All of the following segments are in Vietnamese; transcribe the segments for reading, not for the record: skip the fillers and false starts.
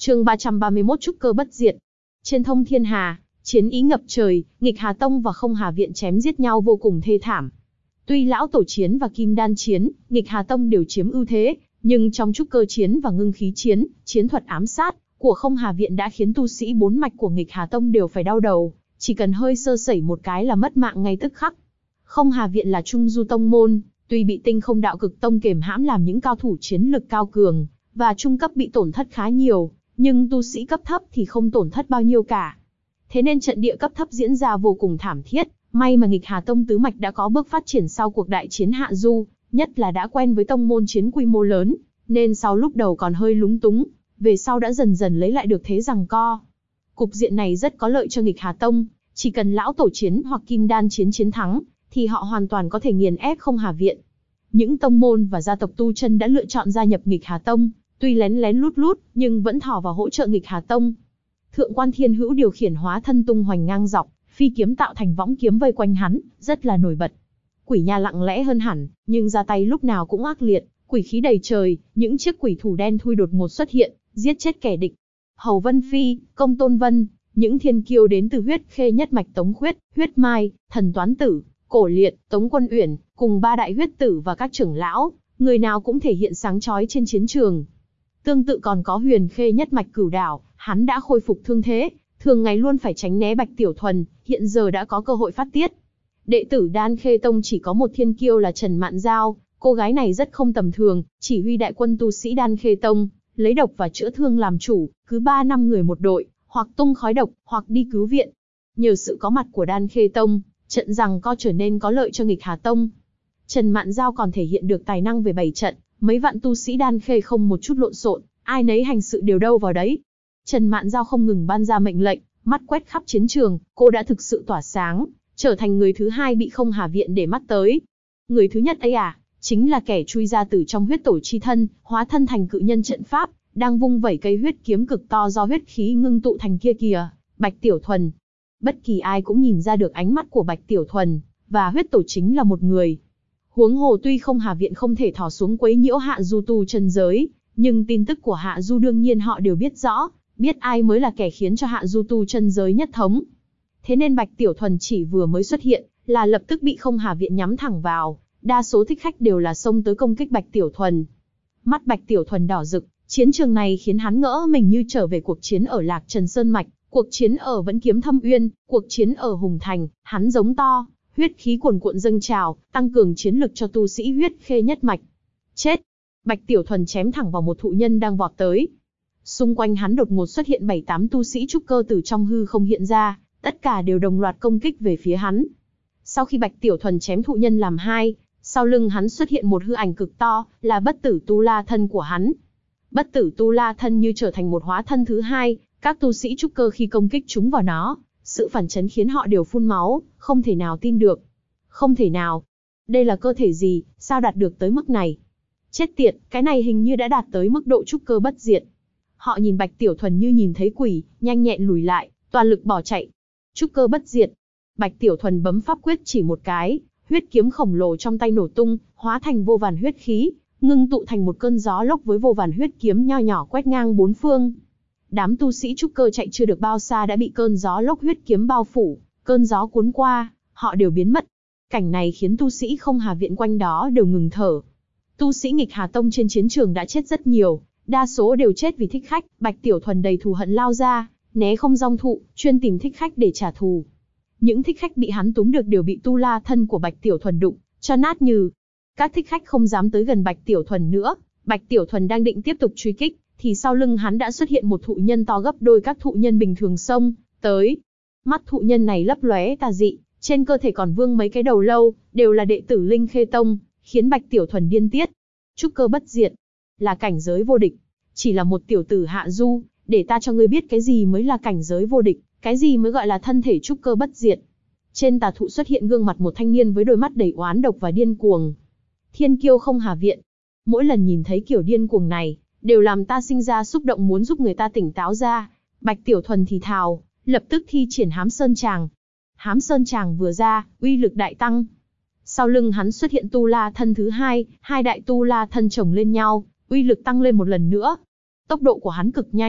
Chương 331 trúc cơ bất diệt. Trên thông thiên hà, chiến ý ngập trời, Nghịch Hà Tông và Không Hà Viện chém giết nhau vô cùng thê thảm. Tuy lão tổ chiến và kim đan chiến, Nghịch Hà Tông đều chiếm ưu thế, nhưng trong trúc cơ chiến và ngưng khí chiến, chiến thuật ám sát của Không Hà Viện đã khiến tu sĩ bốn mạch của Nghịch Hà Tông đều phải đau đầu, chỉ cần hơi sơ sẩy một cái là mất mạng ngay tức khắc. Không Hà Viện là trung du tông môn, tuy bị Tinh Không Đạo Cực Tông kiềm hãm làm những cao thủ chiến lực cao cường, và trung cấp bị tổn thất khá nhiều, nhưng tu sĩ cấp thấp thì không tổn thất bao nhiêu cả. Thế nên trận địa cấp thấp diễn ra vô cùng thảm thiết, may mà Nghịch Hà Tông tứ mạch đã có bước phát triển sau cuộc đại chiến hạ du, nhất là đã quen với tông môn chiến quy mô lớn, nên sau lúc đầu còn hơi lúng túng, về sau đã dần dần lấy lại được thế giằng co. Cục diện này rất có lợi cho Nghịch Hà Tông, chỉ cần lão tổ chiến hoặc kim đan chiến chiến thắng, thì họ hoàn toàn có thể nghiền ép Không Hà Viện. Những tông môn và gia tộc tu chân đã lựa chọn gia nhập Nghịch Hà Tông, tuy lén lén lút lút, nhưng vẫn thò vào hỗ trợ Nghịch Hà Tông. Thượng quan Thiên Hữu điều khiển hóa thân tung hoành ngang dọc, phi kiếm tạo thành võng kiếm vây quanh hắn, rất là nổi bật. Quỷ nha lặng lẽ hơn hẳn, nhưng ra tay lúc nào cũng ác liệt, quỷ khí đầy trời, những chiếc quỷ thủ đen thui đột ngột xuất hiện, giết chết kẻ địch. Hầu Vân Phi, Công Tôn Vân, những thiên kiêu đến từ huyết khê nhất mạch Tống Khuyết, Huyết Mai, Thần Toán Tử, Cổ Liệt, Tống Quân Uyển, cùng ba đại huyết tử và các trưởng lão, người nào cũng thể hiện sáng chói trên chiến trường. Tương tự còn có Huyền Khê nhất mạch Cửu Đảo, hắn đã khôi phục thương thế, thường ngày luôn phải tránh né Bạch Tiểu Thuần, hiện giờ đã có cơ hội phát tiết. Đệ tử Đan Khê Tông chỉ có một thiên kiêu là Trần Mạn Giao, cô gái này rất không tầm thường, chỉ huy đại quân tu sĩ Đan Khê Tông, lấy độc và chữa thương làm chủ, cứ 3 năm người một đội, hoặc tung khói độc, hoặc đi cứu viện. Nhờ sự có mặt của Đan Khê Tông, trận giằng co trở nên có lợi cho Nghịch Hà Tông. Trần Mạn Giao còn thể hiện được tài năng về bày trận, mấy vạn tu sĩ Đan Khê không một chút lộn xộn, ai nấy hành sự đều đâu vào đấy. Trần Mạn Giao không ngừng ban ra mệnh lệnh, mắt quét khắp chiến trường, cô đã thực sự tỏa sáng, trở thành người thứ hai bị Không Hà Viện để mắt tới. Người thứ nhất ấy chính là kẻ chui ra từ trong huyết tổ chi thân, hóa thân thành cự nhân trận pháp, đang vung vẩy cây huyết kiếm cực to do huyết khí ngưng tụ thành kia kìa, Bạch Tiểu Thuần. Bất kỳ ai cũng nhìn ra được ánh mắt của Bạch Tiểu Thuần, và huyết tổ chính là một người. Huống hồ tuy Không Hà Viện không thể thò xuống quấy nhiễu hạ du tu chân giới, nhưng tin tức của hạ du đương nhiên họ đều biết rõ, biết ai mới là kẻ khiến cho hạ du tu chân giới nhất thống. Thế nên Bạch Tiểu Thuần chỉ vừa mới xuất hiện, là lập tức bị Không Hà Viện nhắm thẳng vào, đa số thích khách đều là xông tới công kích Bạch Tiểu Thuần. Mắt Bạch Tiểu Thuần đỏ rực, chiến trường này khiến hắn ngỡ mình như trở về cuộc chiến ở Lạc Trần Sơn Mạch, cuộc chiến ở Vẫn Kiếm Thâm Uyên, cuộc chiến ở Hùng Thành, hắn giống to, huyết khí cuồn cuộn dâng trào, tăng cường chiến lực cho tu sĩ huyết khê nhất mạch. Chết! Bạch Tiểu Thuần chém thẳng vào một thụ nhân đang vọt tới. Xung quanh hắn đột ngột xuất hiện 7-8 tu sĩ trúc cơ từ trong hư không hiện ra, tất cả đều đồng loạt công kích về phía hắn. Sau khi Bạch Tiểu Thuần chém thụ nhân làm hai, sau lưng hắn xuất hiện một hư ảnh cực to, là Bất Tử Tu La Thân của hắn. Bất Tử Tu La Thân như trở thành một hóa thân thứ hai, các tu sĩ trúc cơ khi công kích chúng vào nó, sự phản chấn khiến họ đều phun máu, không thể nào tin được. Không thể nào. Đây là cơ thể gì, sao đạt được tới mức này? Chết tiệt, cái này hình như đã đạt tới mức độ trúc cơ bất diệt. Họ nhìn Bạch Tiểu Thuần như nhìn thấy quỷ, nhanh nhẹn lùi lại, toàn lực bỏ chạy. Trúc cơ bất diệt. Bạch Tiểu Thuần bấm pháp quyết chỉ một cái, huyết kiếm khổng lồ trong tay nổ tung, hóa thành vô vàn huyết khí, ngưng tụ thành một cơn gió lốc với vô vàn huyết kiếm nho nhỏ quét ngang bốn phương. Đám tu sĩ trúc cơ chạy chưa được bao xa đã bị cơn gió lốc huyết kiếm bao phủ, cơn gió cuốn qua, họ đều biến mất. Cảnh này khiến tu sĩ Không Hà Viện quanh đó đều ngừng thở. Tu sĩ Nghịch Hà Tông trên chiến trường đã chết rất nhiều, đa số đều chết vì thích khách. Bạch Tiểu Thuần đầy thù hận lao ra, né không dong thụ, chuyên tìm thích khách để trả thù. Những thích khách bị hắn túm được đều bị Tu La Thân của Bạch Tiểu Thuần đụng cho nát nhừ. Các thích khách không dám tới gần Bạch Tiểu Thuần nữa. Bạch Tiểu Thuần đang định tiếp tục truy kích, thì sau lưng hắn đã xuất hiện một thụ nhân to gấp đôi các thụ nhân bình thường xông tới. Mắt thụ nhân này lấp lóe tà dị, trên cơ thể còn vương mấy cái đầu lâu, đều là đệ tử Linh Khê Tông, khiến Bạch Tiểu Thuần điên tiết. Trúc cơ bất diệt là cảnh giới vô địch. Chỉ là một tiểu tử hạ du, để ta cho ngươi biết cái gì mới là cảnh giới vô địch, cái gì mới gọi là thân thể trúc cơ bất diệt. Trên tà thụ xuất hiện gương mặt một thanh niên với đôi mắt đầy oán độc và điên cuồng. Thiên kiêu Không Hà Viện. Mỗi lần nhìn thấy kiểu điên cuồng này, đều làm ta sinh ra xúc động muốn giúp người ta tỉnh táo ra. Bạch Tiểu Thuần thì thào, lập tức thi triển Hám Sơn Tràng. Hám Sơn Tràng vừa ra, uy lực đại tăng. Sau lưng hắn xuất hiện Tu La Thân thứ hai, hai đại Tu La Thân chồng lên nhau, uy lực tăng lên một lần nữa. Tốc độ của hắn cực nhanh,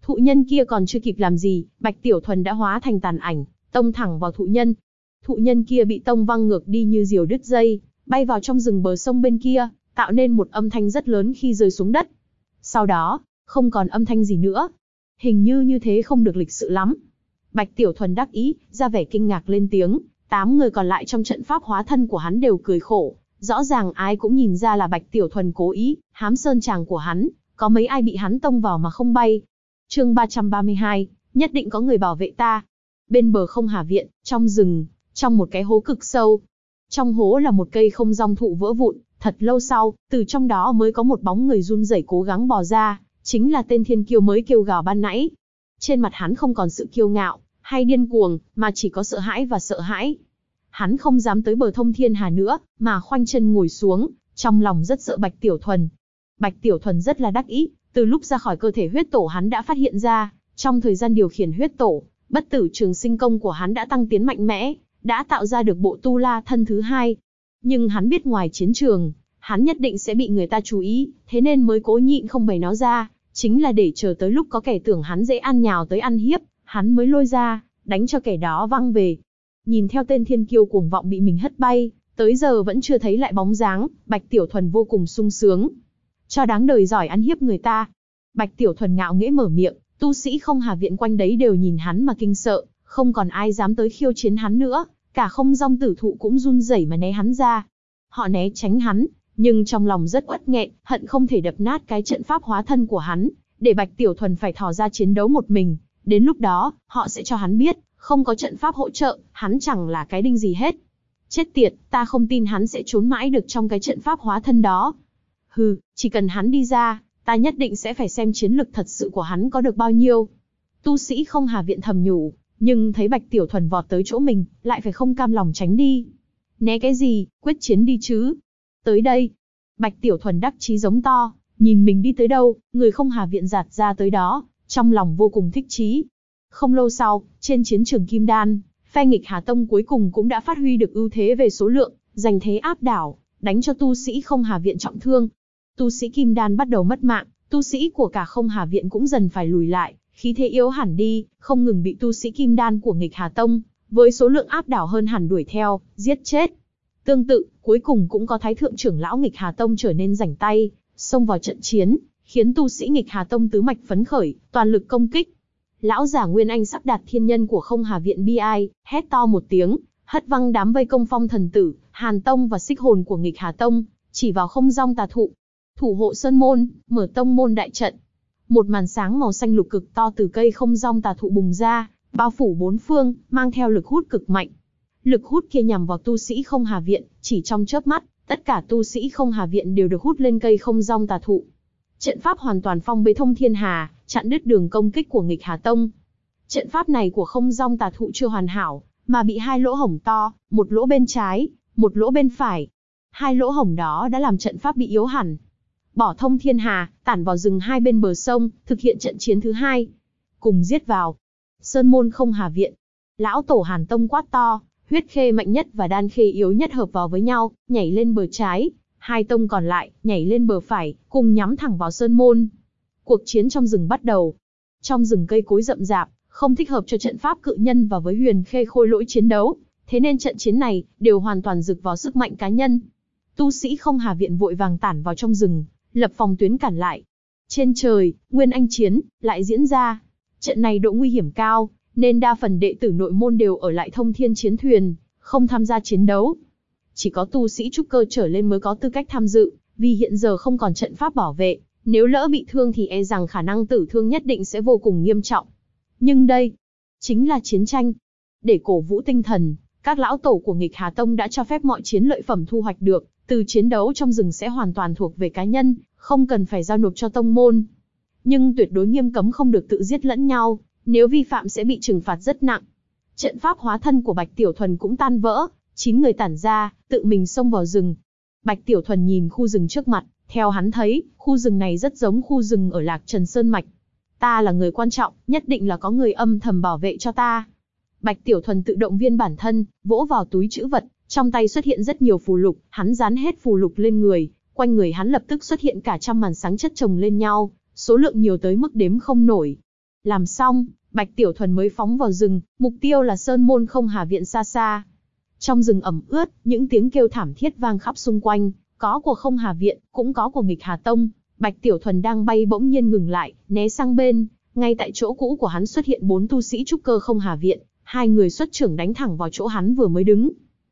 Thụ nhân kia còn chưa kịp làm gì, Bạch Tiểu Thuần đã hóa thành tàn ảnh, tông thẳng vào thụ nhân. Thụ nhân kia bị tông văng ngược đi như diều đứt dây, bay vào trong rừng bờ sông bên kia, tạo nên một âm thanh rất lớn khi rơi xuống đất. Sau đó, không còn âm thanh gì nữa. Hình như thế không được lịch sự lắm. Bạch Tiểu Thuần đắc ý, ra vẻ kinh ngạc lên tiếng, 8 người còn lại trong trận pháp hóa thân của hắn đều cười khổ. Rõ ràng ai cũng nhìn ra là Bạch Tiểu Thuần cố ý, hám sơn tràng của hắn, có mấy ai bị hắn tông vào mà không bay. Chương 332, nhất định có người bảo vệ ta. Bên bờ Không Hà Viện, trong rừng, trong một cái hố cực sâu. Trong hố là một cây không rong thụ vỡ vụn, thật lâu sau, từ trong đó mới có một bóng người run rẩy cố gắng bò ra, chính là tên thiên kiêu mới kêu gào ban nãy. Trên mặt hắn không còn sự kiêu ngạo, hay điên cuồng, mà chỉ có sợ hãi và sợ hãi. Hắn không dám tới bờ Thông Thiên Hà nữa, mà khoanh chân ngồi xuống, trong lòng rất sợ Bạch Tiểu Thuần. Bạch Tiểu Thuần rất là đắc ý, từ lúc ra khỏi cơ thể huyết tổ hắn đã phát hiện ra, trong thời gian điều khiển huyết tổ, bất tử trường sinh công của hắn đã tăng tiến mạnh mẽ, đã tạo ra được bộ tu la thân thứ 2. Nhưng hắn biết ngoài chiến trường, hắn nhất định sẽ bị người ta chú ý, thế nên mới cố nhịn không bày nó ra, chính là để chờ tới lúc có kẻ tưởng hắn dễ ăn nhào tới ăn hiếp, hắn mới lôi ra, đánh cho kẻ đó văng về. Nhìn theo tên thiên kiêu cuồng vọng bị mình hất bay, tới giờ vẫn chưa thấy lại bóng dáng, Bạch Tiểu Thuần vô cùng sung sướng. Cho đáng đời giỏi ăn hiếp người ta. Bạch Tiểu Thuần ngạo nghễ mở miệng, tu sĩ Không Hà Viện quanh đấy đều nhìn hắn mà kinh sợ, không còn ai dám tới khiêu chiến hắn nữa, cả Không Rong Tử Thụ cũng run rẩy mà né hắn ra. Họ né tránh hắn, nhưng trong lòng rất uất nghẹn, hận không thể đập nát cái trận pháp hóa thân của hắn, để Bạch Tiểu Thuần phải thò ra chiến đấu một mình. Đến lúc đó, họ sẽ cho hắn biết, không có trận pháp hỗ trợ, hắn chẳng là cái đinh gì hết. Chết tiệt, ta không tin hắn sẽ trốn mãi được trong cái trận pháp hóa thân đó. Hừ, chỉ cần hắn đi ra, ta nhất định sẽ phải xem chiến lực thật sự của hắn có được bao nhiêu. Tu sĩ Không Hà Viện thầm nhủ, nhưng thấy Bạch Tiểu Thuần vọt tới chỗ mình, lại phải không cam lòng tránh đi. Né cái gì, quyết chiến đi chứ. Tới đây. Bạch Tiểu Thuần đắc chí giống to, nhìn mình đi tới đâu, người Không Hà Viện giạt ra tới đó, trong lòng vô cùng thích chí. Không lâu sau, trên chiến trường Kim Đan, phe Nghịch Hà Tông cuối cùng cũng đã phát huy được ưu thế về số lượng, giành thế áp đảo, đánh cho tu sĩ Không Hà Viện trọng thương. Tu sĩ Kim Đan bắt đầu mất mạng, tu sĩ của cả Không Hà Viện cũng dần phải lùi lại, khí thế yếu hẳn đi, không ngừng bị tu sĩ Kim Đan của Nghịch Hà Tông, với số lượng áp đảo hơn hẳn đuổi theo, giết chết. Tương tự, cuối cùng cũng có Thái Thượng trưởng lão Nghịch Hà Tông trở nên rảnh tay, xông vào trận chiến, khiến tu sĩ Nghịch Hà Tông tứ mạch phấn khởi, toàn lực công kích. Lão giả Nguyên Anh sắp đạt thiên nhân của Không Hà Viện bi ai, hét to một tiếng, hất văng đám vây công Phong Thần Tử, Hàn Tông và Xích Hồn của Nghịch Hà Tông, chỉ vào Không Rong Tà Thụ. Thủ hộ sơn môn, mở tông môn đại trận. Một màn sáng màu xanh lục cực to từ cây Không Rong Tà Thụ bùng ra, bao phủ bốn phương, mang theo lực hút cực mạnh. Lực hút kia nhằm vào tu sĩ Không Hà Viện, chỉ trong chớp mắt, tất cả tu sĩ Không Hà Viện đều được hút lên cây Không Rong Tà Thụ. Trận pháp hoàn toàn phong bế Thông Thiên Hà, chặn đứt đường công kích của Nghịch Hà Tông. Trận pháp này của Không Rong Tà Thụ chưa hoàn hảo, mà bị 2 lỗ hổng to, một lỗ bên trái, một lỗ bên phải. 2 lỗ hổng đó đã làm trận pháp bị yếu hẳn. Bỏ Thông Thiên Hà, tản vào rừng hai bên bờ sông, thực hiện trận chiến thứ 2. Cùng giết vào. Sơn môn Không Hà Viện. Lão tổ Hàn Tông quát to, huyết khê mạnh nhất và đan khê yếu nhất hợp vào với nhau, nhảy lên bờ trái. 2 tông còn lại, nhảy lên bờ phải, cùng nhắm thẳng vào sơn môn. Cuộc chiến trong rừng bắt đầu. Trong rừng cây cối rậm rạp, không thích hợp cho trận pháp cự nhân và với huyền khê khôi lỗi chiến đấu. Thế nên trận chiến này, đều hoàn toàn dực vào sức mạnh cá nhân. Tu sĩ Không Hà Viện vội vàng tản vào trong rừng, lập phòng tuyến cản lại. Trên trời, Nguyên Anh chiến, lại diễn ra. Trận này độ nguy hiểm cao, nên đa phần đệ tử nội môn đều ở lại Thông Thiên chiến thuyền, không tham gia chiến đấu. Chỉ có tu sĩ trúc cơ trở lên mới có tư cách tham dự, vì hiện giờ không còn trận pháp bảo vệ, nếu lỡ bị thương thì e rằng khả năng tử thương nhất định sẽ vô cùng nghiêm trọng. Nhưng đây, chính là chiến tranh. Để cổ vũ tinh thần, các lão tổ của Nghịch Hà Tông đã cho phép mọi chiến lợi phẩm thu hoạch được, từ chiến đấu trong rừng sẽ hoàn toàn thuộc về cá nhân, không cần phải giao nộp cho tông môn. Nhưng tuyệt đối nghiêm cấm không được tự giết lẫn nhau, nếu vi phạm sẽ bị trừng phạt rất nặng. Trận pháp hóa thân của Bạch Tiểu Thuần cũng tan vỡ, 9 người tản ra, tự mình xông vào rừng. Bạch Tiểu Thuần nhìn khu rừng trước mặt, theo hắn thấy, khu rừng này rất giống khu rừng ở Lạc Trần Sơn Mạch. Ta là người quan trọng, nhất định là có người âm thầm bảo vệ cho ta. Bạch Tiểu Thuần tự động viên bản thân, vỗ vào túi trữ vật, trong tay xuất hiện rất nhiều phù lục, hắn dán hết phù lục lên người, quanh người hắn lập tức xuất hiện cả trăm màn sáng chất chồng lên nhau, số lượng nhiều tới mức đếm không nổi. Làm xong, Bạch Tiểu Thuần mới phóng vào rừng, mục tiêu là Sơn Môn Không Hà Viện xa xa. Trong rừng ẩm ướt, những tiếng kêu thảm thiết vang khắp xung quanh, có của Không Hà Viện, cũng có của Nghịch Hà Tông. Bạch Tiểu Thuần đang bay bỗng nhiên ngừng lại, né sang bên, ngay tại chỗ cũ của hắn xuất hiện 4 tu sĩ trúc cơ Không Hà Viện, 2 người xuất trưởng đánh thẳng vào chỗ hắn vừa mới đứng.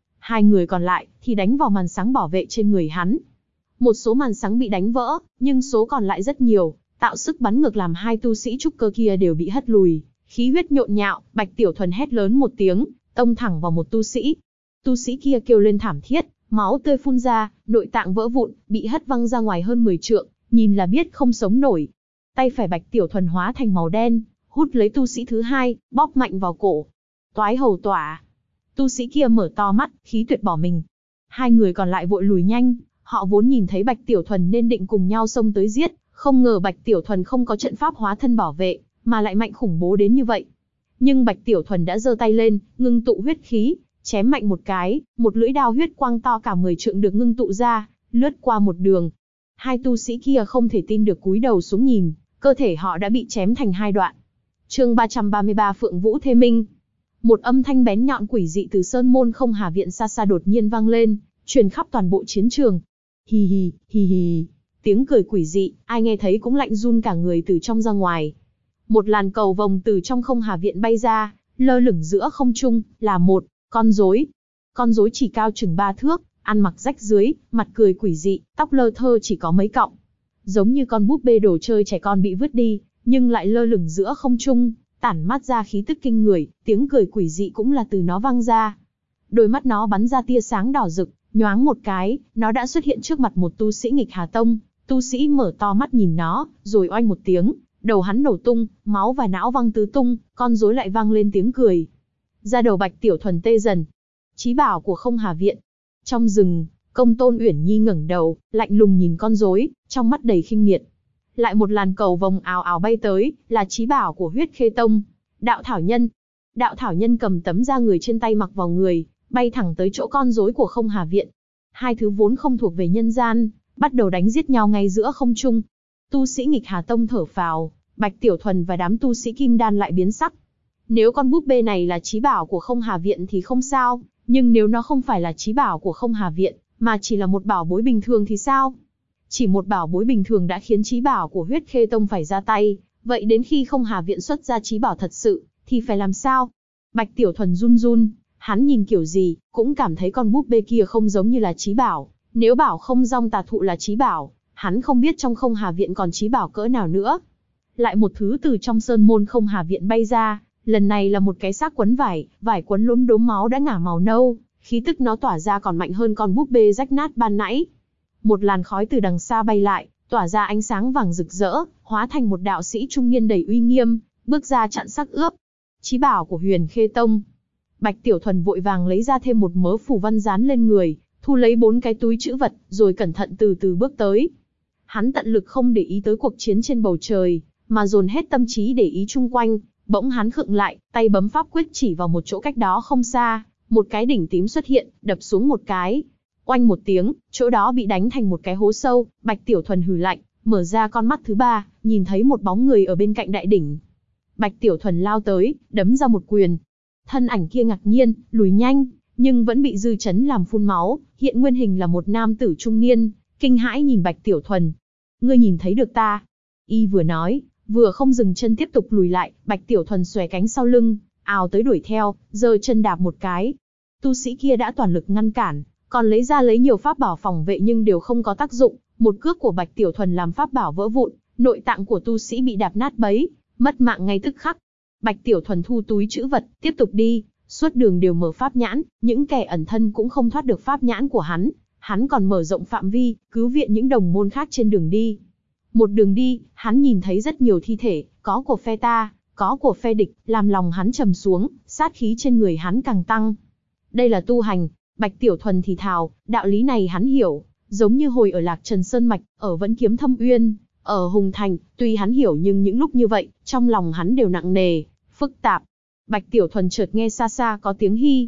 2 người còn lại thì đánh vào màn sáng bảo vệ trên người hắn. Một số màn sáng bị đánh vỡ, nhưng số còn lại rất nhiều, tạo sức bắn ngược làm 2 tu sĩ trúc cơ kia đều bị hất lùi. Khí huyết nhộn nhạo, Bạch Tiểu Thuần hét lớn một tiếng, tông thẳng vào một tu sĩ. Tu sĩ kia kêu lên thảm thiết, máu tươi phun ra, nội tạng vỡ vụn, bị hất văng ra ngoài hơn 10 trượng, nhìn là biết không sống nổi. Tay phải Bạch Tiểu Thuần hóa thành màu đen, hút lấy tu sĩ thứ 2, bóp mạnh vào cổ. Toái hầu tỏa. Tu sĩ kia mở to mắt, khí tuyệt bỏ mình. 2 người còn lại vội lùi nhanh, họ vốn nhìn thấy Bạch Tiểu Thuần nên định cùng nhau xông tới giết, không ngờ Bạch Tiểu Thuần không có trận pháp hóa thân bảo vệ, mà lại mạnh khủng bố đến như vậy. Nhưng Bạch Tiểu Thuần đã giơ tay lên, ngưng tụ huyết khí, chém mạnh một cái, một lưỡi đao huyết quang to cả 10 trượng được ngưng tụ ra, lướt qua một đường. 2 tu sĩ kia không thể tin được cúi đầu xuống nhìn, cơ thể họ đã bị chém thành 2 đoạn. Chương 333 Phượng Vũ Thê Minh. Một âm thanh bén nhọn quỷ dị từ Sơn Môn Không Hà Viện xa xa đột nhiên vang lên, truyền khắp toàn bộ chiến trường. Hi hi, hi hi. Tiếng cười quỷ dị, ai nghe thấy cũng lạnh run cả người từ trong ra ngoài. Một làn cầu vồng từ trong Không Hà Viện bay ra, lơ lửng giữa không trung, là một con rối. Con rối chỉ cao chừng 3 thước, ăn mặc rách rưới, mặt cười quỷ dị, tóc lơ thơ chỉ có mấy cọng. Giống như con búp bê đồ chơi trẻ con bị vứt đi, nhưng lại lơ lửng giữa không trung, tản mát ra khí tức kinh người, tiếng cười quỷ dị cũng là từ nó vang ra. Đôi mắt nó bắn ra tia sáng đỏ rực, nhoáng một cái, nó đã xuất hiện trước mặt một tu sĩ Nghịch Hà Tông. Tu sĩ mở to mắt nhìn nó, rồi oanh một tiếng, đầu hắn nổ tung, máu và não văng tứ tung, con rối lại vang lên tiếng cười. Da đầu Bạch Tiểu Thuần tê dần. Chí bảo của Không Hà Viện. Trong rừng, Công Tôn Uyển Nhi ngẩng đầu, lạnh lùng nhìn con rối, trong mắt đầy khinh miệt. Lại một làn cầu vồng ào ào bay tới, là chí bảo của Huyết Khê Tông. Đạo Thảo Nhân. Đạo Thảo Nhân cầm tấm da người trên tay mặc vào người, bay thẳng tới chỗ con rối của Không Hà Viện. 2 thứ vốn không thuộc về nhân gian, bắt đầu đánh giết nhau ngay giữa không trung. Tu sĩ Nghịch Hà Tông thở phào, Bạch Tiểu Thuần và đám tu sĩ Kim Đan lại biến sắc. Nếu con búp bê này là chí bảo của Không Hà Viện thì không sao, nhưng nếu nó không phải là chí bảo của Không Hà Viện, mà chỉ là một bảo bối bình thường thì sao? Chỉ một bảo bối bình thường đã khiến chí bảo của Huyết Khê Tông phải ra tay, vậy đến khi Không Hà Viện xuất ra chí bảo thật sự, thì phải làm sao? Bạch Tiểu Thuần run run, hắn nhìn kiểu gì, cũng cảm thấy con búp bê kia không giống như là chí bảo. Nếu bảo Không Dong Tà Thụ là chí bảo, hắn không biết trong Không Hà Viện còn chí bảo cỡ nào nữa. Lại một thứ từ trong Sơn Môn Không Hà Viện bay ra, lần này là một cái xác quấn vải, vải quấn lốm đốm máu đã ngả màu nâu, khí tức nó tỏa ra còn mạnh hơn con búp bê rách nát ban nãy. Một làn khói từ đằng xa bay lại, tỏa ra ánh sáng vàng rực rỡ, hóa thành một đạo sĩ trung niên đầy uy nghiêm, bước ra chặn xác ướp. Chí bảo của Huyền Khê Tông. Bạch Tiểu Thuần vội vàng lấy ra thêm một mớ phù văn dán lên người, thu lấy 4 cái túi trữ vật, rồi cẩn thận từ từ bước tới. Hắn tận lực không để ý tới cuộc chiến trên bầu trời, mà dồn hết tâm trí để ý chung quanh. Bỗng hắn khựng lại, tay bấm pháp quyết chỉ vào một chỗ cách đó không xa, một cái đỉnh tím xuất hiện, đập xuống một cái. Oanh một tiếng, chỗ đó bị đánh thành một cái hố sâu. Bạch Tiểu Thuần hừ lạnh, mở ra con mắt thứ 3, nhìn thấy một bóng người ở bên cạnh đại đỉnh. Bạch Tiểu Thuần lao tới, đấm ra một quyền. Thân ảnh kia ngạc nhiên, lùi nhanh, nhưng vẫn bị dư chấn làm phun máu, hiện nguyên hình là một nam tử trung niên, kinh hãi nhìn Bạch Tiểu Thuần. Ngươi nhìn thấy được ta? Y vừa nói, vừa không dừng chân tiếp tục lùi lại. Bạch Tiểu Thuần xòe cánh sau lưng, ào tới đuổi theo, giơ chân đạp một cái. Tu sĩ kia đã toàn lực ngăn cản, còn lấy nhiều pháp bảo phòng vệ nhưng đều không có tác dụng. Một cước của Bạch Tiểu Thuần làm pháp bảo vỡ vụn, nội tạng của tu sĩ bị đạp nát bấy, mất mạng ngay tức khắc. Bạch Tiểu Thuần thu túi trữ vật, tiếp tục đi, suốt đường đều mở pháp nhãn, những kẻ ẩn thân cũng không thoát được pháp nhãn của hắn. Hắn còn mở rộng phạm vi, cứu viện những đồng môn khác trên đường đi. Một đường đi, hắn nhìn thấy rất nhiều thi thể, có của phe ta, có của phe địch, làm lòng hắn trầm xuống, sát khí trên người hắn càng tăng. Đây là tu hành. Bạch Tiểu Thuần thì thào, đạo lý này hắn hiểu, giống như hồi ở Lạc Trần Sơn Mạch, ở Vẫn Kiếm Thâm Uyên, ở Hùng Thành, tuy hắn hiểu nhưng những lúc như vậy, trong lòng hắn đều nặng nề, phức tạp. Bạch Tiểu Thuần chợt nghe xa xa có tiếng hi,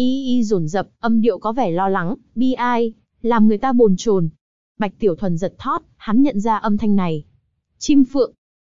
y dồn dập, âm điệu có vẻ lo lắng, bi ai, làm người ta bồn chồn. Bạch Tiểu Thuần giật thót, hắn nhận ra âm thanh này. Chim phượng.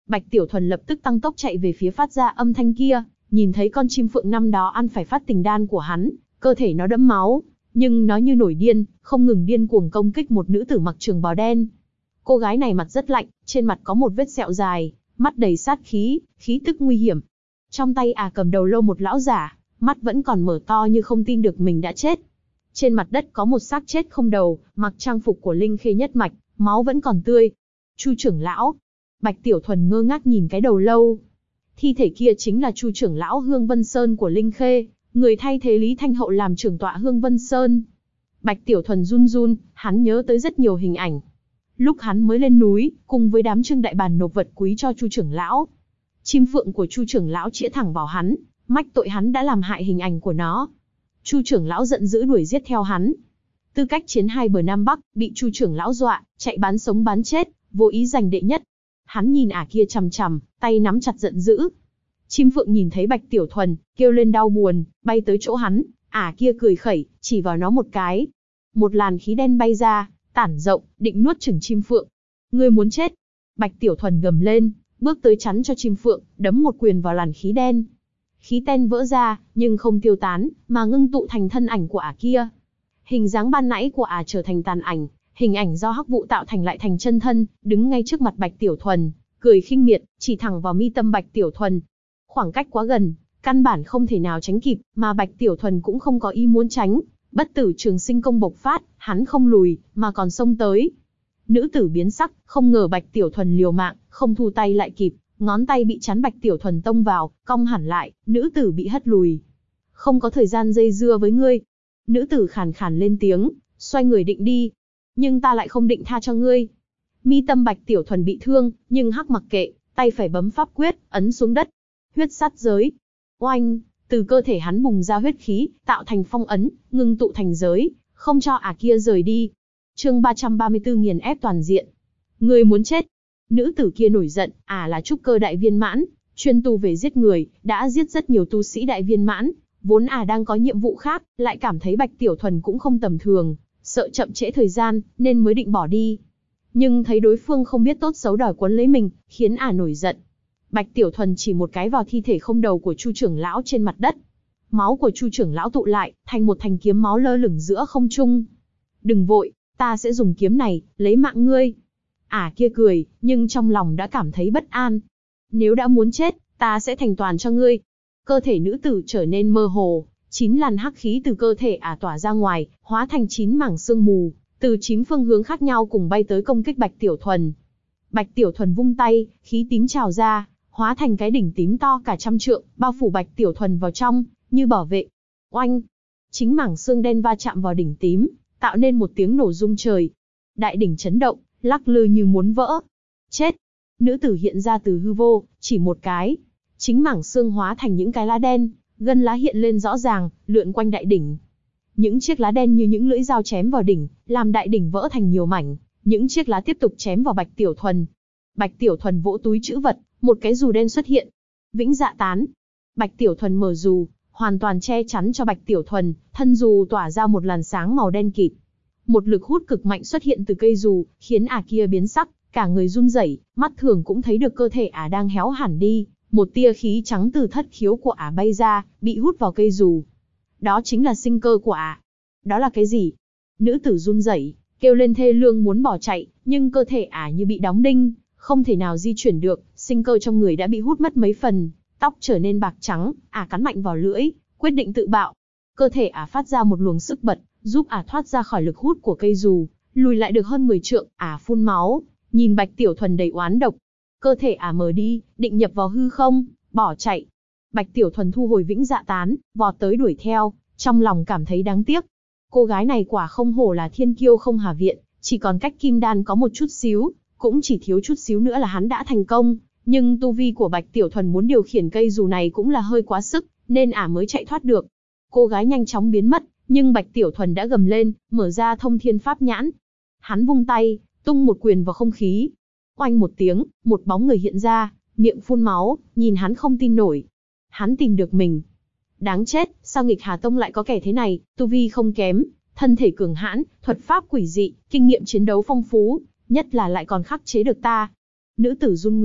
Bạch Tiểu Thuần lập tức tăng tốc chạy về phía phát ra âm thanh kia, nhìn thấy con chim phượng năm đó ăn phải phát tình đan của hắn, cơ thể nó đẫm máu, nhưng nó như nổi điên, không ngừng điên cuồng công kích một nữ tử mặc trường bào đen. Cô gái này mặt rất lạnh, trên mặt có một vết sẹo dài, mắt đầy sát khí, khí tức nguy hiểm. Trong tay cầm đầu lâu một lão giả, mắt vẫn còn mở to như không tin được mình đã chết. Trên mặt đất có một xác chết không đầu, mặc trang phục của Linh Khê nhất mạch, máu vẫn còn tươi. Chu trưởng lão. Bạch Tiểu Thuần ngơ ngác nhìn cái đầu lâu. Thi thể kia chính là Chu trưởng lão Hương Vân Sơn của Linh Khê, người thay thế Lý Thanh Hậu làm trưởng tọa Hương Vân Sơn. Bạch Tiểu Thuần run run, hắn nhớ tới rất nhiều hình ảnh. Lúc hắn mới lên núi, cùng với đám Trương Đại Bàn nộp vật quý cho Chu trưởng lão. Chim phượng của Chu trưởng lão chĩa thẳng vào hắn, mách tội hắn đã làm hại hình ảnh của nó. Chu trưởng lão giận dữ đuổi giết theo hắn. Tư cách chiến hai bờ Nam Bắc, bị Chu trưởng lão dọa, chạy bán sống bán chết, vô ý giành đệ nhất. Hắn nhìn kia chằm chằm, tay nắm chặt giận dữ. Chim phượng nhìn thấy Bạch Tiểu Thuần, kêu lên đau buồn, bay tới chỗ hắn, kia cười khẩy, chỉ vào nó một cái. Một làn khí đen bay ra, tản rộng, định nuốt chửng chim phượng. Ngươi muốn chết. Bạch Tiểu Thuần gầm lên, bước tới chắn cho chim phượng, đấm một quyền vào làn khí đen. Khí đen vỡ ra, nhưng không tiêu tán, mà ngưng tụ thành thân ảnh của kia. Hình dáng ban nãy của trở thành tàn ảnh, hình ảnh do hắc vụ tạo thành lại thành chân thân, đứng ngay trước mặt Bạch Tiểu Thuần, cười khinh miệt, chỉ thẳng vào mi tâm Bạch Tiểu Thuần. Khoảng cách quá gần, căn bản không thể nào tránh kịp, mà Bạch Tiểu Thuần cũng không có ý muốn tránh. Bất tử trường sinh công bộc phát, hắn không lùi, mà còn xông tới. Nữ tử biến sắc, không ngờ Bạch Tiểu Thuần liều mạng, không thu tay lại kịp, ngón tay bị chắn Bạch Tiểu Thuần tông vào, cong hẳn lại, nữ tử bị hất lùi. Không có thời gian dây dưa với ngươi. Nữ tử khàn khàn lên tiếng, xoay người định đi. Nhưng ta lại không định tha cho ngươi. Mi tâm Bạch Tiểu Thuần bị thương, nhưng hắc mặc kệ, tay phải bấm pháp quyết, ấn xuống đất. Huyết sát giới. Oanh, từ cơ thể hắn bùng ra huyết khí, tạo thành phong ấn, ngưng tụ thành giới, không cho kia rời đi. Chương 334 nghiền ép toàn diện. Ngươi muốn chết. Nữ tử kia nổi giận, là trúc cơ đại viên mãn, chuyên tu về giết người, đã giết rất nhiều tu sĩ đại viên mãn, vốn đang có nhiệm vụ khác, lại cảm thấy Bạch Tiểu Thuần cũng không tầm thường, sợ chậm trễ thời gian, nên mới định bỏ đi. Nhưng thấy đối phương không biết tốt xấu đòi quấn lấy mình, khiến nổi giận. Bạch Tiểu Thuần chỉ một cái vào thi thể không đầu của Chu trưởng lão trên mặt đất. Máu của Chu trưởng lão tụ lại, thành một thanh kiếm máu lơ lửng giữa không trung. Đừng vội, ta sẽ dùng kiếm này, lấy mạng ngươi. Kia cười, nhưng trong lòng đã cảm thấy bất an. Nếu đã muốn chết, ta sẽ thành toàn cho ngươi. Cơ thể nữ tử trở nên mơ hồ, 9 làn hắc khí từ cơ thể tỏa ra ngoài, hóa thành 9 mảng sương mù, từ 9 phương hướng khác nhau cùng bay tới công kích Bạch Tiểu Thuần. Bạch Tiểu Thuần vung tay, khí tím trào ra, hóa thành cái đỉnh tím to cả 100 trượng, bao phủ Bạch Tiểu Thuần vào trong, như bảo vệ. Oanh! Chính mảng xương đen va chạm vào đỉnh tím, tạo nên một tiếng nổ rung trời. Đại đỉnh chấn động, lắc lư như muốn vỡ. Chết! Nữ tử hiện ra từ hư vô, chỉ một cái. Chính mảng xương hóa thành những cái lá đen, gân lá hiện lên rõ ràng, lượn quanh đại đỉnh. Những chiếc lá đen như những lưỡi dao chém vào đỉnh, làm đại đỉnh vỡ thành nhiều mảnh. Những chiếc lá tiếp tục chém vào Bạch Tiểu Thuần. Bạch Tiểu Thuần vỗ túi trữ vật, một cái dù đen xuất hiện. Vĩnh Dạ Tán. Bạch Tiểu Thuần mở dù, hoàn toàn che chắn cho Bạch Tiểu Thuần, thân dù tỏa ra một làn sáng màu đen kịt. Một lực hút cực mạnh xuất hiện từ cây dù, khiến kia biến sắc, cả người run rẩy, mắt thường cũng thấy được cơ thể đang héo hẳn đi, một tia khí trắng từ thất khiếu của bay ra, bị hút vào cây dù. Đó chính là sinh cơ của Đó là cái gì? Nữ tử run rẩy, kêu lên thê lương muốn bỏ chạy, nhưng cơ thể như bị đóng đinh, không thể nào di chuyển được, sinh cơ trong người đã bị hút mất mấy phần, tóc trở nên bạc trắng, cắn mạnh vào lưỡi, quyết định tự bạo. Cơ thể phát ra một luồng sức bật, giúp thoát ra khỏi lực hút của cây dù, lùi lại được hơn 10 trượng, phun máu, nhìn Bạch Tiểu Thuần đầy oán độc. Cơ thể mờ đi, định nhập vào hư không, bỏ chạy. Bạch Tiểu Thuần thu hồi Vĩnh Dạ Tán, vọt tới đuổi theo, trong lòng cảm thấy đáng tiếc. Cô gái này quả không hổ là thiên kiêu không hà viện, chỉ còn cách kim đan có một chút xíu, cũng chỉ thiếu chút xíu nữa là hắn đã thành công, nhưng tu vi của Bạch Tiểu Thuần muốn điều khiển cây dù này cũng là hơi quá sức, nên mới chạy thoát được. Cô gái nhanh chóng biến mất, nhưng Bạch Tiểu Thuần đã gầm lên, mở ra thông thiên pháp nhãn. Hắn vung tay, tung một quyền vào không khí. Oanh một tiếng, một bóng người hiện ra, miệng phun máu, nhìn hắn không tin nổi. Hắn tìm được mình. Đáng chết, sao nghịch Hà Tông lại có kẻ thế này, tu vi không kém, thân thể cường hãn, thuật pháp quỷ dị, kinh nghiệm chiến đấu phong phú, nhất là lại còn khắc chế được ta. Nữ tử run người,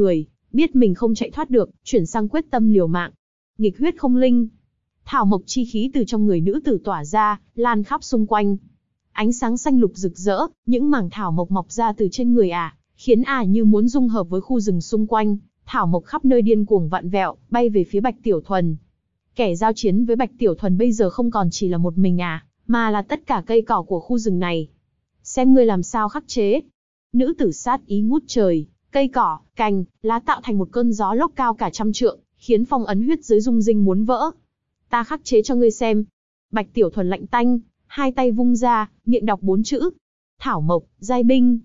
biết mình không chạy thoát được, chuyển sang quyết tâm liều mạng. Nghịch huyết không linh. Thảo mộc chi khí từ trong người nữ tử tỏa ra, lan khắp xung quanh. Ánh sáng xanh lục rực rỡ, những mảng thảo mộc mọc ra từ trên người khiến như muốn dung hợp với khu rừng xung quanh. Thảo mộc khắp nơi điên cuồng vặn vẹo, bay về phía Bạch Tiểu Thuần. Kẻ giao chiến với Bạch Tiểu Thuần bây giờ không còn chỉ là một mình mà là tất cả cây cỏ của khu rừng này. Xem ngươi làm sao khắc chế. Nữ tử sát ý ngút trời, cây cỏ, cành, lá tạo thành một cơn gió lốc cao cả 100 trượng, khiến phong ấn huyết giới rung rinh muốn vỡ. Ta khắc chế cho ngươi xem. Bạch Tiểu Thuần lạnh tanh, hai tay vung ra, miệng đọc 4 chữ. Thảo mộc, giai binh.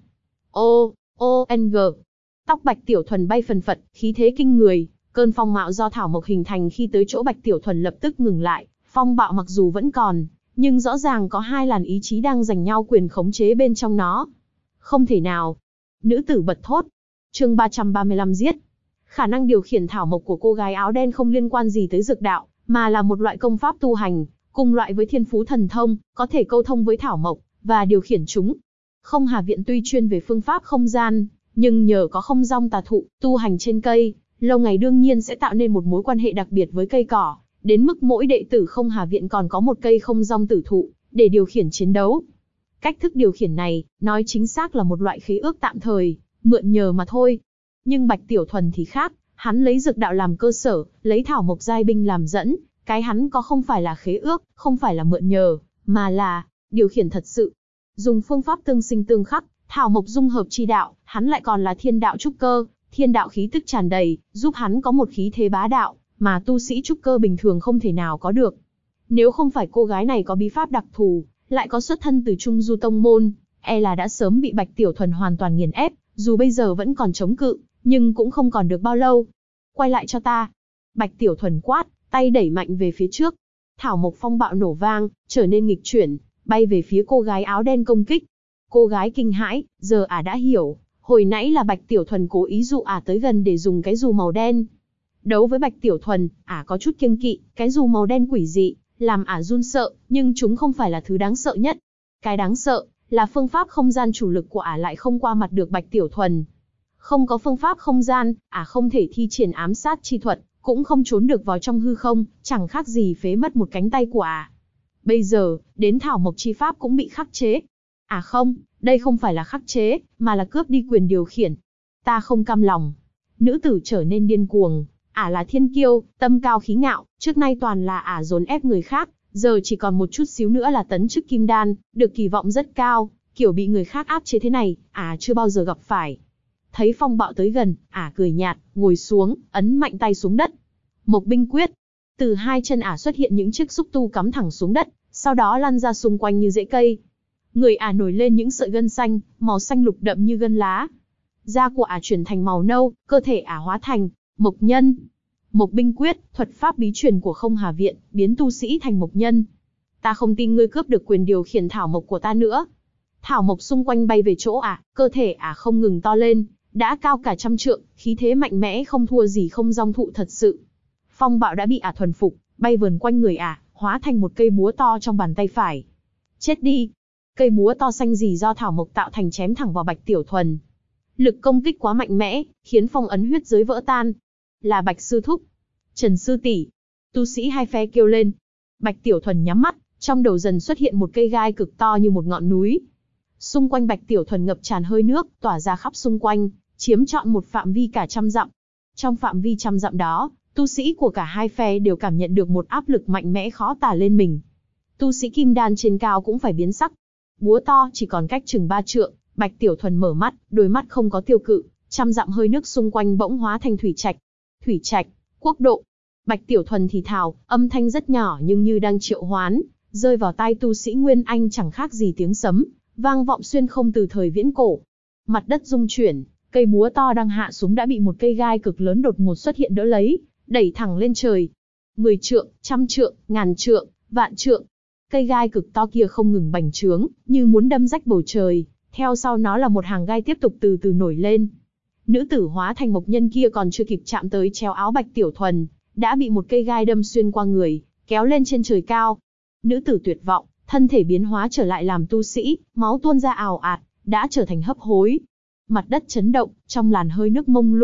O-O-N-G. Tóc Bạch Tiểu Thuần bay phần phật, khí thế kinh người. Cơn phong mạo do thảo mộc hình thành khi tới chỗ Bạch Tiểu Thuần lập tức ngừng lại. Phong bạo mặc dù vẫn còn, nhưng rõ ràng có hai làn ý chí đang giành nhau quyền khống chế bên trong nó. Không thể nào. Nữ tử bật thốt. Chương 335 giết. Khả năng điều khiển thảo mộc của cô gái áo đen không liên quan gì tới dược đạo, mà là một loại công pháp tu hành, cùng loại với thiên phú thần thông, có thể câu thông với thảo mộc, và điều khiển chúng. Không Hà Viện tuy chuyên về phương pháp không gian, nhưng nhờ có không dong tà thụ, tu hành trên cây, lâu ngày đương nhiên sẽ tạo nên một mối quan hệ đặc biệt với cây cỏ, đến mức mỗi đệ tử Không Hà Viện còn có một cây không dong tử thụ, để điều khiển chiến đấu. Cách thức điều khiển này, nói chính xác là một loại khế ước tạm thời, mượn nhờ mà thôi. Nhưng Bạch Tiểu Thuần thì khác, hắn lấy dược đạo làm cơ sở, lấy thảo mộc giai binh làm dẫn, cái hắn có không phải là khế ước, không phải là mượn nhờ, mà là điều khiển thật sự. Dùng phương pháp tương sinh tương khắc, thảo mộc dung hợp chi đạo, hắn lại còn là thiên đạo trúc cơ, thiên đạo khí tức tràn đầy, giúp hắn có một khí thế bá đạo, mà tu sĩ trúc cơ bình thường không thể nào có được. Nếu không phải cô gái này có bí pháp đặc thù, lại có xuất thân từ Trung Du Tông Môn, là đã sớm bị Bạch Tiểu Thuần hoàn toàn nghiền ép, dù bây giờ vẫn còn chống cự, nhưng cũng không còn được bao lâu. Quay lại cho ta. Bạch Tiểu Thuần quát, tay đẩy mạnh về phía trước. Thảo mộc phong bạo nổ vang, trở nên nghịch chuyển, bay về phía cô gái áo đen công kích. Cô gái kinh hãi, giờ đã hiểu, hồi nãy là Bạch Tiểu Thuần cố ý dụ tới gần để dùng cái dù màu đen. Đấu với Bạch Tiểu Thuần, có chút kiêng kỵ, cái dù màu đen quỷ dị, làm run sợ, nhưng chúng không phải là thứ đáng sợ nhất. Cái đáng sợ là phương pháp không gian chủ lực của lại không qua mặt được Bạch Tiểu Thuần. Không có phương pháp không gian, không thể thi triển ám sát chi thuật, cũng không trốn được vào trong hư không, chẳng khác gì phế mất một cánh tay của Bây giờ, đến thảo mộc chi pháp cũng bị khắc chế. Không, đây không phải là khắc chế, mà là cướp đi quyền điều khiển. Ta không cam lòng. Nữ tử trở nên điên cuồng. Là thiên kiêu, tâm cao khí ngạo, trước nay toàn là dồn ép người khác, giờ chỉ còn một chút xíu nữa là tấn chức kim đan, được kỳ vọng rất cao, kiểu bị người khác áp chế thế này, chưa bao giờ gặp phải. Thấy phong bạo tới gần, cười nhạt, ngồi xuống, ấn mạnh tay xuống đất. Mộc binh quyết. Từ hai chân xuất hiện những chiếc xúc tu cắm thẳng xuống đất, sau đó lăn ra xung quanh như rễ cây. Người nổi lên những sợi gân xanh, màu xanh lục đậm như gân lá. Da của chuyển thành màu nâu, cơ thể hóa thành mộc nhân. Mộc binh quyết, thuật pháp bí truyền của Không Hà Viện, biến tu sĩ thành mộc nhân. Ta không tin ngươi cướp được quyền điều khiển thảo mộc của ta nữa. Thảo mộc xung quanh bay về chỗ cơ thể không ngừng to lên, đã cao cả 100 trượng, khí thế mạnh mẽ không thua gì không dong thụ thật sự. Phong bạo đã bị thuần phục, bay vờn quanh người hóa thành một cây búa to trong bàn tay phải. Chết đi! Cây búa to xanh gì do thảo mộc tạo thành chém thẳng vào Bạch Tiểu Thuần. Lực công kích quá mạnh mẽ, khiến phong ấn huyết giới vỡ tan. Là Bạch sư thúc, Trần sư tỷ. Tu sĩ hai phe kêu lên. Bạch Tiểu Thuần nhắm mắt, trong đầu dần xuất hiện một cây gai cực to như một ngọn núi. Xung quanh Bạch Tiểu Thuần ngập tràn hơi nước, tỏa ra khắp xung quanh, chiếm trọn một phạm vi cả 100 dặm. Trong phạm vi 100 dặm đó, tu sĩ của cả hai phe đều cảm nhận được một áp lực mạnh mẽ khó tả lên mình. Tu sĩ kim đan trên cao cũng phải biến sắc. Búa to chỉ còn cách chừng 3 trượng, Bạch Tiểu Thuần mở mắt, đôi mắt không có tiêu cự, 100 dặm hơi nước xung quanh bỗng hóa thành thủy trạch. Thủy trạch, quốc độ. Bạch Tiểu Thuần thì thào, âm thanh rất nhỏ nhưng như đang triệu hoán, rơi vào tai tu sĩ Nguyên Anh chẳng khác gì tiếng sấm, vang vọng xuyên không từ thời viễn cổ. Mặt đất rung chuyển, cây búa to đang hạ xuống đã bị một cây gai cực lớn đột ngột xuất hiện đỡ lấy, đẩy thẳng lên trời. 10 trượng, 100 trượng, ngàn trượng, vạn trượng. Cây gai cực to kia không ngừng bành trướng, như muốn đâm rách bầu trời, theo sau nó là một hàng gai tiếp tục từ từ nổi lên. Nữ tử hóa thành mộc nhân kia còn chưa kịp chạm tới chéo áo Bạch Tiểu Thuần, đã bị một cây gai đâm xuyên qua người, kéo lên trên trời cao. Nữ tử tuyệt vọng, thân thể biến hóa trở lại làm tu sĩ, máu tuôn ra ào ạt, đã trở thành hấp hối. Mặt đất chấn động, trong làn hơi nước mông lung,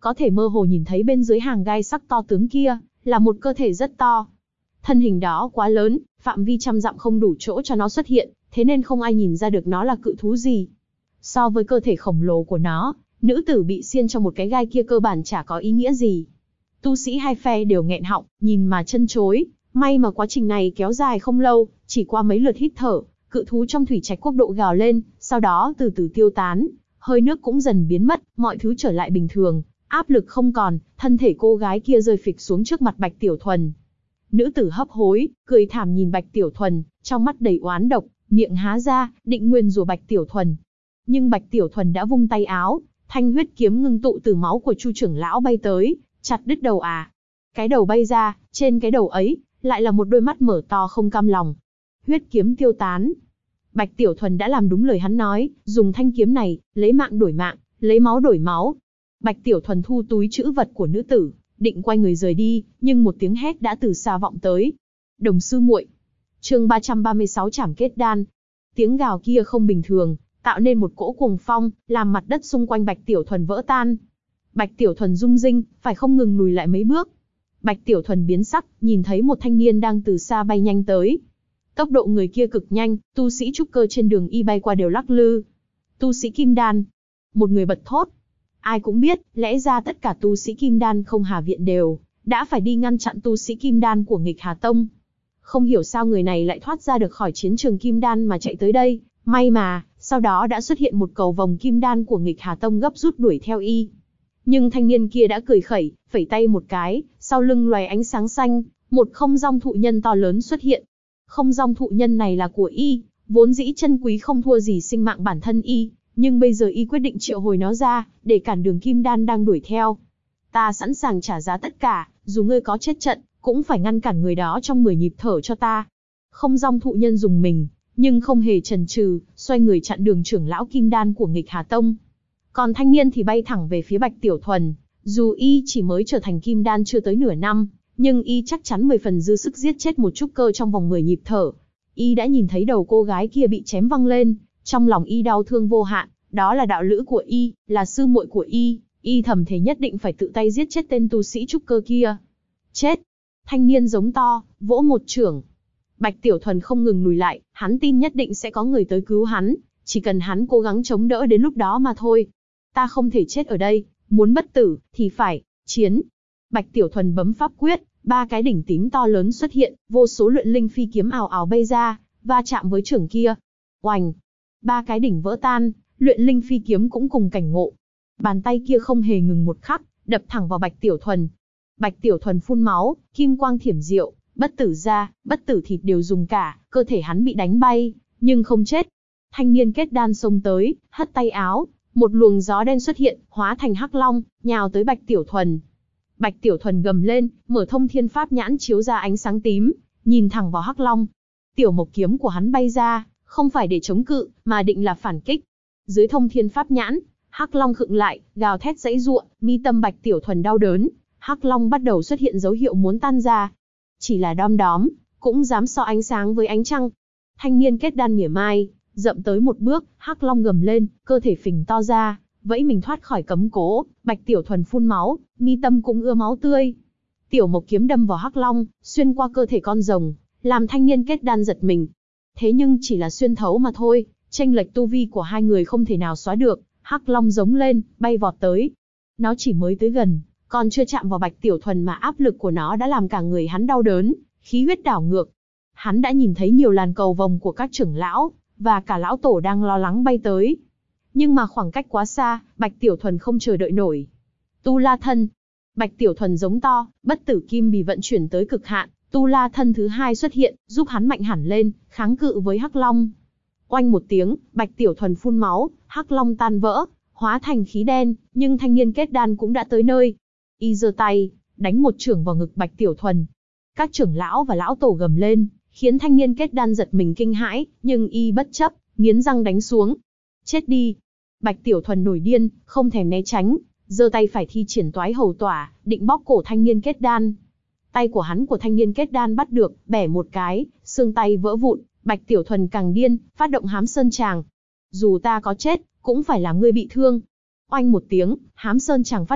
có thể mơ hồ nhìn thấy bên dưới hàng gai sắc to tướng kia, là một cơ thể rất to. Thân hình đó quá lớn, phạm vi trăm dặm không đủ chỗ cho nó xuất hiện, thế nên không ai nhìn ra được nó là cự thú gì. So với cơ thể khổng lồ của nó, nữ tử bị xiên trong một cái gai kia cơ bản chả có ý nghĩa gì. Tu sĩ hai phe đều nghẹn họng, nhìn mà chân chối, may mà quá trình này kéo dài không lâu, chỉ qua mấy lượt hít thở, cự thú trong thủy trạch quốc độ gào lên, sau đó từ từ tiêu tán, hơi nước cũng dần biến mất, mọi thứ trở lại bình thường, áp lực không còn, thân thể cô gái kia rơi phịch xuống trước mặt Bạch Tiểu Thuần. Nữ tử hấp hối, cười thảm nhìn Bạch Tiểu Thuần, trong mắt đầy oán độc, miệng há ra, định nguyền rủa Bạch Tiểu Thuần. Nhưng Bạch Tiểu Thuần đã vung tay áo, thanh huyết kiếm ngưng tụ từ máu của Chu trưởng lão bay tới, chặt đứt đầu Cái đầu bay ra, trên cái đầu ấy, lại là một đôi mắt mở to không cam lòng. Huyết kiếm tiêu tán. Bạch Tiểu Thuần đã làm đúng lời hắn nói, dùng thanh kiếm này, lấy mạng đổi mạng, lấy máu đổi máu. Bạch Tiểu Thuần thu túi trữ vật của nữ tử, định quay người rời đi, nhưng một tiếng hét đã từ xa vọng tới. Đồng sư muội. Chương 336 Trảm kết đan. Tiếng gào kia không bình thường, tạo nên một cỗ cuồng phong, làm mặt đất xung quanh Bạch Tiểu Thuần vỡ tan. Bạch Tiểu Thuần rung rinh, phải không ngừng lùi lại mấy bước. Bạch Tiểu Thuần biến sắc, nhìn thấy một thanh niên đang từ xa bay nhanh tới. Tốc độ người kia cực nhanh, tu sĩ trúc cơ trên đường y bay qua đều lắc lư. Tu sĩ kim đan. Một người bật thốt. Ai cũng biết, lẽ ra tất cả tu sĩ kim đan không Hà Viện đều đã phải đi ngăn chặn tu sĩ kim đan của Nghịch Hà Tông. Không hiểu sao người này lại thoát ra được khỏi chiến trường kim đan mà chạy tới đây, may mà, sau đó đã xuất hiện một cầu vòng kim đan của Nghịch Hà Tông gấp rút đuổi theo y. Nhưng thanh niên kia đã cười khẩy, phẩy tay một cái, sau lưng loài ánh sáng xanh, một không dong thụ nhân to lớn xuất hiện. Không dong thụ nhân này là của y, vốn dĩ chân quý không thua gì sinh mạng bản thân y, nhưng bây giờ y quyết định triệu hồi nó ra, để cản đường kim đan đang đuổi theo. Ta sẵn sàng trả giá tất cả, dù ngươi có chết trận, cũng phải ngăn cản người đó trong 10 nhịp thở cho ta. Không dong thụ nhân dùng mình, nhưng không hề chần chừ, xoay người chặn đường trưởng lão kim đan của Nghịch Hà Tông. Còn thanh niên thì bay thẳng về phía Bạch Tiểu Thuần, dù y chỉ mới trở thành kim đan chưa tới nửa năm, nhưng y chắc chắn 10 phần dư sức giết chết một trúc cơ trong vòng 10 nhịp thở. Y đã nhìn thấy đầu cô gái kia bị chém văng lên, trong lòng y đau thương vô hạn, đó là đạo lữ của y, là sư muội của y, y thầm thề nhất định phải tự tay giết chết tên tu sĩ trúc cơ kia. Chết! Thanh niên giống to, vỗ một chưởng. Bạch Tiểu Thuần không ngừng lùi lại, hắn tin nhất định sẽ có người tới cứu hắn, chỉ cần hắn cố gắng chống đỡ đến lúc đó mà thôi. Ta không thể chết ở đây, muốn bất tử, thì phải chiến. Bạch Tiểu Thuần bấm pháp quyết, 3 cái đỉnh tím to lớn xuất hiện, vô số luyện linh phi kiếm ào ào bay ra, va chạm với chưởng kia. Oành! 3 cái đỉnh vỡ tan, luyện linh phi kiếm cũng cùng cảnh ngộ. Bàn tay kia không hề ngừng một khắc, đập thẳng vào Bạch Tiểu Thuần. Bạch Tiểu Thuần phun máu, kim quang thiểm diệu, bất tử da, bất tử thịt đều dùng cả, cơ thể hắn bị đánh bay, nhưng không chết. Thanh niên kết đan xông tới, hất tay áo, một luồng gió đen xuất hiện, hóa thành hắc long, nhào tới Bạch Tiểu Thuần. Bạch Tiểu Thuần gầm lên, mở thông thiên pháp nhãn chiếu ra ánh sáng tím, nhìn thẳng vào hắc long. Tiểu mộc kiếm của hắn bay ra, không phải để chống cự, mà định là phản kích. Dưới thông thiên pháp nhãn, hắc long khựng lại, gào thét giãy giụa, mi tâm Bạch Tiểu Thuần đau đớn, hắc long bắt đầu xuất hiện dấu hiệu muốn tan ra. Chỉ là đom đóm, cũng dám so ánh sáng với ánh trăng. Thanh niên kết đan mỉa mai, dậm tới một bước, hắc long gầm lên, cơ thể phình to ra, vẫy mình thoát khỏi cấm cố. Bạch Tiểu Thuần phun máu, mi tâm cũng ưa máu tươi. Tiểu mộc kiếm đâm vào hắc long, xuyên qua cơ thể con rồng, làm thanh niên kết đan giật mình. Thế nhưng chỉ là xuyên thấu mà thôi, chênh lệch tu vi của hai người không thể nào xóa được. Hắc long giống lên, bay vọt tới. Nó chỉ mới tới gần, còn chưa chạm vào Bạch Tiểu Thuần mà áp lực của nó đã làm cả người hắn đau đớn, khí huyết đảo ngược. Hắn đã nhìn thấy nhiều làn cầu vồng của các trưởng lão, và cả lão tổ đang lo lắng bay tới. Nhưng mà khoảng cách quá xa, Bạch Tiểu Thuần không chờ đợi nổi. Tu La Thân. Bạch Tiểu Thuần giống to, bất tử kim bì vận chuyển tới cực hạn, Tu La Thân thứ hai xuất hiện, giúp hắn mạnh hẳn lên, kháng cự với hắc long. Oanh một tiếng, Bạch Tiểu Thuần phun máu, hắc long tan vỡ, hóa thành khí đen, nhưng thanh niên kết đan cũng đã tới nơi. Y giơ tay, đánh một chưởng vào ngực Bạch Tiểu Thuần. Các trưởng lão và lão tổ gầm lên, khiến thanh niên kết đan giật mình kinh hãi, nhưng y bất chấp, nghiến răng đánh xuống. Chết đi! Bạch Tiểu Thuần nổi điên, không thèm né tránh, giơ tay phải thi triển toái hầu tỏa, định bóp cổ thanh niên kết đan. Tay của thanh niên kết đan bắt được, bẻ một cái, xương tay vỡ vụn. Bạch Tiểu Thuần càng điên, phát động Hám Sơn Tràng. Dù ta có chết, cũng phải làm ngươi bị thương. Oanh một tiếng, Hám Sơn Tràng phát động,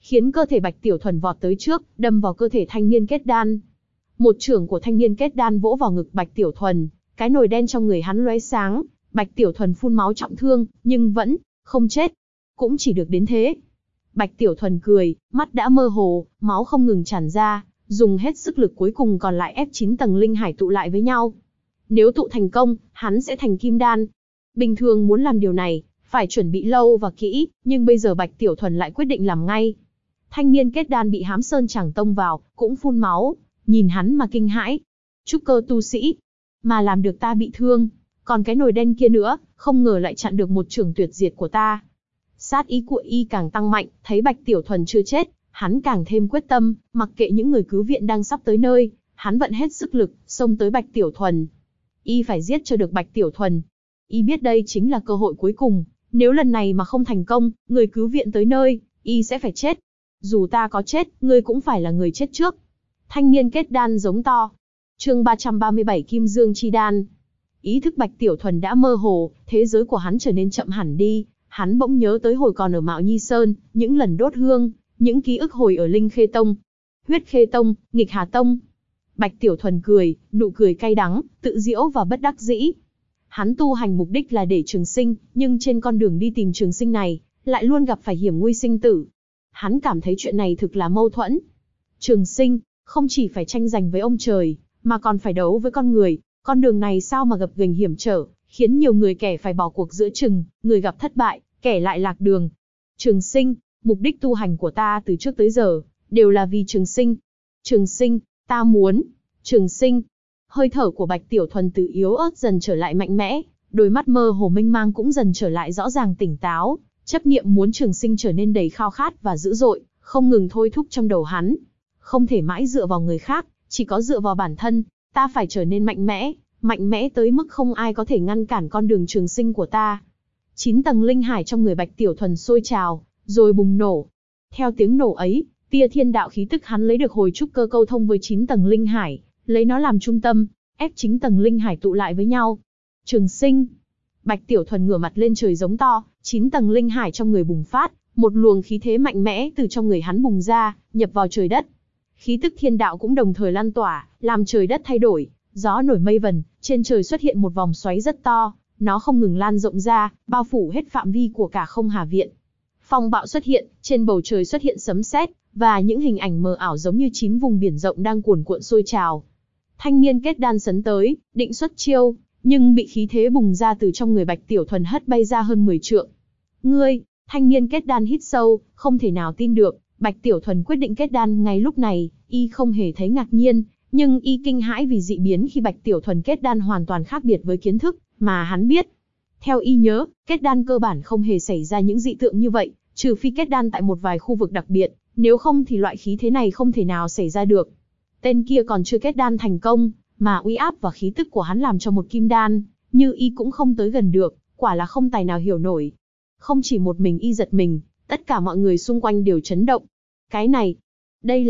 khiến cơ thể Bạch Tiểu Thuần vọt tới trước, đâm vào cơ thể thanh niên kết đan. Một chưởng của thanh niên kết đan vỗ vào ngực Bạch Tiểu Thuần, cái nồi đen trong người hắn lóe sáng, Bạch Tiểu Thuần phun máu trọng thương, nhưng vẫn không chết. Cũng chỉ được đến thế. Bạch Tiểu Thuần cười, mắt đã mơ hồ, máu không ngừng tràn ra, dùng hết sức lực cuối cùng còn lại ép 9 tầng linh hải tụ lại với nhau. Nếu tụ thành công, hắn sẽ thành kim đan. Bình thường muốn làm điều này, phải chuẩn bị lâu và kỹ, nhưng bây giờ Bạch Tiểu Thuần lại quyết định làm ngay. Thanh niên kết đan bị hám sơn chàng tông vào, cũng phun máu, nhìn hắn mà kinh hãi. Trúc cơ tu sĩ, mà làm được ta bị thương, còn cái nồi đen kia nữa, không ngờ lại chặn được một chưởng tuyệt diệt của ta. Sát ý của y càng tăng mạnh, thấy Bạch Tiểu Thuần chưa chết, hắn càng thêm quyết tâm, mặc kệ những người cứu viện đang sắp tới nơi, hắn vận hết sức lực, xông tới Bạch Tiểu Thuần. Y phải giết cho được Bạch Tiểu Thuần. Y biết đây chính là cơ hội cuối cùng, nếu lần này mà không thành công, người cứu viện tới nơi, y sẽ phải chết. Dù ta có chết, ngươi cũng phải là người chết trước. Thanh niên kết đan giống to. Chương 337 Kim Dương Chi Đan. Ý thức Bạch Tiểu Thuần đã mơ hồ, thế giới của hắn trở nên chậm hẳn đi. Hắn bỗng nhớ tới hồi còn ở Mạo Nhi Sơn, những lần đốt hương, những ký ức hồi ở Linh Khê Tông, Huyết Khê Tông, Nghịch Hà Tông. Bạch Tiểu Thuần cười, nụ cười cay đắng, tự giễu và bất đắc dĩ. Hắn tu hành mục đích là để trường sinh, nhưng trên con đường đi tìm trường sinh này, lại luôn gặp phải hiểm nguy sinh tử. Hắn cảm thấy chuyện này thực là mâu thuẫn. Trường sinh, không chỉ phải tranh giành với ông trời, mà còn phải đấu với con người. Con đường này sao mà gập ghềnh hiểm trở, khiến nhiều người kẻ phải bỏ cuộc giữa chừng, người gặp thất bại, kẻ lại lạc đường. Trường sinh, mục đích tu hành của ta từ trước tới giờ, đều là vì trường sinh. Trường sinh, ta muốn. Trường sinh. Hơi thở của Bạch Tiểu Thuần từ yếu ớt dần trở lại mạnh mẽ, đôi mắt mơ hồ mênh mang cũng dần trở lại rõ ràng tỉnh táo. Chấp niệm muốn trường sinh trở nên đầy khao khát và dữ dội, không ngừng thôi thúc trong đầu hắn. Không thể mãi dựa vào người khác, chỉ có dựa vào bản thân. Ta phải trở nên mạnh mẽ tới mức không ai có thể ngăn cản con đường trường sinh của ta. 9 tầng linh hải trong người Bạch Tiểu Thuần sôi trào, rồi bùng nổ. Theo tiếng nổ ấy, tia thiên đạo khí tức hắn lấy được hồi trúc cơ câu thông với 9 tầng linh hải, lấy nó làm trung tâm, ép 9 tầng linh hải tụ lại với nhau. Trường sinh. Bạch Tiểu Thuần ngửa mặt lên trời giống to, 9 tầng linh hải trong người bùng phát, một luồng khí thế mạnh mẽ từ trong người hắn bùng ra, nhập vào trời đất. Khí tức thiên đạo cũng đồng thời lan tỏa, làm trời đất thay đổi, gió nổi mây vần, trên trời xuất hiện một vòng xoáy rất to, nó không ngừng lan rộng ra, bao phủ hết phạm vi của cả Không Hà Viện. Phong bạo xuất hiện, trên bầu trời xuất hiện sấm sét, và những hình ảnh mờ ảo giống như 9 vùng biển rộng đang cuồn cuộn sôi trào. Thanh niên kết đan sấn tới, định xuất chiêu, nhưng bị khí thế bùng ra từ trong người Bạch Tiểu Thuần hất bay ra hơn 10 trượng. Ngươi, thanh niên kết đan hít sâu, không thể nào tin được, Bạch Tiểu Thuần quyết định kết đan ngay lúc này, y không hề thấy ngạc nhiên, nhưng y kinh hãi vì dị biến khi Bạch Tiểu Thuần kết đan hoàn toàn khác biệt với kiến thức mà hắn biết. Theo y nhớ, kết đan cơ bản không hề xảy ra những dị tượng như vậy, trừ phi kết đan tại một vài khu vực đặc biệt, nếu không thì loại khí thế này không thể nào xảy ra được. Tên kia còn chưa kết đan thành công, mà uy áp và khí tức của hắn làm cho một kim đan, như y cũng không tới gần được, quả là không tài nào hiểu nổi. Không chỉ một mình y giật mình, tất cả mọi người xung quanh đều chấn động. Cái này, đây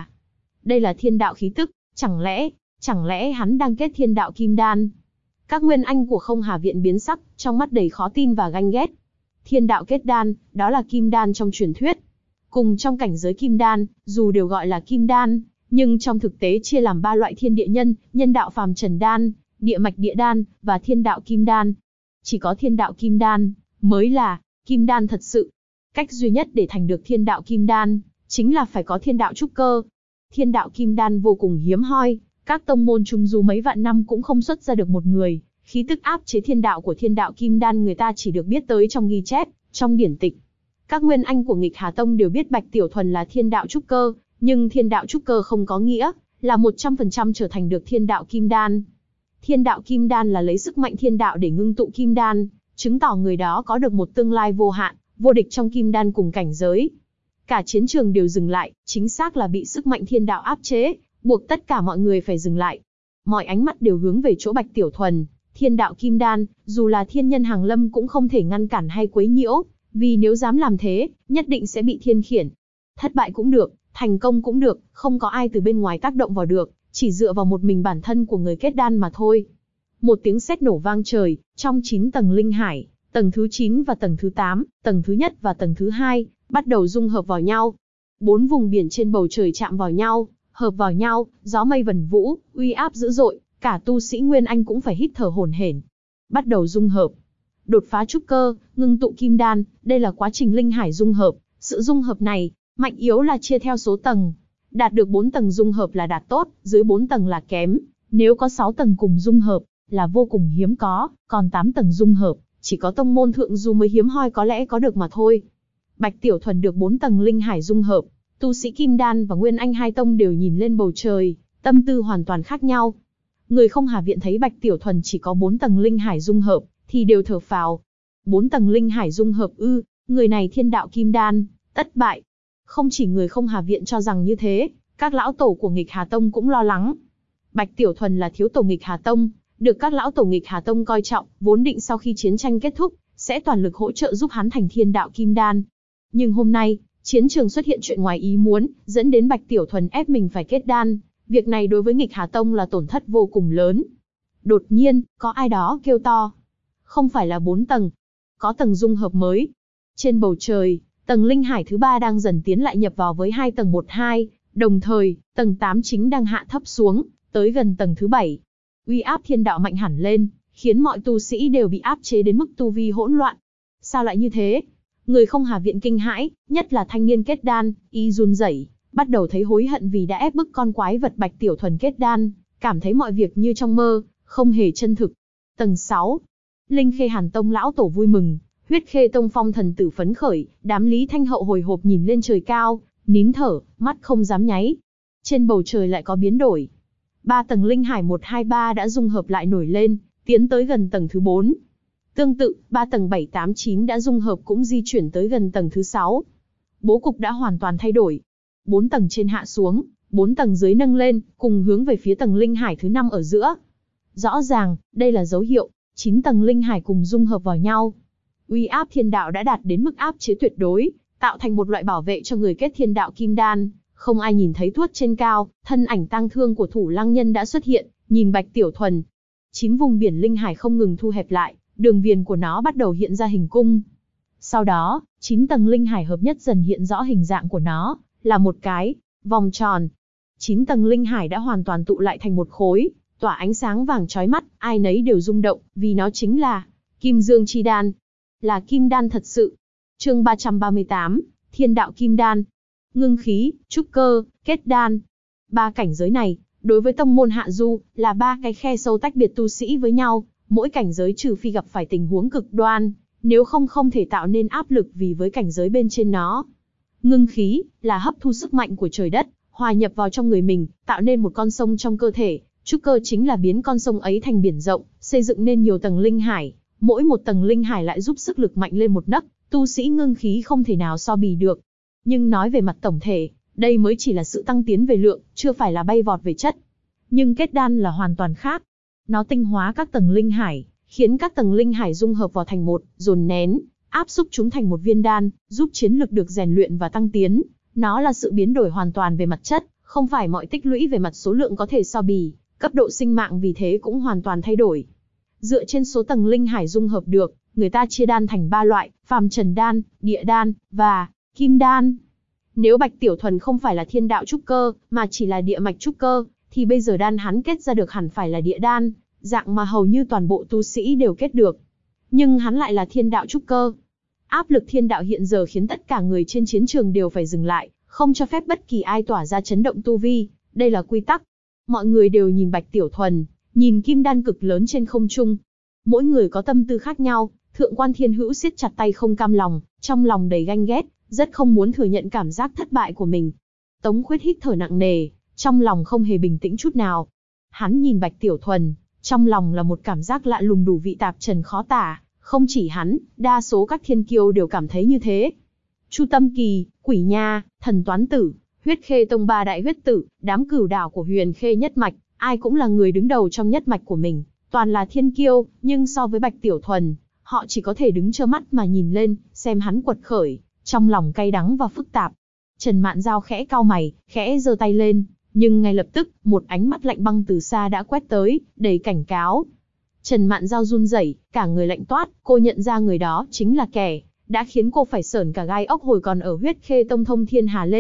là thiên đạo khí tức, chẳng lẽ hắn đang kết thiên đạo kim đan? Các nguyên anh của Không Hà Viện biến sắc, trong mắt đầy khó tin và ganh ghét. Thiên đạo kết đan, đó là kim đan trong truyền thuyết. Cùng trong cảnh giới kim đan, dù đều gọi là kim đan, nhưng trong thực tế chia làm 3 loại thiên địa nhân, nhân đạo phàm trần đan, địa mạch địa đan, và thiên đạo kim đan. Chỉ có thiên đạo kim đan, mới là kim đan thật sự. Cách duy nhất để thành được thiên đạo kim đan, chính là phải có thiên đạo trúc cơ. Thiên đạo kim đan vô cùng hiếm hoi, các tông môn trung du mấy vạn năm cũng không xuất ra được một người. Khí tức áp chế thiên đạo của thiên đạo kim đan người ta chỉ được biết tới trong ghi chép, trong điển tịch. Các nguyên anh của Nghịch Hà Tông đều biết Bạch Tiểu Thuần là thiên đạo trúc cơ, nhưng thiên đạo trúc cơ không có nghĩa là 100% trở thành được thiên đạo kim đan. Thiên đạo kim đan là lấy sức mạnh thiên đạo để ngưng tụ kim đan, chứng tỏ người đó có được một tương lai vô hạn, vô địch trong kim đan cùng cảnh giới. Cả chiến trường đều dừng lại, chính xác là bị sức mạnh thiên đạo áp chế, buộc tất cả mọi người phải dừng lại. Mọi ánh mắt đều hướng về chỗ Bạch Tiểu Thuần. Thiên đạo kim đan, dù là thiên nhân hàng lâm cũng không thể ngăn cản hay quấy nhiễu, vì nếu dám làm thế, nhất định sẽ bị thiên khiển. Thất bại cũng được, thành công cũng được, không có ai từ bên ngoài tác động vào được, chỉ dựa vào một mình bản thân của người kết đan mà thôi. Một tiếng sét nổ vang trời, trong 9 tầng linh hải, tầng thứ 9 và tầng thứ 8, tầng thứ nhất và tầng thứ 2, bắt đầu dung hợp vào nhau. 4 vùng biển trên bầu trời chạm vào nhau, hợp vào nhau, gió mây vần vũ, uy áp dữ dội, cả tu sĩ Nguyên Anh cũng phải hít thở hổn hển. Bắt đầu dung hợp. Đột phá trúc cơ, ngưng tụ kim đan, đây là quá trình linh hải dung hợp. Sự dung hợp này, mạnh yếu là chia theo số tầng. Đạt được 4 tầng dung hợp là đạt tốt, dưới 4 tầng là kém. Nếu có 6 tầng cùng dung hợp, là vô cùng hiếm có, còn 8 tầng dung hợp, chỉ có tông môn thượng du mới hiếm hoi có lẽ có được mà thôi. Bạch Tiểu Thuần được 4 tầng linh hải dung hợp, tu sĩ Kim Đan và Nguyên Anh hai tông đều nhìn lên bầu trời, tâm tư hoàn toàn khác nhau. Người không Hà Viện thấy Bạch Tiểu Thuần chỉ có 4 tầng linh hải dung hợp, thì đều thở phào. 4 tầng linh hải dung hợp ư, người này thiên đạo Kim Đan, tất bại. Không chỉ người không Hà Viện cho rằng như thế, các lão tổ của Nghịch Hà Tông cũng lo lắng. Bạch Tiểu Thuần là thiếu tổ Nghịch Hà Tông, được các lão tổ Nghịch Hà Tông coi trọng, vốn định sau khi chiến tranh kết thúc, sẽ toàn lực hỗ trợ giúp hắn thành thiên đạo Kim Đan. Nhưng hôm nay, chiến trường xuất hiện chuyện ngoài ý muốn, dẫn đến Bạch Tiểu Thuần ép mình phải kết đan. Việc này đối với Nghịch Hà Tông là tổn thất vô cùng lớn. Đột nhiên, có ai đó kêu to. Không phải là 4 tầng, có tầng dung hợp mới. Trên bầu trời, tầng linh hải thứ 3 đang dần tiến lại nhập vào với 2 tầng 1-2, đồng thời, tầng 8 chính đang hạ thấp xuống, tới gần tầng thứ 7. Uy áp thiên đạo mạnh hẳn lên, khiến mọi tu sĩ đều bị áp chế đến mức tu vi hỗn loạn. Sao lại như thế? Người không Hà Viện kinh hãi, nhất là thanh niên kết đan, y run rẩy, bắt đầu thấy hối hận vì đã ép bức con quái vật Bạch Tiểu Thuần kết đan, cảm thấy mọi việc như trong mơ, không hề chân thực. Tầng 6. Linh Khê Hàn Tông lão tổ vui mừng, Huyết Khê Tông phong thần tử phấn khởi, đám Lý Thanh Hậu hồi hộp nhìn lên trời cao, nín thở, mắt không dám nháy. Trên bầu trời lại có biến đổi. 3 tầng linh hải 1, 2, 3 đã dung hợp lại nổi lên, tiến tới gần tầng thứ 4. Tương tự, 3 tầng 7, 8, 9 đã dung hợp cũng di chuyển tới gần tầng thứ 6. Bố cục đã hoàn toàn thay đổi. 4 tầng trên hạ xuống, 4 tầng dưới nâng lên, cùng hướng về phía tầng linh hải thứ 5 ở giữa. Rõ ràng, đây là dấu hiệu, 9 tầng linh hải cùng dung hợp vào nhau. Uy áp thiên đạo đã đạt đến mức áp chế tuyệt đối, tạo thành một loại bảo vệ cho người kết thiên đạo Kim Đan. Không ai nhìn thấy tuốt trên cao, thân ảnh tang thương của Thủ Lăng Nhân đã xuất hiện, nhìn Bạch Tiểu Thuần. 9 vùng biển linh hải không ngừng thu hẹp lại, đường viền của nó bắt đầu hiện ra hình cung. Sau đó, 9 tầng linh hải hợp nhất dần hiện rõ hình dạng của nó, là một cái vòng tròn. 9 tầng linh hải đã hoàn toàn tụ lại thành một khối, tỏa ánh sáng vàng chói mắt, ai nấy đều rung động, vì nó chính là Kim Dương Chi Đan, là Kim Đan thật sự. Chương 338, Thiên đạo Kim Đan. Ngưng khí, trúc cơ, kết đan. 3 cảnh giới này, đối với tông môn hạ du, là 3 cái khe sâu tách biệt tu sĩ với nhau, mỗi cảnh giới trừ phi gặp phải tình huống cực đoan, nếu không không thể tạo nên áp lực vì với cảnh giới bên trên nó. Ngưng khí, là hấp thu sức mạnh của trời đất, hòa nhập vào trong người mình, tạo nên một con sông trong cơ thể. Trúc cơ chính là biến con sông ấy thành biển rộng, xây dựng nên nhiều tầng linh hải, mỗi một tầng linh hải lại giúp sức lực mạnh lên một nấc, tu sĩ ngưng khí không thể nào so bì được. Nhưng nói về mặt tổng thể, đây mới chỉ là sự tăng tiến về lượng, chưa phải là bay vọt về chất. Nhưng kết đan là hoàn toàn khác. Nó tinh hóa các tầng linh hải, khiến các tầng linh hải dung hợp vào thành một, dồn nén, áp xúc chúng thành một viên đan, giúp chiến lực được rèn luyện và tăng tiến. Nó là sự biến đổi hoàn toàn về mặt chất, không phải mọi tích lũy về mặt số lượng có thể so bì, cấp độ sinh mạng vì thế cũng hoàn toàn thay đổi. Dựa trên số tầng linh hải dung hợp được, người ta chia đan thành 3 loại, phàm trần đan, địa đan, và kim đan. Nếu Bạch Tiểu Thuần không phải là thiên đạo trúc cơ, mà chỉ là địa mạch trúc cơ, thì bây giờ đan hắn kết ra được hẳn phải là địa đan, dạng mà hầu như toàn bộ tu sĩ đều kết được. Nhưng hắn lại là thiên đạo trúc cơ. Áp lực thiên đạo hiện giờ khiến tất cả người trên chiến trường đều phải dừng lại, không cho phép bất kỳ ai tỏa ra chấn động tu vi, đây là quy tắc. Mọi người đều nhìn Bạch Tiểu Thuần, nhìn kim đan cực lớn trên không trung. Mỗi người có tâm tư khác nhau, Thượng quan Thiên Hữu siết chặt tay không cam lòng, trong lòng đầy ganh ghét, rất không muốn thừa nhận cảm giác thất bại của mình. Tống Khuyết hít thở nặng nề, trong lòng không hề bình tĩnh chút nào. Hắn nhìn Bạch Tiểu Thuần, trong lòng là một cảm giác lạ lùng đủ vị tạp trần khó tả, không chỉ hắn, đa số các thiên kiêu đều cảm thấy như thế. Chu Tâm Kỳ, Quỷ Nha, Thần Toán Tử, Huyết Khê Tông 3 đại huyết tử, đám cửu đảo của Huyền Khê nhất mạch, ai cũng là người đứng đầu trong nhất mạch của mình, toàn là thiên kiêu, nhưng so với Bạch Tiểu Thuần, họ chỉ có thể đứng trơ mắt mà nhìn lên, xem hắn quật khởi, trong lòng cay đắng và phức tạp. Trần Mạn Giao khẽ cau mày, khẽ giơ tay lên, nhưng ngay lập tức, một ánh mắt lạnh băng từ xa đã quét tới, đầy cảnh cáo. Trần Mạn Giao run rẩy, cả người lạnh toát, cô nhận ra người đó chính là kẻ đã khiến cô phải sởn cả gai ốc hồi còn ở Huyết Khê Tông Thông Thiên Hà lên,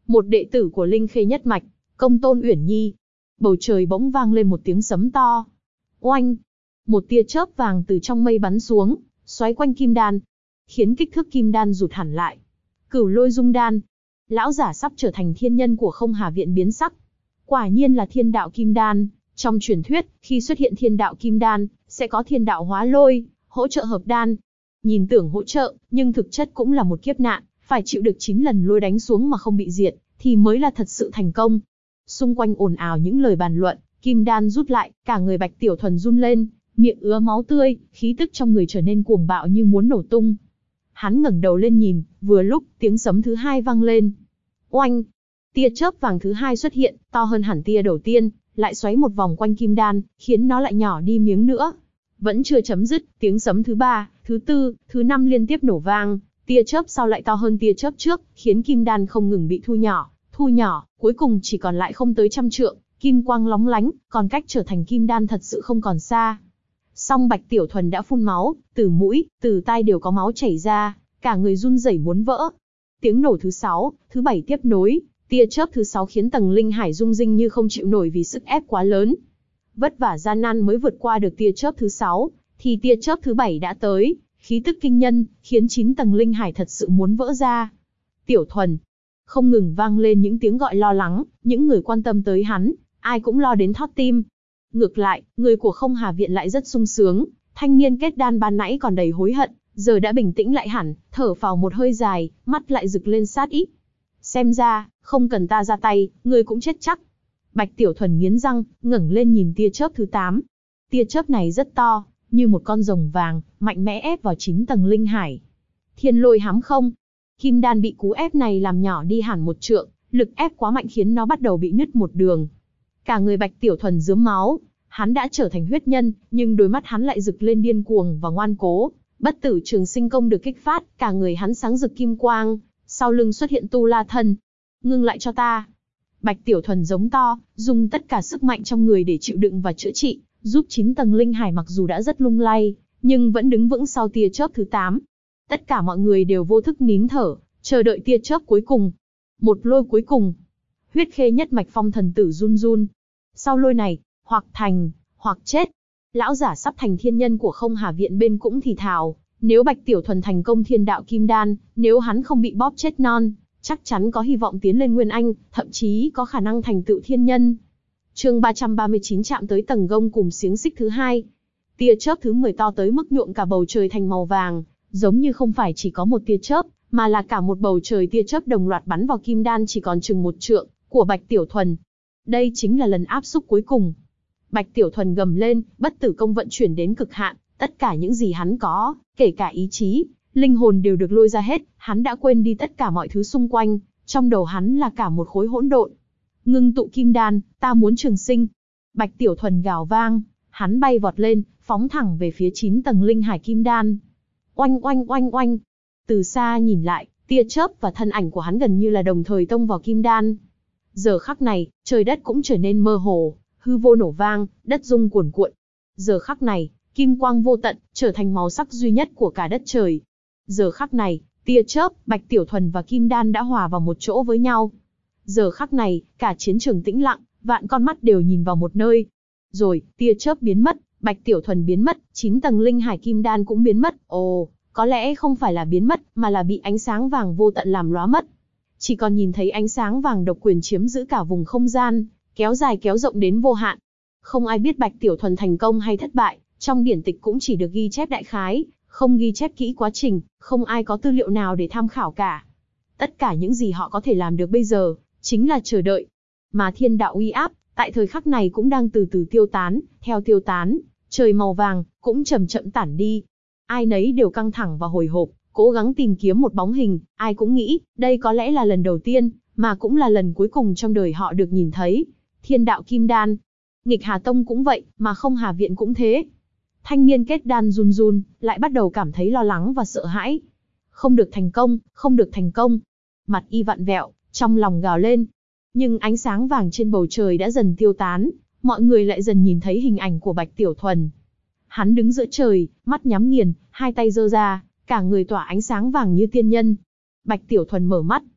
một đệ tử của Linh Khê nhất mạch, Công Tôn Uyển Nhi. Bầu trời bỗng vang lên một tiếng sấm to. Oanh! Một tia chớp vàng từ trong mây bắn xuống, xoáy quanh kim đan, khiến kích thước kim đan rụt hẳn lại. Cửu Lôi Dung Đan. Lão giả sắp trở thành thiên nhân của Không Hà Viện biến sắc. Quả nhiên là thiên đạo kim đan. Trong truyền thuyết, khi xuất hiện thiên đạo kim đan, sẽ có thiên đạo hóa lôi, hỗ trợ hợp đan. Nhìn tưởng hỗ trợ, nhưng thực chất cũng là một kiếp nạn, phải chịu được 9 lần lôi đánh xuống mà không bị diệt, thì mới là thật sự thành công. Xung quanh ồn ào những lời bàn luận, kim đan rút lại, cả người Bạch Tiểu Thuần run lên, miệng ứa máu tươi, khí tức trong người trở nên cuồng bạo như muốn nổ tung. Hắn ngẩng đầu lên nhìn, vừa lúc tiếng sấm thứ hai vang lên. Oanh! Tia chớp vàng thứ hai xuất hiện, to hơn hẳn tia đầu tiên, lại xoáy một vòng quanh kim đan, khiến nó lại nhỏ đi miếng nữa. Vẫn chưa chấm dứt, tiếng sấm thứ ba, thứ tư, thứ năm liên tiếp nổ vang, tia chớp sau lại to hơn tia chớp trước, khiến kim đan không ngừng bị thu nhỏ, cuối cùng chỉ còn lại không tới 100 trượng, kim quang lóng lánh, còn cách trở thành kim đan thật sự không còn xa. Song Bạch Tiểu Thuần đã phun máu, từ mũi, từ tai đều có máu chảy ra, cả người run rẩy muốn vỡ. Tiếng nổ thứ 6, thứ 7 tiếp nối, tia chớp thứ 6 khiến tầng linh hải rung rinh như không chịu nổi vì sức ép quá lớn. Vất vả gian nan mới vượt qua được tia chớp thứ 6, thì tia chớp thứ 7 đã tới, khí tức kinh nhân, khiến 9 tầng linh hải thật sự muốn vỡ ra. Tiểu Thuần, không ngừng vang lên những tiếng gọi lo lắng, những người quan tâm tới hắn, ai cũng lo đến thót tim. Ngược lại, người của Không Hà Viện lại rất sung sướng, thanh niên kết đan ban nãy còn đầy hối hận, giờ đã bình tĩnh lại hẳn, thở phào một hơi dài, mắt lại rực lên sát ý. Xem ra, không cần ta ra tay, người cũng chết chắc. Bạch Tiểu Thuần nghiến răng, ngẩng lên nhìn tia chớp thứ 8. Tia chớp này rất to, như một con rồng vàng, mạnh mẽ ép vào 9 tầng linh hải. Thiên lôi hám không. Kim đan bị cú ép này làm nhỏ đi hẳn 1 trượng, lực ép quá mạnh khiến nó bắt đầu bị nứt một đường. Cả người Bạch Tiểu Thuần rướm máu, hắn đã trở thành huyết nhân, nhưng đôi mắt hắn lại rực lên điên cuồng và ngoan cố. Bất tử trường sinh công được kích phát, cả người hắn sáng rực kim quang, sau lưng xuất hiện tu la thân. Ngưng lại cho ta. Bạch Tiểu Thuần giống to, dùng tất cả sức mạnh trong người để chịu đựng và chữa trị, giúp 9 tầng linh hải mặc dù đã rất lung lay, nhưng vẫn đứng vững sau tia chớp thứ 8. Tất cả mọi người đều vô thức nín thở, chờ đợi tia chớp cuối cùng. Một lôi cuối cùng. Huyết Khê nhất mạch Phong Thần Tử run run. Sau lôi này, hoặc thành, hoặc chết. Lão giả sắp thành thiên nhân của Không Hà Viện bên cũng thì thào, nếu Bạch Tiểu Thuần thành công thiên đạo kim đan, nếu hắn không bị bóp chết non, chắc chắn có hy vọng tiến lên Nguyên Anh, thậm chí có khả năng thành tựu thiên nhân. Chương 339 chạm tới tầng gông cùng xiềng xích thứ 2. Tia chớp thứ 10 to tới mức nhuộm cả bầu trời thành màu vàng, giống như không phải chỉ có một tia chớp, mà là cả một bầu trời tia chớp đồng loạt bắn vào kim đan chỉ còn chừng 1 trượng của Bạch Tiểu Thuần. Đây chính là lần áp xúc cuối cùng. Bạch Tiểu Thuần gầm lên, bất tử công vận chuyển đến cực hạn, tất cả những gì hắn có, kể cả ý chí, linh hồn đều được lôi ra hết, hắn đã quên đi tất cả mọi thứ xung quanh, trong đầu hắn là cả một khối hỗn độn. Ngưng tụ kim đan, ta muốn trường sinh. Bạch Tiểu Thuần gào vang, hắn bay vọt lên, phóng thẳng về phía 9 tầng linh hải kim đan. Oanh oanh oanh oanh. Từ xa nhìn lại, tia chớp và thân ảnh của hắn gần như là đồng thời tông vào kim đan. Giờ khắc này, trời đất cũng trở nên mơ hồ, hư vô nổ vang, đất rung cuồn cuộn. Giờ khắc này, kim quang vô tận, trở thành màu sắc duy nhất của cả đất trời. Giờ khắc này, tia chớp, Bạch Tiểu Thuần và kim đan đã hòa vào một chỗ với nhau. Giờ khắc này, cả chiến trường tĩnh lặng, vạn con mắt đều nhìn vào một nơi. Rồi, tia chớp biến mất, Bạch Tiểu Thuần biến mất, 9 tầng linh hải kim đan cũng biến mất. Ồ, có lẽ không phải là biến mất, mà là bị ánh sáng vàng vô tận làm lóa mất. Chỉ còn nhìn thấy ánh sáng vàng độc quyền chiếm giữ cả vùng không gian, kéo dài kéo rộng đến vô hạn. Không ai biết Bạch Tiểu Thuần thành công hay thất bại, trong điển tịch cũng chỉ được ghi chép đại khái, không ghi chép kỹ quá trình, không ai có tư liệu nào để tham khảo cả. Tất cả những gì họ có thể làm được bây giờ, chính là chờ đợi. Mà thiên đạo uy áp, tại thời khắc này cũng đang từ từ tiêu tán, theo tiêu tán, trời màu vàng, cũng chậm chậm tản đi. Ai nấy đều căng thẳng và hồi hộp, cố gắng tìm kiếm một bóng hình, ai cũng nghĩ, đây có lẽ là lần đầu tiên, mà cũng là lần cuối cùng trong đời họ được nhìn thấy. Thiên đạo kim đan. Nghịch Hà Tông cũng vậy, mà Không Hà Viện cũng thế. Thanh niên kết đan run run, lại bắt đầu cảm thấy lo lắng và sợ hãi. Không được thành công, không được thành công. Mặt y vặn vẹo, trong lòng gào lên. Nhưng ánh sáng vàng trên bầu trời đã dần tiêu tán, mọi người lại dần nhìn thấy hình ảnh của Bạch Tiểu Thuần. Hắn đứng giữa trời, mắt nhắm nghiền, hai tay giơ ra, cả người tỏa ánh sáng vàng như tiên nhân. Bạch Tiểu Thuần mở mắt.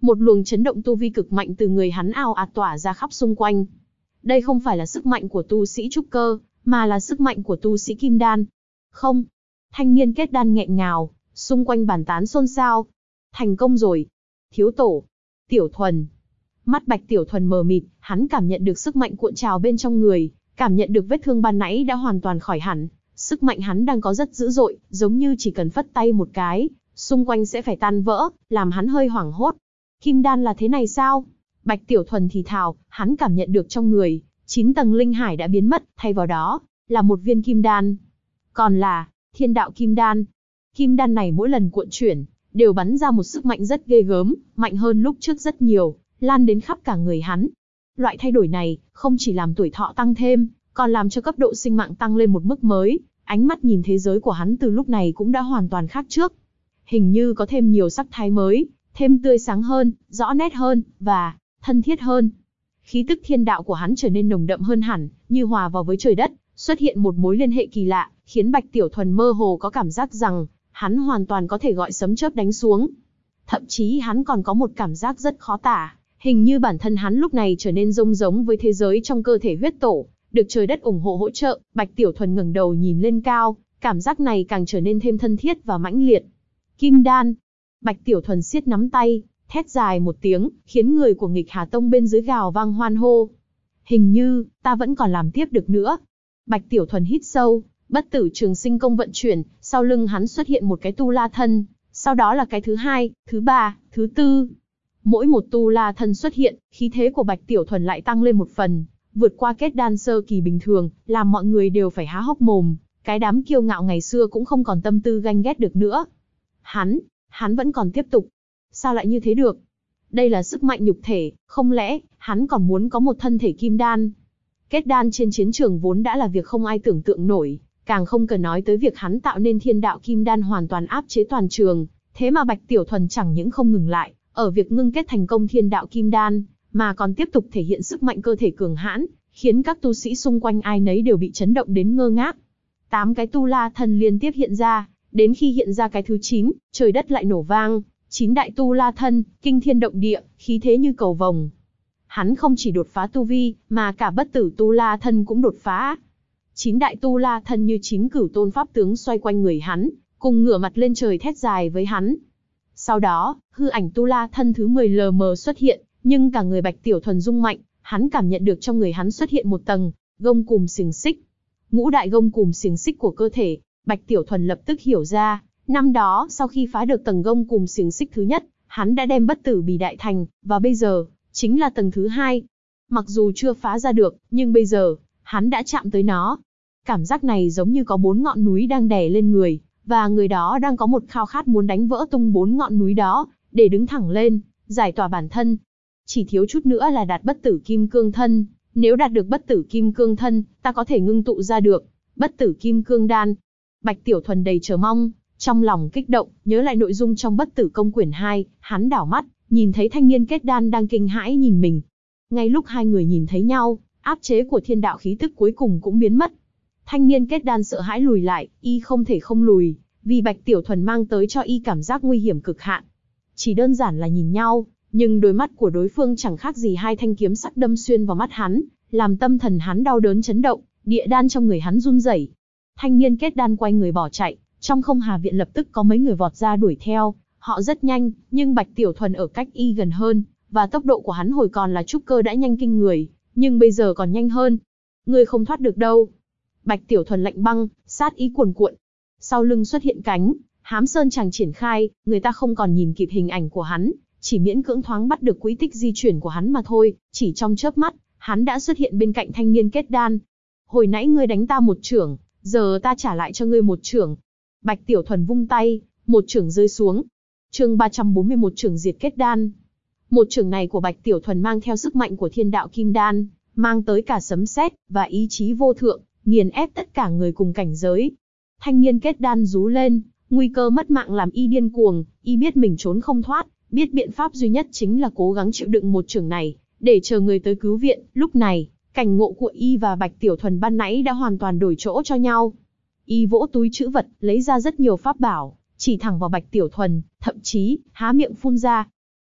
Một luồng chấn động tu vi cực mạnh từ người hắn ào ạt tỏa ra khắp xung quanh. Đây không phải là sức mạnh của tu sĩ trúc cơ, mà là sức mạnh của tu sĩ kim đan. Không. Thanh niên kết đan nghẹn ngào, xung quanh bàn tán xôn xao. Thành công rồi. Thiếu tổ. Tiểu Thuần. Mắt Bạch Tiểu Thuần mờ mịt, hắn cảm nhận được sức mạnh cuộn trào bên trong người, cảm nhận được vết thương ban nãy đã hoàn toàn khỏi hẳn. Sức mạnh hắn đang có rất dữ dội, giống như chỉ cần phất tay một cái, xung quanh sẽ phải tan vỡ, làm hắn hơi hoảng hốt. Kim đan là thế này sao? Bạch Tiểu Thuần thì thào, hắn cảm nhận được trong người, 9 tầng linh hải đã biến mất, thay vào đó là một viên kim đan. Còn là thiên đạo kim đan. Kim đan này mỗi lần cuộn chuyển, đều bắn ra một sức mạnh rất ghê gớm, mạnh hơn lúc trước rất nhiều, lan đến khắp cả người hắn. Loại thay đổi này, không chỉ làm tuổi thọ tăng thêm, còn làm cho cấp độ sinh mạng tăng lên một mức mới, ánh mắt nhìn thế giới của hắn từ lúc này cũng đã hoàn toàn khác trước. Hình như có thêm nhiều sắc thái mới, thêm tươi sáng hơn, rõ nét hơn, và thân thiết hơn. Khí tức thiên đạo của hắn trở nên nồng đậm hơn hẳn, như hòa vào với trời đất, xuất hiện một mối liên hệ kỳ lạ, khiến Bạch Tiểu Thuần mơ hồ có cảm giác rằng, hắn hoàn toàn có thể gọi sấm chớp đánh xuống. Thậm chí hắn còn có một cảm giác rất khó tả, hình như bản thân hắn lúc này trở nên giống với thế giới trong cơ thể huyết tổ, được trời đất ủng hộ hỗ trợ. Bạch Tiểu Thuần ngẩng đầu nhìn lên cao, cảm giác này càng trở nên thêm thân thiết và mãnh liệt. Kim đan. Bạch Tiểu Thuần siết nắm tay, thét dài một tiếng, khiến người của Nghịch Hà Tông bên dưới gào vang hoan hô. Hình như, ta vẫn còn làm tiếp được nữa. Bạch Tiểu Thuần hít sâu, bất tử trường sinh công vận chuyển, sau lưng hắn xuất hiện một cái tu la thân, sau đó là cái thứ hai, thứ ba, thứ tư. Mỗi một tu la thân xuất hiện, khí thế của Bạch Tiểu Thuần lại tăng lên một phần, vượt qua kết đan sơ kỳ bình thường, làm mọi người đều phải há hốc mồm, cái đám kiêu ngạo ngày xưa cũng không còn tâm tư ganh ghét được nữa. Hắn vẫn còn tiếp tục. Sao lại như thế được? Đây là sức mạnh nhục thể, không lẽ hắn còn muốn có một thân thể kim đan? Kết đan trên chiến trường vốn đã là việc không ai tưởng tượng nổi, càng không cần nói tới việc hắn tạo nên thiên đạo kim đan hoàn toàn áp chế toàn trường. Thế mà Bạch Tiểu Thuần chẳng những không ngừng lại ở việc ngưng kết thành công thiên đạo kim đan, mà còn tiếp tục thể hiện sức mạnh cơ thể cường hãn, khiến các tu sĩ xung quanh ai nấy đều bị chấn động đến ngơ ngác. 8 cái tu la thân liên tiếp hiện ra, đến khi hiện ra cái thứ 9, trời đất lại nổ vang. 9 đại tu la thân, kinh thiên động địa, khí thế như cầu vồng. Hắn không chỉ đột phá tu vi, mà cả bất tử tu la thân cũng đột phá. 9 đại tu la thân như 9 cửu tôn pháp tướng xoay quanh người hắn, cùng ngửa mặt lên trời thét dài với hắn. Sau đó, hư ảnh tu la thân thứ 10 lờ mờ xuất hiện, nhưng cả người Bạch Tiểu Thuần rung mạnh, hắn cảm nhận được trong người hắn xuất hiện một tầng gông cùm xiềng xích. Ngũ đại gông cùm xiềng xích của cơ thể, Bạch Tiểu Thuần lập tức hiểu ra, năm đó sau khi phá được tầng gông cùm xiềng xích thứ nhất, hắn đã đem bất tử bì đại thành, và bây giờ chính là tầng thứ 2. Mặc dù chưa phá ra được, nhưng bây giờ hắn đã chạm tới nó. Cảm giác này giống như có 4 ngọn núi đang đè lên người, và người đó đang có một khao khát muốn đánh vỡ tung 4 ngọn núi đó, để đứng thẳng lên, giải tỏa bản thân. Chỉ thiếu chút nữa là đạt bất tử kim cương thân. Nếu đạt được bất tử kim cương thân, ta có thể ngưng tụ ra được bất tử kim cương đan. Bạch Tiểu Thuần đầy chờ mong, trong lòng kích động, nhớ lại nội dung trong bất tử công quyển 2, hắn đảo mắt, nhìn thấy thanh niên kết đan đang kinh hãi nhìn mình. Ngay lúc hai người nhìn thấy nhau, áp chế của thiên đạo khí tức cuối cùng cũng biến mất. Thanh niên kết đan sợ hãi lùi lại, y không thể không lùi, vì Bạch Tiểu Thuần mang tới cho y cảm giác nguy hiểm cực hạn. Chỉ đơn giản là nhìn nhau, nhưng đôi mắt của đối phương chẳng khác gì hai thanh kiếm sắc đâm xuyên vào mắt hắn, làm tâm thần hắn đau đớn chấn động, địa đan trong người hắn run rẩy. Thanh niên kết đan quay người bỏ chạy, trong Không Hà viện lập tức có mấy người vọt ra đuổi theo, họ rất nhanh, nhưng Bạch Tiểu Thuần ở cách y gần hơn, và tốc độ của hắn hồi còn là trúc cơ đã nhanh kinh người, nhưng bây giờ còn nhanh hơn. Ngươi không thoát được đâu. Bạch Tiểu Thuần lạnh băng, sát ý cuồn cuộn. Sau lưng xuất hiện cánh, Hám Sơn Tràng triển khai, người ta không còn nhìn kịp hình ảnh của hắn, chỉ miễn cưỡng thoáng bắt được quỹ tích di chuyển của hắn mà thôi, chỉ trong chớp mắt, hắn đã xuất hiện bên cạnh thanh niên kết đan. Hồi nãy ngươi đánh ta một chưởng, giờ ta trả lại cho ngươi một chưởng. Bạch Tiểu Thuần vung tay, một chưởng rơi xuống. Chương 341 chưởng diệt kết đan. Một chưởng này của Bạch Tiểu Thuần mang theo sức mạnh của thiên đạo kim đan, mang tới cả sấm sét và ý chí vô thượng, nghiền ép tất cả người cùng cảnh giới. Thanh niên kết đan rú lên, nguy cơ mất mạng làm y điên cuồng, y biết mình trốn không thoát, biết biện pháp duy nhất chính là cố gắng chịu đựng một chưởng này, để chờ người tới cứu viện. Lúc này, cảnh ngộ của y và Bạch Tiểu Thuần ban nãy đã hoàn toàn đổi chỗ cho nhau. Y vỗ túi trữ vật, lấy ra rất nhiều pháp bảo, chỉ thẳng vào Bạch Tiểu Thuần, thậm chí há miệng phun ra.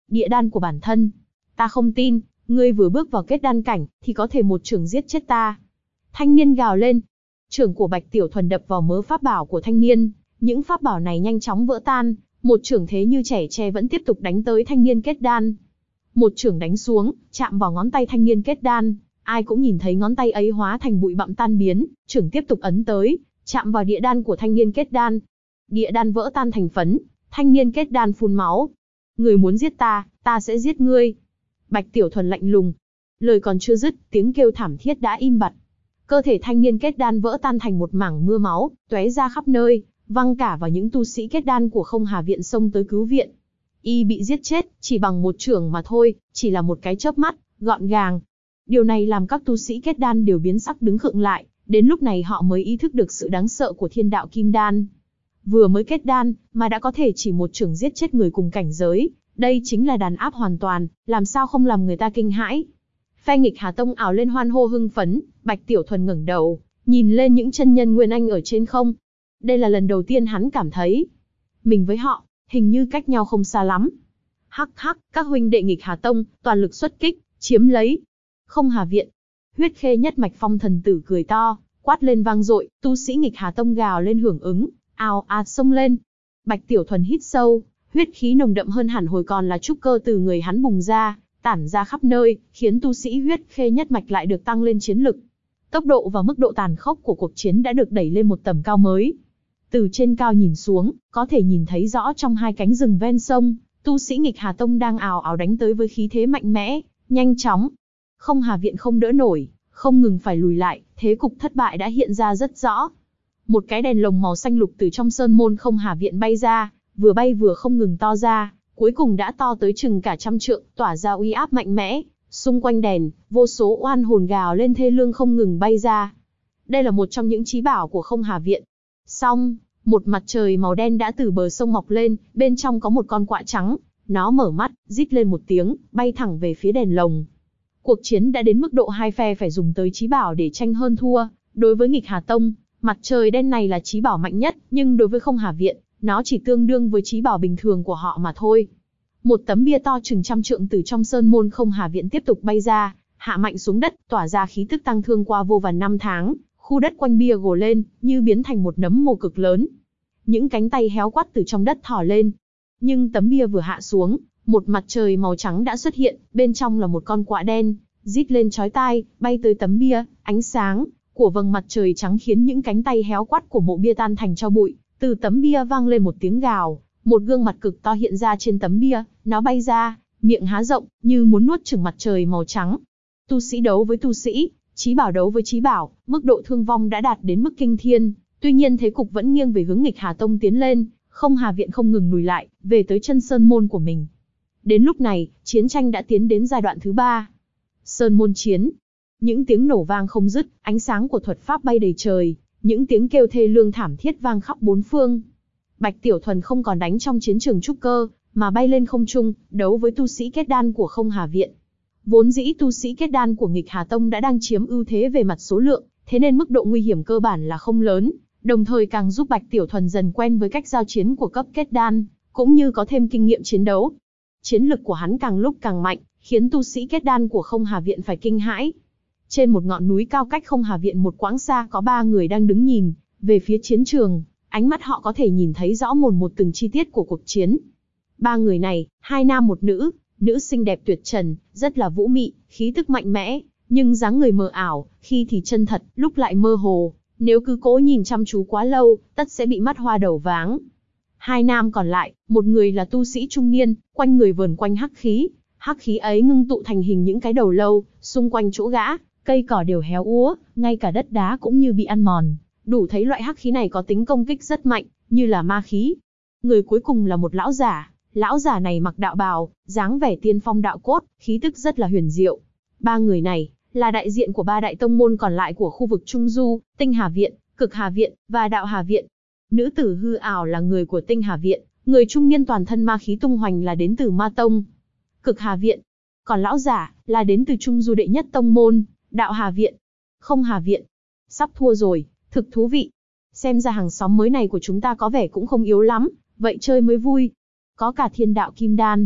Địa đan của bản thân. Ta không tin, ngươi vừa bước vào kết đan cảnh, thì có thể một chưởng giết chết ta. Thanh niên gào lên. Chưởng của Bạch Tiểu Thuần đập vào mớ pháp bảo của thanh niên. Những pháp bảo này nhanh chóng vỡ tan. Một chưởng thế như trẻ tre vẫn tiếp tục đánh tới thanh niên kết đan. Một chưởng đánh xuống, chạm vào ngón tay thanh niên kết đan. Ai cũng nhìn thấy ngón tay ấy hóa thành bụi bặm tan biến. Chưởng tiếp tục ấn tới, chạm vào địa đan của thanh niên kết đan. Địa đan vỡ tan thành phấn. Thanh niên kết đan phun máu. Người muốn giết ta, ta sẽ giết ngươi. Bạch Tiểu Thuần lạnh lùng. Lời còn chưa dứt, tiếng kêu thảm thiết đã im bặt. Cơ thể thanh niên kết đan vỡ tan thành một mảng mưa máu, tóe ra khắp nơi, văng cả vào những tu sĩ kết đan của Không Hà Viện xông tới cứu viện. Y bị giết chết, chỉ bằng một chưởng mà thôi, chỉ là một cái chớp mắt, gọn gàng. Điều này làm các tu sĩ kết đan đều biến sắc đứng khựng lại, đến lúc này họ mới ý thức được sự đáng sợ của thiên đạo kim đan. Vừa mới kết đan, mà đã có thể chỉ một chưởng giết chết người cùng cảnh giới, đây chính là đàn áp hoàn toàn, làm sao không làm người ta kinh hãi. Phe Nghịch Hà Tông ảo lên hoan hô hưng phấn, Bạch Tiểu Thuần ngẩng đầu, nhìn lên những chân nhân Nguyên Anh ở trên không. Đây là lần đầu tiên hắn cảm thấy, mình với họ, hình như cách nhau không xa lắm. Hắc hắc, các huynh đệ Nghịch Hà Tông, toàn lực xuất kích, chiếm lấy. Không Hà Viện, Huyết Khê Nhất Mạch Phong thần tử cười to, quát lên vang dội, tu sĩ Nghịch Hà Tông gào lên hưởng ứng, ào ạt xông lên. Bạch Tiểu Thuần hít sâu, huyết khí nồng đậm hơn hẳn hồi còn là trúc cơ từ người hắn bùng ra, tản ra khắp nơi, khiến tu sĩ Huyết Khê Nhất Mạch lại được tăng lên chiến lực. Tốc độ và mức độ tàn khốc của cuộc chiến đã được đẩy lên một tầm cao mới. Từ trên cao nhìn xuống, có thể nhìn thấy rõ trong hai cánh rừng ven sông, tu sĩ Nghịch Hà Tông đang ào ào đánh tới với khí thế mạnh mẽ, nhanh chóng. Không Hà Viện không đỡ nổi, không ngừng phải lùi lại, thế cục thất bại đã hiện ra rất rõ. Một cái đèn lồng màu xanh lục từ trong sơn môn Không Hà Viện bay ra, bay vừa không ngừng to ra, cuối cùng đã to tới chừng cả 100 trượng, tỏa ra uy áp mạnh mẽ. Xung quanh đèn, vô số oan hồn gào lên thê lương không ngừng bay ra. Đây là một trong những chí bảo của Không Hà Viện. Xong, một mặt trời màu đen đã từ bờ sông mọc lên, bên trong có một con quạ trắng. Nó mở mắt, rít lên một tiếng, bay thẳng về phía đèn lồng. Cuộc chiến đã đến mức độ hai phe phải dùng tới chí bảo để tranh hơn thua. Đối với Nghịch Hà Tông, mặt trời đen này là chí bảo mạnh nhất, nhưng đối với Không Hà Viện, nó chỉ tương đương với chí bảo bình thường của họ mà thôi. Một tấm bia to chừng 100 trượng từ trong sơn môn Không Hà Viện tiếp tục bay ra, hạ mạnh xuống đất, tỏa ra khí tức tăng thương qua vô vàn năm tháng. Khu đất quanh bia gồ lên, như biến thành một nấm mồ cực lớn. Những cánh tay héo quắt từ trong đất thò lên. Nhưng tấm bia vừa hạ xuống, một mặt trời màu trắng đã xuất hiện, bên trong là một con quạ đen, rít lên chói tai, bay tới tấm bia. Ánh sáng của vầng mặt trời trắng khiến những cánh tay héo quắt của mộ bia tan thành tro bụi. Từ tấm bia vang lên một tiếng gào, một gương mặt cực to hiện ra trên tấm bia, nó bay ra, miệng há rộng, như muốn nuốt chửng mặt trời màu trắng. Tu sĩ đấu với tu sĩ, chí bảo đấu với chí bảo, mức độ thương vong đã đạt đến mức kinh thiên. Tuy nhiên thế cục vẫn nghiêng về hướng Nghịch Hà Tông tiến lên, Không Hà Viện không ngừng lùi lại, về tới chân sơn môn của mình. Đến lúc này, chiến tranh đã tiến đến giai đoạn thứ 3. Sơn môn chiến. Những tiếng nổ vang không dứt, ánh sáng của thuật pháp bay đầy trời, những tiếng kêu thê lương thảm thiết vang khắp bốn phương. Bạch Tiểu Thuần không còn đánh trong chiến trường trúc cơ, mà bay lên không trung, đấu với tu sĩ kết đan của Không Hà Viện. Vốn dĩ tu sĩ kết đan của Nghịch Hà Tông đã đang chiếm ưu thế về mặt số lượng, thế nên mức độ nguy hiểm cơ bản là không lớn, đồng thời càng giúp Bạch Tiểu Thuần dần quen với cách giao chiến của cấp kết đan, cũng như có thêm kinh nghiệm chiến đấu. Chiến lực của hắn càng lúc càng mạnh, khiến tu sĩ kết đan của Không Hà Viện phải kinh hãi. Trên một ngọn núi cao cách Không Hà Viện một quãng xa có 3 người đang đứng nhìn về phía chiến trường, ánh mắt họ có thể nhìn thấy rõ mồn một từng chi tiết của cuộc chiến. 3 người này, 2 nam 1 nữ, nữ xinh đẹp tuyệt trần, rất là vũ mị, khí tức mạnh mẽ, nhưng dáng người mờ ảo, khi thì chân thật, lúc lại mơ hồ, nếu cứ cố nhìn chăm chú quá lâu, tất sẽ bị mắt hoa đầu váng. 2 nam còn lại, một người là tu sĩ trung niên, quanh người vờn quanh hắc khí ấy ngưng tụ thành hình những cái đầu lâu, xung quanh chỗ gã, cây cỏ đều héo úa, ngay cả đất đá cũng như bị ăn mòn, đủ thấy loại hắc khí này có tính công kích rất mạnh, như là ma khí. Người cuối cùng là một lão giả này mặc đạo bào, dáng vẻ tiên phong đạo cốt, khí tức rất là huyền diệu. 3 người này là đại diện của 3 đại tông môn còn lại của khu vực Trung Du, Tinh Hà Viện, Cực Hà Viện và Đạo Hà Viện. Nữ tử hư ảo là người của Tinh Hà Viện, người trung niên toàn thân ma khí tung hoành là đến từ Ma Tông, Cực Hà Viện. Còn lão giả là đến từ Trung Du đệ nhất tông môn, Đạo Hà Viện. Không Hà Viện. Sắp thua rồi, thực thú vị. Xem ra hàng xóm mới này của chúng ta có vẻ cũng không yếu lắm, vậy chơi mới vui. Có cả thiên đạo kim đan.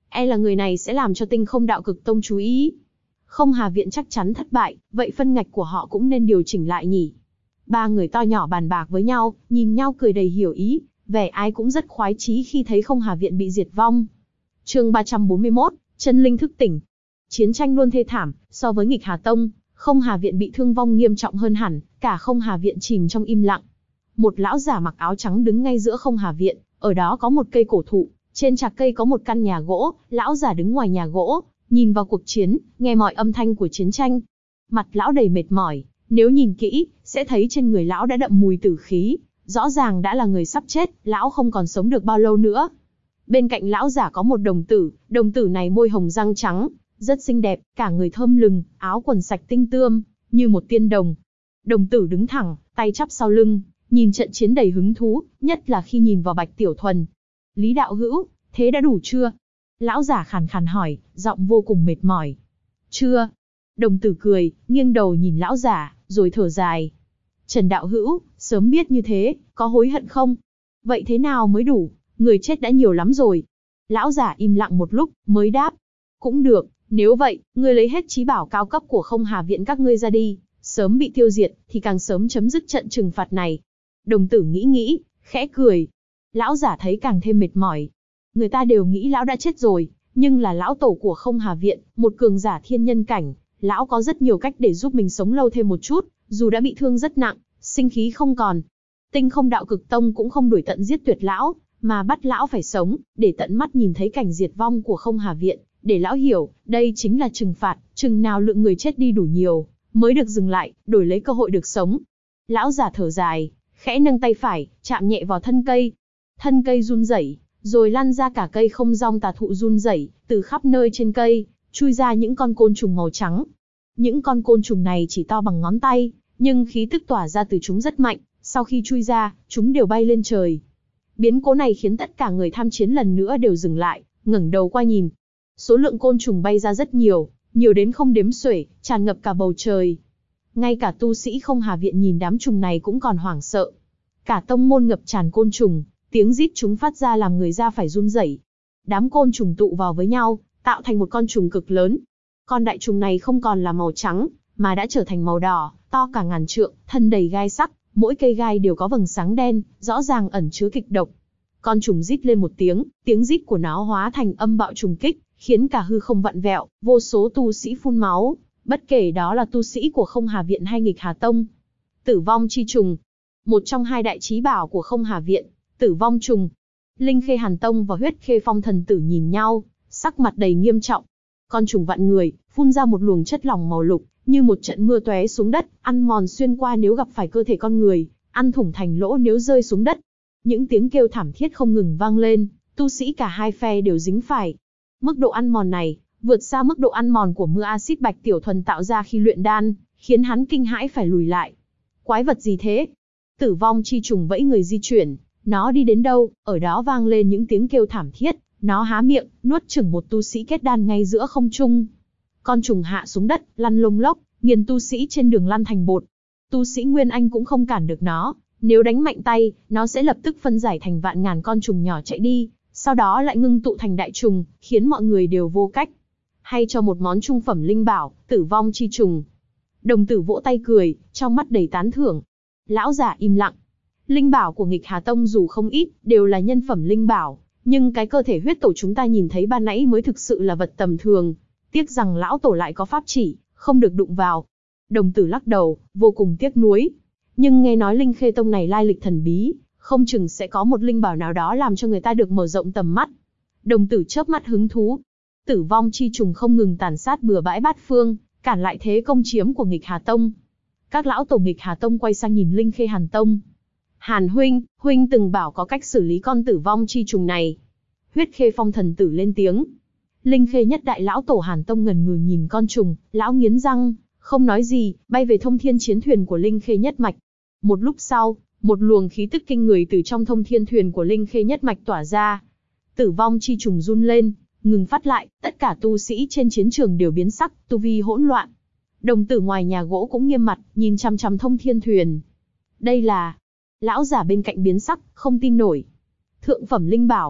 E là người này sẽ làm cho Tinh Không Đạo Cực Tông chú ý. Không Hà Viện chắc chắn thất bại, vậy phân ngạch của họ cũng nên điều chỉnh lại nhỉ. Ba người to nhỏ bàn bạc với nhau, nhìn nhau cười đầy hiểu ý, vẻ ai cũng rất khoái chí khi thấy Không Hà Viện bị diệt vong. Chương 341, chân linh thức tỉnh. Chiến tranh luôn thê thảm, so với Nghịch Hà Tông, Không Hà Viện bị thương vong nghiêm trọng hơn hẳn, cả Không Hà Viện chìm trong im lặng. Một lão giả mặc áo trắng đứng ngay giữa Không Hà Viện, ở đó có một cây cổ thụ, trên trạc cây có một căn nhà gỗ, lão giả đứng ngoài nhà gỗ, nhìn vào cuộc chiến, nghe mọi âm thanh của chiến tranh. Mặt lão đầy mệt mỏi, nếu nhìn kỹ, sẽ thấy trên người lão đã đậm mùi tử khí, rõ ràng đã là người sắp chết, lão không còn sống được bao lâu nữa. Bên cạnh lão giả có một đồng tử này môi hồng răng trắng, rất xinh đẹp, cả người thơm lừng, áo quần sạch tinh tươm, như một tiên đồng. Đồng tử đứng thẳng, tay chắp sau lưng, nhìn trận chiến đầy hứng thú, nhất là khi nhìn vào Bạch Tiểu Thuần. Lý đạo hữu, thế đã đủ chưa? Lão giả khàn khàn hỏi, giọng vô cùng mệt mỏi. Chưa. Đồng tử cười, nghiêng đầu nhìn lão giả, rồi thở dài. Trần đạo hữu, sớm biết như thế, có hối hận không? Vậy thế nào mới đủ? Người chết đã nhiều lắm rồi. Lão giả im lặng một lúc, mới đáp. Cũng được, nếu vậy, ngươi lấy hết trí bảo cao cấp của Không Hà Viện các ngươi ra đi, sớm bị tiêu diệt, thì càng sớm chấm dứt trận trừng phạt này. Đồng tử nghĩ, khẽ cười. Lão giả thấy càng thêm mệt mỏi. Người ta đều nghĩ lão đã chết rồi, nhưng là lão tổ của Không Hà Viện, một cường giả thiên nhân cảnh, lão có rất nhiều cách để giúp mình sống lâu thêm một chút, dù đã bị thương rất nặng, sinh khí không còn. Tinh Không Đạo Cực Tông cũng không đuổi tận giết tuyệt lão, mà bắt lão phải sống, để tận mắt nhìn thấy cảnh diệt vong của Không Hà Viện, để lão hiểu, đây chính là trừng phạt, chừng nào lượng người chết đi đủ nhiều, mới được dừng lại, đổi lấy cơ hội được sống. Lão giả thở dài, khẽ nâng tay phải, chạm nhẹ vào thân cây. Thân cây run rẩy, rồi lăn ra cả cây không rong tà thụ run rẩy, từ khắp nơi trên cây, chui ra những con côn trùng màu trắng. Những con côn trùng này chỉ to bằng ngón tay, nhưng khí tức tỏa ra từ chúng rất mạnh, sau khi chui ra, chúng đều bay lên trời. Biến cố này khiến tất cả người tham chiến lần nữa đều dừng lại, ngẩng đầu qua nhìn. Số lượng côn trùng bay ra rất nhiều, nhiều đến không đếm xuể, tràn ngập cả bầu trời. Ngay cả tu sĩ Không Hà Viện nhìn đám trùng này cũng còn hoảng sợ. Cả tông môn ngập tràn côn trùng, tiếng rít chúng phát ra làm người da phải run rẩy. Đám côn trùng tụ vào với nhau, tạo thành một con trùng cực lớn. Con đại trùng này không còn là màu trắng, mà đã trở thành màu đỏ, to cả ngàn trượng, thân đầy gai sắc, mỗi cây gai đều có vầng sáng đen, rõ ràng ẩn chứa kịch độc. Con trùng rít lên một tiếng rít của nó hóa thành âm bạo trùng kích, khiến cả hư không vặn vẹo, vô số tu sĩ phun máu, bất kể đó là tu sĩ của Không Hà Viện hay Nghịch Hà Tông. Tử vong chi trùng, một trong hai đại chí bảo của Không Hà Viện, tử vong trùng. Linh Khê Hàn Tông và Huyết Khê Phong thần tử nhìn nhau, sắc mặt đầy nghiêm trọng. Con trùng vặn người, phun ra một luồng chất lỏng màu lục, như một trận mưa tóe xuống đất, ăn mòn xuyên qua nếu gặp phải cơ thể con người, ăn thủng thành lỗ nếu rơi xuống đất. Những tiếng kêu thảm thiết không ngừng vang lên, tu sĩ cả hai phe đều dính phải. Mức độ ăn mòn này, vượt xa mức độ ăn mòn của mưa axit Bạch Tiểu Thuần tạo ra khi luyện đan, khiến hắn kinh hãi phải lùi lại. Quái vật gì thế? Tử vong chi trùng vẫy người di chuyển, nó đi đến đâu, ở đó vang lên những tiếng kêu thảm thiết, nó há miệng, nuốt chửng một tu sĩ kết đan ngay giữa không trung. Con trùng hạ xuống đất, lăn lông lốc, nghiền tu sĩ trên đường lăn thành bột. Tu sĩ Nguyên Anh cũng không cản được nó, nếu đánh mạnh tay, nó sẽ lập tức phân giải thành vạn ngàn con trùng nhỏ chạy đi, sau đó lại ngưng tụ thành đại trùng, khiến mọi người đều vô cách. Hay cho một món trung phẩm linh bảo, tử vong chi trùng. Đồng tử vỗ tay cười, trong mắt đầy tán thưởng. Lão giả im lặng. Linh bảo của Nghịch Hà Tông dù không ít, đều là nhân phẩm linh bảo, nhưng cái cơ thể huyết tổ chúng ta nhìn thấy ban nãy mới thực sự là vật tầm thường. Tiếc rằng lão tổ lại có pháp chỉ, không được đụng vào. Đồng tử lắc đầu, vô cùng tiếc nuối. Nhưng nghe nói Linh Khê Tông này lai lịch thần bí, không chừng sẽ có một linh bảo nào đó làm cho người ta được mở rộng tầm mắt. Đồng tử chớp mắt hứng thú. Tử vong chi trùng không ngừng tàn sát bừa bãi bát phương, cản lại thế công chiếm của Nghịch Hà Tông. Các lão tổ Nghịch Hà Tông quay sang nhìn Linh Khê Hàn Tông. Hàn huynh từng bảo có cách xử lý con tử vong chi trùng này. Huyết Khê Phong thần tử lên tiếng. Linh Khê nhất đại lão tổ Hàn Tông ngần ngừ nhìn con trùng, lão nghiến răng, không nói gì, bay về thông thiên chiến thuyền của Linh Khê nhất mạch. Một lúc sau, một luồng khí tức kinh người từ trong thông thiên thuyền của Linh Khê nhất mạch tỏa ra. Tử vong chi trùng run lên, ngừng phát lại, tất cả tu sĩ trên chiến trường đều biến sắc, tu vi hỗn loạn. Đồng tử ngoài nhà gỗ cũng nghiêm mặt, nhìn chằm chằm thông thiên thuyền. Đây là... Lão giả bên cạnh biến sắc, không tin nổi. Thượng phẩm linh bảo.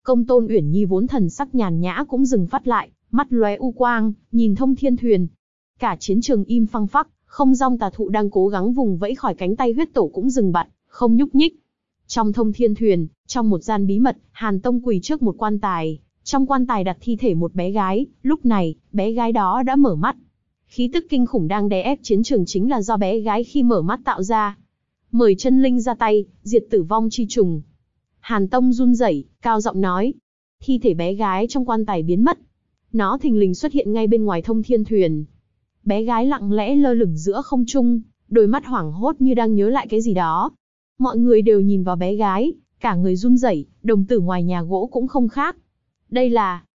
Công Tôn Uyển Nhi vốn thần sắc nhàn nhã cũng dừng phát lại, mắt lóe u quang, nhìn Thông Thiên Thuyền. Cả chiến trường im phăng phắc, Không Dong Tà Thụ đang cố gắng vùng vẫy khỏi cánh tay huyết tổ cũng dừng bặt, không nhúc nhích. Trong Thông Thiên Thuyền, trong một gian bí mật, Hàn Tông quỳ trước một quan tài, trong quan tài đặt thi thể một bé gái, lúc này, bé gái đó đã mở mắt. Khí tức kinh khủng đang đè ép chiến trường chính là do bé gái khi mở mắt tạo ra. Mời chân linh ra tay, diệt tử vong chi trùng. Hàn Tông run rẩy, cao giọng nói. Thi thể bé gái trong quan tài biến mất. Nó thình lình xuất hiện ngay bên ngoài Thông Thiên Thuyền. Bé gái lặng lẽ lơ lửng giữa không trung, đôi mắt hoảng hốt như đang nhớ lại cái gì đó. Mọi người đều nhìn vào bé gái, cả người run rẩy, đồng tử ngoài nhà gỗ cũng không khác. Đây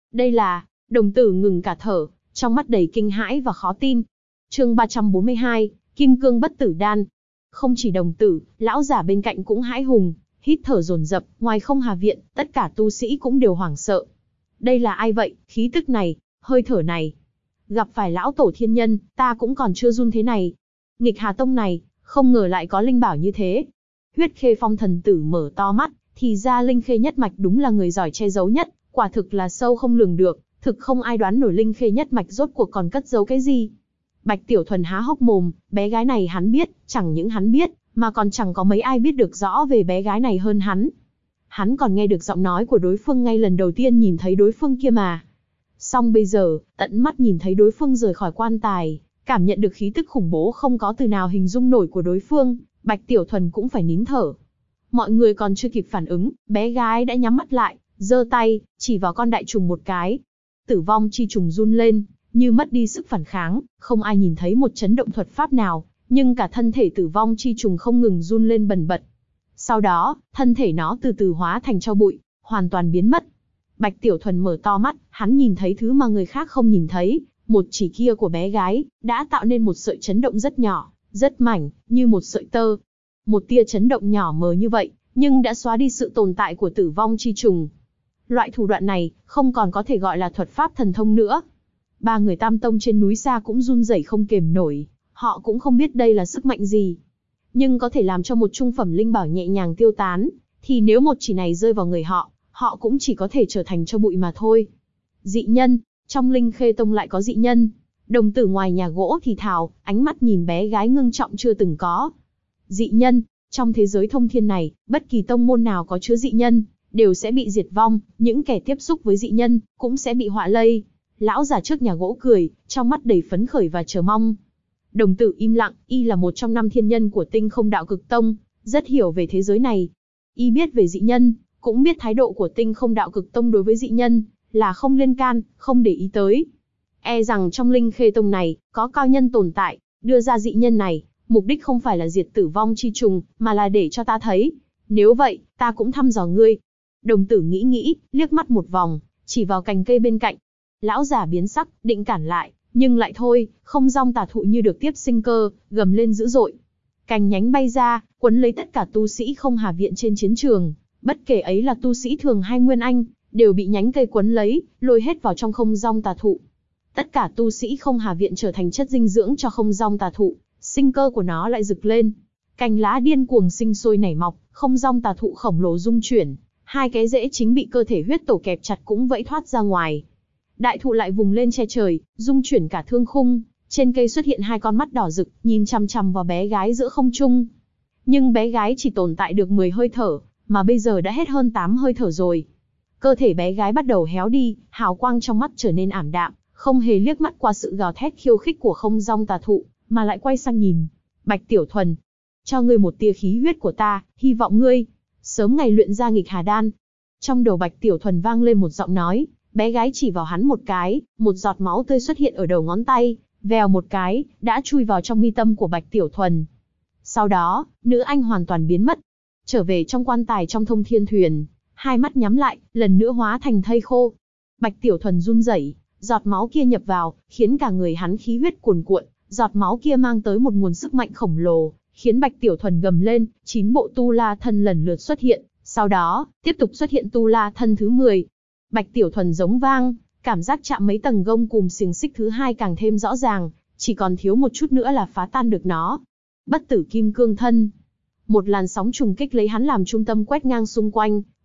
là, đồng tử ngừng cả thở, trong mắt đầy kinh hãi và khó tin. Chương 342, Kim Cương Bất Tử Đan. Không chỉ đồng tử, lão giả bên cạnh cũng hãi hùng, hít thở dồn dập, ngoài Không Hà Viện, tất cả tu sĩ cũng đều hoảng sợ. Đây là ai vậy, khí tức này, hơi thở này. Gặp phải lão tổ thiên nhân, ta cũng còn chưa run thế này. Nghịch Hà Tông này, không ngờ lại có linh bảo như thế. Huyết Khê Phong thần tử mở to mắt, thì ra Linh Khê nhất mạch đúng là người giỏi che giấu nhất, quả thực là sâu không lường được, thực không ai đoán nổi Linh Khê nhất mạch rốt cuộc còn cất giấu cái gì. Bạch Tiểu Thuần há hốc mồm, bé gái này hắn biết, chẳng những hắn biết, mà còn chẳng có mấy ai biết được rõ về bé gái này hơn hắn. Hắn còn nghe được giọng nói của đối phương ngay lần đầu tiên nhìn thấy đối phương kia mà. Song bây giờ, tận mắt nhìn thấy đối phương rời khỏi quan tài, cảm nhận được khí tức khủng bố không có từ nào hình dung nổi của đối phương, Bạch Tiểu Thuần cũng phải nín thở. Mọi người còn chưa kịp phản ứng, bé gái đã nhắm mắt lại, giơ tay, chỉ vào con đại trùng một cái. Tử vong chi trùng run lên, như mất đi sức phản kháng, không ai nhìn thấy một chấn động thuật pháp nào, nhưng cả thân thể tử vong chi trùng không ngừng run lên bần bật. Sau đó, thân thể nó từ từ hóa thành tro bụi, hoàn toàn biến mất. Bạch Tiểu Thuần mở to mắt, hắn nhìn thấy thứ mà người khác không nhìn thấy, một chỉ kia của bé gái, đã tạo nên một sợi chấn động rất nhỏ, rất mảnh, như một sợi tơ. Một tia chấn động nhỏ mờ như vậy, nhưng đã xóa đi sự tồn tại của tử vong chi trùng. Loại thủ đoạn này, không còn có thể gọi là thuật pháp thần thông nữa. Ba người Tam Tông trên núi xa cũng run rẩy không kềm nổi, họ cũng không biết đây là sức mạnh gì. Nhưng có thể làm cho một trung phẩm linh bảo nhẹ nhàng tiêu tán, thì nếu một chỉ này rơi vào người họ, họ cũng chỉ có thể trở thành tro bụi mà thôi. Dị nhân, trong Linh Khê Tông lại có dị nhân. Đồng tử ngoài nhà gỗ thì thào, ánh mắt nhìn bé gái ngưng trọng chưa từng có. Dị nhân, trong thế giới thông thiên này, bất kỳ tông môn nào có chứa dị nhân, đều sẽ bị diệt vong, những kẻ tiếp xúc với dị nhân, cũng sẽ bị họa lây. Lão già trước nhà gỗ cười, trong mắt đầy phấn khởi và chờ mong. Đồng tử im lặng, y là một trong 5 thiên nhân của Tinh Không Đạo Cực Tông, rất hiểu về thế giới này. Y biết về dị nhân, cũng biết thái độ của Tinh Không Đạo Cực Tông đối với dị nhân, là không liên can, không để ý tới. E rằng trong Linh Khê Tông này, có cao nhân tồn tại, đưa ra dị nhân này, mục đích không phải là diệt tử vong chi trùng, mà là để cho ta thấy. Nếu vậy, ta cũng thăm dò ngươi. Đồng tử nghĩ, liếc mắt một vòng, chỉ vào cành cây bên cạnh. Lão giả biến sắc, định cản lại, nhưng lại thôi, Không Dong Tà Thụ như được tiếp sinh cơ, gầm lên dữ dội. Cành nhánh bay ra, quấn lấy tất cả tu sĩ Không Hà Viện trên chiến trường, bất kể ấy là tu sĩ thường hay nguyên anh, đều bị nhánh cây quấn lấy, lôi hết vào trong Không Dong Tà Thụ. Tất cả tu sĩ Không Hà Viện trở thành chất dinh dưỡng cho Không Dong Tà Thụ, sinh cơ của nó lại rực lên. Cành lá điên cuồng sinh sôi nảy mọc, Không Dong Tà Thụ khổng lồ rung chuyển, hai cái rễ chính bị cơ thể huyết tổ kẹp chặt cũng vẫy thoát ra ngoài. Đại thụ lại vùng lên che trời, rung chuyển cả thương khung, trên cây xuất hiện 2 con mắt đỏ rực, nhìn chằm chằm vào bé gái giữa không trung. Nhưng bé gái chỉ tồn tại được 10 hơi thở, mà bây giờ đã hết hơn 8 hơi thở rồi. Cơ thể bé gái bắt đầu héo đi, hào quang trong mắt trở nên ảm đạm, không hề liếc mắt qua sự gào thét khiêu khích của Không Dong Tà Thụ, mà lại quay sang nhìn. Bạch Tiểu Thuần, cho ngươi một tia khí huyết của ta, hy vọng ngươi sớm ngày luyện ra nghịch hà đan. Trong đầu Bạch Tiểu Thuần vang lên một giọng nói, bé gái chỉ vào hắn một cái, một giọt máu tươi xuất hiện ở đầu ngón tay, vèo một cái, đã chui vào trong mi tâm của Bạch Tiểu Thuần. Sau đó, nữ anh hoàn toàn biến mất, trở về trong quan tài trong Thông Thiên Thuyền, hai mắt nhắm lại, lần nữa hóa thành thây khô. Bạch Tiểu Thuần run rẩy, giọt máu kia nhập vào, khiến cả người hắn khí huyết cuồn cuộn, giọt máu kia mang tới một nguồn sức mạnh khổng lồ, khiến Bạch Tiểu Thuần gầm lên, 9 bộ tu la thân lần lượt xuất hiện, sau đó, tiếp tục xuất hiện tu la thân thứ 10. Bạch Tiểu Thuần giống vang, cảm giác chạm mấy tầng gông cùm xiềng xích thứ 2 càng thêm rõ ràng, chỉ còn thiếu một chút nữa là phá tan được nó. Bất tử kim cương thân. Một làn sóng trùng kích lấy hắn làm trung tâm quét ngang xung quanh,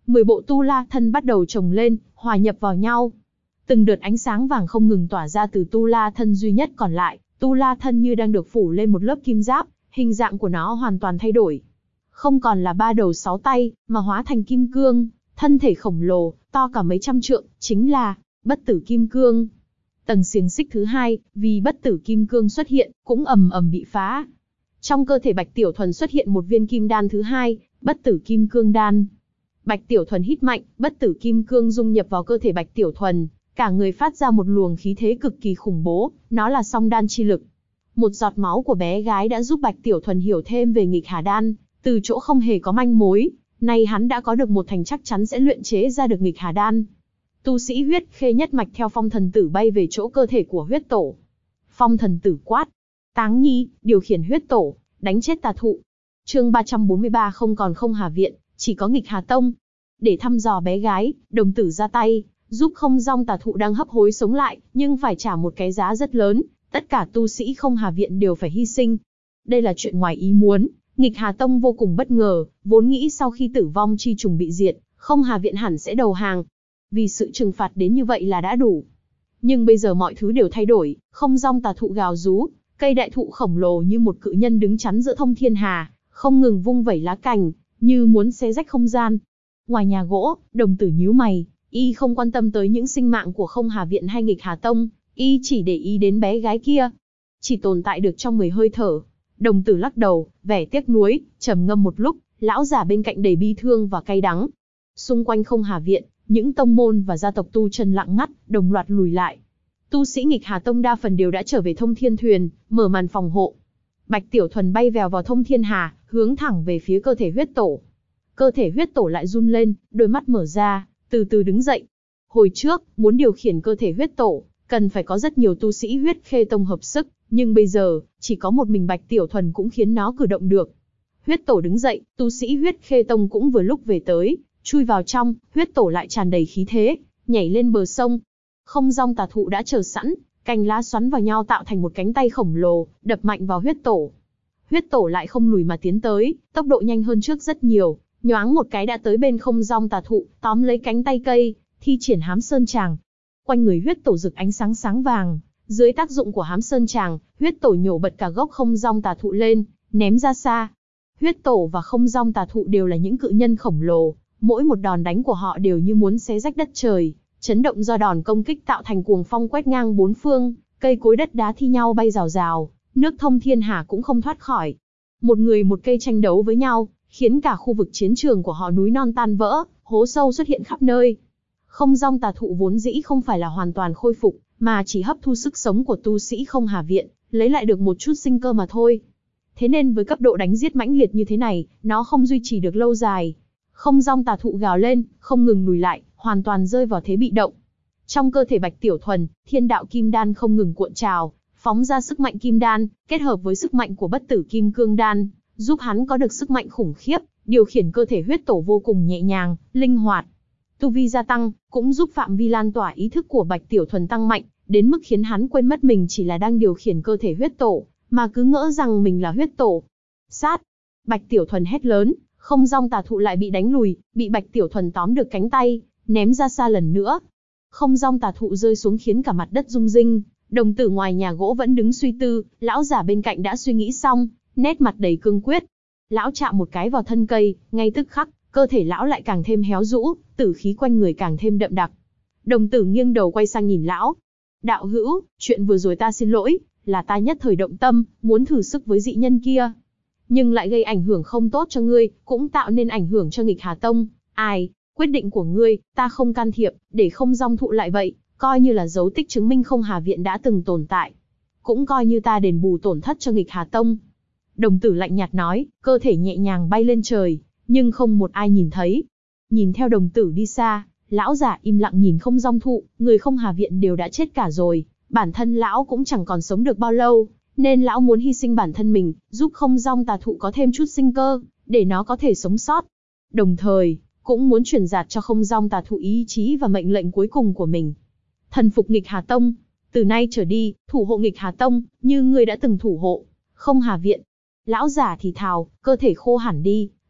10 bộ tu la thân bắt đầu chồng lên, hòa nhập vào nhau. Từng đợt ánh sáng vàng không ngừng tỏa ra từ tu la thân duy nhất còn lại, tu la thân như đang được phủ lên một lớp kim giáp, hình dạng của nó hoàn toàn thay đổi. Không còn là 3 đầu 6 tay, mà hóa thành kim cương, thân thể khổng lồ, to cả mấy trăm trượng, chính là bất tử kim cương. Tầng xiềng xích thứ hai, vì bất tử kim cương xuất hiện, cũng ầm ầm bị phá. Trong cơ thể Bạch Tiểu Thuần xuất hiện một viên kim đan thứ hai, bất tử kim cương đan. Bạch Tiểu Thuần hít mạnh, bất tử kim cương dung nhập vào cơ thể Bạch Tiểu Thuần, cả người phát ra một luồng khí thế cực kỳ khủng bố, nó là song đan chi lực. Một giọt máu của bé gái đã giúp Bạch Tiểu Thuần hiểu thêm về nghịch hà đan, từ chỗ không hề có manh mối, nay hắn đã có được một thành chắc chắn sẽ luyện chế ra được nghịch hà đan. Tu sĩ huyết khê nhất mạch theo Phong Thần Tử bay về chỗ cơ thể của huyết tổ. Phong Thần Tử quát: Táng Nhi, điều khiển huyết tổ, đánh chết tà thụ. Chương 343 không còn không hà viện, chỉ có nghịch hà tông. Để thăm dò bé gái, đồng tử ra tay, giúp không dong tà thụ đang hấp hối sống lại, nhưng phải trả một cái giá rất lớn, tất cả tu sĩ không hà viện đều phải hy sinh. Đây là chuyện ngoài ý muốn, nghịch hà tông vô cùng bất ngờ, vốn nghĩ sau khi tử vong chi trùng bị diệt, không hà viện hẳn sẽ đầu hàng. Vì sự trừng phạt đến như vậy là đã đủ. Nhưng bây giờ mọi thứ đều thay đổi, không dong tà thụ gào rú, cây đại thụ khổng lồ như một cự nhân đứng chắn giữa thông thiên hà, không ngừng vung vẩy lá cành, như muốn xé rách không gian. Ngoài nhà gỗ, đồng tử nhíu mày, y không quan tâm tới những sinh mạng của không hà viện hay nghịch hà tông, y chỉ để ý đến bé gái kia. Chỉ tồn tại được trong 10 hơi thở. Đồng tử lắc đầu, vẻ tiếc nuối, trầm ngâm một lúc, lão giả bên cạnh đầy bi thương và cay đắng. Xung quanh không hà viện, những tông môn và gia tộc tu chân lặng ngắt, đồng loạt lùi lại. Tu sĩ nghịch hà tông đa phần đều đã trở về thông thiên thuyền, mở màn phòng hộ. Bạch Tiểu Thuần bay vèo vào thông thiên hà, hướng thẳng về phía cơ thể huyết tổ. Cơ thể huyết tổ lại run lên, đôi mắt mở ra, từ từ đứng dậy. Hồi trước, muốn điều khiển cơ thể huyết tổ, cần phải có rất nhiều tu sĩ huyết khê tông hợp sức, nhưng bây giờ, chỉ có một mình Bạch Tiểu Thuần cũng khiến nó cử động được. Huyết tổ đứng dậy, tu sĩ huyết khê tông cũng vừa lúc về tới, chui vào trong, huyết tổ lại tràn đầy khí thế, nhảy lên bờ sông. Không dong tà thụ đã chờ sẵn, cành lá xoắn vào nhau tạo thành một cánh tay khổng lồ, đập mạnh vào huyết tổ. Huyết tổ lại không lùi mà tiến tới, tốc độ nhanh hơn trước rất nhiều, nhoáng một cái đã tới bên không dong tà thụ, tóm lấy cánh tay cây, thi triển hám sơn tràng. Quanh người huyết tổ rực ánh sáng sáng vàng, dưới tác dụng của hám sơn tràng, huyết tổ nhổ bật cả gốc không dong tà thụ lên, ném ra xa. Huyết tổ và không dong tà thụ đều là những cự nhân khổng lồ, mỗi một đòn đánh của họ đều như muốn xé rách đất trời, chấn động do đòn công kích tạo thành cuồng phong quét ngang bốn phương, cây cối đất đá thi nhau bay rào rào, nước thông thiên hà cũng không thoát khỏi. Một người một cây tranh đấu với nhau, khiến cả khu vực chiến trường của họ núi non tan vỡ, hố sâu xuất hiện khắp nơi. Không dong tà thụ vốn dĩ không phải là hoàn toàn khôi phục, mà chỉ hấp thu sức sống của tu sĩ không hà viện, lấy lại được một chút sinh cơ mà thôi. Thế nên với cấp độ đánh giết mãnh liệt như thế này, nó không duy trì được lâu dài. Không dong tà thụ gào lên, không ngừng lùi lại, hoàn toàn rơi vào thế bị động. Trong cơ thể Bạch Tiểu Thuần, thiên đạo kim đan không ngừng cuộn trào, phóng ra sức mạnh kim đan, kết hợp với sức mạnh của bất tử kim cương đan, giúp hắn có được sức mạnh khủng khiếp, điều khiển cơ thể huyết tổ vô cùng nhẹ nhàng, linh hoạt. Tu vi gia tăng, cũng giúp phạm vi lan tỏa ý thức của Bạch Tiểu Thuần tăng mạnh, đến mức khiến hắn quên mất mình chỉ là đang điều khiển cơ thể huyết tổ, mà cứ ngỡ rằng mình là huyết tổ. Sát! Bạch Tiểu Thuần hét lớn, không dong tà thụ lại bị đánh lùi, bị Bạch Tiểu Thuần tóm được cánh tay, ném ra xa lần nữa. Không dong tà thụ rơi xuống khiến cả mặt đất rung rinh, đồng tử ngoài nhà gỗ vẫn đứng suy tư, lão giả bên cạnh đã suy nghĩ xong, nét mặt đầy cương quyết. Lão chạm một cái vào thân cây, ngay tức khắc, cơ thể lão lại càng thêm héo rũ, tử khí quanh người càng thêm đậm đặc. Đồng tử nghiêng đầu quay sang nhìn lão. Đạo hữu, chuyện vừa rồi ta xin lỗi, là ta nhất thời động tâm, muốn thử sức với dị nhân kia. Nhưng lại gây ảnh hưởng không tốt cho ngươi, cũng tạo nên ảnh hưởng cho nghịch hà tông. Ai, quyết định của ngươi, ta không can thiệp, để không dong thụ lại vậy, coi như là dấu tích chứng minh không hà viện đã từng tồn tại. Cũng coi như ta đền bù tổn thất cho nghịch hà tông. Đồng tử lạnh nhạt nói, cơ thể nhẹ nhàng bay lên trời, nhưng không một ai nhìn thấy. Nhìn theo đồng tử đi xa, lão giả im lặng nhìn không dong thụ, người không hà viện đều đã chết cả rồi, bản thân lão cũng chẳng còn sống được bao lâu, nên lão muốn hy sinh bản thân mình, giúp không dong tà thụ có thêm chút sinh cơ, để nó có thể sống sót. Đồng thời, cũng muốn truyền đạt cho không dong tà thụ ý chí và mệnh lệnh cuối cùng của mình. Thần phục nghịch hà tông, từ nay trở đi, thủ hộ nghịch hà tông, như ngươi đã từng thủ hộ không hà viện. Lão giả thì thào, cơ thể khô hẳn đi,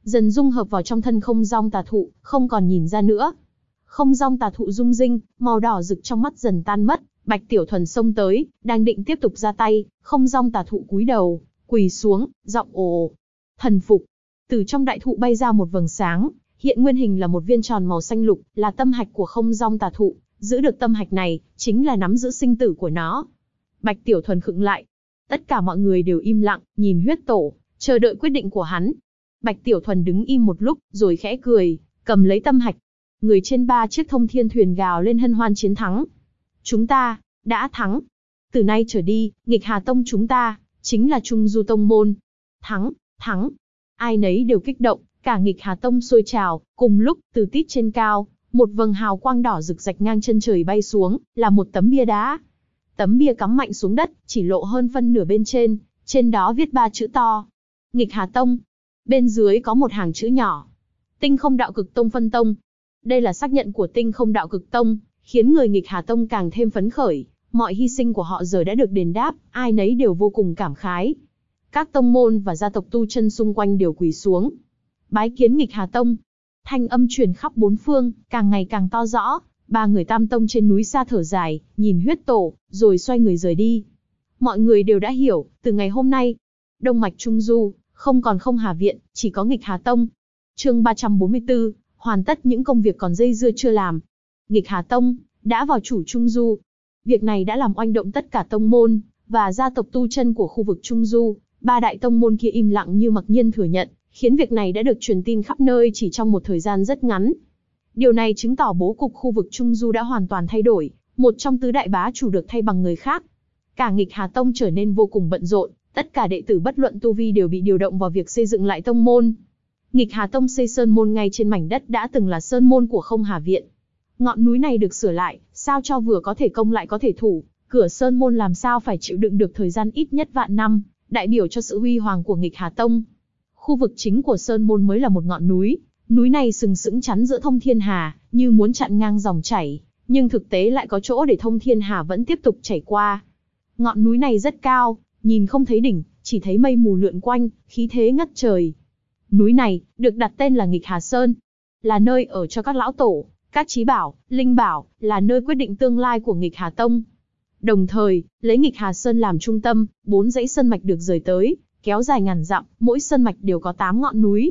dần dung hợp vào trong thân không dong tà thụ, không còn nhìn ra nữa. Không dong tà thụ rung rinh, màu đỏ rực trong mắt dần tan mất, Bạch Tiểu Thuần xông tới, đang định tiếp tục ra tay, không dong tà thụ cúi đầu, quỳ xuống, giọng ồ, thần phục. Từ trong đại thụ bay ra một vầng sáng, hiện nguyên hình là một viên tròn màu xanh lục, là tâm hạch của không dong tà thụ, giữ được tâm hạch này, chính là nắm giữ sinh tử của nó. Bạch Tiểu Thuần khựng lại. Tất cả mọi người đều im lặng, nhìn huyết tổ, chờ đợi quyết định của hắn. Bạch Tiểu Thuần đứng im một lúc, rồi khẽ cười, cầm lấy tâm hạch. Người trên 3 chiếc thông thiên thuyền gào lên hân hoan chiến thắng. Chúng ta, đã thắng. Từ nay trở đi, Nghịch Hà Tông chúng ta, chính là Trung Du Tông Môn. Thắng, thắng. Ai nấy đều kích động, cả Nghịch Hà Tông sôi trào, cùng lúc, từ tít trên cao, một vầng hào quang đỏ rực rạch ngang chân trời bay xuống, là một tấm bia đá. Tấm bia cắm mạnh xuống đất, chỉ lộ hơn phân nửa bên trên đó viết 3 chữ to. Nghịch Hà Tông. Bên dưới có một hàng chữ nhỏ. Tinh Không Đạo Cực Tông phân tông. Đây là xác nhận của Tinh Không Đạo Cực Tông, khiến người Nghịch Hà Tông càng thêm phấn khởi. Mọi hy sinh của họ giờ đã được đền đáp, ai nấy đều vô cùng cảm khái. Các tông môn và gia tộc tu chân xung quanh đều quỳ xuống, bái kiến Nghịch Hà Tông. Thanh âm truyền khắp bốn phương, càng ngày càng to rõ. 3 người Tam Tông trên núi xa thở dài, nhìn huyết tổ, rồi xoay người rời đi. Mọi người đều đã hiểu, từ ngày hôm nay, Đông Mạch Trung Du, không còn Không Hà Viện, chỉ có Nghịch Hà Tông. Chương 344, hoàn tất những công việc còn dây dưa chưa làm. Nghịch Hà Tông đã vào chủ Trung Du. Việc này đã làm oanh động tất cả tông môn và gia tộc tu chân của khu vực Trung Du. 3 đại tông môn kia im lặng như mặc nhiên thừa nhận, khiến việc này đã được truyền tin khắp nơi chỉ trong một thời gian rất ngắn. Điều này chứng tỏ bố cục khu vực Trung Du đã hoàn toàn thay đổi, một trong tứ đại bá chủ được thay bằng người khác. Cả Nghịch Hà Tông trở nên vô cùng bận rộn, tất cả đệ tử bất luận tu vi đều bị điều động vào việc xây dựng lại tông môn. Nghịch Hà Tông xây sơn môn ngay trên mảnh đất đã từng là sơn môn của Không Hà Viện. Ngọn núi này được sửa lại, sao cho vừa có thể công lại có thể thủ, cửa sơn môn làm sao phải chịu đựng được thời gian ít nhất vạn năm, đại biểu cho sự huy hoàng của Nghịch Hà Tông. Khu vực chính của sơn môn mới là một ngọn núi. Núi này sừng sững chắn giữa Thông Thiên Hà, như muốn chặn ngang dòng chảy, nhưng thực tế lại có chỗ để Thông Thiên Hà vẫn tiếp tục chảy qua. Ngọn núi này rất cao, nhìn không thấy đỉnh, chỉ thấy mây mù lượn quanh, khí thế ngất trời. Núi này, được đặt tên là Nghịch Hà Sơn, là nơi ở cho các lão tổ, các chí bảo, linh bảo, là nơi quyết định tương lai của Nghịch Hà Tông. Đồng thời, lấy Nghịch Hà Sơn làm trung tâm, 4 dãy sơn mạch được rời tới, kéo dài ngàn dặm, mỗi sơn mạch đều có 8 ngọn núi.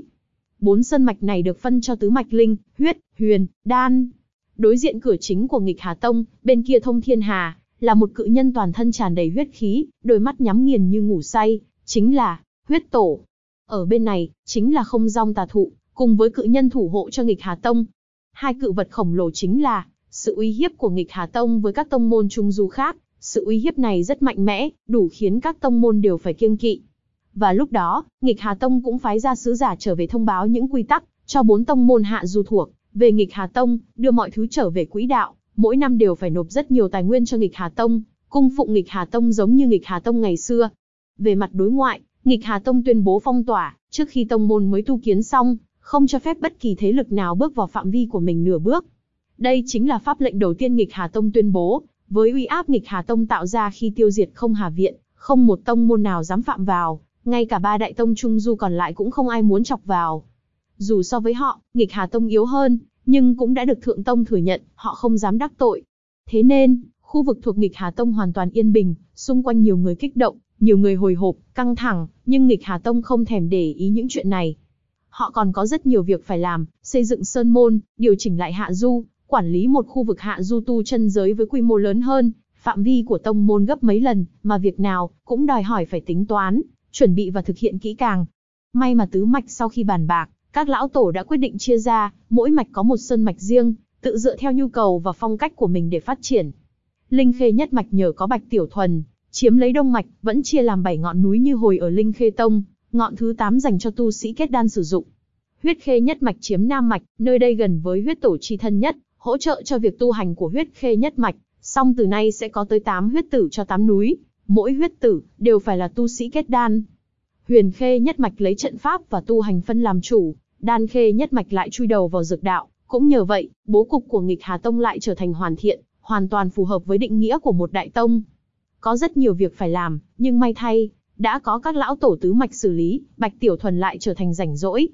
4 sơn mạch này được phân cho tứ mạch linh, huyết, huyền, đan. Đối diện cửa chính của Nghịch Hà Tông, bên kia Thông Thiên Hà, là một cự nhân toàn thân tràn đầy huyết khí, đôi mắt nhắm nghiền như ngủ say, chính là huyết tổ. Ở bên này, chính là Không Dong Tà Thụ, cùng với cự nhân thủ hộ cho Nghịch Hà Tông. Hai cự vật khổng lồ chính là sự uy hiếp của Nghịch Hà Tông với các tông môn Trung Du khác. Sự uy hiếp này rất mạnh mẽ, đủ khiến các tông môn đều phải kiêng kỵ. Và lúc đó, Nghịch Hà Tông cũng phái ra sứ giả trở về thông báo những quy tắc cho 4 tông môn hạ du thuộc về Nghịch Hà Tông, đưa mọi thứ trở về quỹ đạo, mỗi năm đều phải nộp rất nhiều tài nguyên cho Nghịch Hà Tông, cung phụng Nghịch Hà Tông giống như Nghịch Hà Tông ngày xưa. Về mặt đối ngoại, Nghịch Hà Tông tuyên bố phong tỏa, trước khi tông môn mới tu kiến xong, không cho phép bất kỳ thế lực nào bước vào phạm vi của mình nửa bước. Đây chính là pháp lệnh đầu tiên Nghịch Hà Tông tuyên bố, với uy áp Nghịch Hà Tông tạo ra khi tiêu diệt Không Hà Viện, không một tông môn nào dám phạm vào, ngay cả 3 đại tông Trung Du còn lại cũng không ai muốn chọc vào. Dù so với họ, Nghịch Hà Tông yếu hơn, nhưng cũng đã được Thượng Tông thừa nhận, họ không dám đắc tội. Thế nên, khu vực thuộc Nghịch Hà Tông hoàn toàn yên bình, xung quanh nhiều người kích động, nhiều người hồi hộp, căng thẳng, nhưng Nghịch Hà Tông không thèm để ý những chuyện này. Họ còn có rất nhiều việc phải làm, xây dựng sơn môn, điều chỉnh lại hạ du, quản lý một khu vực hạ du tu chân giới với quy mô lớn hơn, phạm vi của tông môn gấp mấy lần, mà việc nào cũng đòi hỏi phải tính toán, chuẩn bị và thực hiện kỹ càng. May mà tứ mạch sau khi bàn bạc, các lão tổ đã quyết định chia ra, mỗi mạch có một sơn mạch riêng, tự dựa theo nhu cầu và phong cách của mình để phát triển. Linh Khê nhất mạch nhờ có Bạch Tiểu Thuần chiếm lấy đông mạch, vẫn chia làm 7 ngọn núi như hồi ở Linh Khê Tông, ngọn thứ 8 dành cho tu sĩ kết đan sử dụng. Huyết Khê nhất mạch chiếm nam mạch, nơi đây gần với huyết tổ chi thân nhất, hỗ trợ cho việc tu hành của Huyết Khê nhất mạch. Song từ nay sẽ có tới 8 huyết tử cho 8 núi, mỗi huyết tử đều phải là tu sĩ kết đan. Huyền Khê nhất mạch lấy trận pháp và tu hành phân làm chủ, Đan Khê nhất mạch lại chui đầu vào dược đạo. Cũng nhờ vậy, bố cục của Nghịch Hà Tông lại trở thành hoàn thiện, hoàn toàn phù hợp với định nghĩa của một đại tông. Có rất nhiều việc phải làm, nhưng may thay, đã có các lão tổ tứ mạch xử lý, Bạch Tiểu Thuần lại trở thành rảnh rỗi.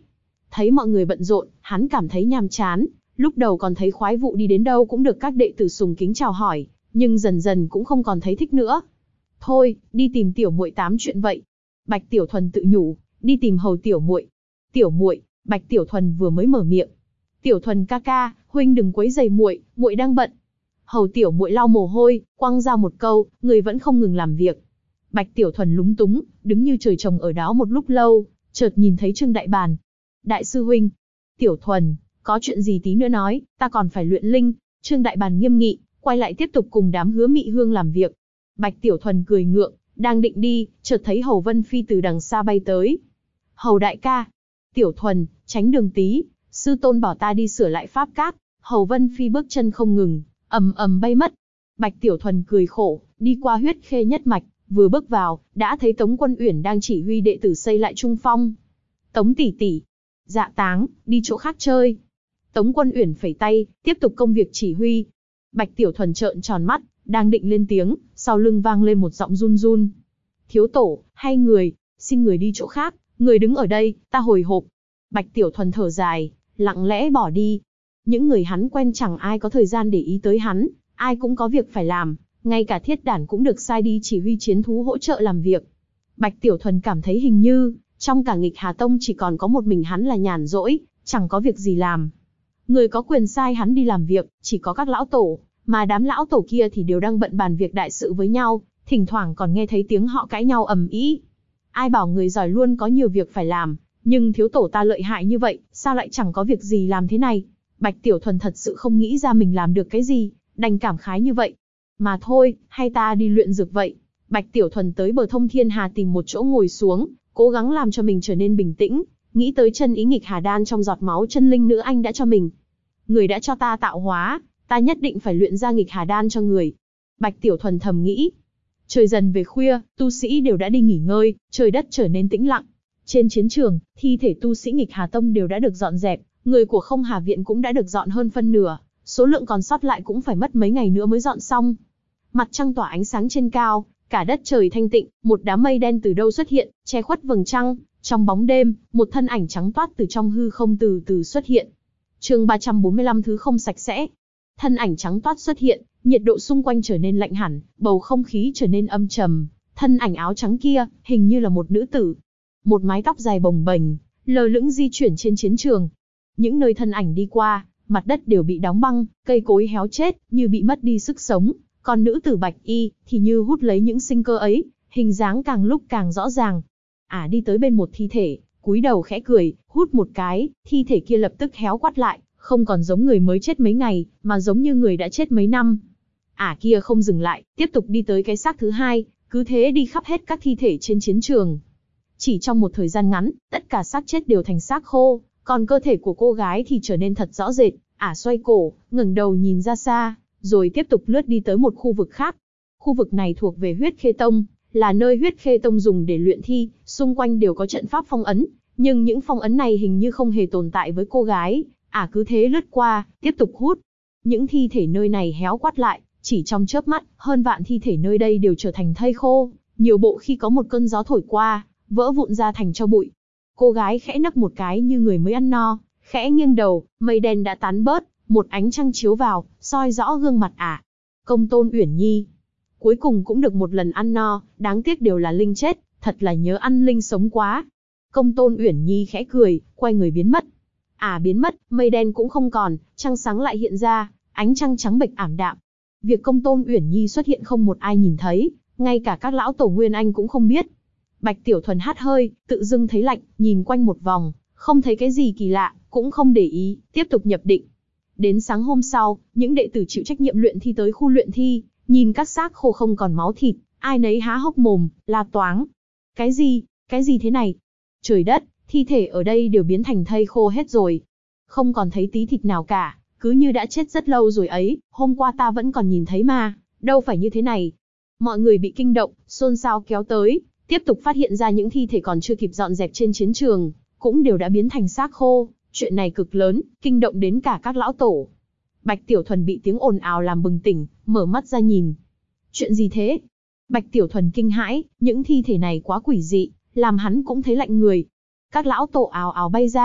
Thấy mọi người bận rộn, hắn cảm thấy nhàm chán, lúc đầu còn thấy khoái vụ đi đến đâu cũng được các đệ tử sùng kính chào hỏi, nhưng dần dần cũng không còn thấy thích nữa. Thôi, đi tìm tiểu muội tám chuyện vậy. Bạch Tiểu Thuần tự nhủ, đi tìm Hầu tiểu muội. Tiểu muội, Bạch Tiểu Thuần vừa mới mở miệng. Tiểu Thuần ca ca, huynh đừng quấy rầy muội, muội đang bận. Hầu tiểu muội lau mồ hôi, quăng ra một câu, người vẫn không ngừng làm việc. Bạch Tiểu Thuần lúng túng, đứng như trời trồng ở đó một lúc lâu, chợt nhìn thấy Trương Đại Bàn. Đại sư huynh, Tiểu Thuần, có chuyện gì tí nữa nói, ta còn phải luyện linh. Trương Đại Bàn nghiêm nghị, quay lại tiếp tục cùng đám Hứa Mị Hương làm việc. Bạch Tiểu Thuần cười ngượng, đang định đi, chợt thấy Hầu Vân Phi từ đằng xa bay tới. Hầu đại ca, Tiểu Thuần, tránh đường tí, sư tôn bảo ta đi sửa lại pháp cát. Hầu Vân Phi bước chân không ngừng, ầm ầm bay mất. Bạch Tiểu Thuần cười khổ, đi qua Huyết Khê nhất mạch, vừa bước vào, đã thấy Tống Quân Uyển đang chỉ huy đệ tử xây lại trung phong. Tống tỷ tỷ, Dạ Táng, đi chỗ khác chơi. Tống Quân Uyển phẩy tay, tiếp tục công việc chỉ huy. Bạch Tiểu Thuần trợn tròn mắt, đang định lên tiếng, sau lưng vang lên một giọng run run. Thiếu tổ, hay người, xin người đi chỗ khác, người đứng ở đây, ta hồi hộp. Bạch Tiểu Thuần thở dài, lặng lẽ bỏ đi. Những người hắn quen chẳng ai có thời gian để ý tới hắn, ai cũng có việc phải làm, ngay cả Thiết Đản cũng được sai đi chỉ huy chiến thú hỗ trợ làm việc. Bạch Tiểu Thuần cảm thấy hình như, trong cả Nghịch Hà Tông chỉ còn có một mình hắn là nhàn rỗi, chẳng có việc gì làm. Người có quyền sai hắn đi làm việc, chỉ có các lão tổ, mà đám lão tổ kia thì đều đang bận bàn việc đại sự với nhau, thỉnh thoảng còn nghe thấy tiếng họ cãi nhau ầm ĩ. Ai bảo người giỏi luôn có nhiều việc phải làm, nhưng thiếu tổ ta lợi hại như vậy, sao lại chẳng có việc gì làm thế này? Bạch Tiểu Thuần thật sự không nghĩ ra mình làm được cái gì, đành cảm khái như vậy. Mà thôi, hay ta đi luyện dược vậy. Bạch Tiểu Thuần tới bờ Thông Thiên Hà tìm một chỗ ngồi xuống, cố gắng làm cho mình trở nên bình tĩnh, nghĩ tới chân ý Nghịch Hà Đan trong giọt máu chân linh nữ anh đã cho mình. Người đã cho ta tạo hóa, ta nhất định phải luyện ra Nghịch Hà Đan cho người. Bạch Tiểu Thuần thầm nghĩ. Trời dần về khuya, tu sĩ đều đã đi nghỉ ngơi, trời đất trở nên tĩnh lặng. Trên chiến trường, thi thể tu sĩ Nghịch Hà Tông đều đã được dọn dẹp, người của Không Hà Viện cũng đã được dọn hơn phân nửa, số lượng còn sót lại cũng phải mất mấy ngày nữa mới dọn xong. Mặt trăng tỏa ánh sáng trên cao, cả đất trời thanh tịnh, một đám mây đen từ đâu xuất hiện, che khuất vầng trăng. Trong bóng đêm, một thân ảnh trắng toát từ trong hư không từ từ xuất hiện. Chương 345 thứ không sạch sẽ. Thân ảnh trắng toát xuất hiện, nhiệt độ xung quanh trở nên lạnh hẳn, bầu không khí trở nên âm trầm. Thân ảnh áo trắng kia, hình như là một nữ tử. Một mái tóc dài bồng bềnh, lơ lửng di chuyển trên chiến trường. Những nơi thân ảnh đi qua, mặt đất đều bị đóng băng, cây cối héo chết, như bị mất đi sức sống. Còn nữ tử bạch y, thì như hút lấy những sinh cơ ấy, hình dáng càng lúc càng rõ ràng. Đi tới bên một thi thể, cúi đầu khẽ cười, hút một cái, thi thể kia lập tức héo quắt lại, không còn giống người mới chết mấy ngày, mà giống như người đã chết mấy năm. Kia không dừng lại, tiếp tục đi tới cái xác thứ hai, cứ thế đi khắp hết các thi thể trên chiến trường. Chỉ trong một thời gian ngắn, tất cả xác chết đều thành xác khô, còn cơ thể của cô gái thì trở nên thật rõ rệt. Xoay cổ, ngẩng đầu nhìn ra xa, rồi tiếp tục lướt đi tới một khu vực khác. Khu vực này thuộc về Huyết Khê Tông, là nơi Huyết Khê Tông dùng để luyện thi, xung quanh đều có trận pháp phong ấn, nhưng những phong ấn này hình như không hề tồn tại với cô gái. Cứ thế lướt qua, tiếp tục hút. Những thi thể nơi này héo quắt lại, chỉ trong chớp mắt, hơn vạn thi thể nơi đây đều trở thành thây khô, nhiều bộ khi có một cơn gió thổi qua, vỡ vụn ra thành tro bụi. Cô gái khẽ nấc một cái như người mới ăn no, khẽ nghiêng đầu, mây đen đã tán bớt, một ánh trăng chiếu vào, soi rõ gương mặt Công Tôn Uyển Nhi. Cuối cùng cũng được một lần ăn no, đáng tiếc đều là linh chết, thật là nhớ ăn linh sống quá. Công Tôn Uyển Nhi khẽ cười, quay người biến mất. Biến mất, mây đen cũng không còn, trăng sáng lại hiện ra, ánh trăng trắng bệch ảm đạm. Việc Công Tôn Uyển Nhi xuất hiện không một ai nhìn thấy, ngay cả các lão tổ Nguyên Anh cũng không biết. Bạch Tiểu Thuần hắt hơi, tự dưng thấy lạnh, nhìn quanh một vòng, không thấy cái gì kỳ lạ, cũng không để ý, tiếp tục nhập định. Đến sáng hôm sau, những đệ tử chịu trách nhiệm luyện thi tới khu luyện thi, nhìn các xác khô không còn máu thịt, ai nấy há hốc mồm, la toáng. Cái gì thế này? Trời đất, thi thể ở đây đều biến thành thây khô hết rồi. Không còn thấy tí thịt nào cả, cứ như đã chết rất lâu rồi ấy, hôm qua ta vẫn còn nhìn thấy mà, đâu phải như thế này. Mọi người bị kinh động, xôn xao kéo tới, tiếp tục phát hiện ra những thi thể còn chưa kịp dọn dẹp trên chiến trường, cũng đều đã biến thành xác khô. Chuyện này cực lớn, kinh động đến cả các lão tổ. Bạch Tiểu Thuần bị tiếng ồn ào làm bừng tỉnh, mở mắt ra nhìn. Chuyện gì thế? Bạch Tiểu Thuần kinh hãi, những thi thể này quá quỷ dị, làm hắn cũng thấy lạnh người. Các lão tổ ào ào bay ra,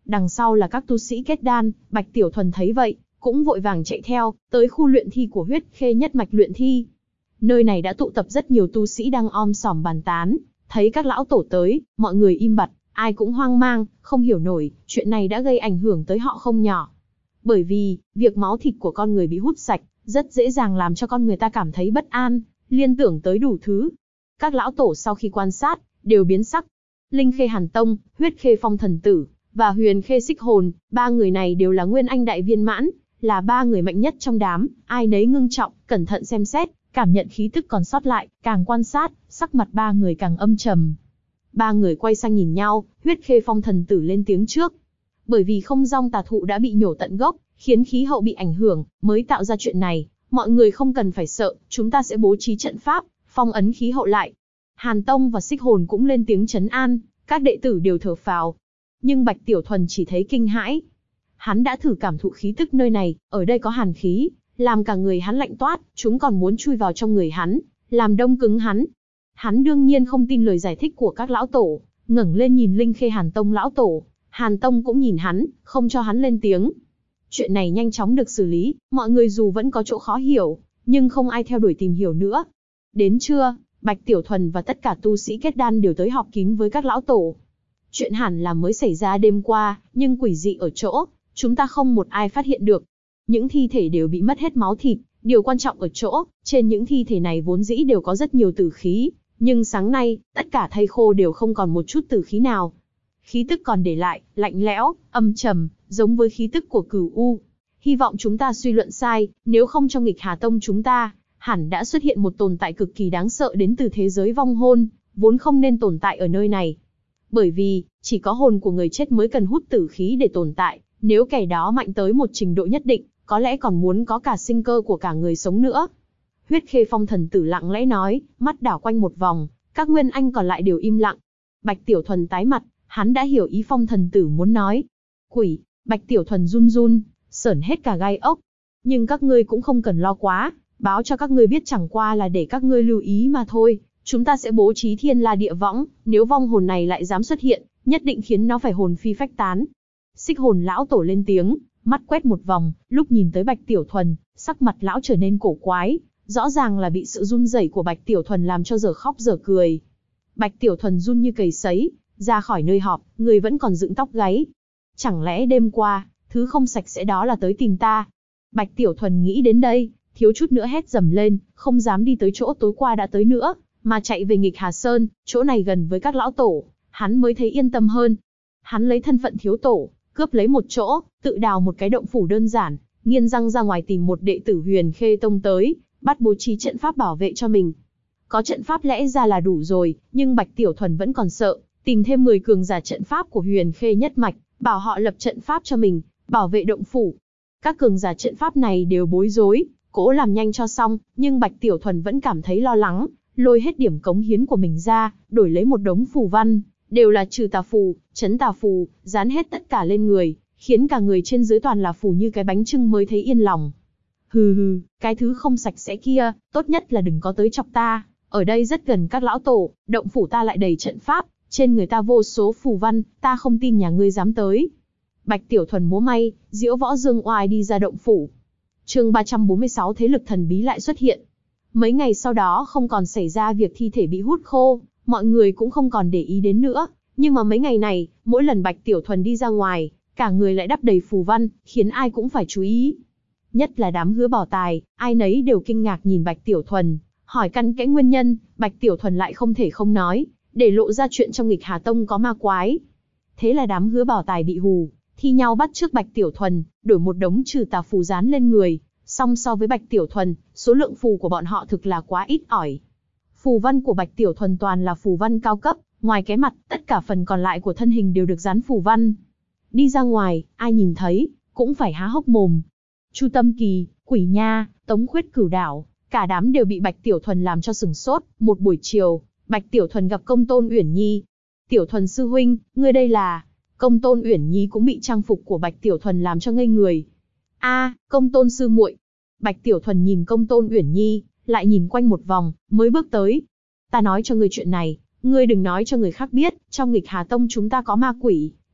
Đằng sau là các tu sĩ kết đan, Bạch Tiểu Thuần thấy vậy, cũng vội vàng chạy theo, tới khu luyện thi của huyết khê nhất mạch luyện thi. Nơi này đã tụ tập rất nhiều tu sĩ đang om sòm bàn tán, thấy các lão tổ tới, mọi người im bặt, ai cũng hoang mang, không hiểu nổi, chuyện này đã gây ảnh hưởng tới họ không nhỏ. Bởi vì, việc máu thịt của con người bị hút sạch, rất dễ dàng làm cho con người ta cảm thấy bất an, liên tưởng tới đủ thứ. Các lão tổ sau khi quan sát, đều biến sắc. Linh Khê Hàn Tông, Huyết Khê Phong Thần Tử, và Huyền Khê Xích Hồn, ba người này đều là Nguyên Anh đại viên mãn, là ba người mạnh nhất trong đám, ai nấy ngưng trọng, cẩn thận xem xét, cảm nhận khí tức còn sót lại, càng quan sát, sắc mặt ba người càng âm trầm. Ba người quay sang nhìn nhau, Huyết Khê Phong Thần Tử lên tiếng trước. Bởi vì không dong tà thụ đã bị nhổ tận gốc, khiến khí hậu bị ảnh hưởng, mới tạo ra chuyện này, mọi người không cần phải sợ, chúng ta sẽ bố trí trận pháp, phong ấn khí hậu lại. Hàn Tông và Xích Hồn cũng lên tiếng trấn an, các đệ tử đều thở phào. Nhưng Bạch Tiểu Thuần chỉ thấy kinh hãi. Hắn đã thử cảm thụ khí tức nơi này, ở đây có hàn khí, làm cả người hắn lạnh toát, chúng còn muốn chui vào trong người hắn, làm đông cứng hắn. Hắn đương nhiên không tin lời giải thích của các lão tổ, ngẩng lên nhìn Linh Khê Hàn Tông lão tổ, Hàn Tông cũng nhìn hắn, không cho hắn lên tiếng. Chuyện này nhanh chóng được xử lý, mọi người dù vẫn có chỗ khó hiểu, nhưng không ai theo đuổi tìm hiểu nữa. Đến trưa, Bạch Tiểu Thuần và tất cả tu sĩ kết đan đều tới họp kín với các lão tổ. Chuyện hẳn là mới xảy ra đêm qua, nhưng quỷ dị ở chỗ, chúng ta không một ai phát hiện được. Những thi thể đều bị mất hết máu thịt, điều quan trọng ở chỗ, trên những thi thể này vốn dĩ đều có rất nhiều tử khí, nhưng sáng nay, tất cả thây khô đều không còn một chút tử khí nào. Khí tức còn để lại, lạnh lẽo, âm trầm, giống với khí tức của Cửu U. Hy vọng chúng ta suy luận sai, nếu không trong Nghịch Hà Tông chúng ta, hẳn đã xuất hiện một tồn tại cực kỳ đáng sợ đến từ thế giới vong hồn, vốn không nên tồn tại ở nơi này. Bởi vì, chỉ có hồn của người chết mới cần hút tử khí để tồn tại, nếu kẻ đó mạnh tới một trình độ nhất định, có lẽ còn muốn có cả sinh cơ của cả người sống nữa. Huyết Khê Phong Thần Tử lặng lẽ nói, mắt đảo quanh một vòng, các nguyên anh còn lại đều im lặng. Bạch Tiểu Thuần tái mặt, hắn đã hiểu ý Phong Thần Tử muốn nói. Quỷ, Bạch Tiểu Thuần run run, sởn hết cả gai ốc. Nhưng các ngươi cũng không cần lo quá, báo cho các ngươi biết chẳng qua là để các ngươi lưu ý mà thôi. Chúng ta sẽ bố trí thiên la địa võng, nếu vong hồn này lại dám xuất hiện, nhất định khiến nó phải hồn phi phách tán. Xích Hồn lão tổ lên tiếng, mắt quét một vòng, lúc nhìn tới Bạch Tiểu Thuần, sắc mặt lão trở nên cổ quái, rõ ràng là bị sự run rẩy của Bạch Tiểu Thuần làm cho dở khóc dở cười. Bạch Tiểu Thuần run như cầy sấy, ra khỏi nơi họp, người vẫn còn dựng tóc gáy. Chẳng lẽ đêm qua, thứ không sạch sẽ đó là tới tìm ta? Bạch Tiểu Thuần nghĩ đến đây, thiếu chút nữa hét dầm lên, không dám đi tới chỗ tối qua đã tới nữa, mà chạy về Nghịch Hà Sơn, chỗ này gần với các lão tổ, hắn mới thấy yên tâm hơn. Hắn lấy thân phận thiếu tổ, cướp lấy một chỗ, tự đào một cái động phủ đơn giản, nghiến răng ra ngoài tìm một đệ tử Huyền Khê Tông tới, bắt bố trí trận pháp bảo vệ cho mình. Có trận pháp lẽ ra là đủ rồi, nhưng Bạch Tiểu Thuần vẫn còn sợ, tìm thêm 10 cường giả trận pháp của Huyền Khê nhất mạch, bảo họ lập trận pháp cho mình, bảo vệ động phủ. Các cường giả trận pháp này đều bối rối, cố làm nhanh cho xong, nhưng Bạch Tiểu Thuần vẫn cảm thấy lo lắng, lôi hết điểm cống hiến của mình ra, đổi lấy một đống phù văn, đều là trừ tà phù, trấn tà phù, dán hết tất cả lên người, khiến cả người trên dưới toàn là phù như cái bánh chưng mới thấy yên lòng. Hừ hừ, cái thứ không sạch sẽ kia, tốt nhất là đừng có tới chọc ta, ở đây rất gần các lão tổ, động phủ ta lại đầy trận pháp, trên người ta vô số phù văn, ta không tin nhà ngươi dám tới. Bạch Tiểu Thuần múa may, diễu võ dương oai đi ra động phủ. Chương 346 thế lực thần bí lại xuất hiện. Mấy ngày sau đó không còn xảy ra việc thi thể bị hút khô, mọi người cũng không còn để ý đến nữa, nhưng mà mấy ngày này, mỗi lần Bạch Tiểu Thuần đi ra ngoài, cả người lại đắp đầy phù văn, khiến ai cũng phải chú ý. Nhất là đám Hứa Bảo Tài, ai nấy đều kinh ngạc nhìn Bạch Tiểu Thuần, hỏi căn kẽ nguyên nhân, Bạch Tiểu Thuần lại không thể không nói, để lộ ra chuyện trong Nghịch Hà Tông có ma quái. Thế là đám Hứa Bảo Tài bị hù, thi nhau bắt chước Bạch Tiểu Thuần, đổi một đống trừ tà phù dán lên người. Song so với Bạch Tiểu Thuần, số lượng phù của bọn họ thực là quá ít ỏi. Phù văn của Bạch Tiểu Thuần toàn là phù văn cao cấp, ngoài cái mặt, tất cả phần còn lại của thân hình đều được dán phù văn. Đi ra ngoài, ai nhìn thấy, cũng phải há hốc mồm. Chu Tâm Kỳ, Quỷ Nha, Tống Khuyết Cửu Đảo, cả đám đều bị Bạch Tiểu Thuần làm cho sửng sốt. Một buổi chiều, Bạch Tiểu Thuần gặp Công Tôn Uyển Nhi. Tiểu Thuần sư huynh, ngươi đây là... Công Tôn Uyển Nhi cũng bị trang phục của Bạch Tiểu Thuần làm cho ngây người. A, Công Tôn sư muội. Bạch Tiểu Thuần nhìn Công Tôn Uyển Nhi, lại nhìn quanh một vòng, mới bước tới. Ta nói cho ngươi chuyện này, ngươi đừng nói cho người khác biết, trong Nghịch Hà Tông chúng ta có ma quỷ,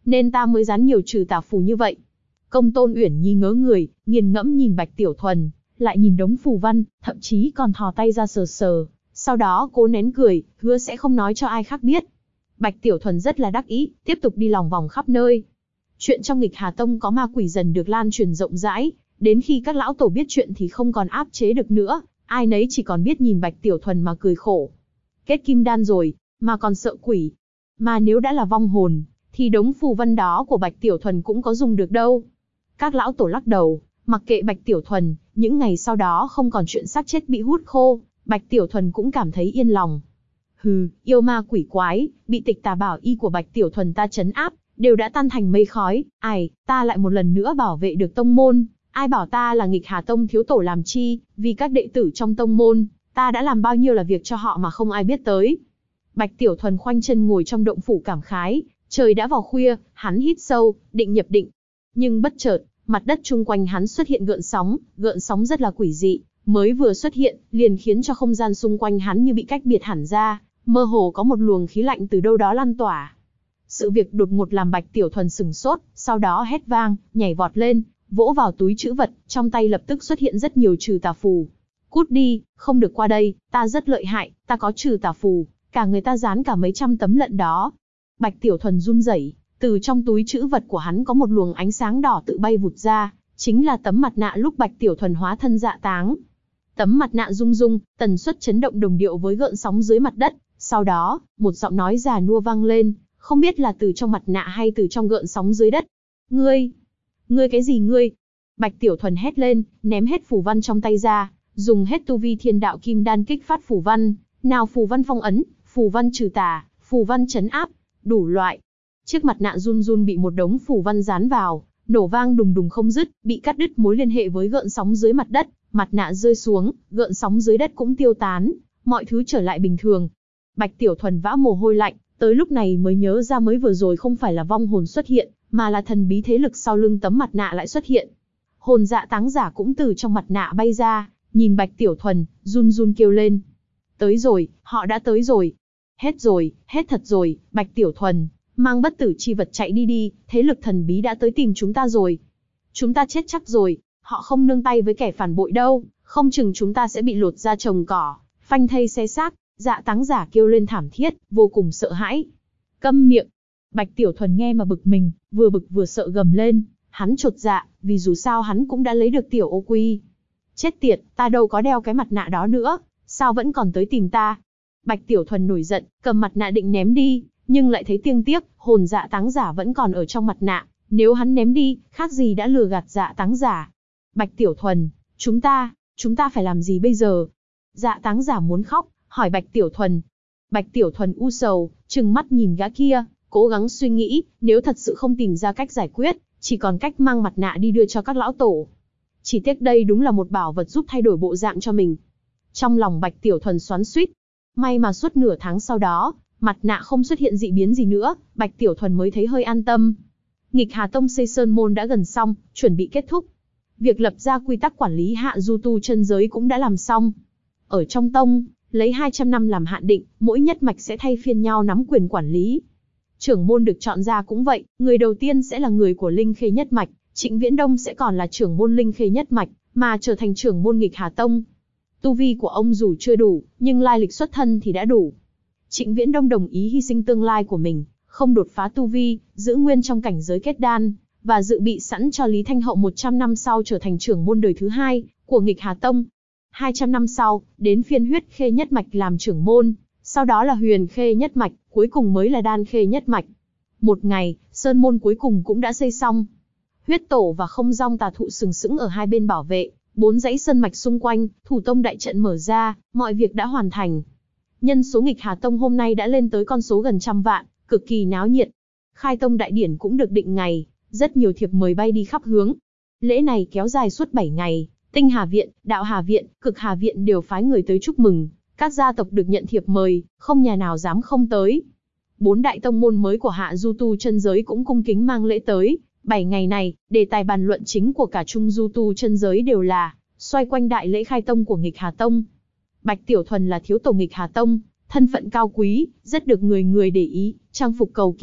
nên ta mới dán nhiều trừ tà phù như vậy. Công Tôn Uyển Nhi ngớ người, nghiền ngẫm nhìn Bạch Tiểu Thuần, lại nhìn đống phù văn, thậm chí còn thò tay ra sờ sờ, sau đó cố nén cười, hứa sẽ không nói cho ai khác biết. Bạch Tiểu Thuần rất là đắc ý, tiếp tục đi lòng vòng khắp nơi. Chuyện trong Nghịch Hà Tông có ma quỷ dần được lan truyền rộng rãi, đến khi các lão tổ biết chuyện thì không còn áp chế được nữa, ai nấy chỉ còn biết nhìn Bạch Tiểu Thuần mà cười khổ. Kết kim đan rồi, mà còn sợ quỷ. Mà nếu đã là vong hồn, thì đống phù văn đó của Bạch Tiểu Thuần cũng có dùng được đâu. Các lão tổ lắc đầu, mặc kệ Bạch Tiểu Thuần, những ngày sau đó không còn chuyện xác chết bị hút khô, Bạch Tiểu Thuần cũng cảm thấy yên lòng. Hừ, yêu ma quỷ quái, bị tịch tà bảo y của Bạch Tiểu Thuần ta trấn áp, đều đã tan thành mây khói, ai, ta lại một lần nữa bảo vệ được tông môn, ai bảo ta là Nghịch Hà Tông thiếu tổ làm chi, vì các đệ tử trong tông môn, ta đã làm bao nhiêu là việc cho họ mà không ai biết tới. Bạch Tiểu Thuần khoanh chân ngồi trong động phủ cảm khái, trời đã vào khuya, hắn hít sâu, định nhập định. Nhưng bất chợt, mặt đất chung quanh hắn xuất hiện gợn sóng rất là quỷ dị, mới vừa xuất hiện, liền khiến cho không gian xung quanh hắn như bị cách biệt hẳn ra, mơ hồ có một luồng khí lạnh từ đâu đó lan tỏa. Sự việc đột ngột làm Bạch Tiểu Thuần sửng sốt, sau đó hét vang, nhảy vọt lên, vỗ vào túi trữ vật, trong tay lập tức xuất hiện rất nhiều trừ tà phù. Cút đi, không được qua đây, ta rất lợi hại, ta có trừ tà phù, cả người ta dán cả mấy trăm tấm lận đó. Bạch Tiểu Thuần run rẩy, từ trong túi trữ vật của hắn có một luồng ánh sáng đỏ tự bay vụt ra, chính là tấm mặt nạ lúc Bạch Tiểu Thuần hóa thân dạ táng. Tấm mặt nạ rung rung, tần suất chấn động đồng điệu với gợn sóng dưới mặt đất, sau đó, một giọng nói già nua vang lên, không biết là từ trong mặt nạ hay từ trong gợn sóng dưới đất. Ngươi cái gì ngươi? Bạch Tiểu Thuần hét lên, ném hết phù văn trong tay ra, dùng hết tu vi thiên đạo kim đan kích phát phù văn, nào phù văn phong ấn, phù văn trừ tà, phù văn trấn áp, đủ loại. Chiếc mặt nạ run run bị một đống phù văn dán vào, nổ vang đùng đùng không dứt, bị cắt đứt mối liên hệ với gợn sóng dưới mặt đất, mặt nạ rơi xuống, gợn sóng dưới đất cũng tiêu tán, mọi thứ trở lại bình thường. Bạch Tiểu Thuần vã mồ hôi lạnh, tới lúc này mới nhớ ra mới vừa rồi không phải là vong hồn xuất hiện, mà là thần bí thế lực sau lưng tấm mặt nạ lại xuất hiện. Hồn dạ táng giả cũng từ trong mặt nạ bay ra, nhìn Bạch Tiểu Thuần, run run kêu lên. Tới rồi, họ đã tới rồi. Hết thật rồi, Bạch Tiểu Thuần, mang bất tử chi vật chạy đi đi, thế lực thần bí đã tới tìm chúng ta rồi. Chúng ta chết chắc rồi, họ không nương tay với kẻ phản bội đâu, không chừng chúng ta sẽ bị lột da trồng cỏ, phanh thây xé xác. Dạ táng giả kêu lên thảm thiết, vô cùng sợ hãi. Câm miệng. Bạch Tiểu Thuần nghe mà bực mình, vừa bực vừa sợ gầm lên, hắn chột dạ, vì dù sao hắn cũng đã lấy được tiểu ô quy. Chết tiệt, ta đâu có đeo cái mặt nạ đó nữa, sao vẫn còn tới tìm ta? Bạch Tiểu Thuần nổi giận, cầm mặt nạ định ném đi, nhưng lại thấy tiếc tiếc, hồn dạ táng giả vẫn còn ở trong mặt nạ, nếu hắn ném đi, khác gì đã lừa gạt dạ táng giả. Bạch Tiểu Thuần, chúng ta phải làm gì bây giờ? Dạ táng giả muốn khóc, hỏi Bạch Tiểu Thuần. Bạch Tiểu Thuần u sầu, trừng mắt nhìn gã kia, cố gắng suy nghĩ, nếu thật sự không tìm ra cách giải quyết, chỉ còn cách mang mặt nạ đi đưa cho các lão tổ. Chỉ tiếc đây đúng là một bảo vật giúp thay đổi bộ dạng cho mình. Trong lòng Bạch Tiểu Thuần xoắn xuýt. May mà suốt nửa tháng sau đó, mặt nạ không xuất hiện dị biến gì nữa, Bạch Tiểu Thuần mới thấy hơi an tâm. Nghịch Hà Tông xây sơn môn đã gần xong, chuẩn bị kết thúc. Việc lập ra quy tắc quản lý hạ du tu chân giới cũng đã làm xong. Ở trong tông, lấy 200 năm làm hạn định, mỗi nhất mạch sẽ thay phiên nhau nắm quyền quản lý. Trưởng môn được chọn ra cũng vậy, người đầu tiên sẽ là người của Linh Khê nhất mạch, Trịnh Viễn Đông sẽ còn là trưởng môn Linh Khê nhất mạch, mà trở thành trưởng môn Nghịch Hà Tông. Tu vi của ông dù chưa đủ, nhưng lai lịch xuất thân thì đã đủ. Trịnh Viễn Đông đồng ý hy sinh tương lai của mình, không đột phá tu vi, giữ nguyên trong cảnh giới kết đan, và dự bị sẵn cho Lý Thanh Hậu 100 năm sau trở thành trưởng môn đời thứ hai của Nghịch Hà Tông. 200 năm sau, đến phiên Huyết Khê nhất mạch làm trưởng môn, sau đó là Huyền Khê nhất mạch, cuối cùng mới là Đan Khê nhất mạch. Một ngày, sơn môn cuối cùng cũng đã xây xong. Huyết tổ và Không Dong tà thụ sừng sững ở hai bên bảo vệ, 4 dãy sơn mạch xung quanh, thủ tông đại trận mở ra, mọi việc đã hoàn thành. Nhân số Nghịch Hà Tông hôm nay đã lên tới con số gần 100 vạn, cực kỳ náo nhiệt. Khai tông đại điển cũng được định ngày, rất nhiều thiệp mời bay đi khắp hướng. Lễ này kéo dài suốt 7 ngày, Tinh Hà Viện, Đạo Hà Viện, Cực Hà Viện đều phái người tới chúc mừng, các gia tộc được nhận thiệp mời, không nhà nào dám không tới. 4 đại tông môn mới của hạ du tu chân giới cũng cung kính mang lễ tới. 7 ngày này, đề tài bàn luận chính của cả trung du tu chân giới đều là xoay quanh đại lễ khai tông của Nghịch Hà Tông. Bạch Tiểu Thuần là thiếu tổ Nghịch Hà Tông, thân phận cao quý, rất được người người để ý, trang phục cầu kỳ,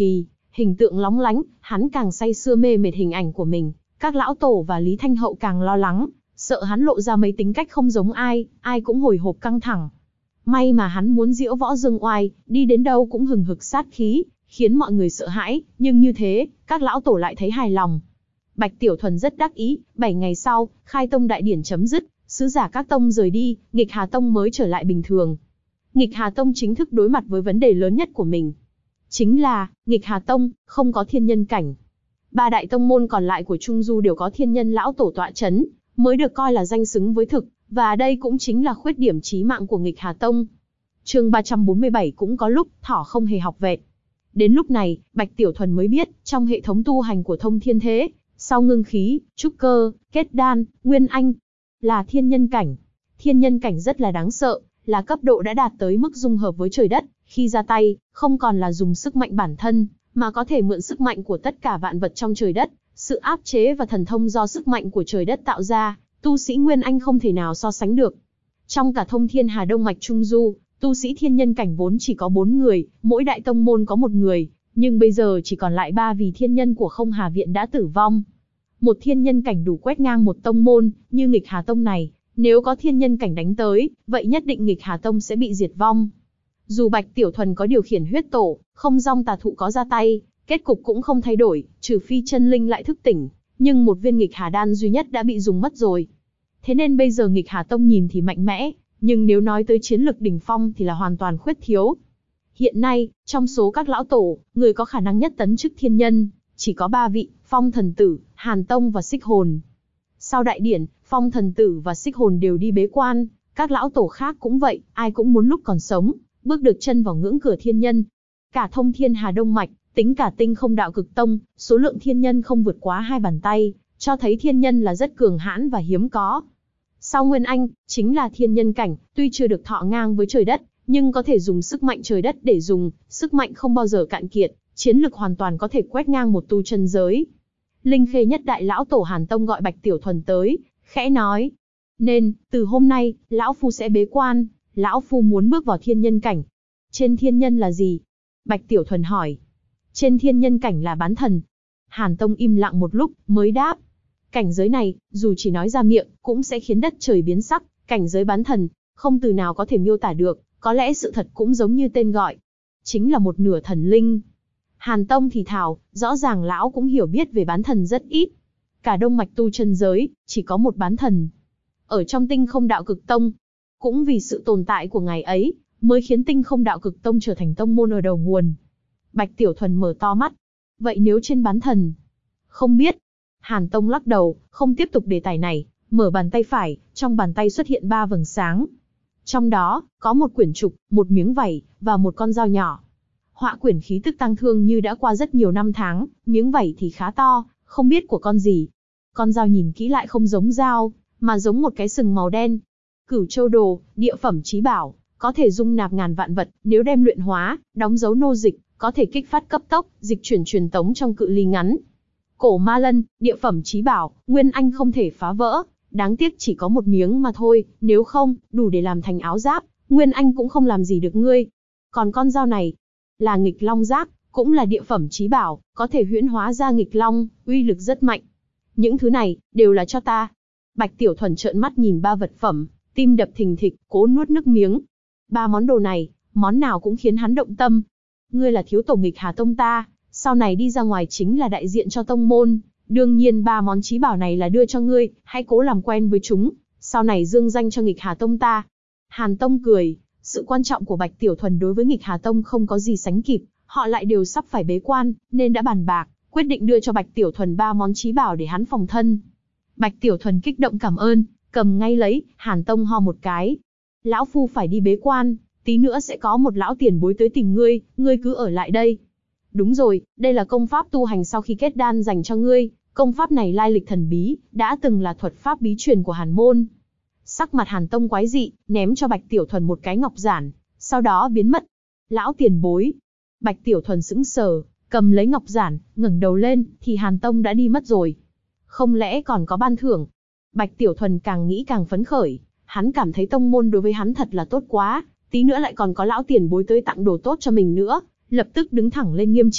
hình tượng lóng lánh, hắn càng say sưa mê mệt hình ảnh của mình. Các lão tổ và Lý Thanh Hậu càng lo lắng, sợ hắn lộ ra mấy tính cách không giống ai, ai cũng hồi hộp căng thẳng. May mà hắn muốn diễu võ dương oai, đi đến đâu cũng hừng hực sát khí, khiến mọi người sợ hãi, nhưng như thế, các lão tổ lại thấy hài lòng. Bạch Tiểu Thuần rất đắc ý, 7 ngày sau, khai tông đại điển chấm dứt, sứ giả các tông rời đi, Nghịch Hà Tông mới trở lại bình thường. Nghịch Hà Tông chính thức đối mặt với vấn đề lớn nhất của mình. Chính là, Nghịch Hà Tông, không có thiên nhân cảnh. 3 đại tông môn còn lại của Trung Du đều có thiên nhân lão tổ tọa chấn, mới được coi là danh xứng với thực, và đây cũng chính là khuyết điểm chí mạng của Nghịch Hà Tông. Chương 347 cũng có lúc, thỏ không hề học vẹt. Đến lúc này, Bạch Tiểu Thuần mới biết, trong hệ thống tu hành của Thông Thiên Thế, sau ngưng khí, trúc cơ, kết đan, nguyên anh, là thiên nhân cảnh. Thiên nhân cảnh rất là đáng sợ, là cấp độ đã đạt tới mức dung hợp với trời đất, khi ra tay, không còn là dùng sức mạnh bản thân, mà có thể mượn sức mạnh của tất cả vạn vật trong trời đất, sự áp chế và thần thông do sức mạnh của trời đất tạo ra, tu sĩ nguyên anh không thể nào so sánh được. Trong cả Thông Thiên Hà Đông mạch Trung Du, tu sĩ thiên nhân cảnh vốn chỉ có 4 người, mỗi đại tông môn có 1 người, nhưng bây giờ chỉ còn lại 3 vì thiên nhân của Không Hà Viện đã tử vong. Một thiên nhân cảnh đủ quét ngang một tông môn, như Nghịch Hà Tông này, nếu có thiên nhân cảnh đánh tới, vậy nhất định Nghịch Hà Tông sẽ bị diệt vong. Dù Bạch Tiểu Thuần có điều khiển huyết tổ, không dong tà thụ có ra tay, kết cục cũng không thay đổi, trừ phi chân linh lại thức tỉnh, nhưng một viên Nghịch Hà đan duy nhất đã bị dùng mất rồi. Thế nên bây giờ Nghịch Hà Tông nhìn thì mạnh mẽ, nhưng nếu nói tới chiến lực đỉnh phong thì là hoàn toàn khuyết thiếu. Hiện nay, trong số các lão tổ, người có khả năng nhất tấn chức thiên nhân, chỉ có 3 vị, Phong Thần Tử, Hàn Tông và Xích Hồn. Sau đại điển, Phong Thần Tử và Xích Hồn đều đi bế quan, các lão tổ khác cũng vậy, ai cũng muốn lúc còn sống, bước được chân vào ngưỡng cửa thiên nhân. Cả Thông Thiên Hà Đông mạch, tính cả Tinh Không Đạo Cực Tông, số lượng thiên nhân không vượt quá 2 bàn tay, cho thấy thiên nhân là rất cường hãn và hiếm có. Sau Nguyên Anh, chính là thiên nhân cảnh, tuy chưa được thọ ngang với trời đất, nhưng có thể dùng sức mạnh trời đất để dùng, sức mạnh không bao giờ cạn kiệt, chiến lực hoàn toàn có thể quét ngang một tu chân giới. Linh Khê nhất đại lão tổ Hàn Tông gọi Bạch Tiểu Thuần tới, khẽ nói: "Nên, từ hôm nay, lão phu sẽ bế quan, lão phu muốn bước vào thiên nhân cảnh." "Trên thiên nhân là gì?" Bạch Tiểu Thuần hỏi. "Trên thiên nhân cảnh là bán thần." Hàn Tông im lặng một lúc, mới đáp: "Cảnh giới này, dù chỉ nói ra miệng, cũng sẽ khiến đất trời biến sắc, cảnh giới bán thần, không từ nào có thể miêu tả được, có lẽ sự thật cũng giống như tên gọi. Chính là một nửa thần linh." Hàn Tông thì thào, rõ ràng lão cũng hiểu biết về bán thần rất ít. Cả Đông mạch tu chân giới, chỉ có một bán thần. Ở trong Tinh Không Đạo Cực Tông, cũng vì sự tồn tại của ngài ấy, mới khiến Tinh Không Đạo Cực Tông trở thành tông môn ở đầu nguồn. Bạch Tiểu Thuần mở to mắt. Vậy nếu trên bán thần? Không biết. Hàn Tông lắc đầu, không tiếp tục đề tài này, mở bàn tay phải, trong bàn tay xuất hiện 3 vầng sáng. Trong đó, có một quyển trục, một miếng vảy, và một con dao nhỏ. Họa quyển khí tức tang thương như đã qua rất nhiều năm tháng, miếng vảy thì khá to, không biết của con gì. Con dao nhìn kỹ lại không giống dao, mà giống một cái sừng màu đen. Cửu Châu Đồ, địa phẩm chí bảo, có thể dung nạp ngàn vạn vật, nếu đem luyện hóa, đóng dấu nô dịch, có thể kích phát cấp tốc, dịch chuyển truyền tống trong cự ly ngắn. Cổ Ma Lân, địa phẩm chí bảo, nguyên anh không thể phá vỡ, đáng tiếc chỉ có một miếng mà thôi, nếu không, đủ để làm thành áo giáp, nguyên anh cũng không làm gì được ngươi. Còn con dao này, là Nghịch Long Giáp, cũng là địa phẩm chí bảo, có thể huyễn hóa ra nghịch long, uy lực rất mạnh. Những thứ này, đều là cho ta. Bạch Tiểu Thuần trợn mắt nhìn 3 vật phẩm, tim đập thình thịch, cố nuốt nước miếng. 3 món đồ này, món nào cũng khiến hắn động tâm. Ngươi là thiếu tổ Nghịch Hà Tông ta, sau này đi ra ngoài chính là đại diện cho tông môn. Đương nhiên 3 món chí bảo này là đưa cho ngươi, hãy cố làm quen với chúng, sau này dương danh cho Nghịch Hà Tông ta. Hàn Tông cười, sự quan trọng của Bạch Tiểu Thuần đối với Nghịch Hà Tông không có gì sánh kịp, họ lại đều sắp phải bế quan, nên đã bàn bạc, quyết định đưa cho Bạch Tiểu Thuần 3 món chí bảo để hắn phòng thân. Bạch Tiểu Thuần kích động cảm ơn, cầm ngay lấy. Hàn Tông ho một cái. Lão phu phải đi bế quan, tí nữa sẽ có một lão tiền bối tới tìm ngươi, ngươi cứ ở lại đây. Đúng rồi, đây là công pháp tu hành sau khi kết đan dành cho ngươi, công pháp này lai lịch thần bí, đã từng là thuật pháp bí truyền của Hàn môn. Sắc mặt Hàn Tông quái dị, ném cho Bạch Tiểu Thuần một cái ngọc giản, sau đó biến mất. Lão tiền bối. Bạch Tiểu Thuần sững sờ, cầm lấy ngọc giản, ngẩng đầu lên, thì Hàn Tông đã đi mất rồi. Không lẽ còn có ban thưởng? Bạch Tiểu Thuần càng nghĩ càng phấn khởi, hắn cảm thấy tông môn đối với hắn thật là tốt quá, tí nữa lại còn có lão tiền bối tới tặng đồ tốt cho mình nữa, lập tức đứng thẳng lên nghiêm chỉnh,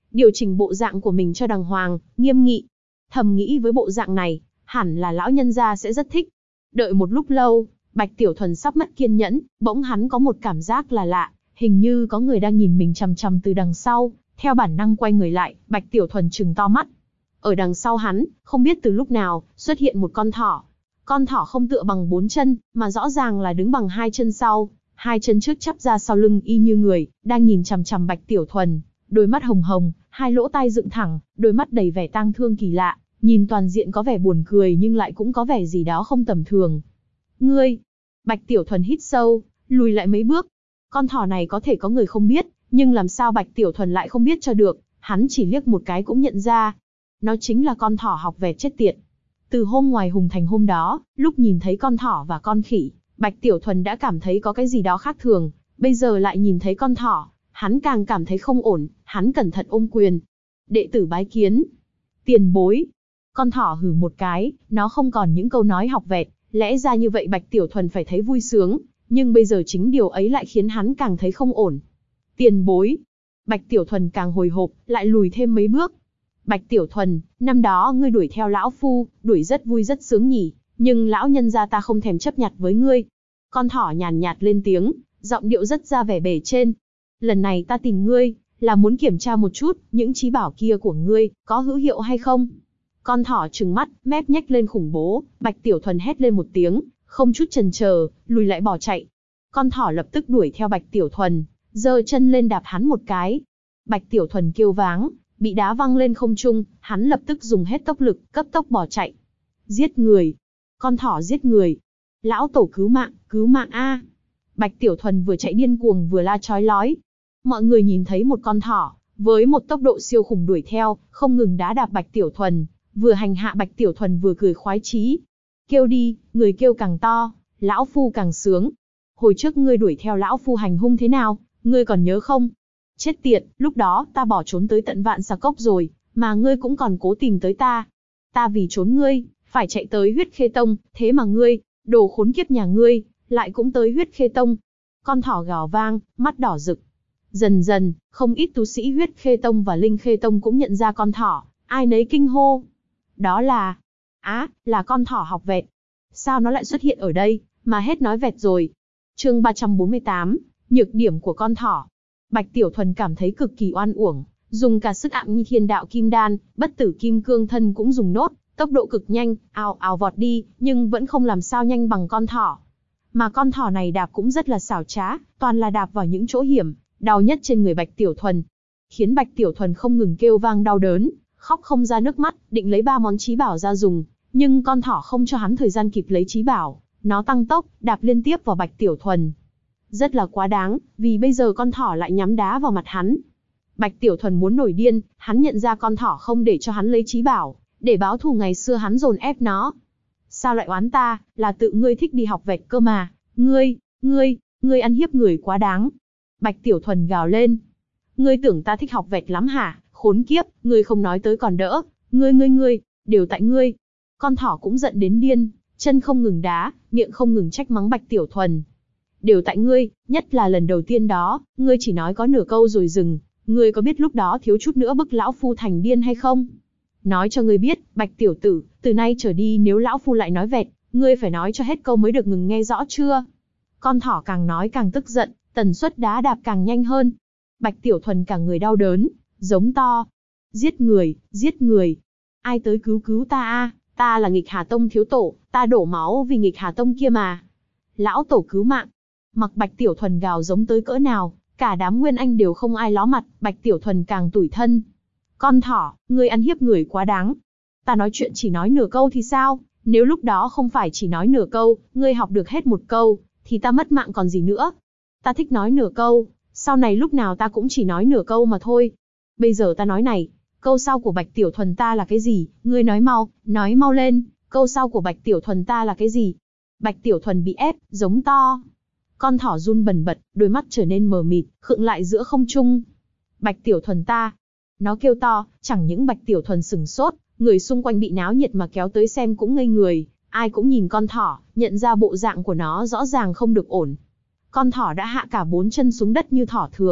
điều chỉnh bộ dạng của mình cho đàng hoàng, nghiêm nghị. Thầm nghĩ với bộ dạng này, hẳn là lão nhân gia sẽ rất thích. Đợi một lúc lâu, Bạch Tiểu Thuần sắp mất kiên nhẫn, bỗng hắn có một cảm giác là lạ, hình như có người đang nhìn mình chằm chằm từ đằng sau, theo bản năng quay người lại, Bạch Tiểu Thuần trừng to mắt. Ở đằng sau hắn, không biết từ lúc nào, xuất hiện một con thỏ. Con thỏ không tựa bằng 4 chân, mà rõ ràng là đứng bằng 2 chân sau, 2 chân trước chắp ra sau lưng y như người, đang nhìn chằm chằm Bạch Tiểu Thuần, đôi mắt hồng hồng, hai lỗ tai dựng thẳng, đôi mắt đầy vẻ tang thương kỳ lạ, nhìn toàn diện có vẻ buồn cười nhưng lại cũng có vẻ gì đó không tầm thường. Ngươi! Bạch Tiểu Thuần hít sâu, lùi lại mấy bước. Con thỏ này có thể có người không biết, nhưng làm sao Bạch Tiểu Thuần lại không biết cho được, hắn chỉ liếc một cái cũng nhận ra. Nó chính là con thỏ học vẹt chết tiệt. Từ hôm ngoài Hùng Thành hôm đó, lúc nhìn thấy con thỏ và con khỉ, Bạch Tiểu Thuần đã cảm thấy có cái gì đó khác thường, bây giờ lại nhìn thấy con thỏ, hắn càng cảm thấy không ổn, hắn cẩn thận ôm quyền. Đệ tử bái kiến. Tiền bối. Con thỏ hừ một cái, nó không còn những câu nói học vẹt, lẽ ra như vậy Bạch Tiểu Thuần phải thấy vui sướng, nhưng bây giờ chính điều ấy lại khiến hắn càng thấy không ổn. Tiền bối. Bạch Tiểu Thuần càng hồi hộp, lại lùi thêm mấy bước. Bạch Tiểu Thuần, năm đó ngươi đuổi theo lão phu, đuổi rất vui rất sướng nhỉ, nhưng lão nhân gia ta không thèm chấp nhặt với ngươi. Con thỏ nhàn nhạt lên tiếng, giọng điệu rất ra vẻ bề trên. Lần này ta tìm ngươi, là muốn kiểm tra một chút, những trí bảo kia của ngươi, có hữu hiệu hay không? Con thỏ trừng mắt, mép nhếch lên khủng bố, Bạch Tiểu Thuần hét lên một tiếng, không chút chần chờ, lùi lại bỏ chạy. Con thỏ lập tức đuổi theo Bạch Tiểu Thuần, giơ chân lên đạp hắn một cái. Bạch Tiểu Thuần kêu váng, bị đá văng lên không trung, hắn lập tức dùng hết tốc lực, cấp tốc bỏ chạy. Giết người! Con thỏ giết người! Lão tổ cứu mạng a! Bạch Tiểu Thuần vừa chạy điên cuồng vừa la chói lói. Mọi người nhìn thấy một con thỏ, với một tốc độ siêu khủng đuổi theo, không ngừng đá đạp Bạch Tiểu Thuần, vừa hành hạ Bạch Tiểu Thuần vừa cười khoái chí. Kêu đi, người kêu càng to, lão phu càng sướng. Hồi trước ngươi đuổi theo lão phu hành hung thế nào, ngươi còn nhớ không? Chết tiệt, lúc đó ta bỏ trốn tới tận Vạn Xà Cốc rồi, mà ngươi cũng còn cố tìm tới ta. Ta vì trốn ngươi, phải chạy tới Huyết Khê Tông, thế mà ngươi, đồ khốn kiếp nhà ngươi, lại cũng tới Huyết Khê Tông. Con thỏ gào vang, mắt đỏ rực. Dần dần, không ít tu sĩ Huyết Khê Tông và Linh Khê Tông cũng nhận ra con thỏ, ai nấy kinh hô. Đó là... là con thỏ học vẹt. Sao nó lại xuất hiện ở đây, mà hết nói vẹt rồi. Chương 348, nhược điểm của con thỏ. Bạch Tiểu Thuần cảm thấy cực kỳ oan uổng, dùng cả sức ạng như thiên đạo kim đan, bất tử kim cương thân cũng dùng nốt, tốc độ cực nhanh, ào ào vọt đi, nhưng vẫn không làm sao nhanh bằng con thỏ. Mà con thỏ này đạp cũng rất là xảo trá, toàn là đạp vào những chỗ hiểm, đau nhất trên người Bạch Tiểu Thuần. Khiến Bạch Tiểu Thuần không ngừng kêu vang đau đớn, khóc không ra nước mắt, định lấy 3 món trí bảo ra dùng, nhưng con thỏ không cho hắn thời gian kịp lấy trí bảo, nó tăng tốc, đạp liên tiếp vào Bạch Tiểu Thuần. Rất là quá đáng, vì bây giờ con thỏ lại nhắm đá vào mặt hắn. Bạch Tiểu Thuần muốn nổi điên, hắn nhận ra con thỏ không để cho hắn lấy trí bảo, để báo thù ngày xưa hắn dồn ép nó. Sao lại oán ta, là tự ngươi thích đi học vẹt cơ mà, ngươi ăn hiếp người quá đáng. Bạch Tiểu Thuần gào lên. Ngươi tưởng ta thích học vẹt lắm hả, khốn kiếp, ngươi không nói tới còn đỡ, ngươi, đều tại ngươi. Con thỏ cũng giận đến điên, chân không ngừng đá, miệng không ngừng trách mắng Bạch Tiểu Thuần. Đều tại ngươi, nhất là lần đầu tiên đó, ngươi chỉ nói có nửa câu rồi dừng, ngươi có biết lúc đó thiếu chút nữa bức lão phu thành điên hay không? Nói cho ngươi biết, Bạch tiểu tử, từ nay trở đi nếu lão phu lại nói vẹt, ngươi phải nói cho hết câu mới được ngừng nghe rõ chưa? Con thỏ càng nói càng tức giận, tần suất đá đạp càng nhanh hơn. Bạch Tiểu Thuần cả người đau đớn, giống to. Giết người. Ai tới cứu ta a? Ta là Nghịch Hà Tông thiếu tổ, ta đổ máu vì Nghịch Hà Tông kia mà. Lão tổ cứu mạng. Mặc Bạch Tiểu Thuần gào giống tới cỡ nào, cả đám Nguyên Anh đều không ai ló mặt, Bạch Tiểu Thuần càng tủi thân. Con thỏ, ngươi ăn hiếp người quá đáng. Ta nói chuyện chỉ nói nửa câu thì sao? Nếu lúc đó không phải chỉ nói nửa câu, ngươi học được hết một câu, thì ta mất mạng còn gì nữa. Ta thích nói nửa câu, sau này lúc nào ta cũng chỉ nói nửa câu mà thôi. Bây giờ ta nói này, câu sau của Bạch Tiểu Thuần ta là cái gì? Ngươi nói mau lên, câu sau của Bạch Tiểu Thuần ta là cái gì? Bạch Tiểu Thuần bị ép, giống to. Con thỏ run bần bật, đôi mắt trở nên mờ mịt, khựng lại giữa không trung. Bạch Tiểu Thuần ta. Nó kêu to, chẳng những Bạch Tiểu Thuần sừng sốt, người xung quanh bị náo nhiệt mà kéo tới xem cũng ngây người, ai cũng nhìn con thỏ, nhận ra bộ dạng của nó rõ ràng không được ổn. Con thỏ đã hạ cả 4 chân xuống đất như thỏ thường,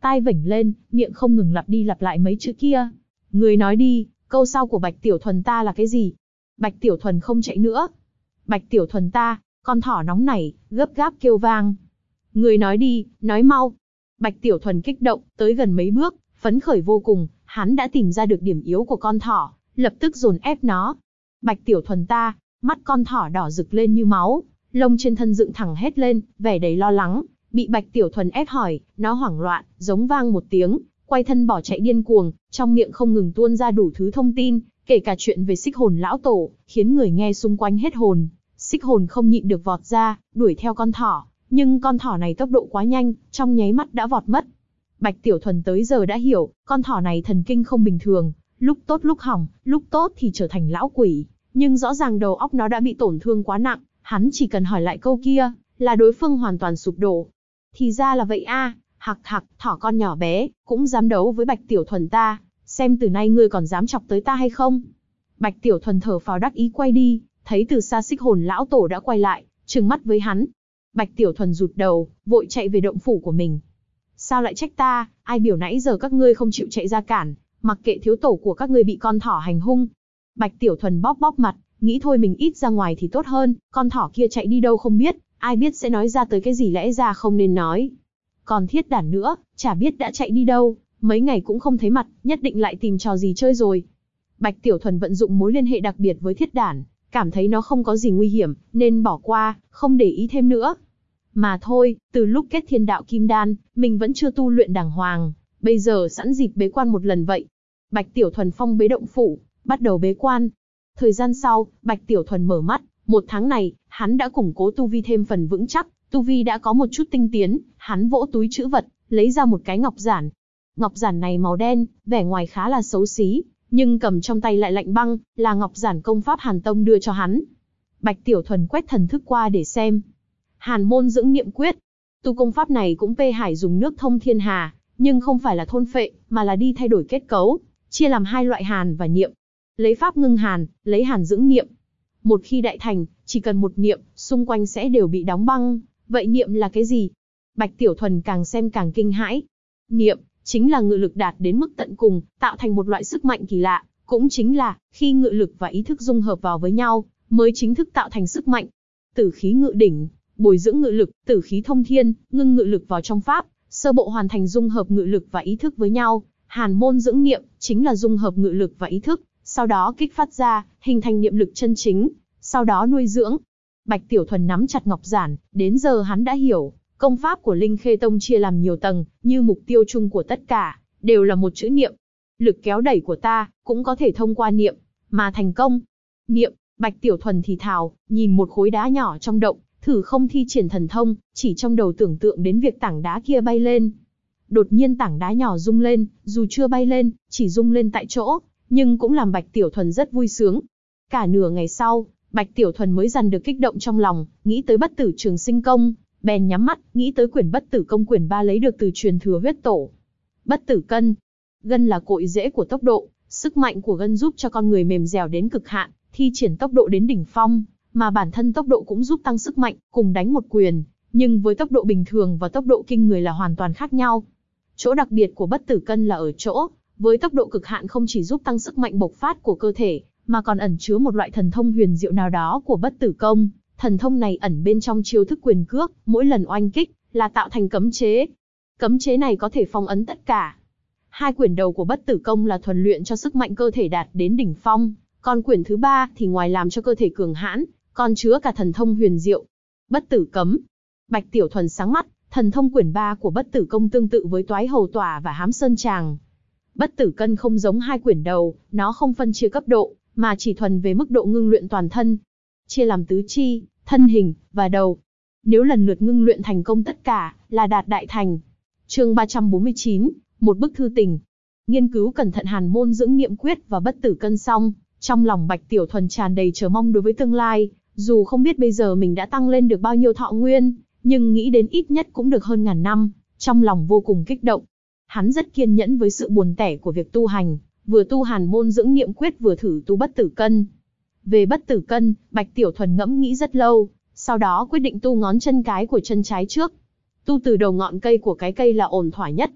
tai vểnh lên, miệng không ngừng lặp đi lặp lại mấy chữ kia. Người nói đi, câu sau của Bạch Tiểu Thuần ta là cái gì? Bạch Tiểu Thuần không chạy nữa. Bạch Tiểu Thuần ta, con thỏ nóng nảy, gấp gáp kêu vang. Người nói đi, nói mau. Bạch Tiểu Thuần kích động, tới gần mấy bước, phấn khởi vô cùng, hắn đã tìm ra được điểm yếu của con thỏ, lập tức dồn ép nó. Bạch Tiểu Thuần ta, mắt con thỏ đỏ rực lên như máu, lông trên thân dựng thẳng hết lên, vẻ đầy lo lắng, bị Bạch Tiểu Thuần ép hỏi, nó hoảng loạn, giống vang một tiếng, quay thân bỏ chạy điên cuồng, trong miệng không ngừng tuôn ra đủ thứ thông tin, kể cả chuyện về Xích Hồn lão tổ, khiến người nghe xung quanh hết hồn. Xích Hồn không nhịn được vọt ra, đuổi theo con thỏ, nhưng con thỏ này tốc độ quá nhanh, trong nháy mắt đã vọt mất. Bạch Tiểu Thuần tới giờ đã hiểu, con thỏ này thần kinh không bình thường, lúc tốt lúc hỏng, lúc tốt thì trở thành lão quỷ, nhưng rõ ràng đầu óc nó đã bị tổn thương quá nặng, hắn chỉ cần hỏi lại câu kia, là đối phương hoàn toàn sụp đổ. Thì ra là vậy a, hặc hặc, thỏ con nhỏ bé, cũng dám đấu với Bạch Tiểu Thuần ta, xem từ nay ngươi còn dám chọc tới ta hay không. Bạch Tiểu Thuần thở phào đắc ý quay đi, thấy từ xa Xích Hồn lão tổ đã quay lại, trừng mắt với hắn. Bạch Tiểu Thuần rụt đầu, vội chạy về động phủ của mình. Sao lại trách ta, ai biểu nãy giờ các ngươi không chịu chạy ra cản, mặc kệ thiếu tổ của các ngươi bị con thỏ hành hung. Bạch Tiểu Thuần bóp bóp mặt, nghĩ thôi mình ít ra ngoài thì tốt hơn, con thỏ kia chạy đi đâu không biết, ai biết sẽ nói ra tới cái gì lẽ ra không nên nói. Còn thiết đản nữa, chả biết đã chạy đi đâu, mấy ngày cũng không thấy mặt, nhất định lại tìm trò gì chơi rồi. Bạch Tiểu Thuần vận dụng mối liên hệ đặc biệt với thiết đản, cảm thấy nó không có gì nguy hiểm, nên bỏ qua, không để ý thêm nữa. Mà thôi, từ lúc kết thiên đạo kim đan, mình vẫn chưa tu luyện đàng hoàng, bây giờ sẵn dịp bế quan một lần vậy. Bạch Tiểu Thuần phong bế động phủ, bắt đầu bế quan. Thời gian sau, Bạch Tiểu Thuần mở mắt, một tháng này, hắn đã củng cố tu vi thêm phần vững chắc, tu vi đã có một chút tinh tiến, hắn vỗ túi trữ vật, lấy ra một cái ngọc giản. Ngọc giản này màu đen, vẻ ngoài khá là xấu xí, nhưng cầm trong tay lại lạnh băng, là ngọc giản công pháp Hàn Tông đưa cho hắn. Bạch Tiểu Thuần quét thần thức qua để xem. Hàn môn dưỡng niệm quyết. Tu công pháp này cũng P Hải dùng nước thông thiên hà, nhưng không phải là thôn phệ, mà là đi thay đổi kết cấu, chia làm hai loại hàn và niệm. Lấy pháp ngưng hàn, lấy hàn dưỡng niệm. Một khi đại thành, chỉ cần một niệm, xung quanh sẽ đều bị đóng băng. Vậy niệm là cái gì? Bạch Tiểu Thuần càng xem càng kinh hãi. Niệm chính là ngự lực đạt đến mức tận cùng, tạo thành một loại sức mạnh kỳ lạ, cũng chính là khi ngự lực và ý thức dung hợp vào với nhau, mới chính thức tạo thành sức mạnh. Tử khí ngự đỉnh, bồi dưỡng ngự lực, tử khí thông thiên, ngưng ngự lực vào trong pháp, sơ bộ hoàn thành dung hợp ngự lực và ý thức với nhau. Hàn môn dưỡng niệm chính là dung hợp ngự lực và ý thức, sau đó kích phát ra, hình thành niệm lực chân chính, sau đó nuôi dưỡng. Bạch Tiểu Thuần nắm chặt ngọc giản, đến giờ hắn đã hiểu, công pháp của Linh Khê Tông chia làm nhiều tầng, như mục tiêu chung của tất cả đều là một chữ niệm. Lực kéo đẩy của ta cũng có thể thông qua niệm mà thành công. Niệm, Bạch Tiểu Thuần thì thào, nhìn một khối đá nhỏ trong động, thử không thi triển thần thông, chỉ trong đầu tưởng tượng đến việc tảng đá kia bay lên. Đột nhiên tảng đá nhỏ rung lên, dù chưa bay lên, chỉ rung lên tại chỗ, nhưng cũng làm Bạch Tiểu Thuần rất vui sướng. Cả nửa ngày sau, Bạch Tiểu Thuần mới dằn được kích động trong lòng, nghĩ tới bất tử trường sinh công, bèn nhắm mắt, nghĩ tới quyển bất tử công quyển 3 lấy được từ truyền thừa huyết tổ. Bất tử cân. Gân là cội rễ của tốc độ, sức mạnh của gân giúp cho con người mềm dẻo đến cực hạn, thi triển tốc độ đến đỉnh phong, mà bản thân tốc độ cũng giúp tăng sức mạnh, cùng đánh một quyền, nhưng với tốc độ bình thường và tốc độ kinh người là hoàn toàn khác nhau. Chỗ đặc biệt của bất tử cân là ở chỗ, với tốc độ cực hạn không chỉ giúp tăng sức mạnh bộc phát của cơ thể, mà còn ẩn chứa một loại thần thông huyền diệu nào đó của bất tử công. Thần thông này ẩn bên trong chiêu thức quyền cước, mỗi lần oanh kích là tạo thành cấm chế. Cấm chế này có thể phong ấn tất cả. Hai quyển đầu của bất tử công là thuần luyện cho sức mạnh cơ thể đạt đến đỉnh phong, còn quyển thứ 3 thì ngoài làm cho cơ thể cường hãn, còn chứa cả thần thông huyền diệu. Bất tử cấm. Bạch Tiểu Thuần sáng mắt, thần thông quyển 3 của bất tử công tương tự với Toái Hầu Tỏa và Hám Sơn Tràng. Bất tử cân không giống hai quyển đầu, nó không phân chia cấp độ, mà chỉ thuần về mức độ ngưng luyện toàn thân. Chia làm tứ chi, thân hình, và đầu. Nếu lần lượt ngưng luyện thành công tất cả, là đạt đại thành. Chương 349, một bức thư tình. Nghiên cứu cẩn thận Hàn môn dưỡng niệm quyết và bất tử cân xong, trong lòng Bạch Tiểu Thuần tràn đầy chờ mong đối với tương lai, dù không biết bây giờ mình đã tăng lên được bao nhiêu thọ nguyên, nhưng nghĩ đến ít nhất cũng được hơn ngàn năm, trong lòng vô cùng kích động. Hắn rất kiên nhẫn với sự buồn tẻ của việc tu hành, vừa tu Hàn môn dưỡng niệm quyết vừa thử tu bất tử cân. Về bất tử cân, Bạch Tiểu Thuần ngẫm nghĩ rất lâu, sau đó quyết định tu ngón chân cái của chân trái trước. Tu từ đầu ngọn cây của cái cây là ổn thỏa nhất.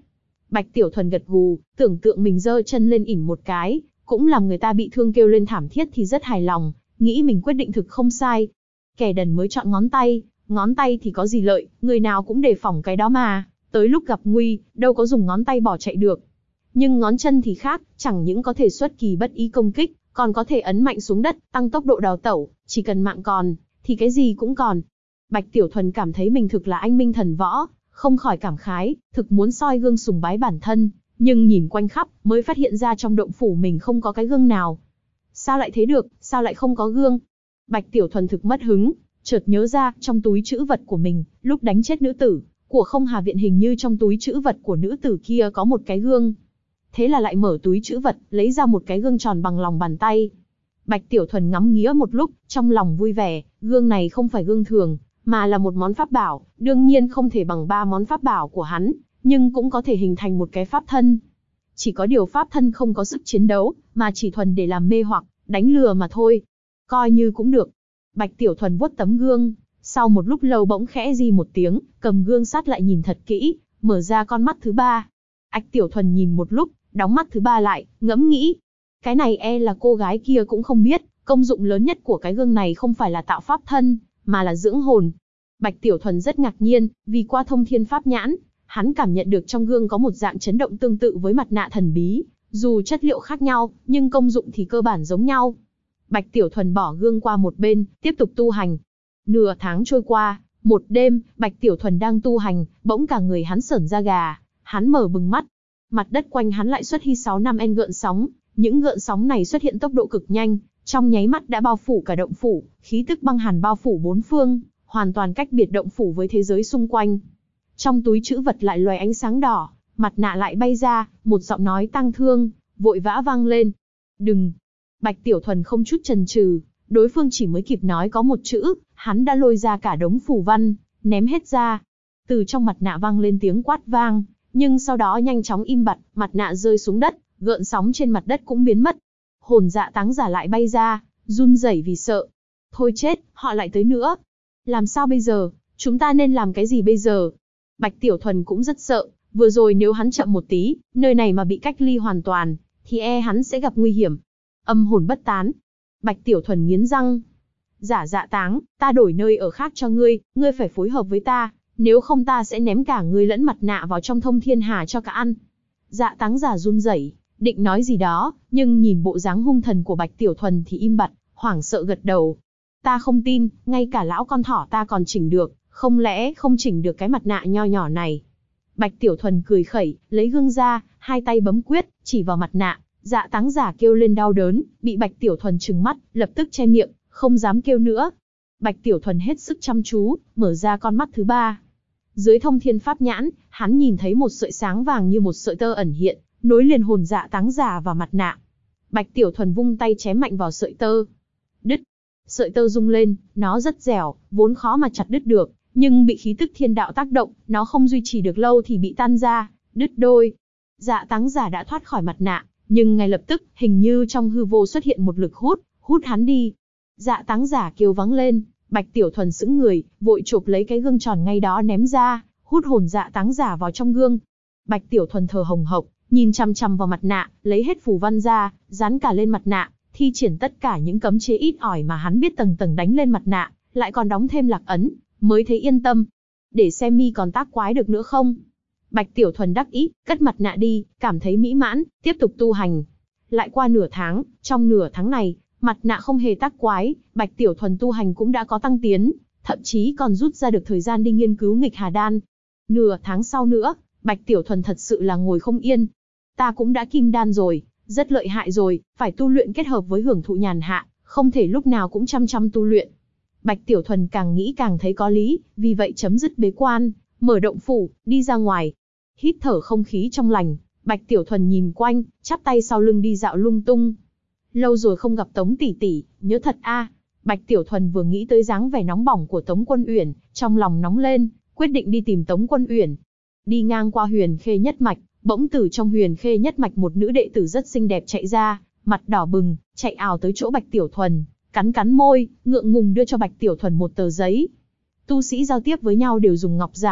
Bạch Tiểu Thuần gật gù, tưởng tượng mình giơ chân lên ỉn một cái, cũng làm người ta bị thương kêu lên thảm thiết thì rất hài lòng, nghĩ mình quyết định thực không sai. Kẻ đần mới chọn ngón tay thì có gì lợi, người nào cũng đề phòng cái đó mà, tới lúc gặp nguy, đâu có dùng ngón tay bỏ chạy được. Nhưng ngón chân thì khác, chẳng những có thể xuất kỳ bất ý công kích, còn có thể ấn mạnh xuống đất, tăng tốc độ đào tẩu, chỉ cần mạng còn, thì cái gì cũng còn. Bạch Tiểu Thuần cảm thấy mình thực là anh minh thần võ, không khỏi cảm khái, thực muốn soi gương sùng bái bản thân, nhưng nhìn quanh khắp, mới phát hiện ra trong động phủ mình không có cái gương nào. Sao lại thế được, sao lại không có gương? Bạch Tiểu Thuần thực mất hứng, chợt nhớ ra, trong túi trữ vật của mình, lúc đánh chết nữ tử, của Không Hà Viện hình như trong túi trữ vật của nữ tử kia có một cái gương. Thế là lại mở túi trữ vật, lấy ra một cái gương tròn bằng lòng bàn tay. Bạch Tiểu Thuần ngắm nghía một lúc, trong lòng vui vẻ, gương này không phải gương thường, mà là một món pháp bảo, đương nhiên không thể bằng 3 món pháp bảo của hắn, nhưng cũng có thể hình thành một cái pháp thân. Chỉ có điều pháp thân không có sức chiến đấu, mà chỉ thuần để làm mê hoặc, đánh lừa mà thôi. Coi như cũng được. Bạch Tiểu Thuần vuốt tấm gương, sau một lúc lâu bỗng khẽ di một tiếng, cầm gương sát lại nhìn thật kỹ, mở ra con mắt thứ 3. Bạch Tiểu Thuần nhìn một lúc, đóng mắt thứ 3 lại, ngẫm nghĩ. Cái này là cô gái kia cũng không biết, công dụng lớn nhất của cái gương này không phải là tạo pháp thân, mà là dưỡng hồn. Bạch Tiểu Thuần rất ngạc nhiên, vì qua thông thiên pháp nhãn, hắn cảm nhận được trong gương có một dạng chấn động tương tự với mặt nạ thần bí, dù chất liệu khác nhau, nhưng công dụng thì cơ bản giống nhau. Bạch Tiểu Thuần bỏ gương qua một bên, tiếp tục tu hành. Nửa tháng trôi qua, một đêm, Bạch Tiểu Thuần đang tu hành, bỗng cả người hắn sởn da gà, hắn mở bừng mắt. Mặt đất quanh hắn lại xuất hiện 6-5 gợn sóng, những gợn sóng này xuất hiện tốc độ cực nhanh, trong nháy mắt đã bao phủ cả động phủ, khí tức băng hàn bao phủ bốn phương, hoàn toàn cách biệt động phủ với thế giới xung quanh. Trong túi trữ vật lại loài ánh sáng đỏ, mặt nạ lại bay ra, một giọng nói tang thương, vội vã vang lên. Đừng! Bạch Tiểu Thuần không chút chần chừ, đối phương chỉ mới kịp nói có một chữ, hắn đã lôi ra cả đống phù văn, ném hết ra. Từ trong mặt nạ vang lên tiếng quát vang, nhưng sau đó nhanh chóng im bặt, mặt nạ rơi xuống đất, gợn sóng trên mặt đất cũng biến mất. Hồn Dạ Táng Giả lại bay ra, run rẩy vì sợ. Thôi chết, họ lại tới nữa. Làm sao bây giờ, chúng ta nên làm cái gì bây giờ? Bạch Tiểu Thuần cũng rất sợ, vừa rồi nếu hắn chậm một tí, nơi này mà bị cách ly hoàn toàn, thì hắn sẽ gặp nguy hiểm. Âm hồn bất tán. Bạch Tiểu Thuần nghiến răng. Giả Dạ Táng, ta đổi nơi ở khác cho ngươi, ngươi phải phối hợp với ta, nếu không ta sẽ ném cả ngươi lẫn mặt nạ vào trong Thông Thiên Hà cho cả ăn. Dạ Táng Giả run rẩy, định nói gì đó, nhưng nhìn bộ dáng hung thần của Bạch Tiểu Thuần thì im bặt, hoảng sợ gật đầu. Ta không tin, ngay cả lão con thỏ ta còn chỉnh được, không lẽ không chỉnh được cái mặt nạ nho nhỏ này? Bạch Tiểu Thuần cười khẩy, lấy gương ra, hai tay bấm quyết, chỉ vào mặt nạ. Dạ Táng Giả kêu lên đau đớn, bị Bạch Tiểu Thuần trừng mắt, lập tức che miệng, không dám kêu nữa. Bạch Tiểu Thuần hết sức chăm chú, mở ra con mắt thứ 3. Dưới thông thiên pháp nhãn, hắn nhìn thấy một sợi sáng vàng như một sợi tơ ẩn hiện, nối liền hồn Dạ Táng Giả và mặt nạ. Bạch Tiểu Thuần vung tay chém mạnh vào sợi tơ. Đứt. Sợi tơ rung lên, nó rất dẻo, vốn khó mà chặt đứt được, nhưng bị khí tức thiên đạo tác động, nó không duy trì được lâu thì bị tan ra, đứt đôi. Dạ Táng Giả đã thoát khỏi mặt nạ, nhưng ngay lập tức, hình như trong hư vô xuất hiện một lực hút hắn đi. Dạ Táng Giả kêu vắng lên, Bạch Tiểu Thuần sững người, vội chộp lấy cái gương tròn ngay đó ném ra, hút hồn Dạ Táng Giả vào trong gương. Bạch Tiểu Thuần thở hồng hộc, nhìn chằm chằm vào mặt nạ, lấy hết phù văn ra, dán cả lên mặt nạ, thi triển tất cả những cấm chế ít ỏi mà hắn biết tầng tầng đánh lên mặt nạ, lại còn đóng thêm lạc ấn, mới thấy yên tâm. Để xem mi còn tác quái được nữa không? Bạch Tiểu Thuần đắc ý, cất mặt nạ đi, cảm thấy mỹ mãn, tiếp tục tu hành. Lại qua nửa tháng, trong nửa tháng này, mặt nạ không hề tác quái, Bạch Tiểu Thuần tu hành cũng đã có tăng tiến, thậm chí còn rút ra được thời gian đi nghiên cứu nghịch hà đan. Nửa tháng sau nữa, Bạch Tiểu Thuần thật sự là ngồi không yên. Ta cũng đã kim đan rồi, rất lợi hại rồi, phải tu luyện kết hợp với hưởng thụ nhàn hạ, không thể lúc nào cũng chăm tu luyện. Bạch Tiểu Thuần càng nghĩ càng thấy có lý, vì vậy chấm dứt bế quan, mở động phủ, đi ra ngoài. Hít thở không khí trong lành, Bạch Tiểu Thuần nhìn quanh, chắp tay sau lưng đi dạo lung tung. Lâu rồi không gặp Tống tỷ tỷ, nhớ thật a. Bạch Tiểu Thuần vừa nghĩ tới dáng vẻ nóng bỏng của Tống Quân Uyển, trong lòng nóng lên, quyết định đi tìm Tống Quân Uyển. Đi ngang qua Huyền Khê Nhất Mạch, bỗng từ trong Huyền Khê Nhất Mạch một nữ đệ tử rất xinh đẹp chạy ra, mặt đỏ bừng, chạy ào tới chỗ Bạch Tiểu Thuần, cắn môi, ngượng ngùng đưa cho Bạch Tiểu Thuần một tờ giấy. Tu sĩ giao tiếp với nhau đều dùng ngọc giản,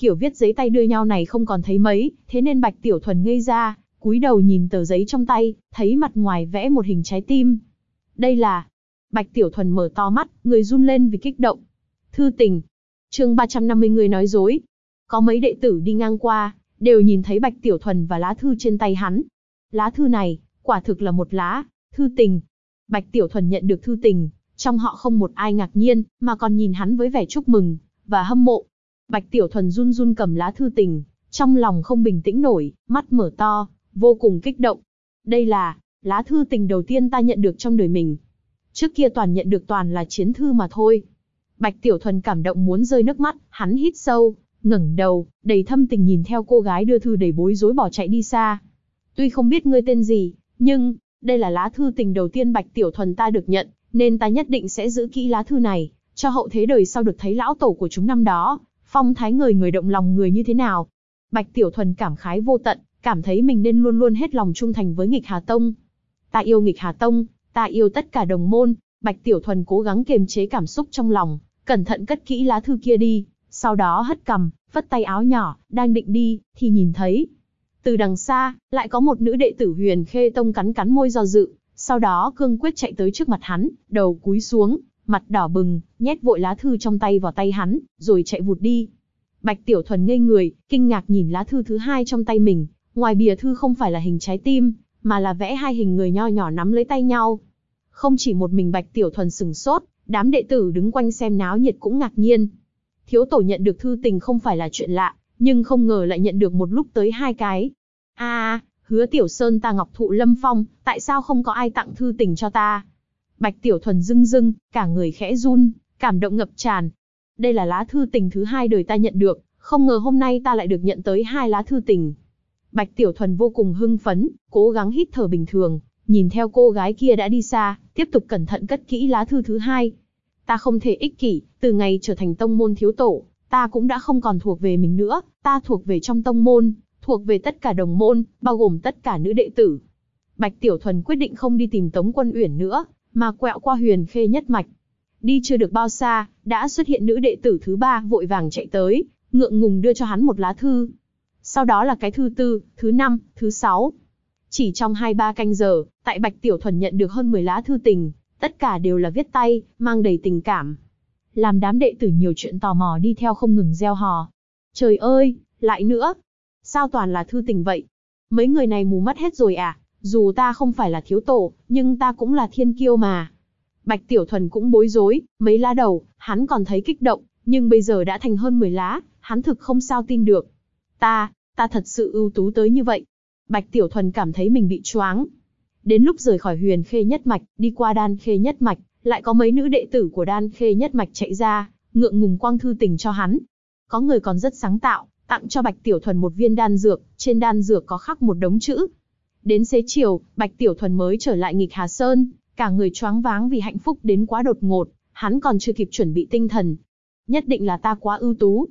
Kiểu viết giấy tay đưa nhau này không còn thấy mấy, thế nên Bạch Tiểu Thuần ngây ra, cúi đầu nhìn tờ giấy trong tay, thấy mặt ngoài vẽ một hình trái tim. Đây là... Bạch Tiểu Thuần mở to mắt, người run lên vì kích động. Thư tình. Chương 350 người nói dối. Có mấy đệ tử đi ngang qua, đều nhìn thấy Bạch Tiểu Thuần và lá thư trên tay hắn. Lá thư này, quả thực là một lá thư tình. Bạch Tiểu Thuần nhận được thư tình, trong họ không một ai ngạc nhiên, mà còn nhìn hắn với vẻ chúc mừng và hâm mộ. Bạch Tiểu Thuần run run cầm lá thư tình, trong lòng không bình tĩnh nổi, mắt mở to, vô cùng kích động. Đây là lá thư tình đầu tiên ta nhận được trong đời mình. Trước kia nhận được toàn là chiến thư mà thôi. Bạch Tiểu Thuần cảm động muốn rơi nước mắt, hắn hít sâu, ngẩng đầu, đầy thâm tình nhìn theo cô gái đưa thư đầy bối rối bỏ chạy đi xa. Tuy không biết ngươi tên gì, nhưng đây là lá thư tình đầu tiên Bạch Tiểu Thuần ta được nhận, nên ta nhất định sẽ giữ kỹ lá thư này, cho hậu thế đời sau được thấy lão tổ của chúng năm đó, phong thái người người động lòng người như thế nào. Bạch Tiểu Thuần cảm khái vô tận, cảm thấy mình nên luôn luôn hết lòng trung thành với Nghịch Hà Tông. Ta yêu Nghịch Hà Tông, ta yêu tất cả đồng môn. Bạch Tiểu Thuần cố gắng kiềm chế cảm xúc trong lòng, cẩn thận cất kỹ lá thư kia đi, sau đó hất cằm, phất tay áo nhỏ, đang định đi, thì nhìn thấy. Từ đằng xa, lại có một nữ đệ tử Huyền Khê Tông cắn cắn môi do dự, sau đó cương quyết chạy tới trước mặt hắn, đầu cúi xuống, mặt đỏ bừng, nhét vội lá thư trong tay vào tay hắn, rồi chạy vụt đi. Bạch Tiểu Thuần ngây người, kinh ngạc nhìn lá thư thứ hai trong tay mình, ngoài bìa thư không phải là hình trái tim, mà là vẽ hai hình người nho nhỏ nắm lấy tay nhau. Không chỉ một mình Bạch Tiểu Thuần sửng sốt, đám đệ tử đứng quanh xem náo nhiệt cũng ngạc nhiên. Thiếu tổ nhận được thư tình không phải là chuyện lạ, nhưng không ngờ lại nhận được một lúc tới hai cái. Hứa Tiểu Sơn ta ngọc thụ lâm phong, tại sao không có ai tặng thư tình cho ta? Bạch Tiểu Thuần rưng rưng, cả người khẽ run, cảm động ngập tràn. Đây là lá thư tình thứ hai đời ta nhận được, không ngờ hôm nay ta lại được nhận tới hai lá thư tình. Bạch Tiểu Thuần vô cùng hưng phấn, cố gắng hít thở bình thường, nhìn theo cô gái kia đã đi xa, tiếp tục cẩn thận cất kỹ lá thư thứ hai. Ta không thể ích kỷ, từ ngày trở thành tông môn thiếu tổ, ta cũng đã không còn thuộc về mình nữa, ta thuộc về trong tông môn, thuộc về tất cả đồng môn, bao gồm tất cả nữ đệ tử. Bạch Tiểu Thuần quyết định không đi tìm Tống Quân Uyển nữa, mà quẹo qua Huyền Khê nhất mạch. Đi chưa được bao xa, đã xuất hiện nữ đệ tử thứ ba vội vàng chạy tới, ngượng ngùng đưa cho hắn một lá thư. Sau đó là cái thứ tư, thứ năm, thứ sáu. Chỉ trong 2-3 canh giờ, tại Bạch Tiểu Thuần nhận được hơn 10 lá thư tình, tất cả đều là viết tay, mang đầy tình cảm. Làm đám đệ tử nhiều chuyện tò mò đi theo không ngừng reo hò. Trời ơi, lại nữa! Sao toàn là thư tình vậy? Mấy người này mù mắt hết rồi à? Dù ta không phải là thiếu tổ, nhưng ta cũng là thiên kiêu mà. Bạch Tiểu Thuần cũng bối rối, mấy lá đầu, hắn còn thấy kích động, nhưng bây giờ đã thành hơn 10 lá, hắn thực không sao tin được. Ta thật sự ưu tú tới như vậy. Bạch Tiểu Thuần cảm thấy mình bị choáng. Đến lúc rời khỏi Huyền Khê nhất mạch, đi qua Đan Khê nhất mạch, lại có mấy nữ đệ tử của Đan Khê nhất mạch chạy ra, ngượng ngùng quăng thư tình cho hắn. Có người còn rất sáng tạo, tặng cho Bạch Tiểu Thuần một viên đan dược, trên đan dược có khắc một đống chữ. Đến xế chiều, Bạch Tiểu Thuần mới trở lại Nghịch Hà Sơn, cả người choáng váng vì hạnh phúc đến quá đột ngột, hắn còn chưa kịp chuẩn bị tinh thần. Nhất định là ta quá ưu tú,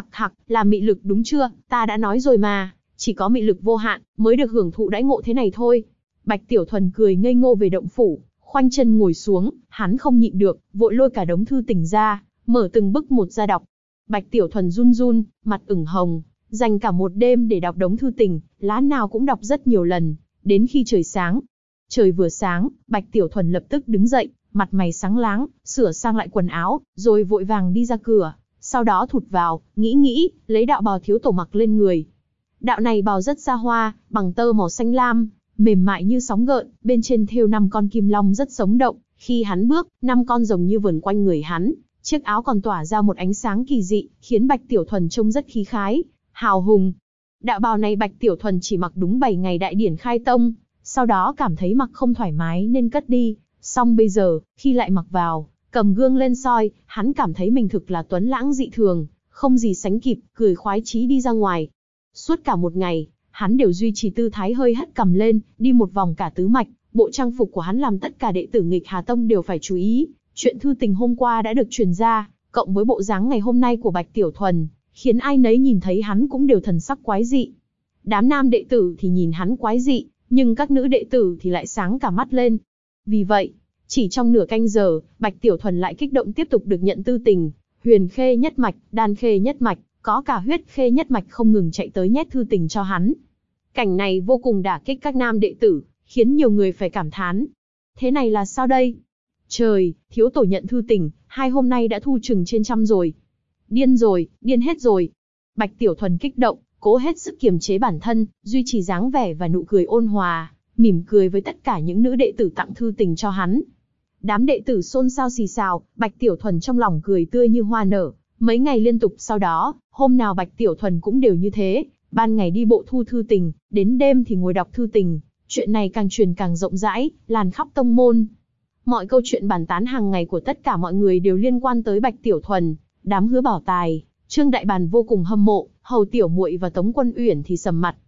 là mị lực đúng chưa, ta đã nói rồi mà, chỉ có mị lực vô hạn, mới được hưởng thụ đãi ngộ thế này thôi. Bạch Tiểu Thuần cười ngây ngô về động phủ, khoanh chân ngồi xuống, hắn không nhịn được, vội lôi cả đống thư tình ra, mở từng bức một ra đọc. Bạch Tiểu Thuần run run, mặt ửng hồng, dành cả một đêm để đọc đống thư tình, lá nào cũng đọc rất nhiều lần, đến khi trời sáng. Trời vừa sáng, Bạch Tiểu Thuần lập tức đứng dậy, mặt mày sáng láng, sửa sang lại quần áo, rồi vội vàng đi ra cửa, sau đó thụt vào, nghĩ, lấy đạo bào thiếu tổ mặc lên người. Đạo này bào rất xa hoa, bằng tơ màu xanh lam, mềm mại như sóng gợn, bên trên thêu 5 con kim long rất sống động, khi hắn bước, 5 con rồng như vờn quanh người hắn, chiếc áo còn tỏa ra một ánh sáng kỳ dị, khiến Bạch Tiểu Thuần trông rất khí khái, hào hùng. Đạo bào này Bạch Tiểu Thuần chỉ mặc đúng 7 ngày đại điển khai tông, sau đó cảm thấy mặc không thoải mái nên cất đi, song bây giờ, khi lại mặc vào, cầm gương lên soi, hắn cảm thấy mình thực là tuấn lãng dị thường, không gì sánh kịp, cười khoái chí đi ra ngoài. Suốt cả một ngày, hắn đều duy trì tư thái hơi hất cằm lên, đi một vòng cả tứ mạch, bộ trang phục của hắn làm tất cả đệ tử Nghịch Hà Tông đều phải chú ý. Chuyện thư tình hôm qua đã được truyền ra, cộng với bộ dáng ngày hôm nay của Bạch Tiểu Thuần, khiến ai nấy nhìn thấy hắn cũng đều thần sắc quái dị. Đám nam đệ tử thì nhìn hắn quái dị, nhưng các nữ đệ tử thì lại sáng cả mắt lên. Vì vậy, chỉ trong nửa canh giờ, Bạch Tiểu Thuần lại kích động tiếp tục được nhận tư tình. Huyền Khê nhất mạch, Đan Khê nhất mạch, có cả huyết khê nhất mạch không ngừng chạy tới nhét thư tình cho hắn. Cảnh này vô cùng đả kích các nam đệ tử, khiến nhiều người phải cảm thán. Thế này là sao đây? Trời, thiếu tổ nhận thư tình, 2 hôm nay đã thu chừng trên 100 rồi. Điên hết rồi. Bạch Tiểu Thuần kích động, cố hết sức kiềm chế bản thân, duy trì dáng vẻ và nụ cười ôn hòa, mỉm cười với tất cả những nữ đệ tử tặng thư tình cho hắn. Đám đệ tử xôn xao xì xào, Bạch Tiểu Thuần trong lòng cười tươi như hoa nở. Mấy ngày liên tục sau đó, hôm nào Bạch Tiểu Thuần cũng đều như thế, ban ngày đi bộ thu thư tình, đến đêm thì ngồi đọc thư tình. Chuyện này càng truyền càng rộng rãi, lan khắp tông môn. Mọi câu chuyện bàn tán hàng ngày của tất cả mọi người đều liên quan tới Bạch Tiểu Thuần. Đám Hứa Bảo Tài, Trương Đại Bàn vô cùng hâm mộ, Hầu Tiểu Muội và Tống Quân Uyển thì sầm mặt.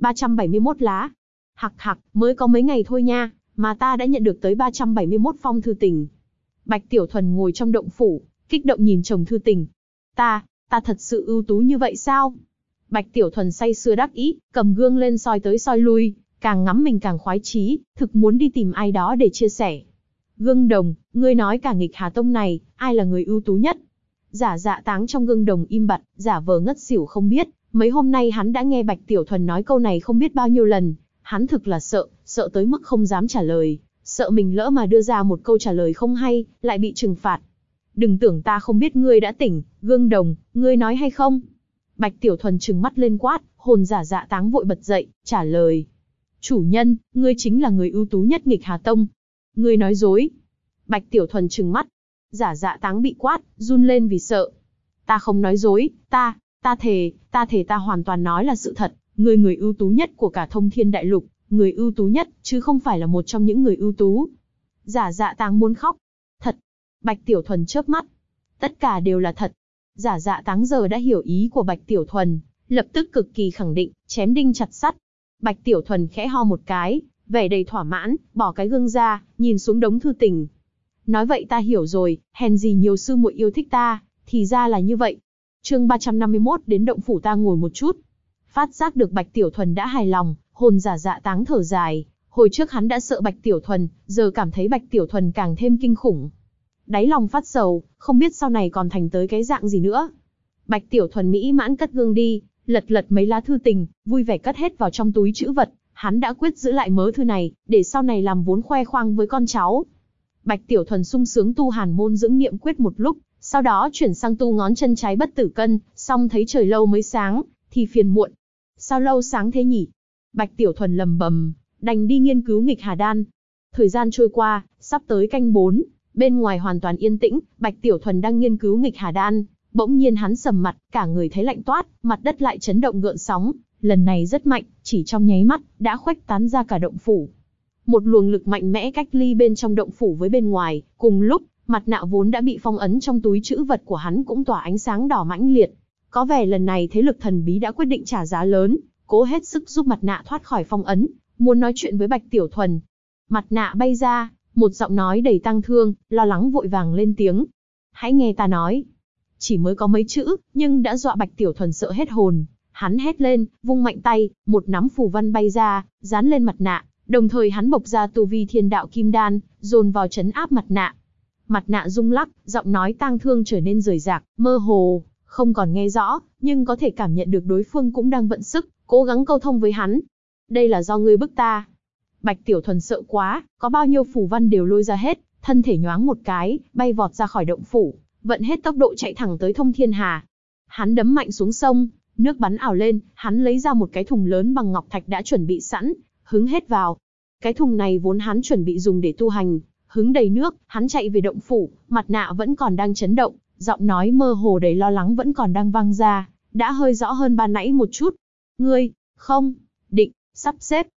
371 lá. Hặc, mới có mấy ngày thôi nha, mà ta đã nhận được tới 371 phong thư tình. Bạch Tiểu Thuần ngồi trong động phủ, kích động nhìn chồng thư tình. Ta thật sự ưu tú như vậy sao? Bạch Tiểu Thuần say sưa đắc ý, cầm gương lên soi tới soi lui, càng ngắm mình càng khoái chí, thực muốn đi tìm ai đó để chia sẻ. Gương đồng, ngươi nói cả nghịch Hà Tông này, ai là người ưu tú nhất? Giả Dạ Táng trong gương đồng im bặt, giả vờ ngất xỉu không biết, mấy hôm nay hắn đã nghe Bạch Tiểu Thuần nói câu này không biết bao nhiêu lần, hắn thực là sợ tới mức không dám trả lời, sợ mình lỡ mà đưa ra một câu trả lời không hay, lại bị trừng phạt. Đừng tưởng ta không biết ngươi đã tỉnh, gương đồng, ngươi nói hay không? Bạch Tiểu Thuần trừng mắt lên quát, hồn Giả Dạ Táng vội bật dậy, trả lời. Chủ nhân, ngươi chính là người ưu tú nhất nghịch Hà Tông. Ngươi nói dối. Bạch Tiểu Thuần trừng mắt. Giả Dạ Táng bị quát, run lên vì sợ. Ta không nói dối, ta thề ta hoàn toàn nói là sự thật. Ngươi người ưu tú nhất của cả Thông Thiên Đại Lục, người ưu tú nhất, chứ không phải là một trong những người ưu tú. Giả Dạ Táng muốn khóc. Thật. Bạch Tiểu Thuần chớp mắt. Tất cả đều là thật. Giả Dạ Táng giờ đã hiểu ý của Bạch Tiểu Thuần, lập tức cực kỳ khẳng định, chém đinh chặt sắt. Bạch Tiểu Thuần khẽ ho một cái, vẻ đầy thỏa mãn, bỏ cái gương ra, nhìn xuống đống thư tình. Nói vậy ta hiểu rồi, hèn gì nhiều sư muội yêu thích ta, thì ra là như vậy. Chương 351 đến động phủ ta ngồi một chút. Phát giác được Bạch Tiểu Thuần đã hài lòng, hồn Giả Dạ Táng thở dài. Hồi trước hắn đã sợ Bạch Tiểu Thuần, giờ cảm thấy Bạch Tiểu Thuần càng thêm kinh khủng. Đáy lòng phát sầu, không biết sau này còn thành tới cái dạng gì nữa. Bạch Tiểu Thuần mỹ mãn cất gương đi, lật mấy lá thư tình, vui vẻ cất hết vào trong túi trữ vật. Hắn đã quyết giữ lại mớ thư này, để sau này làm vốn khoe khoang với con cháu. Bạch Tiểu Thuần sung sướng tu Hàn Môn Dưỡng Niệm Quyết một lúc, sau đó chuyển sang tu ngón chân trái Bất Tử Cân, xong thấy trời lâu mới sáng, thì phiền muộn. Sao lâu sáng thế nhỉ? Bạch Tiểu Thuần lầm bầm, đành đi nghiên cứu nghịch Hà Đan. Thời gian trôi qua, sắp tới canh 4, bên ngoài hoàn toàn yên tĩnh, Bạch Tiểu Thuần đang nghiên cứu nghịch Hà Đan. Bỗng nhiên hắn sầm mặt, cả người thấy lạnh toát, mặt đất lại chấn động gợn sóng, lần này rất mạnh, chỉ trong nháy mắt, đã khuếch tán ra cả động phủ. Một luồng lực mạnh mẽ cách ly bên trong động phủ với bên ngoài, cùng lúc, mặt nạ vốn đã bị phong ấn trong túi trữ vật của hắn cũng tỏa ánh sáng đỏ mãnh liệt. Có vẻ lần này thế lực thần bí đã quyết định trả giá lớn, cố hết sức giúp mặt nạ thoát khỏi phong ấn, muốn nói chuyện với Bạch Tiểu Thuần. Mặt nạ bay ra, một giọng nói đầy tang thương, lo lắng vội vàng lên tiếng. Hãy nghe ta nói. Chỉ mới có mấy chữ, nhưng đã dọa Bạch Tiểu Thuần sợ hết hồn. Hắn hét lên, vung mạnh tay, một nắm phù văn bay ra, dán lên mặt nạ. Đồng thời hắn bộc ra tu vi thiên đạo kim đan, dồn vào trấn áp mặt nạ. Mặt nạ rung lắc, giọng nói tang thương trở nên rời rạc, mơ hồ, không còn nghe rõ, nhưng có thể cảm nhận được đối phương cũng đang vận sức, cố gắng câu thông với hắn. Đây là do ngươi bức ta. Bạch Tiểu Thuần sợ quá, có bao nhiêu phù văn đều lôi ra hết, thân thể nhoáng một cái, bay vọt ra khỏi động phủ, vận hết tốc độ chạy thẳng tới Thông Thiên Hà. Hắn đấm mạnh xuống sông, nước bắn ảo lên, hắn lấy ra một cái thùng lớn bằng ngọc thạch đã chuẩn bị sẵn, hứng hết vào. Cái thùng này vốn hắn chuẩn bị dùng để tu hành, hứng đầy nước, hắn chạy về động phủ, mặt nạ vẫn còn đang chấn động, giọng nói mơ hồ đầy lo lắng vẫn còn đang vang ra, đã hơi rõ hơn ban nãy một chút. Ngươi, không, định, sắp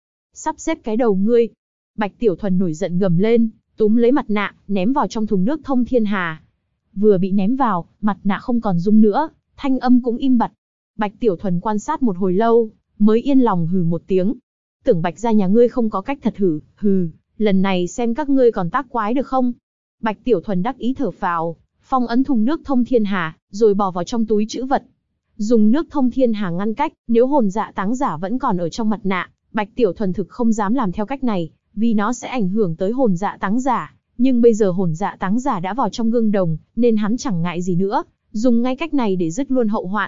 xếp cái đầu ngươi. Bạch Tiểu Thuần nổi giận gầm lên, túm lấy mặt nạ, ném vào trong thùng nước Thông Thiên Hà. Vừa bị ném vào, mặt nạ không còn rung nữa, thanh âm cũng im bặt. Bạch Tiểu Thuần quan sát một hồi lâu, mới yên lòng hừ một tiếng. Tưởng Bạch gia nhà ngươi không có cách thật hừ, lần này xem các ngươi còn tác quái được không? Bạch Tiểu Thuần đắc ý thở phào, phong ấn thùng nước Thông Thiên Hà, rồi bỏ vào trong túi trữ vật. Dùng nước Thông Thiên Hà ngăn cách, nếu hồn Dạ Táng giả vẫn còn ở trong mặt nạ, Bạch Tiểu Thuần thực không dám làm theo cách này, vì nó sẽ ảnh hưởng tới hồn Dạ Táng giả. Nhưng bây giờ hồn Dạ Táng giả đã vào trong gương đồng, nên hắn chẳng ngại gì nữa, dùng ngay cách này để dứt luôn hậu hoạn.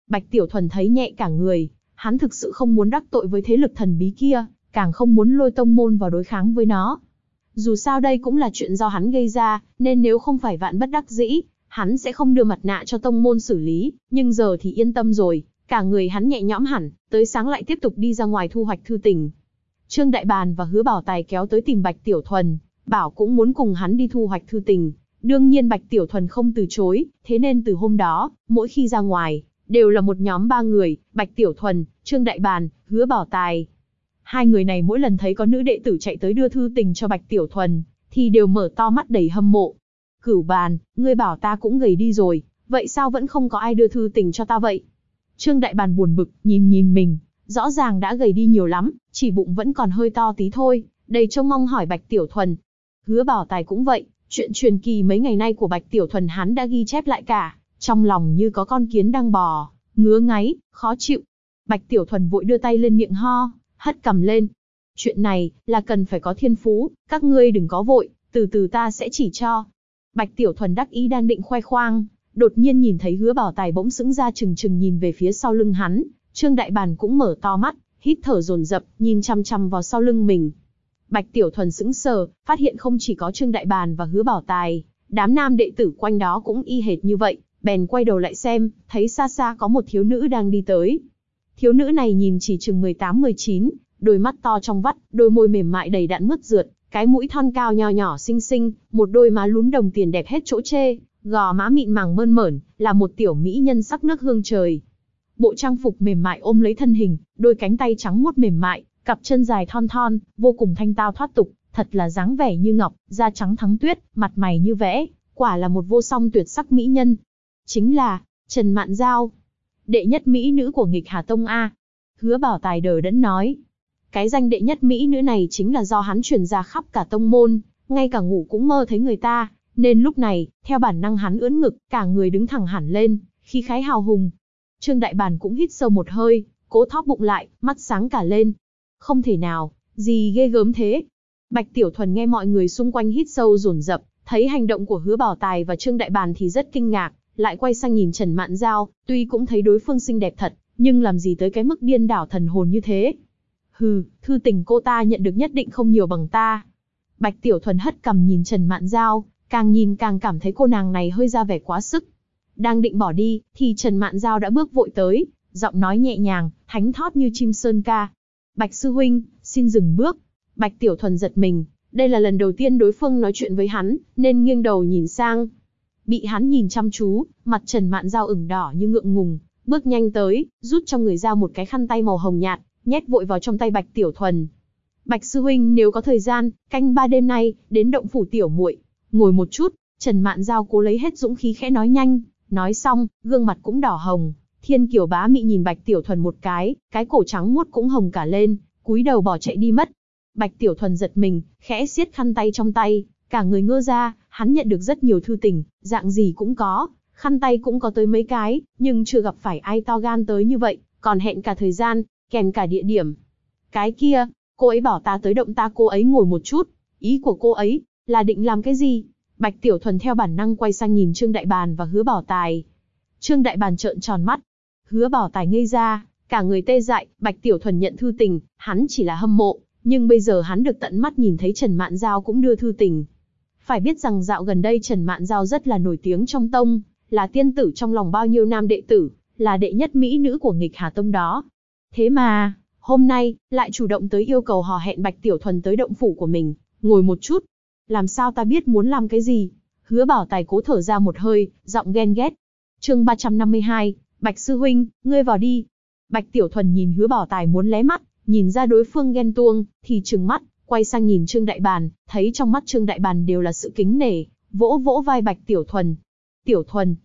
Bạch Tiểu Thuần thấy nhẹ cả người, hắn thực sự không muốn đắc tội với thế lực thần bí kia, càng không muốn lôi tông môn vào đối kháng với nó. Dù sao đây cũng là chuyện do hắn gây ra, nên nếu không phải vạn bất đắc dĩ, hắn sẽ không đưa mặt nạ cho tông môn xử lý, nhưng giờ thì yên tâm rồi, cả người hắn nhẹ nhõm hẳn, tới sáng lại tiếp tục đi ra ngoài thu hoạch thư tình. Trương Đại Bàn và Hứa Bảo Tài kéo tới tìm Bạch Tiểu Thuần, bảo cũng muốn cùng hắn đi thu hoạch thư tình. Đương nhiên Bạch Tiểu Thuần không từ chối, thế nên từ hôm đó, mỗi khi ra ngoài, đều là một nhóm 3 người, Bạch Tiểu Thuần, Trương Đại Bàn, Hứa Bảo Tài. Hai người này mỗi lần thấy có nữ đệ tử chạy tới đưa thư tình cho Bạch Tiểu Thuần, thì đều mở to mắt đầy hâm mộ. Cửu Bàn, ngươi bảo ta cũng gầy đi rồi, vậy sao vẫn không có ai đưa thư tình cho ta vậy? Trương Đại Bàn buồn bực, nhìn mình, rõ ràng đã gầy đi nhiều lắm, chỉ bụng vẫn còn hơi to tí thôi, đầy trông mong hỏi Bạch Tiểu Thuần. Hứa Bảo Tài cũng vậy, chuyện truyền kỳ mấy ngày nay của Bạch Tiểu Thuần hắn đã ghi chép lại cả, trong lòng như có con kiến đang bò, ngứa ngáy, khó chịu. Bạch Tiểu Thuần vội đưa tay lên miệng ho, hất cằm lên. Chuyện này, là cần phải có thiên phú, các ngươi đừng có vội, từ từ ta sẽ chỉ cho. Bạch Tiểu Thuần đắc ý đang định khoe khoang, đột nhiên nhìn thấy Hứa Bảo Tài bỗng sững ra trừng nhìn về phía sau lưng hắn, Trương Đại Bàn cũng mở to mắt, hít thở dồn dập, nhìn chăm chăm vào sau lưng mình. Bạch Tiểu Thuần sững sờ, phát hiện không chỉ có Trương Đại Bàn và Hứa Bảo Tài, đám nam đệ tử quanh đó cũng y hệt như vậy, bèn quay đầu lại xem, thấy xa xa có một thiếu nữ đang đi tới. Thiếu nữ này nhìn chỉ chừng 18-19, đôi mắt to trong vắt, đôi môi mềm mại đầy đặn mướt rượt, cái mũi thon cao nho nhỏ xinh xinh, một đôi má lúm đồng tiền đẹp hết chỗ chê, gò má mịn màng mơn mởn, là một tiểu mỹ nhân sắc nước hương trời. Bộ trang phục mềm mại ôm lấy thân hình, đôi cánh tay trắng muốt mềm mại, cặp chân dài thon thon, vô cùng thanh tao thoát tục, thật là dáng vẻ như ngọc, da trắng thắng tuyết, mặt mày như vẽ, quả là một vô song tuyệt sắc mỹ nhân. Chính là Trần Mạn Giao, đệ nhất mỹ nữ của Nghịch Hà Tông a. Hứa Bảo Tài đờ đẫn nói. Cái danh đệ nhất mỹ nữ này chính là do hắn truyền ra khắp cả tông môn, ngay cả ngủ cũng mơ thấy người ta, nên lúc này, theo bản năng hắn ưỡn ngực, cả người đứng thẳng hẳn lên, khí khái hào hùng. Trương Đại Bàn cũng hít sâu một hơi, cố thóp bụng lại, mắt sáng cả lên. Không thể nào, gì ghê gớm thế. Bạch Tiểu Thuần nghe mọi người xung quanh hít sâu dồn dập, thấy hành động của Hứa Bảo Tài và Trương Đại Bàn thì rất kinh ngạc, lại quay sang nhìn Trần Mạn Giao, tuy cũng thấy đối phương xinh đẹp thật, nhưng làm gì tới cái mức điên đảo thần hồn như thế. Hừ, thư tình cô ta nhận được nhất định không nhiều bằng ta. Bạch Tiểu Thuần hất cằm nhìn Trần Mạn Giao, càng nhìn càng cảm thấy cô nàng này hơi ra vẻ quá sức. Đang định bỏ đi, thì Trần Mạn Giao đã bước vội tới, giọng nói nhẹ nhàng, thánh thót như chim sơn ca. Bạch sư huynh, xin dừng bước. Bạch Tiểu Thuần giật mình, đây là lần đầu tiên đối phương nói chuyện với hắn, nên nghiêng đầu nhìn sang. Bị hắn nhìn chăm chú, mặt Trần Mạn Giao ửng đỏ như ngượng ngùng, bước nhanh tới, rút trong người ra một cái khăn tay màu hồng nhạt, nhét vội vào trong tay Bạch Tiểu Thuần. Bạch sư huynh nếu có thời gian, canh 3 đêm nay, đến động phủ tiểu muội, ngồi một chút. Trần Mạn Giao cố lấy hết dũng khí khẽ nói nhanh, nói xong, gương mặt cũng đỏ hồng. Thiên Kiều bá mị nhìn Bạch Tiểu Thuần một cái cổ trắng muốt cũng hồng cả lên, cúi đầu bỏ chạy đi mất. Bạch Tiểu Thuần giật mình, khẽ siết khăn tay trong tay, cả người ngơ ra, hắn nhận được rất nhiều thư tình, dạng gì cũng có, khăn tay cũng có tới mấy cái, nhưng chưa gặp phải ai to gan tới như vậy, còn hẹn cả thời gian, kèm cả địa điểm. Cái kia, cô ấy bảo ta tới động ta cô ấy ngồi một chút, ý của cô ấy là định làm cái gì? Bạch Tiểu Thuần theo bản năng quay sang nhìn Trương Đại Bàn và Hứa Bảo Tài. Trương Đại Bàn trợn tròn mắt, Hứa Bảo Tài ngây ra, cả người tê dại. Bạch Tiểu Thuần nhận thư tình, hắn chỉ là hâm mộ, nhưng bây giờ hắn được tận mắt nhìn thấy Trần Mạn Giao cũng đưa thư tình. Phải biết rằng dạo gần đây Trần Mạn Giao rất là nổi tiếng trong tông, là tiên tử trong lòng bao nhiêu nam đệ tử, là đệ nhất mỹ nữ của Nghịch Hà Tông đó. Thế mà, hôm nay, lại chủ động tới yêu cầu hò hẹn Bạch Tiểu Thuần tới động phủ của mình, ngồi một chút. Làm sao ta biết muốn làm cái gì? Hứa Bảo Tài cố thở ra một hơi, giọng ghen ghét. Chương 352, Bạch sư huynh, ngươi vào đi. Bạch Tiểu Thuần nhìn Hứa Bảo Tài muốn lé mắt, nhìn ra đối phương ghen tuông, thì trừng mắt, quay sang nhìn Trương Đại Bàn, thấy trong mắt Trương Đại Bàn đều là sự kính nể, vỗ vỗ vai Bạch Tiểu Thuần. Tiểu Thuần,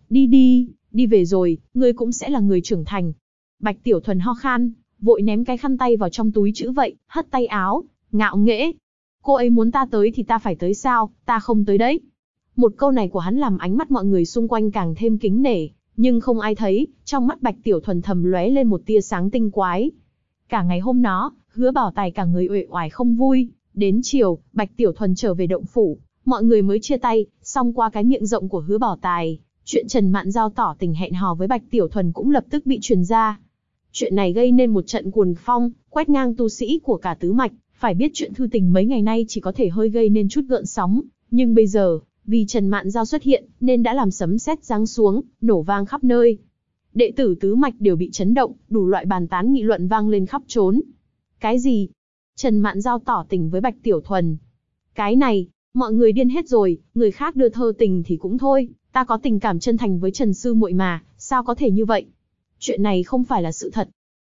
đi về rồi, ngươi cũng sẽ là người trưởng thành. Bạch Tiểu Thuần ho khan, vội ném cái khăn tay vào trong túi chữ vậy, hất tay áo, ngạo nghễ. Cô ấy muốn ta tới thì ta phải tới sao, ta không tới đấy. Một câu này của hắn làm ánh mắt mọi người xung quanh càng thêm kính nể, nhưng không ai thấy, trong mắt Bạch Tiểu Thuần thầm lóe lên một tia sáng tinh quái. Cả ngày hôm đó, Hứa Bảo Tài cả người uể oải không vui, đến chiều, Bạch Tiểu Thuần trở về động phủ, mọi người mới chia tay, xong qua cái miệng rộng của Hứa Bảo Tài, chuyện Trần Mạn Giao tỏ tình hẹn hò với Bạch Tiểu Thuần cũng lập tức bị truyền ra. Chuyện này gây nên một trận cuồng phong, quét ngang tu sĩ của cả tứ mạch. Phải biết chuyện thư tình mấy ngày nay chỉ có thể hơi gây nên chút gợn sóng, nhưng bây giờ, vì Trần Mạn Giao xuất hiện, nên đã làm sấm sét giáng xuống, nổ vang khắp nơi. Đệ tử tứ mạch đều bị chấn động, đủ loại bàn tán nghị luận vang lên khắp trốn. Cái gì? Trần Mạn Giao tỏ tình với Bạch Tiểu Thuần? Cái này, mọi người điên hết rồi, người khác đưa thơ tình thì cũng thôi, ta có tình cảm chân thành với Trần sư muội mà, sao có thể như vậy? Chuyện này không phải là sự thật.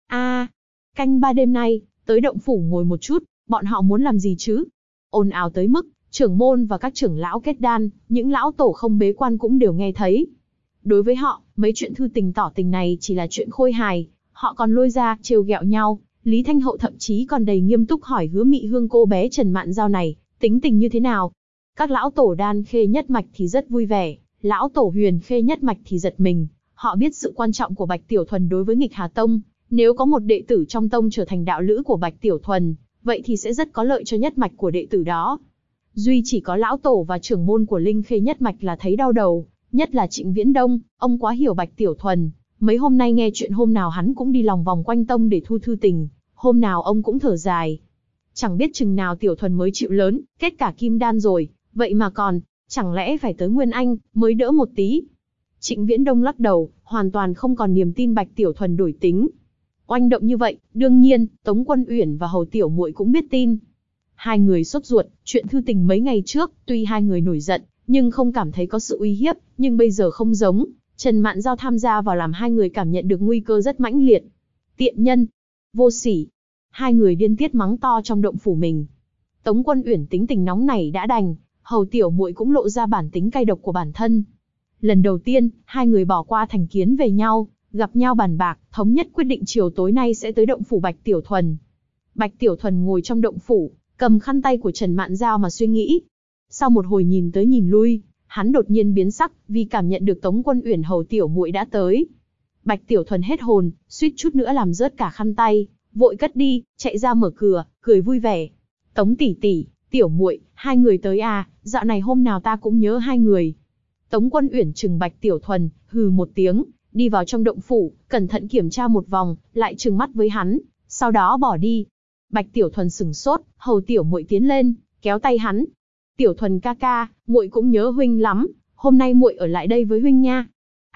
Canh 3 đêm nay, tới động phủ ngồi một chút, bọn họ muốn làm gì chứ? Ồn ào tới mức, trưởng môn và các trưởng lão kết đan, những lão tổ không bế quan cũng đều nghe thấy. Đối với họ, mấy chuyện thư tình tỏ tình này chỉ là chuyện khôi hài, họ còn lôi ra, trêu ghẹo nhau. Lý Thanh Hậu thậm chí còn đầy nghiêm túc hỏi Hứa Mị Hương cô bé Trần Mạn Giao này, tính tình như thế nào? Các lão tổ đan khê nhất mạch thì rất vui vẻ, lão tổ huyền khê nhất mạch thì giật mình. Họ biết sự quan trọng của Bạch Tiểu Thuần đối với Nghịch Hà Tông, nếu có một đệ tử trong tông trở thành đạo lữ của Bạch Tiểu Thuần, vậy thì sẽ rất có lợi cho nhất mạch của đệ tử đó. Duy chỉ có lão tổ và trưởng môn của Linh Khê nhất mạch là thấy đau đầu, nhất là Trịnh Viễn Đông, ông quá hiểu Bạch Tiểu Thuần. Mấy hôm nay nghe chuyện hôm nào hắn cũng đi lòng vòng quanh tông để thu thư tình, hôm nào ông cũng thở dài. Chẳng biết chừng nào Tiểu Thuần mới chịu lớn, kết cả kim đan rồi, vậy mà còn, chẳng lẽ phải tới Nguyên Anh mới đỡ một tí? Trịnh Viễn Đông lắc đầu, hoàn toàn không còn niềm tin Bạch Tiểu Thuần đổi tính. Oanh động như vậy, đương nhiên, Tống Quân Uyển và Hầu Tiểu Muội cũng biết tin. Hai người sốt ruột, chuyện thư tình mấy ngày trước, tuy hai người nổi giận, nhưng không cảm thấy có sự uy hiếp, nhưng bây giờ không giống. Trần Mạn Giao tham gia vào làm hai người cảm nhận được nguy cơ rất mãnh liệt. Tiện nhân, vô sỉ. Hai người điên tiết mắng to trong động phủ mình. Tống Quân Uyển tính tình nóng này đã đành, Hầu Tiểu Muội cũng lộ ra bản tính cay độc của bản thân. Lần đầu tiên, hai người bỏ qua thành kiến về nhau, gặp nhau bàn bạc, thống nhất quyết định chiều tối nay sẽ tới động phủ Bạch Tiểu Thuần. Bạch Tiểu Thuần ngồi trong động phủ, cầm khăn tay của Trần Mạn Giao mà suy nghĩ. Sau một hồi nhìn tới nhìn lui, hắn đột nhiên biến sắc, vì cảm nhận được Tống Quân Uyển Hầu Tiểu Muội đã tới. Bạch Tiểu Thuần hết hồn, suýt chút nữa làm rớt cả khăn tay, vội cất đi, chạy ra mở cửa, cười vui vẻ. Tống tỷ tỷ, Tiểu Muội, hai người tới à, dạo này hôm nào ta cũng nhớ hai người. Tống Quân Uyển trừng Bạch Tiểu Thuần, hừ một tiếng, đi vào trong động phủ, cẩn thận kiểm tra một vòng, lại trừng mắt với hắn, sau đó bỏ đi. Bạch Tiểu Thuần sửng sốt, Hầu Tiểu Muội tiến lên, kéo tay hắn. Tiểu Thuần ca ca, muội cũng nhớ huynh lắm, hôm nay muội ở lại đây với huynh nha.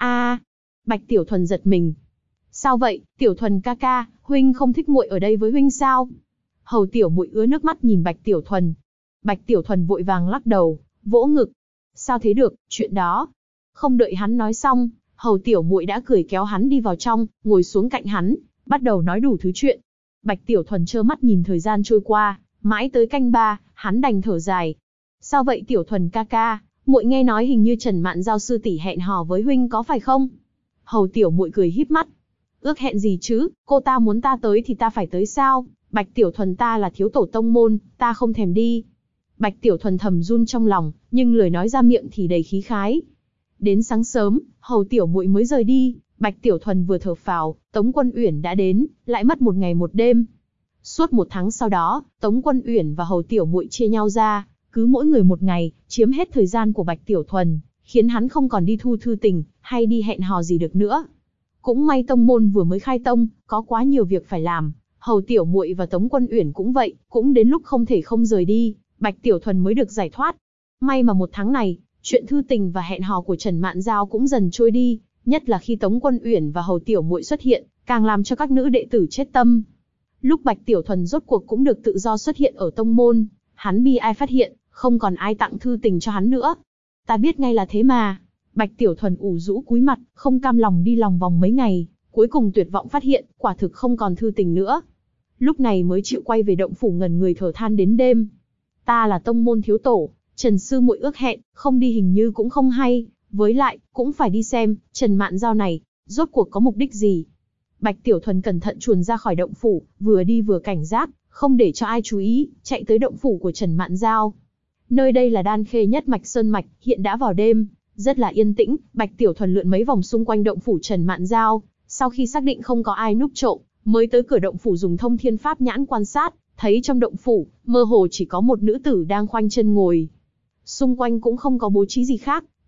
Bạch Tiểu Thuần giật mình. Sao vậy, Tiểu Thuần ca ca, huynh không thích muội ở đây với huynh sao? Hầu Tiểu Muội ứa nước mắt nhìn Bạch Tiểu Thuần. Bạch Tiểu Thuần vội vàng lắc đầu, vỗ ngực. Sao thế được, chuyện đó. Không đợi hắn nói xong, Hầu Tiểu Muội đã cười kéo hắn đi vào trong, ngồi xuống cạnh hắn, bắt đầu nói đủ thứ chuyện. Bạch Tiểu Thuần trơ mắt nhìn thời gian trôi qua, mãi tới canh 3, hắn đành thở dài. Sao vậy Tiểu Thuần ca ca, muội nghe nói hình như Trần Mạn Giao sư tỷ hẹn hò với huynh có phải không? Hầu Tiểu Muội cười híp mắt. Ước hẹn gì chứ, cô ta muốn ta tới thì ta phải tới sao? Bạch Tiểu Thuần ta là thiếu tổ tông môn, ta không thèm đi. Bạch Tiểu Thuần thầm run trong lòng, nhưng lời nói ra miệng thì đầy khí khái. Đến sáng sớm, Hầu Tiểu Muội mới rời đi, Bạch Tiểu Thuần vừa thở phào, Tống Quân Uyển đã đến, lại mất một ngày một đêm. Suốt một tháng sau đó, Tống Quân Uyển và Hầu Tiểu Muội chia nhau ra, cứ mỗi người một ngày, chiếm hết thời gian của Bạch Tiểu Thuần, khiến hắn không còn đi thu thư tình, hay đi hẹn hò gì được nữa. Cũng may tông môn vừa mới khai tông, có quá nhiều việc phải làm, Hầu Tiểu Muội và Tống Quân Uyển cũng vậy, cũng đến lúc không thể không rời đi, Bạch Tiểu Thuần mới được giải thoát. May mà một tháng này, chuyện thư tình và hẹn hò của Trần Mạn Giao cũng dần trôi đi, nhất là khi Tống Quân Uyển và Hầu Tiểu Muội xuất hiện, càng làm cho các nữ đệ tử chết tâm. Lúc Bạch Tiểu Thuần rốt cuộc cũng được tự do xuất hiện ở tông môn, hắn bi ai phát hiện, không còn ai tặng thư tình cho hắn nữa. Ta biết ngay là thế mà. Bạch Tiểu Thuần ủ rũ cúi mặt, không cam lòng đi lòng vòng mấy ngày, cuối cùng tuyệt vọng phát hiện, quả thực không còn thư tình nữa. Lúc này mới chịu quay về động phủ ngẩn người thở than đến đêm. Ta là tông môn thiếu tổ, Trần sư muội ước hẹn, không đi hình như cũng không hay, với lại, cũng phải đi xem, Trần Mạn Giao này, rốt cuộc có mục đích gì. Bạch Tiểu Thuần cẩn thận chuồn ra khỏi động phủ, vừa đi vừa cảnh giác, không để cho ai chú ý, chạy tới động phủ của Trần Mạn Giao. Nơi đây là Đan Khê nhất mạch sơn mạch, hiện đã vào đêm, rất là yên tĩnh. Bạch Tiểu Thuần lượn mấy vòng xung quanh động phủ Trần Mạn Giao, sau khi xác định không có ai núp trộm, mới tới cửa động phủ dùng thông thiên pháp nhãn quan sát, thấy trong động phủ, mơ hồ chỉ có một nữ tử đang khoanh chân ngồi. Xung quanh cũng không có bố trí gì khác,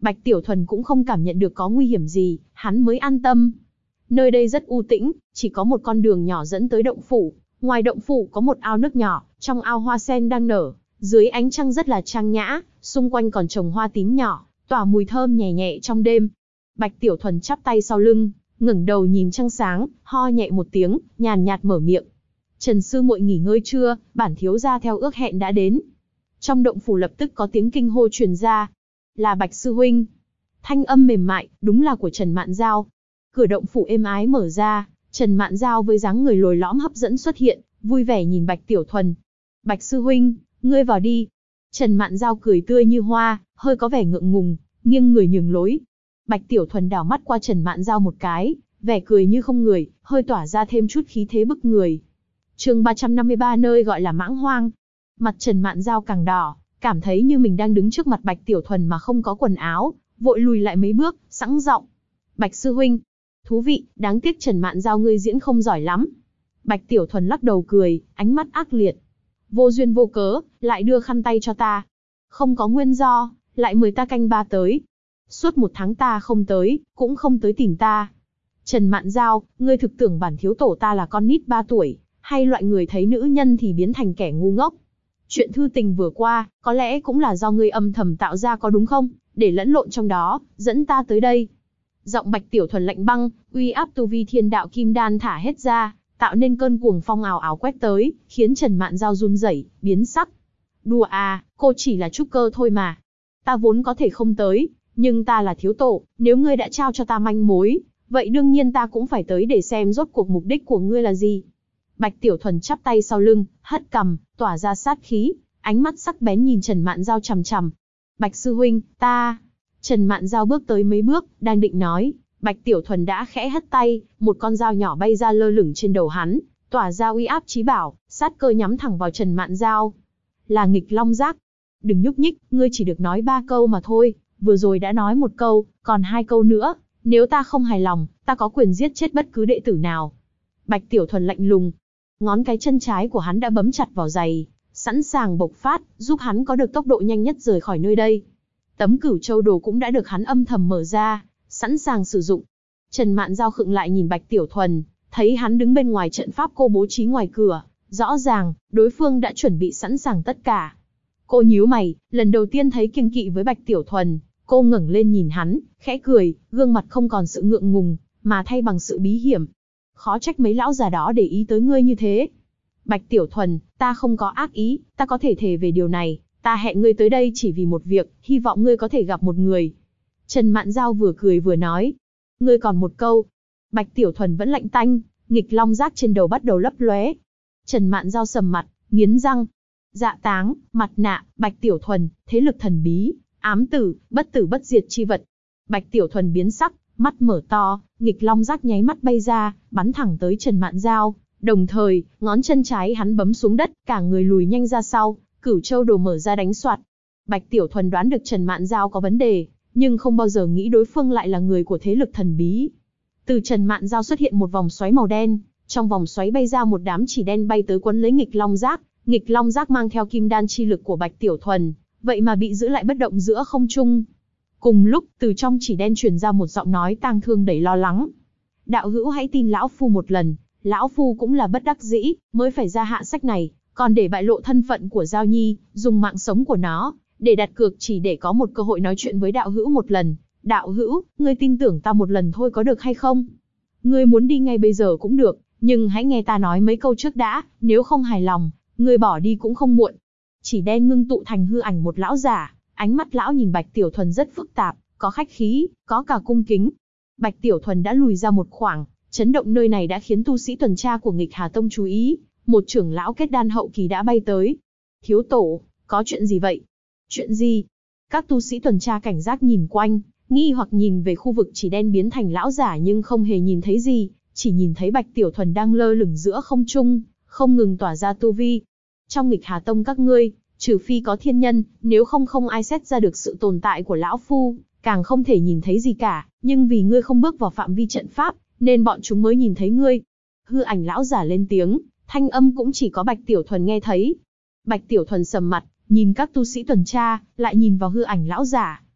Bạch Tiểu Thuần cũng không cảm nhận được có nguy hiểm gì, hắn mới an tâm. Nơi đây rất u tĩnh, chỉ có một con đường nhỏ dẫn tới động phủ. Ngoài động phủ có một ao nước nhỏ, trong ao hoa sen đang nở, dưới ánh trăng rất là trang nhã, xung quanh còn trồng hoa tím nhỏ, tỏa mùi thơm nhẹ nhẹ trong đêm. Bạch Tiểu Thuần chắp tay sau lưng, ngẩng đầu nhìn trăng sáng, ho nhẹ một tiếng, nhàn nhạt mở miệng. Trần sư muội nghỉ ngơi chưa, bản thiếu gia theo ước hẹn đã đến. Trong động phủ lập tức có tiếng kinh hô truyền ra. Là Bạch sư huynh. Thanh âm mềm mại, đúng là của Trần Mạn Giao. Cửa động phủ êm ái mở ra, Trần Mạn Giao với dáng người lồi lõm hấp dẫn xuất hiện, vui vẻ nhìn Bạch Tiểu Thuần. Bạch sư huynh, ngươi vào đi. Trần Mạn Giao cười tươi như hoa, hơi có vẻ ngượng ngùng, nghiêng người nhường lối. Bạch Tiểu Thuần đảo mắt qua Trần Mạn Giao một cái, vẻ cười như không người, hơi tỏa ra thêm chút khí thế bức người. Chương 353 nơi gọi là Mãng Hoang. Mặt Trần Mạn Giao càng đỏ, cảm thấy như mình đang đứng trước mặt Bạch Tiểu Thuần mà không có quần áo, vội lùi lại mấy bước, sẵn giọng. Bạch sư huynh, thú vị, đáng tiếc Trần Mạn Giao ngươi diễn không giỏi lắm. Bạch Tiểu Thuần lắc đầu cười, ánh mắt ác liệt. Vô duyên vô cớ, lại đưa khăn tay cho ta. Không có nguyên do, lại mời ta canh ba tới. Suốt 1 tháng ta không tới, cũng không tới tìm ta. Trần Mạn Giao, ngươi thực tưởng bản thiếu tổ ta là con nít 3 tuổi, hay loại người thấy nữ nhân thì biến thành kẻ ngu ngốc. Chuyện thư tình vừa qua, có lẽ cũng là do ngươi âm thầm tạo ra có đúng không, để lẫn lộn trong đó, dẫn ta tới đây. Giọng Bạch Tiểu Thuần lạnh băng, uy áp tu vi thiên đạo kim đan thả hết ra, tạo nên cơn cuồng phong ào ào quét tới, khiến Trần Mạn Giao run rẩy, biến sắc. Đùa à, cô chỉ là trúc cơ thôi mà. Ta vốn có thể không tới, nhưng ta là thiếu tổ, nếu ngươi đã trao cho ta manh mối, vậy đương nhiên ta cũng phải tới để xem rốt cuộc mục đích của ngươi là gì. Bạch Tiểu Thuần chắp tay sau lưng, hất cằm, tỏa ra sát khí, ánh mắt sắc bén nhìn Trần Mạn Giao chằm chằm. Bạch sư huynh, ta... Trần Mạn Giao bước tới mấy bước, đang định nói, Bạch Tiểu Thuần đã khẽ hất tay, một con dao nhỏ bay ra lơ lửng trên đầu hắn, tỏa ra uy áp chí bảo, sát cơ nhắm thẳng vào Trần Mạn Giao. Là nghịch long giác. Đừng nhúc nhích, ngươi chỉ được nói 3 câu mà thôi, vừa rồi đã nói 1 câu, còn 2 câu nữa, nếu ta không hài lòng, ta có quyền giết chết bất cứ đệ tử nào. Bạch Tiểu Thuần lạnh lùng, ngón cái chân trái của hắn đã bấm chặt vào giày, sẵn sàng bộc phát, giúp hắn có được tốc độ nhanh nhất rời khỏi nơi đây. Tấm Cửu Châu đồ cũng đã được hắn âm thầm mở ra, sẵn sàng sử dụng. Trần Mạn Giao khựng lại nhìn Bạch Tiểu Thuần, thấy hắn đứng bên ngoài trận pháp cô bố trí ngoài cửa, rõ ràng, đối phương đã chuẩn bị sẵn sàng tất cả. Cô nhíu mày, lần đầu tiên thấy kiêng kỵ với Bạch Tiểu Thuần, cô ngẩng lên nhìn hắn, khẽ cười, gương mặt không còn sự ngượng ngùng, mà thay bằng sự bí hiểm. Khó trách mấy lão già đó để ý tới ngươi như thế. Bạch Tiểu Thuần, ta không có ác ý, ta có thể thề về điều này, ta hẹn ngươi tới đây chỉ vì một việc, hy vọng ngươi có thể gặp một người. Trần Mạn Giao vừa cười vừa nói, ngươi còn một câu. Bạch Tiểu Thuần vẫn lạnh tanh, nghịch long giác trên đầu bắt đầu lấp lóe. Trần Mạn Giao sầm mặt, nghiến răng. Dạ táng, mặt nạ, Bạch Tiểu Thuần, thế lực thần bí, ám tử bất diệt chi vật. Bạch Tiểu Thuần biến sắc, mắt mở to, nghịch long giác nháy mắt bay ra, bắn thẳng tới Trần Mạn Giao. Đồng thời, ngón chân trái hắn bấm xuống đất, cả người lùi nhanh ra sau, Cửu Châu đồ mở ra đánh soạt. Bạch Tiểu Thuần đoán được Trần Mạn Giao có vấn đề, nhưng không bao giờ nghĩ đối phương lại là người của thế lực thần bí. Từ Trần Mạn Giao xuất hiện một vòng xoáy màu đen, trong vòng xoáy bay ra một đám chỉ đen bay tới quấn lấy nghịch long giác. Nghịch long giác mang theo kim đan chi lực của Bạch Tiểu Thuần, vậy mà bị giữ lại bất động giữa không trung. Cùng lúc, từ trong chỉ đen truyền ra một giọng nói tang thương đầy lo lắng. Đạo hữu hãy tin lão phu một lần, lão phu cũng là bất đắc dĩ, mới phải ra hạ sách này, còn để bại lộ thân phận của Giao Nhi, dùng mạng sống của nó, để đặt cược chỉ để có một cơ hội nói chuyện với đạo hữu một lần. Đạo hữu, ngươi tin tưởng ta một lần thôi có được hay không? Ngươi muốn đi ngay bây giờ cũng được, nhưng hãy nghe ta nói mấy câu trước đã, nếu không hài lòng, ngươi bỏ đi cũng không muộn. Chỉ đen ngưng tụ thành hư ảnh một lão giả, ánh mắt lão nhìn Bạch Tiểu Thuần rất phức tạp, có khách khí, có cả cung kính. Bạch Tiểu Thuần đã lùi ra một khoảng, chấn động nơi này đã khiến tu sĩ tuần tra của Nghịch Hà Tông chú ý, một trưởng lão kết đan hậu kỳ đã bay tới. Thiếu tổ, có chuyện gì vậy? Chuyện gì? Các tu sĩ tuần tra cảnh giác nhìn quanh, nghi hoặc nhìn về khu vực chỉ đen biến thành lão giả nhưng không hề nhìn thấy gì, chỉ nhìn thấy Bạch Tiểu Thuần đang lơ lửng giữa không trung, không ngừng tỏa ra tu vi. Trong Nghịch Hà Tông các ngươi, trừ phi có thiên nhân, nếu không không ai xét ra được sự tồn tại của lão phu, càng không thể nhìn thấy gì cả, nhưng vì ngươi không bước vào phạm vi trận pháp, nên bọn chúng mới nhìn thấy ngươi. Hư ảnh lão giả lên tiếng, thanh âm cũng chỉ có Bạch Tiểu Thuần nghe thấy. Bạch Tiểu Thuần sầm mặt, nhìn các tu sĩ tuần tra, lại nhìn vào hư ảnh lão giả.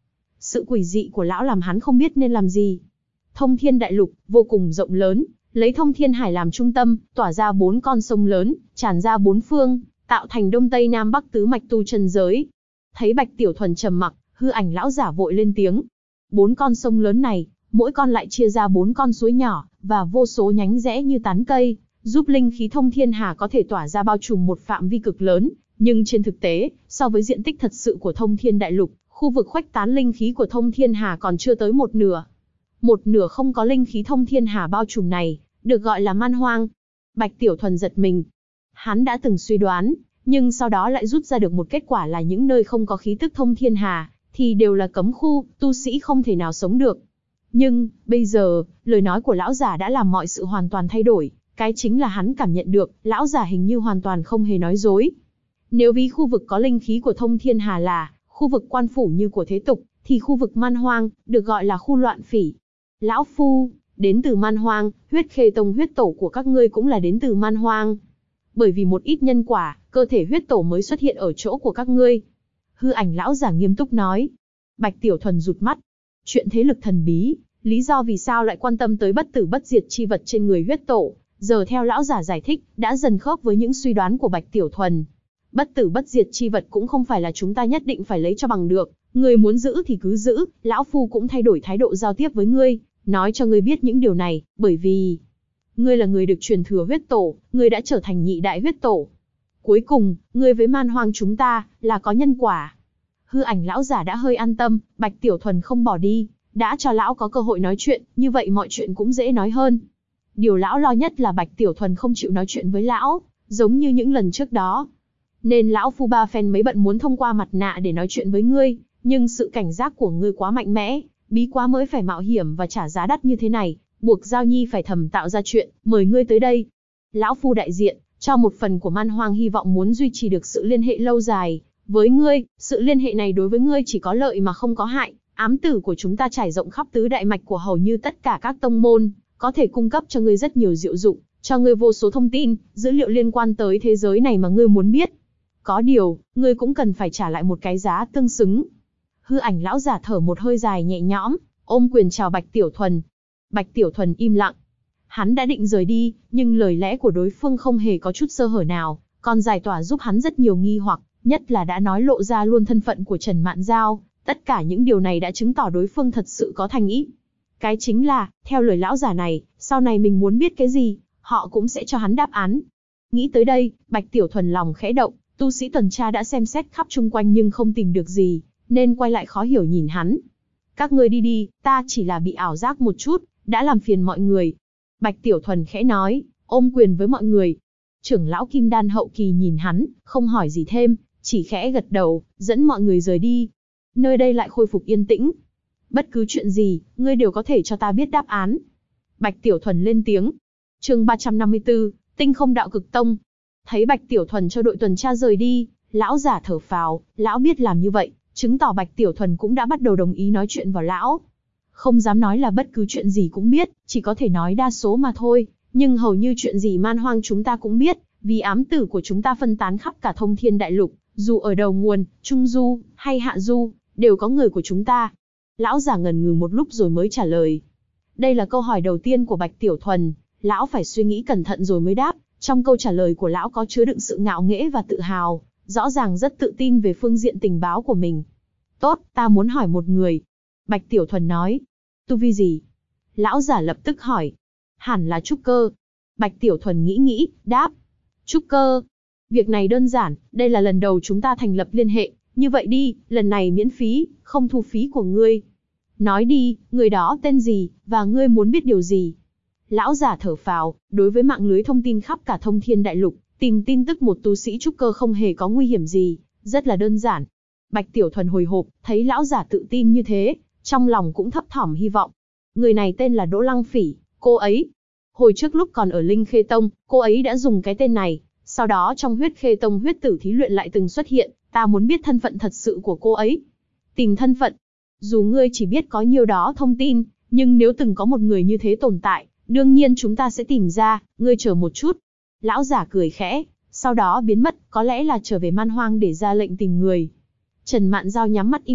Sự quỷ dị của lão làm hắn không biết nên làm gì. Thông Thiên Đại Lục vô cùng rộng lớn, lấy Thông Thiên Hải làm trung tâm, tỏa ra 4 con sông lớn, tràn ra 4 phương, tạo thành Đông Tây Nam Bắc tứ mạch tu chân giới. Thấy Bạch Tiểu Thuần trầm mặc, hư ảnh lão giả vội lên tiếng. 4 con sông lớn này, mỗi con lại chia ra 4 con suối nhỏ, và vô số nhánh rẽ như tán cây, giúp linh khí Thông Thiên Hà có thể tỏa ra bao trùm một phạm vi cực lớn. Nhưng trên thực tế, so với diện tích thật sự của Thông Thiên Đại Lục, khu vực khuếch tán linh khí của Thông Thiên Hà còn chưa tới một nửa. Một nửa không có linh khí Thông Thiên Hà bao trùm này, được gọi là man hoang. Bạch Tiểu Thuần giật mình. Hắn đã từng suy đoán, nhưng sau đó lại rút ra được một kết quả là những nơi không có khí tức Thông Thiên Hà, thì đều là cấm khu, tu sĩ không thể nào sống được. Nhưng, bây giờ, lời nói của lão giả đã làm mọi sự hoàn toàn thay đổi. Cái chính là hắn cảm nhận được, lão giả hình như hoàn toàn không hề nói dối. Nếu ví khu vực có linh khí của Thông Thiên Hà là khu vực quan phủ như của thế tục, thì khu vực man hoang, được gọi là khu loạn phỉ. Lão Phu, đến từ man hoang, huyết khê tông huyết tổ của các ngươi cũng là đến từ man hoang. Bởi vì một ít nhân quả, cơ thể huyết tổ mới xuất hiện ở chỗ của các ngươi. Hư ảnh lão giả nghiêm túc nói. Bạch Tiểu Thuần rụt mắt. Chuyện thế lực thần bí, lý do vì sao lại quan tâm tới bất tử bất diệt chi vật trên người huyết tổ, giờ theo lão giả giải thích, đã dần khớp với những suy đoán của Bạch Tiểu Thuần. Bất tử bất diệt chi vật cũng không phải là chúng ta nhất định phải lấy cho bằng được, ngươi muốn giữ thì cứ giữ, lão Phu cũng thay đổi thái độ giao tiếp với ngươi, nói cho ngươi biết những điều này, bởi vì ngươi là người được truyền thừa huyết tổ, ngươi đã trở thành nhị đại huyết tổ. Cuối cùng, ngươi với man hoang chúng ta, là có nhân quả. Hư ảnh lão giả đã hơi an tâm, Bạch Tiểu Thuần không bỏ đi, đã cho lão có cơ hội nói chuyện, như vậy mọi chuyện cũng dễ nói hơn. Điều lão lo nhất là Bạch Tiểu Thuần không chịu nói chuyện với lão, giống như những lần trước đó. Nên lão Phu ba phen mấy bận muốn thông qua mặt nạ để nói chuyện với ngươi, nhưng sự cảnh giác của ngươi quá mạnh mẽ, bí quá mới phải mạo hiểm và trả giá đắt như thế này, buộc Giao Nhi phải thầm tạo ra chuyện, mời ngươi tới đây. Lão Phu đại diện, cho một phần của man hoang hy vọng muốn duy trì được sự liên hệ lâu dài với ngươi, sự liên hệ này đối với ngươi chỉ có lợi mà không có hại. Ám tử của chúng ta trải rộng khắp tứ đại mạch của hầu như tất cả các tông môn, có thể cung cấp cho ngươi rất nhiều diệu dụng, cho ngươi vô số thông tin, dữ liệu liên quan tới thế giới này mà ngươi muốn biết. Có điều, ngươi cũng cần phải trả lại một cái giá tương xứng. Hư ảnh lão giả thở một hơi dài nhẹ nhõm, ôm quyền chào Bạch Tiểu Thuần. Bạch Tiểu Thuần im lặng. Hắn đã định rời đi, nhưng lời lẽ của đối phương không hề có chút sơ hở nào, còn giải tỏa giúp hắn rất nhiều nghi hoặc, nhất là đã nói lộ ra luôn thân phận của Trần Mạn Giao. Tất cả những điều này đã chứng tỏ đối phương thật sự có thành ý. Cái chính là, theo lời lão giả này, sau này mình muốn biết cái gì, họ cũng sẽ cho hắn đáp án. Nghĩ tới đây, Bạch Tiểu Thuần lòng khẽ động, tu sĩ tuần tra đã xem xét khắp chung quanh nhưng không tìm được gì, nên quay lại khó hiểu nhìn hắn. Các ngươi đi đi, ta chỉ là bị ảo giác một chút, đã làm phiền mọi người. Bạch Tiểu Thuần khẽ nói, ôm quyền với mọi người. Trưởng lão Kim Đan hậu kỳ nhìn hắn, không hỏi gì thêm, chỉ khẽ gật đầu, dẫn mọi người rời đi. Nơi đây lại khôi phục yên tĩnh. Bất cứ chuyện gì, ngươi đều có thể cho ta biết đáp án. Bạch Tiểu Thuần lên tiếng. Chương 354, Tinh Không Đạo Cực Tông. Thấy Bạch Tiểu Thuần cho đội tuần tra rời đi, lão giả thở phào, lão biết làm như vậy, chứng tỏ Bạch Tiểu Thuần cũng đã bắt đầu đồng ý nói chuyện vào lão. Không dám nói là bất cứ chuyện gì cũng biết, chỉ có thể nói đa số mà thôi, nhưng hầu như chuyện gì man hoang chúng ta cũng biết, vì ám tử của chúng ta phân tán khắp cả Thông Thiên Đại Lục, dù ở đầu nguồn, trung du, hay hạ du, đều có người của chúng ta. Lão giả ngần ngừ một lúc rồi mới trả lời. Đây là câu hỏi đầu tiên của Bạch Tiểu Thuần, lão phải suy nghĩ cẩn thận rồi mới đáp. Trong câu trả lời của lão có chứa đựng sự ngạo nghễ và tự hào, rõ ràng rất tự tin về phương diện tình báo của mình. Tốt, ta muốn hỏi một người. Bạch Tiểu Thuần nói. Tu vi gì? Lão giả lập tức hỏi. Hẳn là trúc cơ. Bạch Tiểu Thuần nghĩ, đáp. Trúc cơ. Việc này đơn giản, đây là lần đầu chúng ta thành lập liên hệ. Như vậy đi, lần này miễn phí, không thu phí của ngươi. Nói đi, người đó tên gì, và ngươi muốn biết điều gì? Lão giả thở phào, đối với mạng lưới thông tin khắp cả Thông Thiên Đại Lục, tìm tin tức một tu sĩ trúc cơ không hề có nguy hiểm gì, rất là đơn giản. Bạch Tiểu Thuần hồi hộp, thấy lão giả tự tin như thế, trong lòng cũng thấp thỏm hy vọng. Người này tên là Đỗ Lăng Phỉ, cô ấy. Hồi trước lúc còn ở Linh Khê Tông, cô ấy đã dùng cái tên này, sau đó trong Huyết Khê Tông huyết tử thí luyện lại từng xuất hiện, ta muốn biết thân phận thật sự của cô ấy. Tìm thân phận. Dù ngươi chỉ biết có nhiêu đó thông tin, nhưng nếu từng có một người như thế tồn tại, đương nhiên chúng ta sẽ tìm ra, ngươi chờ một chút. Lão giả cười khẽ, sau đó biến mất, có lẽ là trở về man hoang để ra lệnh tìm người. Trần Mạn Giao nhắm mắt im lặng,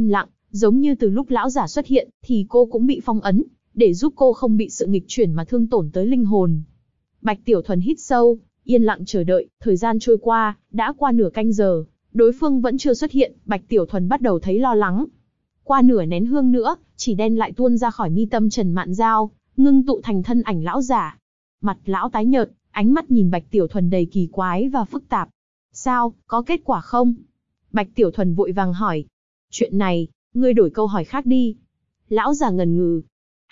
Giống như từ lúc lão giả xuất hiện, thì cô cũng bị phong ấn, để giúp cô không bị sự nghịch chuyển mà thương tổn tới linh hồn. Bạch Tiểu Thuần hít sâu, yên lặng chờ đợi, thời gian trôi qua, đã qua nửa canh giờ, đối phương vẫn chưa xuất hiện, Bạch Tiểu Thuần bắt đầu thấy lo lắng. Qua nửa nén hương nữa, chỉ đen lại tuôn ra khỏi mi tâm Trần Mạn Giao, ngưng tụ thành thân ảnh lão giả. Mặt lão tái nhợt, ánh mắt nhìn Bạch Tiểu Thuần đầy kỳ quái và phức tạp. Sao, có kết quả không? Bạch Tiểu Thuần vội vàng hỏi. Chuyện này, ngươi đổi câu hỏi khác đi. Lão già ngần ngừ.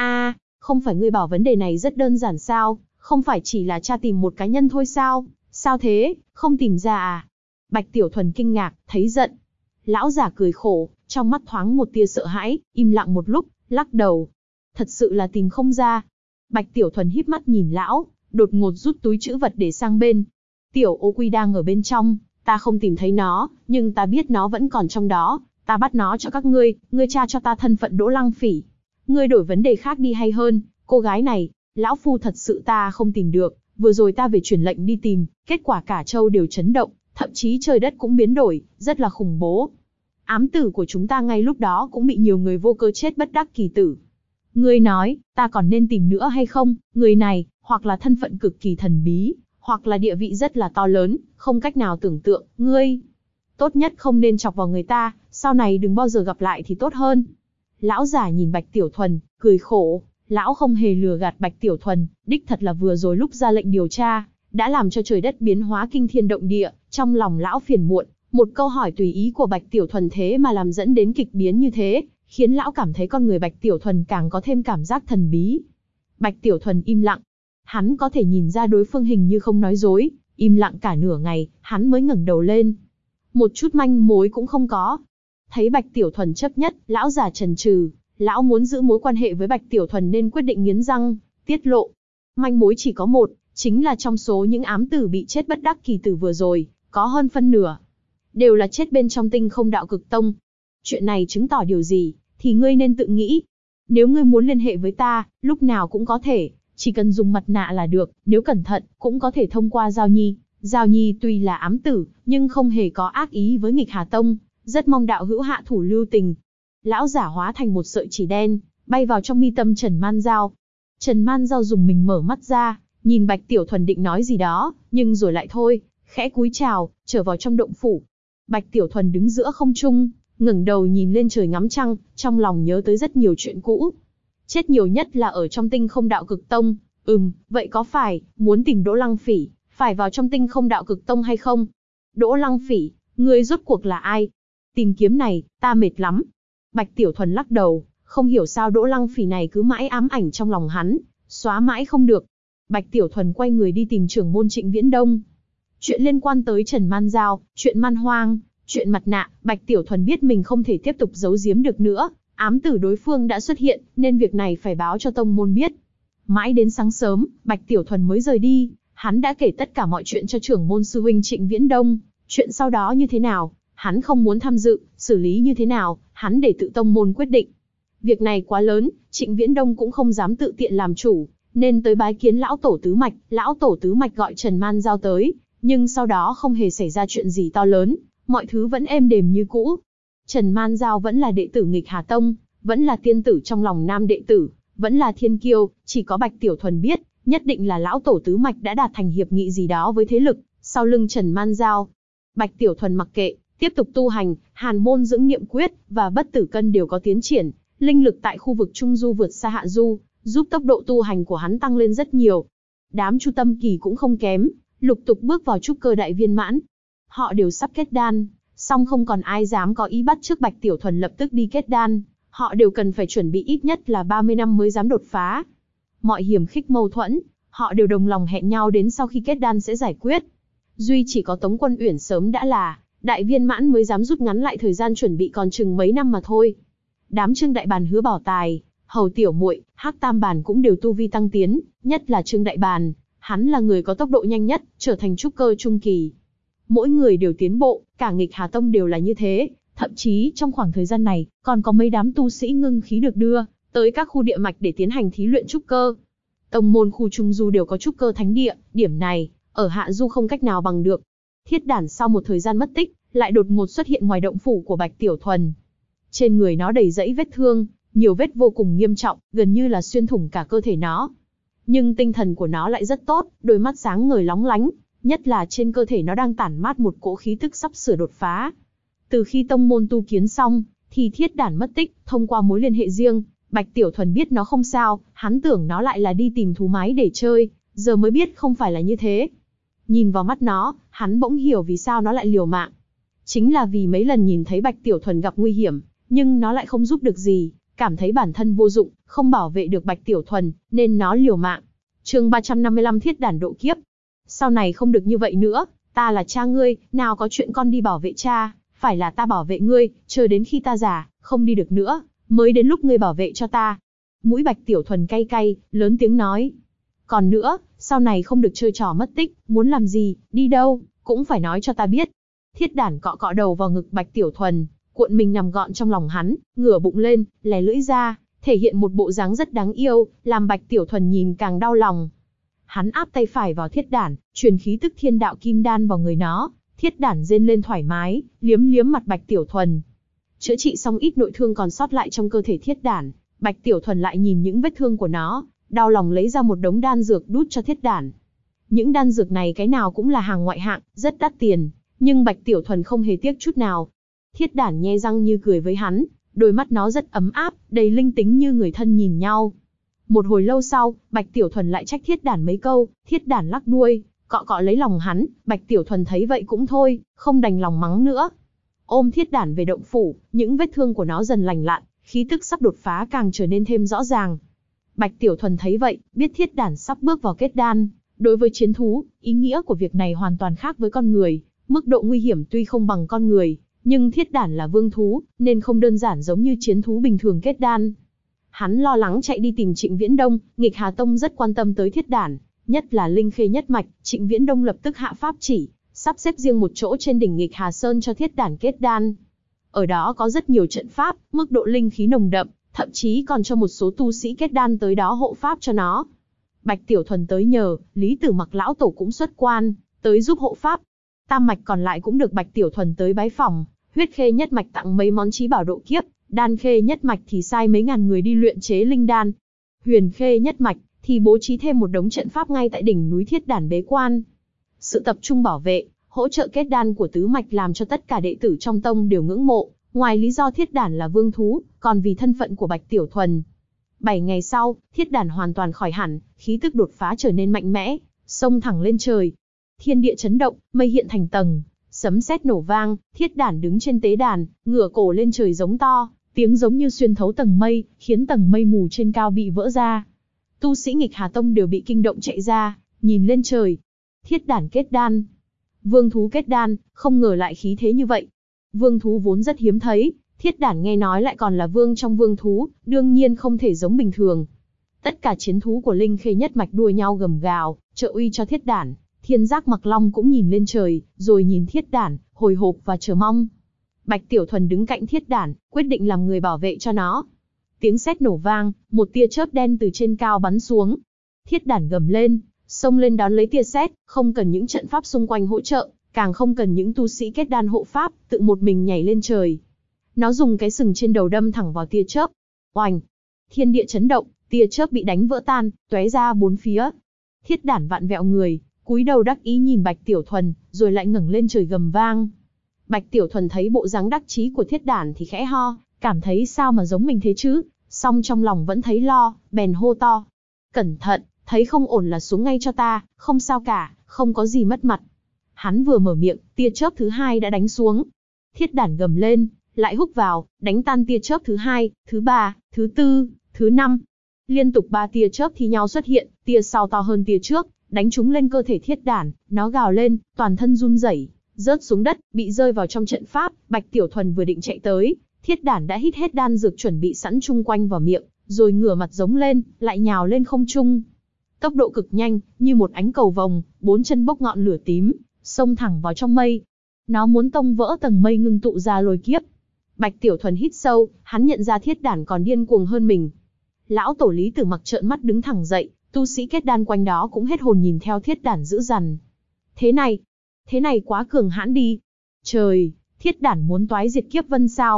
Không phải ngươi bảo vấn đề này rất đơn giản sao, không phải chỉ là tra tìm một cá nhân thôi sao, sao thế, không tìm ra à? Bạch Tiểu Thuần kinh ngạc, thấy giận. Lão già cười khổ, trong mắt thoáng một tia sợ hãi, im lặng một lúc, lắc đầu. Thật sự là tìm không ra. Bạch Tiểu Thuần híp mắt nhìn lão, đột ngột rút túi trữ vật để sang bên. Tiểu Ô Quy đang ở bên trong, ta không tìm thấy nó, nhưng ta biết nó vẫn còn trong đó, ta bắt nó cho các ngươi tra cho ta thân phận Đỗ Lăng Phỉ. Ngươi đổi vấn đề khác đi hay hơn, cô gái này, lão phu thật sự ta không tìm được, vừa rồi ta về truyền lệnh đi tìm, kết quả cả châu đều chấn động, thậm chí trời đất cũng biến đổi, rất là khủng bố. Ám tử của chúng ta ngay lúc đó cũng bị nhiều người vô cơ chết bất đắc kỳ tử. Ngươi nói, ta còn nên tìm nữa hay không? Người này, hoặc là thân phận cực kỳ thần bí, hoặc là địa vị rất là to lớn, không cách nào tưởng tượng, ngươi. Tốt nhất không nên chọc vào người ta, sau này đừng bao giờ gặp lại thì tốt hơn. Lão giả nhìn Bạch Tiểu Thuần, cười khổ, lão không hề lừa gạt Bạch Tiểu Thuần, đích thật là vừa rồi lúc ra lệnh điều tra, đã làm cho trời đất biến hóa kinh thiên động địa, trong lòng lão phiền muộn, một câu hỏi tùy ý của Bạch Tiểu Thuần thế mà làm dẫn đến kịch biến như thế, khiến lão cảm thấy con người Bạch Tiểu Thuần càng có thêm cảm giác thần bí. Bạch Tiểu Thuần im lặng, hắn có thể nhìn ra đối phương hình như không nói dối, im lặng cả nửa ngày, hắn mới ngẩng đầu lên. Một chút manh mối cũng không có. Thấy Bạch Tiểu Thuần chấp nhất, lão già chần chừ, lão muốn giữ mối quan hệ với Bạch Tiểu Thuần nên quyết định nghiến răng, tiết lộ. Manh mối chỉ có một, chính là trong số những ám tử bị chết bất đắc kỳ tử vừa rồi, có hơn phân nửa đều là chết bên trong Tinh Không Đạo Cực Tông. Chuyện này chứng tỏ điều gì, thì ngươi nên tự nghĩ. Nếu ngươi muốn liên hệ với ta, lúc nào cũng có thể, chỉ cần dùng mặt nạ là được, nếu cẩn thận, cũng có thể thông qua Giao Nhi. Giao Nhi tuy là ám tử, nhưng không hề có ác ý với Nghịch Hà Tông, rất mong đạo hữu hạ thủ lưu tình. Lão giả hóa thành một sợi chỉ đen, bay vào trong mi tâm Trần Man Giao. Trần Man Giao dùng mình mở mắt ra, nhìn Bạch Tiểu Thuần định nói gì đó, nhưng rồi lại thôi, khẽ cúi chào, trở vào trong động phủ. Bạch Tiểu Thuần đứng giữa không trung, ngẩng đầu nhìn lên trời ngắm trăng, trong lòng nhớ tới rất nhiều chuyện cũ. Chết nhiều nhất là ở trong Tinh Không Đạo Cực Tông. Vậy có phải, muốn tìm Đỗ Lăng Phỉ, phải vào trong Tinh Không Đạo Cực Tông hay không? Đỗ Lăng Phỉ, ngươi rốt cuộc là ai? Tìm kiếm này, ta mệt lắm. Bạch Tiểu Thuần lắc đầu, không hiểu sao Đỗ Lăng Phỉ này cứ mãi ám ảnh trong lòng hắn, xóa mãi không được. Bạch Tiểu Thuần quay người đi tìm trưởng môn Trịnh Viễn Đông. Chuyện liên quan tới Trần Man Giao, chuyện Man Hoang, chuyện mặt nạ, Bạch Tiểu Thuần biết mình không thể tiếp tục giấu giếm được nữa. Ám tử đối phương đã xuất hiện, nên việc này phải báo cho tông môn biết. Mãi đến sáng sớm, Bạch Tiểu Thuần mới rời đi. Hắn đã kể tất cả mọi chuyện cho trưởng môn sư huynh Trịnh Viễn Đông. Chuyện sau đó như thế nào, hắn không muốn tham dự, xử lý như thế nào, hắn để tự tông môn quyết định. Việc này quá lớn, Trịnh Viễn Đông cũng không dám tự tiện làm chủ, nên tới bái kiến lão tổ tứ mạch. Lão tổ tứ mạch gọi Trần Man Giao tới, nhưng sau đó không hề xảy ra chuyện gì to lớn, mọi thứ vẫn êm đềm như cũ. Trần Man Giao vẫn là đệ tử Nghịch Hà Tông, vẫn là tiên tử trong lòng nam đệ tử, vẫn là thiên kiêu, chỉ có Bạch Tiểu Thuần biết, nhất định là lão tổ tứ mạch đã đạt thành hiệp nghị gì đó với thế lực sau lưng Trần Man Giao. Bạch Tiểu Thuần mặc kệ, tiếp tục tu hành, Hàn Môn Dưỡng Niệm Quyết và Bất Tử Cân đều có tiến triển, linh lực tại khu vực Trung Du vượt xa Hạ Du, giúp tốc độ tu hành của hắn tăng lên rất nhiều. Đám Chu Tâm Kỳ cũng không kém, lục tục bước vào trúc cơ đại viên mãn. Họ đều sắp kết đan, song không còn ai dám có ý bắt trước Bạch Tiểu Thuần lập tức đi kết đan, họ đều cần phải chuẩn bị ít nhất là 30 năm mới dám đột phá. Mọi hiểm khích mâu thuẫn, họ đều đồng lòng hẹn nhau đến sau khi kết đan sẽ giải quyết. Duy chỉ có Tống Quân Uyển sớm đã là đại viên mãn mới dám rút ngắn lại thời gian chuẩn bị còn chừng mấy năm mà thôi. Đám Trương Đại Bàn, Hứa Bảo Tài, Hầu Tiểu Muội, Hắc Tam Bàn cũng đều tu vi tăng tiến, nhất là Trương Đại Bàn, hắn là người có tốc độ nhanh nhất, trở thành trúc cơ trung kỳ. Mỗi người đều tiến bộ, cả Nghịch Hà Tông đều là như thế, thậm chí trong khoảng thời gian này, còn có mấy đám tu sĩ ngưng khí được đưa tới các khu địa mạch để tiến hành thí luyện trúc cơ. Tông môn khu Trung Du đều có trúc cơ thánh địa, điểm này ở Hạ Du không cách nào bằng được. Thiết Đản sau một thời gian mất tích, lại đột ngột xuất hiện ngoài động phủ của Bạch Tiểu Thuần. Trên người nó đầy dẫy vết thương, nhiều vết vô cùng nghiêm trọng, gần như là xuyên thủng cả cơ thể nó. Nhưng tinh thần của nó lại rất tốt, đôi mắt sáng ngời lóng lánh, nhất là trên cơ thể nó đang tản mát một cỗ khí tức sắp sửa đột phá. Từ khi tông môn tu kiến xong, thì thiết đản mất tích, thông qua mối liên hệ riêng, Bạch Tiểu Thuần biết nó không sao, hắn tưởng nó lại là đi tìm thú mái để chơi, giờ mới biết không phải là như thế. Nhìn vào mắt nó, hắn bỗng hiểu vì sao nó lại liều mạng. Chính là vì mấy lần nhìn thấy Bạch Tiểu Thuần gặp nguy hiểm, nhưng nó lại không giúp được gì, cảm thấy bản thân vô dụng, không bảo vệ được Bạch Tiểu Thuần, nên nó liều mạng. Chương 355 Thiết đản độ kiếp. Sau này không được như vậy nữa, ta là cha ngươi, nào có chuyện con đi bảo vệ cha, phải là ta bảo vệ ngươi, chờ đến khi ta già, không đi được nữa, mới đến lúc ngươi bảo vệ cho ta. Mũi Bạch Tiểu Thuần cay cay, lớn tiếng nói. Còn nữa, sau này không được chơi trò mất tích, muốn làm gì, đi đâu, cũng phải nói cho ta biết. Thiết đản cọ cọ đầu vào ngực Bạch Tiểu Thuần, cuộn mình nằm gọn trong lòng hắn, ngửa bụng lên, lè lưỡi ra, thể hiện một bộ dáng rất đáng yêu, làm Bạch Tiểu Thuần nhìn càng đau lòng. Hắn áp tay phải vào thiết đản, truyền khí tức thiên đạo kim đan vào người nó, thiết đản rên lên thoải mái, liếm liếm mặt Bạch Tiểu Thuần. Chữa trị xong ít nội thương còn sót lại trong cơ thể thiết đản, Bạch Tiểu Thuần lại nhìn những vết thương của nó, đau lòng lấy ra một đống đan dược đút cho thiết đản. Những đan dược này cái nào cũng là hàng ngoại hạng, rất đắt tiền, nhưng Bạch Tiểu Thuần không hề tiếc chút nào. Thiết đản nhe răng như cười với hắn, đôi mắt nó rất ấm áp, đầy linh tính như người thân nhìn nhau. Một hồi lâu sau, Bạch Tiểu Thuần lại trách thiết đản mấy câu, thiết đản lắc đuôi, cọ cọ lấy lòng hắn, Bạch Tiểu Thuần thấy vậy cũng thôi, không đành lòng mắng nữa. Ôm thiết đản về động phủ, những vết thương của nó dần lành lặn, khí tức sắp đột phá càng trở nên thêm rõ ràng. Bạch Tiểu Thuần thấy vậy, biết thiết đản sắp bước vào kết đan. Đối với chiến thú, ý nghĩa của việc này hoàn toàn khác với con người, mức độ nguy hiểm tuy không bằng con người, nhưng thiết đản là vương thú, nên không đơn giản giống như chiến thú bình thường kết đan. Hắn lo lắng chạy đi tìm Trịnh Viễn Đông, Nghịch Hà Tông rất quan tâm tới thiết đản, nhất là linh khê nhất mạch. Trịnh Viễn Đông lập tức hạ pháp chỉ, sắp xếp riêng một chỗ trên đỉnh Nghịch Hà Sơn cho thiết đản kết đan. Ở đó có rất nhiều trận pháp, mức độ linh khí nồng đậm, thậm chí còn cho một số tu sĩ kết đan tới đó hộ pháp cho nó. Bạch Tiểu Thuần tới nhờ, Lý Tử Mặc lão tổ cũng xuất quan, tới giúp hộ pháp. Tam mạch còn lại cũng được Bạch Tiểu Thuần tới bái phỏng. Huyết khê nhất mạch tặng mấy món chí bảo độ kiếp, đan khê nhất mạch thì sai mấy ngàn người đi luyện chế linh đan. Huyền khê nhất mạch thì bố trí thêm một đống trận pháp ngay tại đỉnh núi thiết đản bế quan. Sự tập trung bảo vệ, hỗ trợ kết đan của tứ mạch làm cho tất cả đệ tử trong tông đều ngưỡng mộ, ngoài lý do thiết đản là vương thú, còn vì thân phận của Bạch Tiểu Thuần. 7 ngày sau, thiết đản hoàn toàn khỏi hẳn, khí tức đột phá trở nên mạnh mẽ, xông thẳng lên trời. Thiên địa chấn động, mây hiện thành tầng, sấm sét nổ vang, thiết đản đứng trên tế đàn, ngửa cổ lên trời giống to, tiếng giống như xuyên thấu tầng mây, khiến tầng mây mù trên cao bị vỡ ra. Tu sĩ Nghịch Hà Tông đều bị kinh động chạy ra, nhìn lên trời. Thiết đản kết đan. Vương thú kết đan, không ngờ lại khí thế như vậy. Vương thú vốn rất hiếm thấy, thiết đản nghe nói lại còn là vương trong vương thú, đương nhiên không thể giống bình thường. Tất cả chiến thú của linh khê nhất mạch đua nhau gầm gào, trợ uy cho thiết đản. Thiên Giác Mặc Long cũng nhìn lên trời, rồi nhìn thiết đản, hồi hộp và chờ mong. Bạch Tiểu Thuần đứng cạnh thiết đản, quyết định làm người bảo vệ cho nó. Tiếng sét nổ vang, một tia chớp đen từ trên cao bắn xuống. Thiết đản gầm lên, xông lên đón lấy tia sét, không cần những trận pháp xung quanh hỗ trợ, càng không cần những tu sĩ kết đan hộ pháp, tự một mình nhảy lên trời. Nó dùng cái sừng trên đầu đâm thẳng vào tia chớp. Oành! Thiên địa chấn động, tia chớp bị đánh vỡ tan, tóe ra bốn phía. Thiết đản vặn vẹo người, cúi đầu đắc ý nhìn Bạch Tiểu Thuần, rồi lại ngẩng lên trời gầm vang. Bạch Tiểu Thuần thấy bộ dáng đắc chí của thiết đản thì khẽ ho, cảm thấy sao mà giống mình thế chứ, song trong lòng vẫn thấy lo, bèn hô to. Cẩn thận, thấy không ổn là xuống ngay cho ta, không sao cả, không có gì mất mặt. Hắn vừa mở miệng, tia chớp thứ hai đã đánh xuống. Thiết đản gầm lên, lại húc vào, đánh tan tia chớp thứ hai, thứ ba, thứ tư, thứ năm. Liên tục 3 tia chớp thi nhau xuất hiện, tia sau to hơn tia trước, đánh trúng lên cơ thể thiết đản, nó gào lên, toàn thân run rẩy, rớt xuống đất, bị rơi vào trong trận pháp. Bạch Tiểu Thuần vừa định chạy tới, thiết đản đã hít hết đan dược chuẩn bị sẵn chung quanh vào miệng, rồi ngửa mặt giống lên, lại nhào lên không trung. Tốc độ cực nhanh, như một ánh cầu vồng, 4 chân bốc ngọn lửa tím, xông thẳng vào trong mây. Nó muốn tông vỡ tầng mây ngưng tụ ra lôi kiếp. Bạch Tiểu Thuần hít sâu, hắn nhận ra thiết đản còn điên cuồng hơn mình. Lão tổ Lý Tử Mặc trợn mắt đứng thẳng dậy, tu sĩ kết đan quanh đó cũng hết hồn nhìn theo thiết đản dữ dằn. Thế này quá cường hãn đi. Trời, thiết đản muốn toái diệt kiếp vân sao?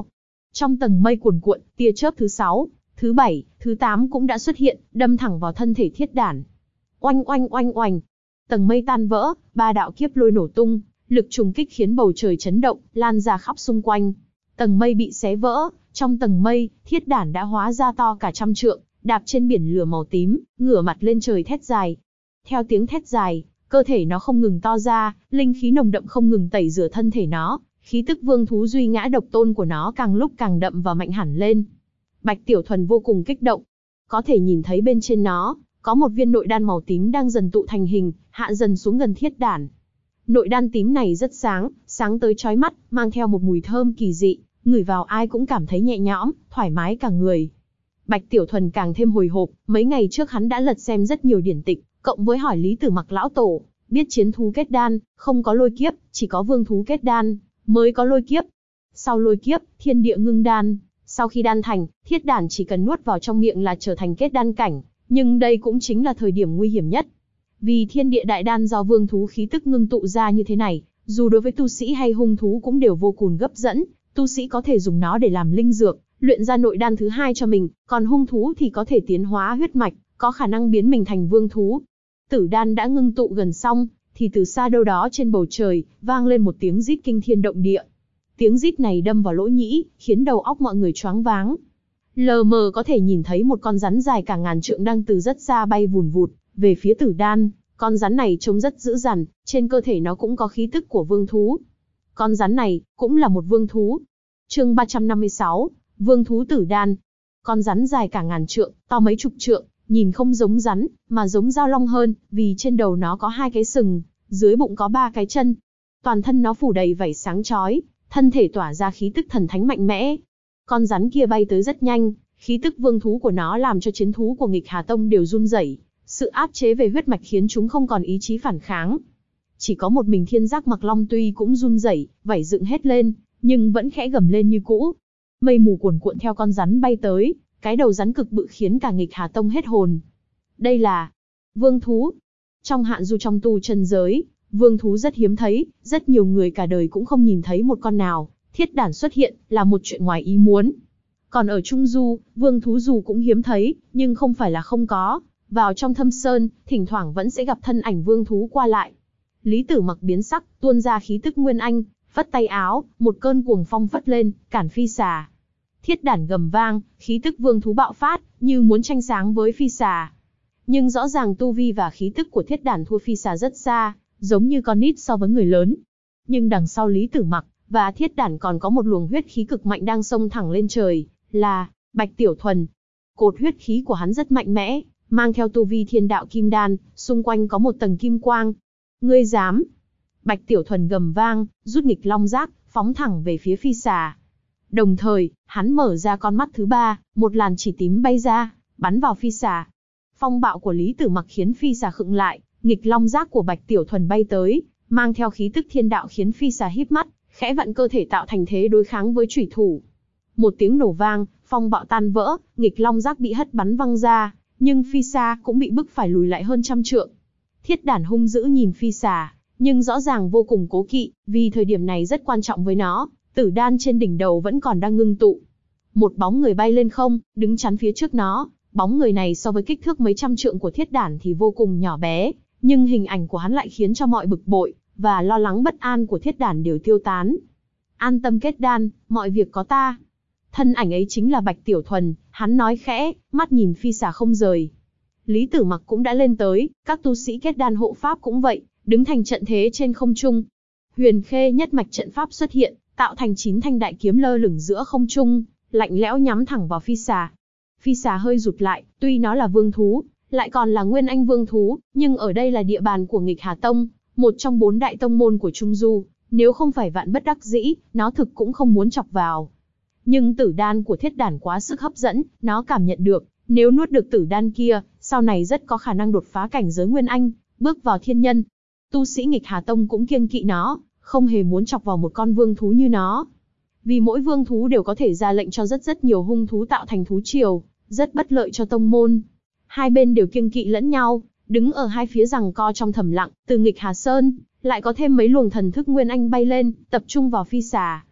Trong tầng mây cuồn cuộn, tia chớp thứ 6, thứ 7, thứ 8 cũng đã xuất hiện, đâm thẳng vào thân thể thiết đản. Oanh oanh oanh oanh. Tầng mây tan vỡ, 3 đạo kiếp lôi nổ tung, lực trùng kích khiến bầu trời chấn động, lan ra khắp xung quanh. Tầng mây bị xé vỡ, trong tầng mây, thiết đản đã hóa ra to cả 100 trượng, đạp trên biển lửa màu tím, ngửa mặt lên trời thét dài. Theo tiếng thét dài, cơ thể nó không ngừng to ra, linh khí nồng đậm không ngừng tẩy rửa thân thể nó, khí tức vương thú duy ngã độc tôn của nó càng lúc càng đậm và mạnh hẳn lên. Bạch Tiểu Thuần vô cùng kích động, có thể nhìn thấy bên trên nó, có một viên nội đan màu tím đang dần tụ thành hình, hạ dần xuống gần thiết đản. Nội đan tím này rất sáng, sáng tới chói mắt, mang theo một mùi thơm kỳ dị, ngửi vào ai cũng cảm thấy nhẹ nhõm, thoải mái cả người. Bạch Tiểu Thuần càng thêm hồi hộp, mấy ngày trước hắn đã lật xem rất nhiều điển tịch, cộng với hỏi Lý Tử Mặc lão tổ, biết chiến thú kết đan, không có lôi kiếp, chỉ có vương thú kết đan, mới có lôi kiếp. Sau lôi kiếp, thiên địa ngưng đan, sau khi đan thành, thiết đản chỉ cần nuốt vào trong miệng là trở thành kết đan cảnh, nhưng đây cũng chính là thời điểm nguy hiểm nhất. Vì thiên địa đại đan do vương thú khí tức ngưng tụ ra như thế này, dù đối với tu sĩ hay hung thú cũng đều vô cùng hấp dẫn, tu sĩ có thể dùng nó để làm linh dược, luyện ra nội đan thứ hai cho mình, còn hung thú thì có thể tiến hóa huyết mạch, có khả năng biến mình thành vương thú. Tử đan đã ngưng tụ gần xong, thì từ xa đâu đó trên bầu trời, vang lên một tiếng rít kinh thiên động địa. Tiếng rít này đâm vào lỗ nhĩ, khiến đầu óc mọi người choáng váng. Lờ mờ có thể nhìn thấy một con rắn dài cả ngàn trượng đang từ rất xa bay vùn vụt, về phía tử đan. Con rắn này trông rất dữ dằn, trên cơ thể nó cũng có khí tức của vương thú. Con rắn này, cũng là một vương thú. Chương 356, Vương thú tử đan. Con rắn dài cả ngàn trượng, to mấy chục trượng, nhìn không giống rắn, mà giống dao long hơn, vì trên đầu nó có 2 cái sừng, dưới bụng có 3 cái chân. Toàn thân nó phủ đầy vảy sáng chói, thân thể tỏa ra khí tức thần thánh mạnh mẽ. Con rắn kia bay tới rất nhanh, khí tức vương thú của nó làm cho chiến thú của Nghịch Hà Tông đều run rẩy. Sự áp chế về huyết mạch khiến chúng không còn ý chí phản kháng. Chỉ có một mình Thiên Giác Mặc Long tuy cũng run rẩy, vảy dựng hết lên, nhưng vẫn khẽ gầm lên như cũ. Mây mù cuồn cuộn theo con rắn bay tới, cái đầu rắn cực bự khiến cả Nghịch Hà Tông hết hồn. Đây là vương thú. Trong hạn du trong tu chân giới, vương thú rất hiếm thấy, rất nhiều người cả đời cũng không nhìn thấy một con nào. Thiết đản xuất hiện là một chuyện ngoài ý muốn. Còn ở Trung Du, vương thú dù cũng hiếm thấy, nhưng không phải là không có. Vào trong thâm sơn, thỉnh thoảng vẫn sẽ gặp thân ảnh vương thú qua lại. Lý Tử Mặc biến sắc, tuôn ra khí tức nguyên anh, phất tay áo, một cơn cuồng phong phất lên, cản phi xà. Thiết đản gầm vang, khí tức vương thú bạo phát, như muốn tranh sáng với phi xà. Nhưng rõ ràng tu vi và khí tức của thiết đản thua phi xà rất xa, giống như con nít so với người lớn. Nhưng đằng sau Lý Tử Mặc và thiết đản còn có một luồng huyết khí cực mạnh đang xông thẳng lên trời, là Bạch Tiểu Thuần. Cột huyết khí của hắn rất mạnh mẽ, mang theo tu vi thiên đạo kim đan, xung quanh có một tầng kim quang. Ngươi dám? Bạch Tiểu Thuần gầm vang, rút nghịch long giác, phóng thẳng về phía phi xà. Đồng thời, hắn mở ra con mắt thứ 3, một làn chỉ tím bay ra, bắn vào phi xà. Phong bạo của Lý Tử Mặc khiến phi xà khựng lại, nghịch long giác của Bạch Tiểu Thuần bay tới, mang theo khí tức thiên đạo khiến phi xà híp mắt, khẽ vặn cơ thể tạo thành thế đối kháng với chủy thủ. Một tiếng nổ vang, phong bạo tan vỡ, nghịch long giác bị hất bắn văng ra, nhưng phi xà cũng bị bức phải lùi lại hơn 100 trượng. Thiết đản hung dữ nhìn phi xà, nhưng rõ ràng vô cùng cố kỵ, vì thời điểm này rất quan trọng với nó. Tử đan trên đỉnh đầu vẫn còn đang ngưng tụ. Một bóng người bay lên không, đứng chắn phía trước nó. Bóng người này so với kích thước mấy trăm trượng của thiết đản thì vô cùng nhỏ bé, nhưng hình ảnh của hắn lại khiến cho mọi bực bội và lo lắng bất an của thiết đản đều tiêu tán. An tâm kết đan, mọi việc có ta. Thân ảnh ấy chính là Bạch Tiểu Thuần, hắn nói khẽ, mắt nhìn phi xà không rời. Lý Tử Mặc cũng đã lên tới, các tu sĩ kết đan hộ pháp cũng vậy, đứng thành trận thế trên không trung. Huyền Khê nhất mạch trận pháp xuất hiện, tạo thành 9 thanh đại kiếm lơ lửng giữa không trung, lạnh lẽo nhắm thẳng vào phi xà. Phi xà hơi rụt lại, tuy nó là vương thú, lại còn là nguyên anh vương thú, nhưng ở đây là địa bàn của Nghịch Hà Tông, một trong 4 đại tông môn của Trung Du, nếu không phải vạn bất đắc dĩ, nó thực cũng không muốn chọc vào. Nhưng tử đan của thiết đản quá sức hấp dẫn, nó cảm nhận được, nếu nuốt được tử đan kia, sau này rất có khả năng đột phá cảnh giới nguyên anh, bước vào thiên nhân. Tu sĩ Nghịch Hà Tông cũng kiêng kỵ nó, không hề muốn chọc vào một con vương thú như nó. Vì mỗi vương thú đều có thể ra lệnh cho rất nhiều hung thú tạo thành thú triều, rất bất lợi cho tông môn. Hai bên đều kiêng kỵ lẫn nhau, đứng ở hai phía giằng co trong thầm lặng, từ Nghịch Hà Sơn, lại có thêm mấy luồng thần thức nguyên anh bay lên, tập trung vào phi xà.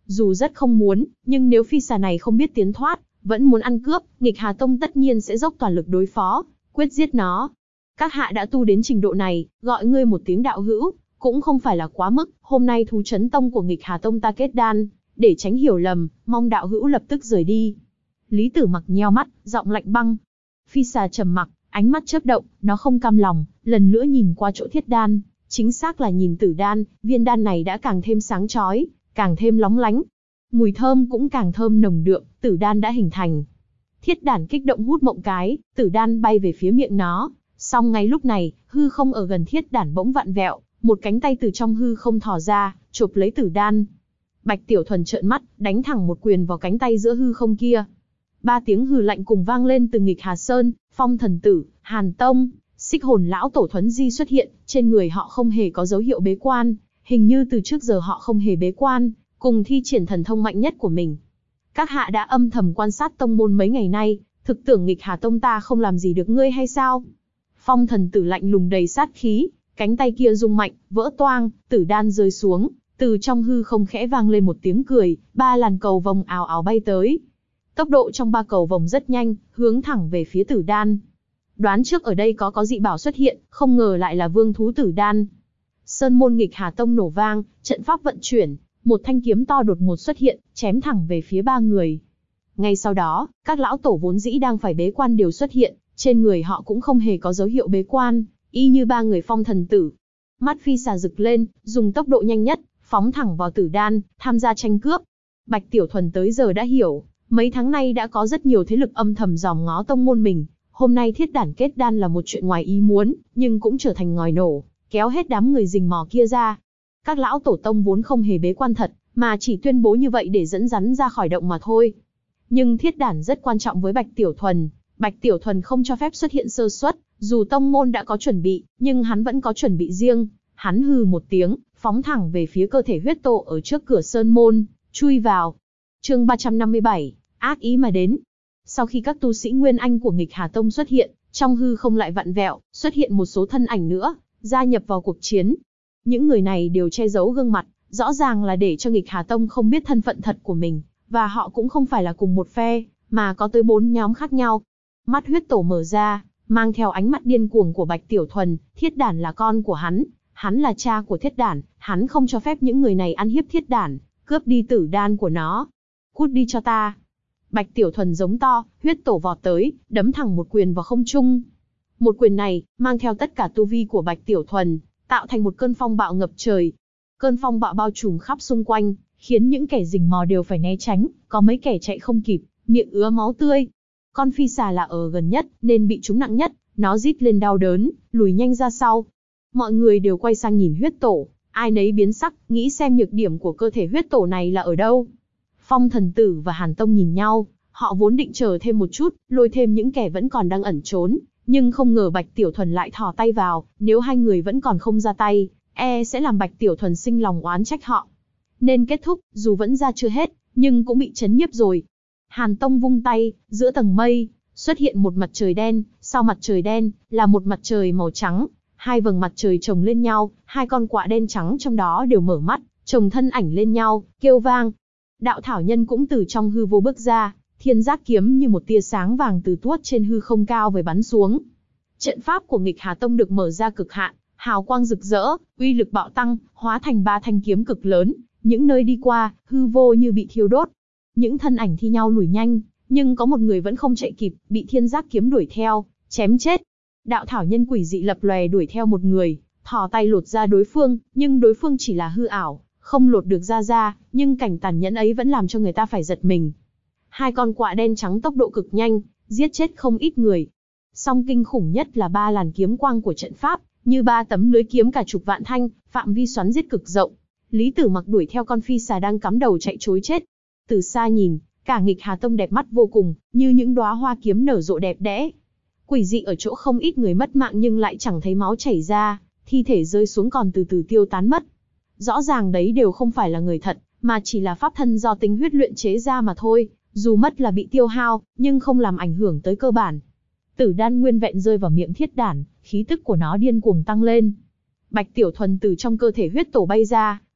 Dù rất không muốn, nhưng nếu phi xà này không biết tiến thoát, vẫn muốn ăn cướp, Nghịch Hà Tông tất nhiên sẽ dốc toàn lực đối phó, quyết giết nó. Các hạ đã tu đến trình độ này, gọi ngươi một tiếng đạo hữu, cũng không phải là quá mức. Hôm nay thú chấn tông của Nghịch Hà Tông ta kết đan, để tránh hiểu lầm, mong đạo hữu lập tức rời đi. Lý Tử Mặc nheo mắt, giọng lạnh băng. Phi xà trầm mặc, ánh mắt chớp động, nó không cam lòng, lần nữa nhìn qua chỗ thiết đan, chính xác là nhìn tử đan, viên đan này đã càng thêm sáng chói, càng thêm lóng lánh. Mùi thơm cũng càng thơm nồng đượm, tử đan đã hình thành. Thiết đản kích động hút mộng cái, tử đan bay về phía miệng nó. Song ngay lúc này, hư không ở gần thiết đản bỗng vặn vẹo, một cánh tay từ trong hư không thò ra, chộp lấy tử đan. Bạch Tiểu Thuần trợn mắt, đánh thẳng một quyền vào cánh tay giữa hư không kia. 3 tiếng hừ lạnh cùng vang lên từ Nghịch Hà Sơn, Phong Thần Tử, Hàn Tông, Xích Hồn lão tổ Thuấn Di xuất hiện, trên người họ không hề có dấu hiệu bế quan, hình như từ trước giờ họ không hề bế quan, cùng thi triển thần thông mạnh nhất của mình. Các hạ đã âm thầm quan sát tông môn mấy ngày nay, thực tưởng Nghịch Hà Tông ta không làm gì được ngươi hay sao? Phong Thần Tử lạnh lùng đầy sát khí, cánh tay kia rung mạnh, vỡ toang, tử đan rơi xuống, từ trong hư không khẽ vang lên một tiếng cười, 3 làn cầu vồng ào ào bay tới. Tốc độ trong 3 cầu vồng rất nhanh, hướng thẳng về phía tử đan. Đoán trước ở đây có dị bảo xuất hiện, không ngờ lại là vương thú tử đan. Sơn môn Nghịch Hà Tông nổ vang, trận pháp vận chuyển, một thanh kiếm to đột ngột xuất hiện, chém thẳng về phía 3 người. Ngay sau đó, các lão tổ vốn dĩ đang phải bế quan đều xuất hiện, trên người họ cũng không hề có dấu hiệu bế quan, y như 3 người Phong Thần Tử. Mắt phi xà rực lên, dùng tốc độ nhanh nhất, phóng thẳng vào tử đan, tham gia tranh cướp. Bạch Tiểu Thuần tới giờ đã hiểu, mấy tháng nay đã có rất nhiều thế lực âm thầm dòm ngó tông môn mình. Hôm nay thiết đản kết đan là một chuyện ngoài ý muốn, nhưng cũng trở thành ngòi nổ, kéo hết đám người rình mò kia ra. Các lão tổ tông vốn không hề bế quan thật, mà chỉ tuyên bố như vậy để dẫn rắn ra khỏi động mà thôi. Nhưng thiết đản rất quan trọng với Bạch Tiểu Thuần. Bạch Tiểu Thuần không cho phép xuất hiện sơ suất, dù tông môn đã có chuẩn bị, nhưng hắn vẫn có chuẩn bị riêng. Hắn hừ một tiếng, phóng thẳng về phía cơ thể huyết tổ ở trước cửa sơn môn, chui vào. Chương 357, ác ý mà đến. Sau khi các tu sĩ Nguyên Anh của Nghịch Hà Tông xuất hiện, trong hư không lại vặn vẹo, xuất hiện một số thân ảnh nữa, gia nhập vào cuộc chiến. Những người này đều che giấu gương mặt, rõ ràng là để cho Nghịch Hà Tông không biết thân phận thật của mình, và họ cũng không phải là cùng một phe, mà có tới 4 nhóm khác nhau. Mắt huyết tổ mở ra, mang theo ánh mắt điên cuồng của Bạch Tiểu Thuần, thiết đản là con của hắn là cha của thiết đản, hắn không cho phép những người này ăn hiếp thiết đản, cướp đi tử đan của nó. Cút đi cho ta. Bạch Tiểu Thuần giống to, huyết tổ vọt tới, đấm thẳng một quyền vào không trung. Một quyền này, mang theo tất cả tu vi của Bạch Tiểu Thuần, tạo thành một cơn phong bạo ngập trời. Cơn phong bạo bao trùm khắp xung quanh, khiến những kẻ rình mò đều phải né tránh, có mấy kẻ chạy không kịp, miệng ứa máu tươi. Con phi xà là ở gần nhất, nên bị trúng nặng nhất, nó rít lên đau đớn, lùi nhanh ra sau. Mọi người đều quay sang nhìn huyết tổ, ai nấy biến sắc, nghĩ xem nhược điểm của cơ thể huyết tổ này là ở đâu. Phong Thần Tử và Hàn Tông nhìn nhau, họ vốn định chờ thêm một chút, lôi thêm những kẻ vẫn còn đang ẩn trốn, nhưng không ngờ Bạch Tiểu Thuần lại thò tay vào, nếu hai người vẫn còn không ra tay, sẽ làm Bạch Tiểu Thuần sinh lòng oán trách họ. Nên kết thúc, dù vẫn ra chưa hết, nhưng cũng bị chấn nhiếp rồi. Hàn Tông vung tay, giữa tầng mây, xuất hiện một mặt trời đen, sau mặt trời đen, là một mặt trời màu trắng, 2 vầng mặt trời chồng lên nhau, 2 con quạ đen trắng trong đó đều mở mắt, chồng thân ảnh lên nhau, kêu vang. Đạo thảo nhân cũng từ trong hư vô bước ra, thiên giác kiếm như một tia sáng vàng từ tuốt trên hư không cao vời bắn xuống. Trận pháp của Nghịch Hà Tông được mở ra cực hạn, hào quang rực rỡ, uy lực bạo tăng, hóa thành 3 thanh kiếm cực lớn, những nơi đi qua, hư vô như bị thiêu đốt. Những thân ảnh thi nhau lùi nhanh, nhưng có một người vẫn không chạy kịp, bị thiên giác kiếm đuổi theo, chém chết. Đạo thảo nhân quỷ dị lập lòe đuổi theo một người, thò tay lột ra đối phương, nhưng đối phương chỉ là hư ảo, không lột được ra, nhưng cảnh tàn nhẫn ấy vẫn làm cho người ta phải giật mình. 2 con quạ đen trắng tốc độ cực nhanh, giết chết không ít người. Song kinh khủng nhất là 3 làn kiếm quang của trận pháp, như 3 tấm lưới kiếm cả chục vạn thanh, phạm vi xoắn giết cực rộng. Lý Tử Mặc đuổi theo con phi xà đang cắm đầu chạy trối chết. Từ xa nhìn, cả Nghịch Hà Tông đẹp mắt vô cùng, như những đóa hoa kiếm nở rộ đẹp đẽ. Quỷ dị ở chỗ không ít người mất mạng nhưng lại chẳng thấy máu chảy ra, thi thể rơi xuống còn từ từ tiêu tán mất. Rõ ràng đấy đều không phải là người thật, mà chỉ là pháp thân do tinh huyết luyện chế ra mà thôi, dù mất là bị tiêu hao, nhưng không làm ảnh hưởng tới cơ bản. Tử đan nguyên vẹn rơi vào miệng thiết đản, khí tức của nó điên cuồng tăng lên. Bạch Tiểu Thuần từ trong cơ thể huyết tổ bay ra,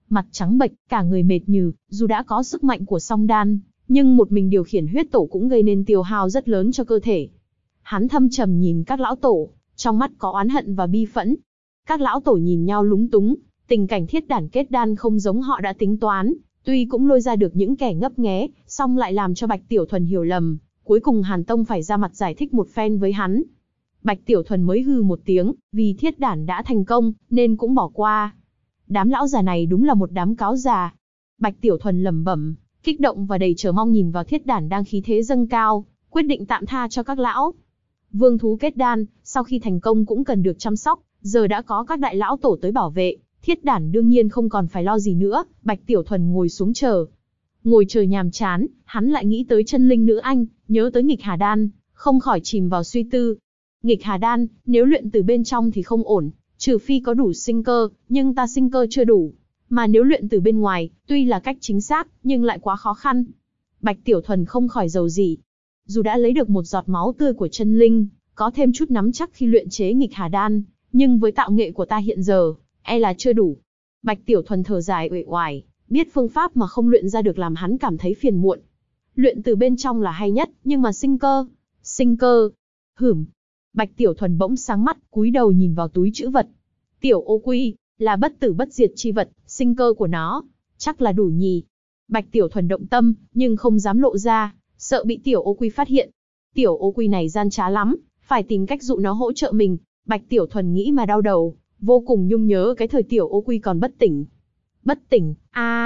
mặt trắng bệch, cả người mệt nhừ, dù đã có sức mạnh của song đan, nhưng một mình điều khiển huyết tổ cũng gây nên tiêu hao rất lớn cho cơ thể. Hắn thâm trầm nhìn các lão tổ, trong mắt có oán hận và bi phẫn. Các lão tổ nhìn nhau lúng túng, tình cảnh thiết đản kết đan không giống họ đã tính toán, tuy cũng lôi ra được những kẻ ngấp nghé, song lại làm cho Bạch Tiểu Thuần hiểu lầm, cuối cùng Hàn Tông phải ra mặt giải thích một phen với hắn. Bạch Tiểu Thuần mới hừ một tiếng, vì thiết đản đã thành công, nên cũng bỏ qua. Đám lão già này đúng là một đám cáo già. Bạch Tiểu Thuần lẩm bẩm, kích động và đầy chờ mong nhìn vào thiết đản đang khí thế dâng cao, quyết định tạm tha cho các lão. Vương thú kết đan, sau khi thành công cũng cần được chăm sóc, giờ đã có các đại lão tổ tới bảo vệ, thiết đản đương nhiên không còn phải lo gì nữa. Bạch Tiểu Thuần ngồi xuống chờ. Ngồi chờ nhàm chán, hắn lại nghĩ tới chân linh nữ anh, nhớ tới nghịch hà đan, không khỏi chìm vào suy tư. Nghịch hà đan, nếu luyện từ bên trong thì không ổn, trừ phi có đủ sinh cơ, nhưng ta sinh cơ chưa đủ. Mà nếu luyện từ bên ngoài, tuy là cách chính xác, nhưng lại quá khó khăn. Bạch Tiểu Thuần không khỏi dầu dĩ. Dù đã lấy được một giọt máu tươi của chân linh, có thêm chút nắm chắc khi luyện chế nghịch hà đan, nhưng với tạo nghệ của ta hiện giờ, e là chưa đủ. Bạch Tiểu Thuần thở dài uể oải, biết phương pháp mà không luyện ra được làm hắn cảm thấy phiền muộn. Luyện từ bên trong là hay nhất, nhưng mà sinh cơ, hửm. Bạch Tiểu Thuần bỗng sáng mắt, cúi đầu nhìn vào túi trữ vật. Tiểu ô quy, là bất tử bất diệt chi vật, sinh cơ của nó, chắc là đủ nhỉ. Bạch Tiểu Thuần động tâm, nhưng không dám lộ ra, sợ bị Tiểu ô quy phát hiện. Tiểu ô quy này gian trá lắm, phải tìm cách dụ nó hỗ trợ mình. Bạch Tiểu Thuần nghĩ mà đau đầu, vô cùng nhung nhớ cái thời Tiểu ô quy còn bất tỉnh. Bất tỉnh,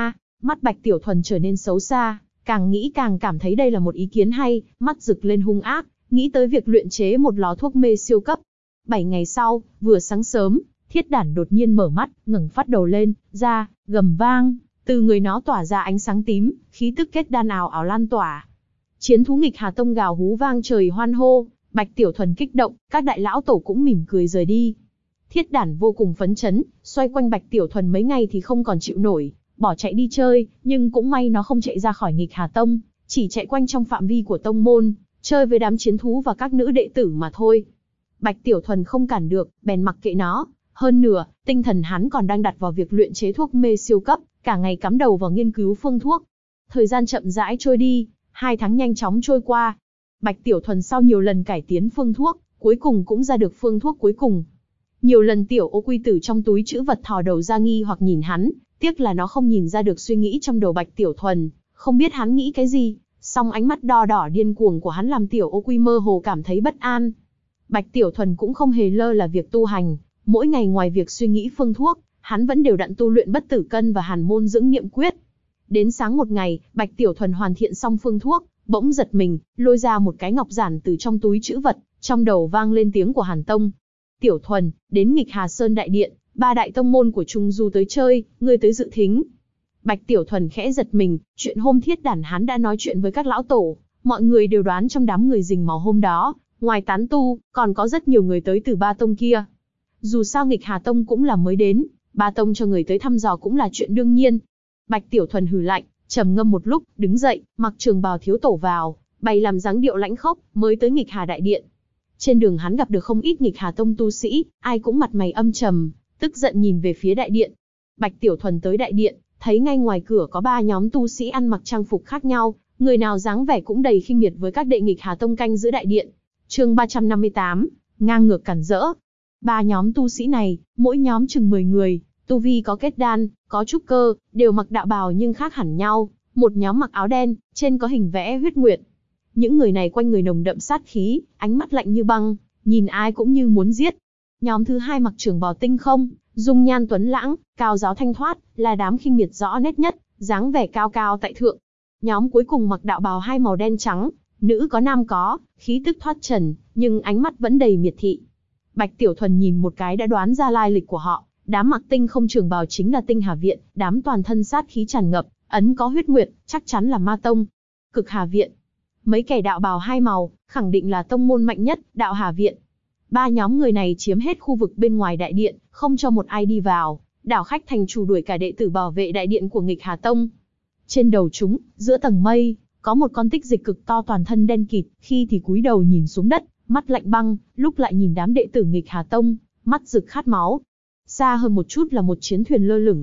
mắt Bạch Tiểu Thuần trở nên xấu xa, càng nghĩ càng cảm thấy đây là một ý kiến hay, mắt rực lên hung ác, nghĩ tới việc luyện chế một lò thuốc mê siêu cấp. 7 ngày sau, vừa sáng sớm, thiết đản đột nhiên mở mắt, ngẩng phát đầu lên, ra, gầm vang, từ người nó tỏa ra ánh sáng tím, khí tức kết đan ào ào lan tỏa. Chiến thú nghịch hà tông gào hú vang trời hoan hô, Bạch Tiểu Thuần kích động, các đại lão tổ cũng mỉm cười rời đi. Thiết đản vô cùng phấn chấn, xoay quanh Bạch Tiểu Thuần mấy ngày thì không còn chịu nổi, bỏ chạy đi chơi, nhưng cũng may nó không chạy ra khỏi nghịch hà tông, chỉ chạy quanh trong phạm vi của tông môn, chơi với đám chiến thú và các nữ đệ tử mà thôi. Bạch Tiểu Thuần không cản được, bèn mặc kệ nó. Hơn nữa, tinh thần hắn còn đang đặt vào việc luyện chế thuốc mê siêu cấp, cả ngày cắm đầu vào nghiên cứu phương thuốc. Thời gian chậm rãi trôi đi, 2 tháng nhanh chóng trôi qua. Bạch Tiểu Thuần sau nhiều lần cải tiến phương thuốc, cuối cùng cũng ra được phương thuốc cuối cùng. Nhiều lần Tiểu ô quy tử trong túi trữ vật thò đầu ra nghi hoặc nhìn hắn, tiếc là nó không nhìn ra được suy nghĩ trong đầu Bạch Tiểu Thuần, không biết hắn nghĩ cái gì, song ánh mắt đo đỏ điên cuồng của hắn làm Tiểu ô quy mơ hồ cảm thấy bất an. Bạch Tiểu Thuần cũng không hề lơ là việc tu hành, mỗi ngày ngoài việc suy nghĩ phương thuốc, hắn vẫn đều đặn tu luyện bất tử cân và hàn môn dưỡng niệm quyết. Đến sáng một ngày, Bạch Tiểu Thuần hoàn thiện xong phương thuốc, bỗng giật mình, lôi ra một cái ngọc giản từ trong túi trữ vật, trong đầu vang lên tiếng của Hàn Tông. Tiểu Thuần, đến nghịch Hà Sơn Đại Điện, 3 đại tông môn của Trung Du tới chơi, ngươi tới dự thính. Bạch Tiểu Thuần khẽ giật mình, chuyện hôm thiết đản hắn đã nói chuyện với các lão tổ, mọi người đều đoán trong đám người rình mò hôm đó, ngoài tán tu, còn có rất nhiều người tới từ 3 tông kia. Dù sao nghịch Hà Tông cũng là mới đến, 3 tông cho người tới thăm dò cũng là chuyện đương nhiên. Bạch Tiểu Thuần hừ lạnh, trầm ngâm một lúc, đứng dậy, mặc trường bào thiếu tổ vào, bày làm dáng điệu lãnh khốc, mới tới nghịch Hà Đại Điện. Trên đường hắn gặp được không ít nghịch Hà Tông tu sĩ, ai cũng mặt mày âm trầm, tức giận nhìn về phía đại điện. Bạch Tiểu Thuần tới đại điện, thấy ngay ngoài cửa có 3 nhóm tu sĩ ăn mặc trang phục khác nhau, người nào dáng vẻ cũng đầy khinh miệt với các đệ nghịch Hà Tông canh giữ đại điện. Chương 358, ngang ngược cản rỡ. 3 nhóm tu sĩ này, mỗi nhóm chừng 10 người, tu vi có kết đan, có trúc cơ, đều mặc đạo bào nhưng khác hẳn nhau. Một nhóm mặc áo đen, trên có hình vẽ huyết nguyệt. Những người này quanh người nồng đậm sát khí, ánh mắt lạnh như băng, nhìn ai cũng như muốn giết. Nhóm thứ 2 mặc trường bào tinh không, dung nhan tuấn lãng, cao giáo thanh thoát, là đám khinh miệt rõ nét nhất, dáng vẻ cao cao tại thượng. Nhóm cuối cùng mặc đạo bào 2 màu đen trắng, nữ có nam có, khí tức thoát trần, nhưng ánh mắt vẫn đầy miệt thị. Bạch Tiểu Thuần nhìn một cái đã đoán ra lai lịch của họ, đám mặc tinh không trường bào chính là Tinh Hà Viện, đám toàn thân sát khí tràn ngập, ấn có huyết nguyệt, chắc chắn là Ma Tông. Cực Hà Viện, mấy kẻ đạo bào 2 màu, khẳng định là tông môn mạnh nhất, Đạo Hà Viện. 3 nhóm người này chiếm hết khu vực bên ngoài đại điện, không cho một ai đi vào, đảo khách thành chủ đuổi cả đệ tử bảo vệ đại điện của nghịch Hà Tông. Trên đầu chúng, giữa tầng mây, có một con tích dịch cực to toàn thân đen kịt, khi thì cúi đầu nhìn xuống đất, mắt lạnh băng, lúc lại nhìn đám đệ tử nghịch Hà Tông, mắt rực khát máu. Xa hơn một chút là một chiến thuyền lơ lửng,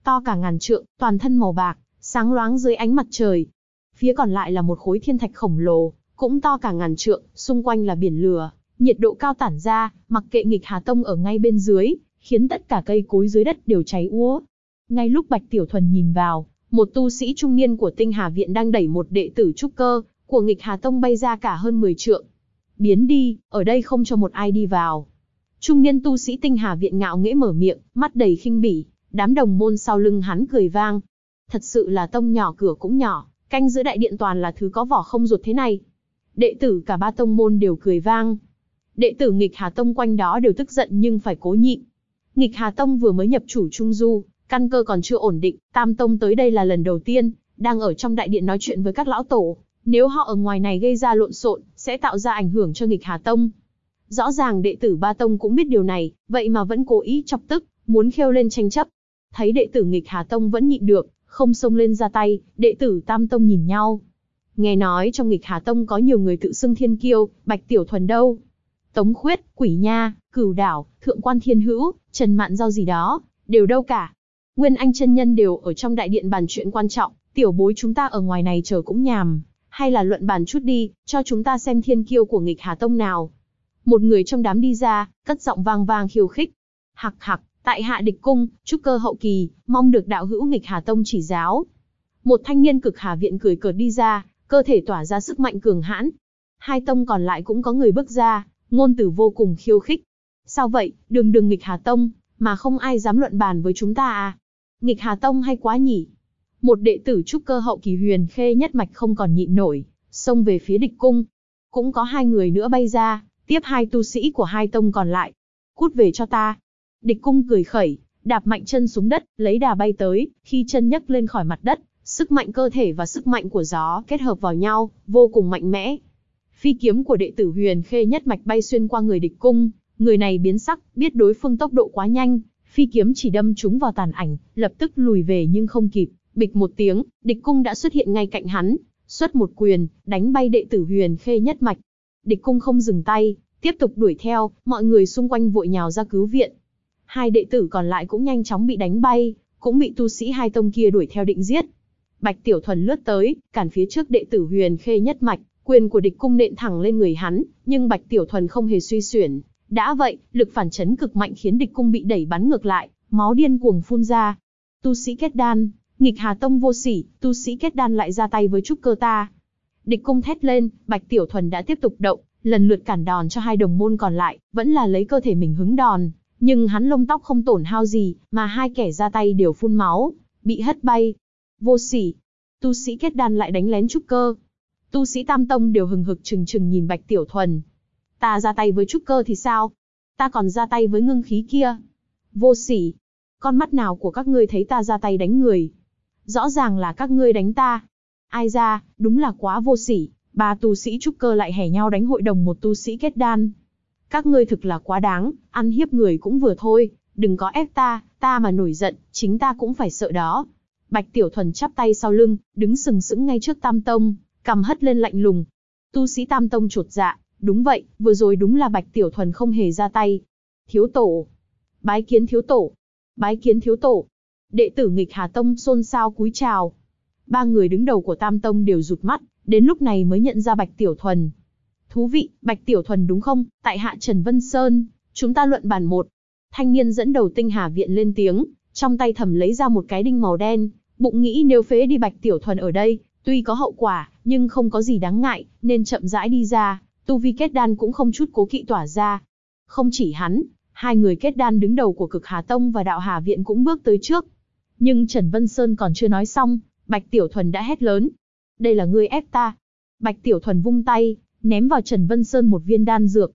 to cả ngàn trượng, toàn thân màu bạc, sáng loáng dưới ánh mặt trời. Phía còn lại là một khối thiên thạch khổng lồ, cũng to cả ngàn trượng, xung quanh là biển lửa, nhiệt độ cao tản ra, mặc kệ nghịch Hà Tông ở ngay bên dưới, khiến tất cả cây cối dưới đất đều cháy úa. Ngay lúc Bạch Tiểu Thuần nhìn vào, một tu sĩ trung niên của Tinh Hà Viện đang đẩy một đệ tử trúc cơ của nghịch Hà Tông bay ra cả hơn 10 trượng. Biến đi, ở đây không cho một ai đi vào. Trung niên tu sĩ Tinh Hà Viện ngạo nghễ mở miệng, mắt đầy khinh bỉ, đám đồng môn sau lưng hắn cười vang. Thật sự là tông nhỏ cửa cũng nhỏ, canh giữ đại điện toàn là thứ có vỏ không ruột thế này. Đệ tử cả ba tông môn đều cười vang. Đệ tử nghịch Hà Tông quanh đó đều tức giận nhưng phải cố nhịn. Nghịch Hà Tông vừa mới nhập chủ Trung Du, căn cơ còn chưa ổn định, Tam Tông tới đây là lần đầu tiên, đang ở trong đại điện nói chuyện với các lão tổ. Nếu họ ở ngoài này gây ra lộn xộn, sẽ tạo ra ảnh hưởng cho nghịch Hà Tông. Rõ ràng đệ tử ba tông cũng biết điều này, vậy mà vẫn cố ý chọc tức, muốn khêu lên tranh chấp. Thấy đệ tử nghịch Hà Tông vẫn nhịn được, không xông lên ra tay, đệ tử Tam Tông nhìn nhau. Nghe nói trong nghịch Hà Tông có nhiều người tự xưng thiên kiêu, Bạch Tiểu Thuần đâu? Tống Khuyết, Quỷ Nha, Cửu Đảo, Thượng Quan Thiên Hữu, Trần Mạn Giao gì đó, đều đâu cả. Nguyên Anh chân nhân đều ở trong đại điện bàn chuyện quan trọng, tiểu bối chúng ta ở ngoài này chờ cũng nhàm. Hay là luận bàn chút đi, cho chúng ta xem thiên kiêu của nghịch Hà Tông nào. Một người trong đám đi ra, cất giọng vang vang khiêu khích. Hặc hặc, tại hạ Địch Cung, trúc cơ hậu kỳ, mong được đạo hữu nghịch Hà Tông chỉ giáo. Một thanh niên cực Hà Viện cười cợt đi ra, cơ thể tỏa ra sức mạnh cường hãn. Hai tông còn lại cũng có người bước ra, ngôn từ vô cùng khiêu khích. Sao vậy, đường đường nghịch Hà Tông, mà không ai dám luận bàn với chúng ta à? Nghịch Hà Tông hay quá nhỉ? Một đệ tử trúc cơ hậu kỳ Huyền Khê nhất mạch không còn nhịn nổi, xông về phía Địch Cung. Cũng có hai người nữa bay ra, tiếp hai tu sĩ của hai tông còn lại. Cút về cho ta. Địch Cung cười khẩy, đạp mạnh chân xuống đất, lấy đà bay tới, khi chân nhấc lên khỏi mặt đất, sức mạnh cơ thể và sức mạnh của gió kết hợp vào nhau, vô cùng mạnh mẽ. Phi kiếm của đệ tử Huyền Khê nhất mạch bay xuyên qua người Địch Cung, người này biến sắc, biết đối phương tốc độ quá nhanh, phi kiếm chỉ đâm trúng vào tàn ảnh, lập tức lùi về nhưng không kịp. Bịch một tiếng, Địch Cung đã xuất hiện ngay cạnh hắn, xuất một quyền, đánh bay đệ tử Huyền Khê nhất mạch. Địch Cung không dừng tay, tiếp tục đuổi theo, mọi người xung quanh vội nhào ra cứu viện. Hai đệ tử còn lại cũng nhanh chóng bị đánh bay, cũng bị tu sĩ hai tông kia đuổi theo định giết. Bạch Tiểu Thuần lướt tới, cản phía trước đệ tử Huyền Khê nhất mạch, quyền của Địch Cung nện thẳng lên người hắn, nhưng Bạch Tiểu Thuần không hề suy xuyển. Đã vậy, lực phản chấn cực mạnh khiến Địch Cung bị đẩy bắn ngược lại, máu điên cuồng phun ra. Tu sĩ kết đan, nghịch Hà Tông vô sỉ, tu sĩ kết đan lại ra tay với trúc cơ ta. Địch Cung thét lên, Bạch Tiểu Thuần đã tiếp tục động, lần lượt cản đòn cho hai đồng môn còn lại, vẫn là lấy cơ thể mình hứng đòn, nhưng hắn lông tóc không tổn hao gì, mà hai kẻ ra tay đều phun máu, bị hất bay. Vô sỉ, tu sĩ kết đan lại đánh lén trúc cơ. Tu sĩ Tam Tông đều hừng hực trừng trừng nhìn Bạch Tiểu Thuần. Ta ra tay với trúc cơ thì sao? Ta còn ra tay với ngưng khí kia. Vô sỉ, con mắt nào của các ngươi thấy ta ra tay đánh người? Rõ ràng là các ngươi đánh ta. Ai ra, đúng là quá vô sỉ, ba tu sĩ trúc cơ lại hẻ nhau đánh hội đồng một tu sĩ kết đan. Các ngươi thực là quá đáng, ăn hiếp người cũng vừa thôi, đừng có ép ta mà nổi giận, chính ta cũng phải sợ đó. Bạch Tiểu Thuần chắp tay sau lưng, đứng sừng sững ngay trước Tam Tông, cằm hất lên lạnh lùng. Tu sĩ Tam Tông chột dạ, đúng vậy, vừa rồi đúng là Bạch Tiểu Thuần không hề ra tay. Thiếu tổ, bái kiến thiếu tổ, bái kiến thiếu tổ. Đệ tử nghịch Hà Tông xôn xao cúi chào. Ba người đứng đầu của Tam Tông đều rụt mắt, đến lúc này mới nhận ra Bạch Tiểu Thuần. Thú vị, Bạch Tiểu Thuần đúng không? Tại hạ Trần Vân Sơn, chúng ta luận bàn một. Thanh niên dẫn đầu Tinh Hà Viện lên tiếng, trong tay thầm lấy ra một cái đinh màu đen, bụng nghĩ nếu phế đi Bạch Tiểu Thuần ở đây, tuy có hậu quả, nhưng không có gì đáng ngại, nên chậm rãi đi ra, tu vi kết đan cũng không chút cố kỵ tỏa ra. Không chỉ hắn, hai người kết đan đứng đầu của Cực Hà Tông và Đạo Hà Viện cũng bước tới trước. Nhưng Trần Vân Sơn còn chưa nói xong, Bạch Tiểu Thuần đã hét lớn. Đây là ngươi ép ta. Bạch Tiểu Thuần vung tay, ném vào Trần Vân Sơn một viên đan dược.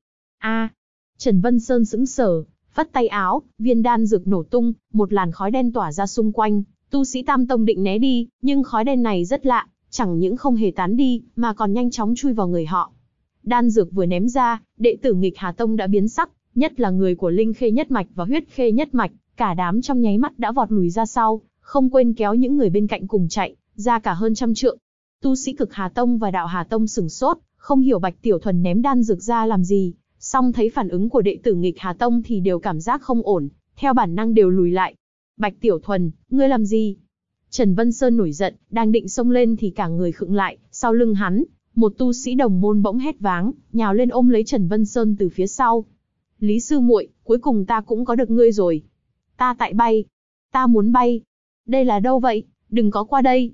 Trần Vân Sơn sững sờ, phất tay áo, viên đan dược nổ tung, một làn khói đen tỏa ra xung quanh. Tu sĩ Tam Tông định né đi, nhưng khói đen này rất lạ, chẳng những không hề tán đi, mà còn nhanh chóng chui vào người họ. Đan dược vừa ném ra, đệ tử nghịch Hà Tông đã biến sắc, nhất là người của Linh Khê nhất mạch và Huyết Khê nhất mạch, cả đám trong nháy mắt đã vọt lùi ra sau, không quên kéo những người bên cạnh cùng chạy, ra cả hơn trăm trượng. Tu sĩ Cực Hà Tông và Đạo Hà Tông sửng sốt, không hiểu Bạch Tiểu Thuần ném đan dược ra làm gì, song thấy phản ứng của đệ tử nghịch Hà Tông thì đều cảm giác không ổn, theo bản năng đều lùi lại. Bạch Tiểu Thuần, ngươi làm gì? Trần Vân Sơn nổi giận, đang định xông lên thì cả người khựng lại, sau lưng hắn, một tu sĩ đồng môn bỗng hét váng, nhào lên ôm lấy Trần Vân Sơn từ phía sau. Lý sư muội, cuối cùng ta cũng có được ngươi rồi. Ta tại bay. Ta muốn bay. Đây là đâu vậy? Đừng có qua đây,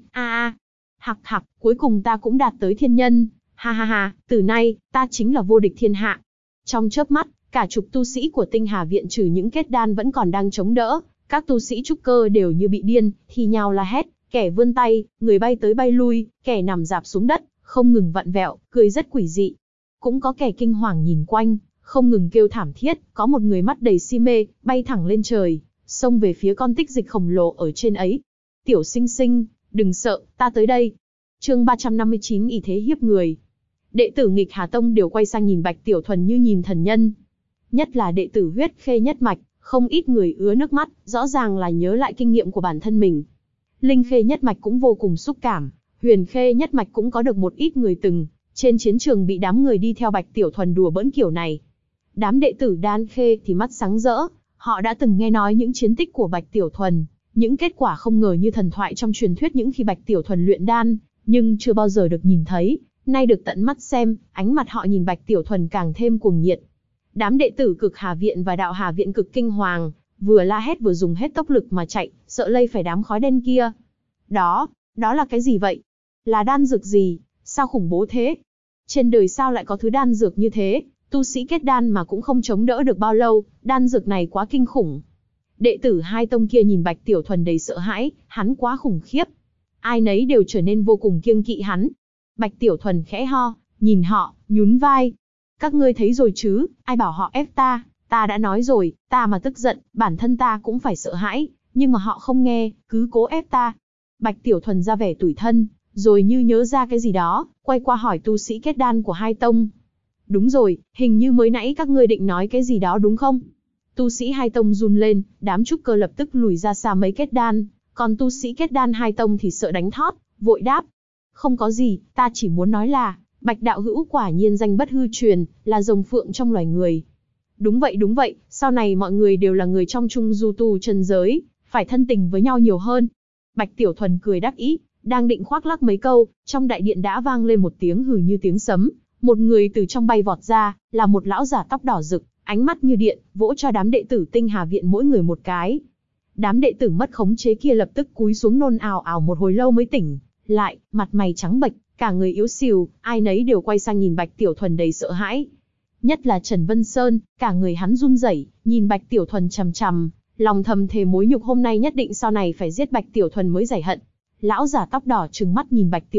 Hặc hặc, cuối cùng ta cũng đạt tới thiên nhân. Ha ha ha, từ nay, ta chính là vô địch thiên hạ. Trong chớp mắt, cả chục tu sĩ của Tinh Hà Viện trừ những kết đan vẫn còn đang chống đỡ, các tu sĩ trúc cơ đều như bị điên, thì nhào la hét, kẻ vươn tay, người bay tới bay lui, kẻ nằm rạp xuống đất, không ngừng vặn vẹo, cười rất quỷ dị. Cũng có kẻ kinh hoàng nhìn quanh, không ngừng kêu thảm thiết, có một người mắt đầy si mê, bay thẳng lên trời, xông về phía con tích dịch khổng lồ ở trên ấy. Tiểu sinh sinh, đừng sợ, ta tới đây. Chương 359 ỷ thế hiếp người. Đệ tử Nghịch Hà Tông đều quay sang nhìn Bạch Tiểu Thuần như nhìn thần nhân. Nhất là đệ tử Huyết Khê nhất mạch, không ít người ứa nước mắt, rõ ràng là nhớ lại kinh nghiệm của bản thân mình. Linh Khê nhất mạch cũng vô cùng xúc cảm, Huyền Khê nhất mạch cũng có được một ít người từng trên chiến trường bị đám người đi theo Bạch Tiểu Thuần đùa bỡn kiểu này. Đám đệ tử Đan Khê thì mắt sáng rỡ, họ đã từng nghe nói những chiến tích của Bạch Tiểu Thuần, những kết quả không ngờ như thần thoại trong truyền thuyết những khi Bạch Tiểu Thuần luyện đan, nhưng chưa bao giờ được nhìn thấy, nay được tận mắt xem, ánh mặt họ nhìn Bạch Tiểu Thuần càng thêm cuồng nhiệt. Đám đệ tử Cực Hà Viện và Đạo Hà Viện cực kinh hoàng, vừa la hét vừa dùng hết tốc lực mà chạy, sợ lây phải đám khói đen kia. Đó là cái gì vậy? Là đan dược gì? Sao khủng bố thế? Trên đời sao lại có thứ đan dược như thế? Tu sĩ kết đan mà cũng không chống đỡ được bao lâu, đan dược này quá kinh khủng. Đệ tử hai tông kia nhìn Bạch Tiểu Thuần đầy sợ hãi, hắn quá khủng khiếp. Ai nấy đều trở nên vô cùng kiêng kỵ hắn. Bạch Tiểu Thuần khẽ ho, nhìn họ, nhún vai. Các ngươi thấy rồi chứ, ai bảo họ ép ta, ta đã nói rồi, ta mà tức giận, bản thân ta cũng phải sợ hãi, nhưng mà họ không nghe, cứ cố ép ta. Bạch Tiểu Thuần ra vẻ tủi thân, rồi như nhớ ra cái gì đó, quay qua hỏi tu sĩ kết đan của hai tông. Đúng rồi, hình như mới nãy các ngươi định nói cái gì đó đúng không? Tu sĩ hai tông run lên, đám trúc cơ lập tức lùi ra xa mấy kết đan, còn tu sĩ kết đan hai tông thì sợ đánh thót, vội đáp. Không có gì, ta chỉ muốn nói là, Bạch đạo hữu quả nhiên danh bất hư truyền, là rồng phượng trong loài người. Đúng vậy, sau này mọi người đều là người trong chung du tu chân giới, phải thân tình với nhau nhiều hơn. Bạch Tiểu Thuần cười đắc ý, đang định khoác lác mấy câu, trong đại điện đã vang lên một tiếng hừ như tiếng sấm, một người từ trong bay vọt ra, là một lão giả tóc đỏ rực, ánh mắt như điện, vỗ cho đám đệ tử Tinh Hà Viện mỗi người một cái. Đám đệ tử mất khống chế kia lập tức cúi xuống nôn ào ào một hồi lâu mới tỉnh lại, mặt mày trắng bệch, cả người yếu xìu, ai nấy đều quay sang nhìn Bạch Tiểu Thuần đầy sợ hãi. Nhất là Trần Vân Sơn, cả người hắn run rẩy, nhìn Bạch Tiểu Thuần chằm chằm, lòng thầm thề mối nhục hôm nay nhất định sau này phải giết Bạch Tiểu Thuần mới giải hận. Lão giả tóc đỏ trừng mắt nhìn Bạch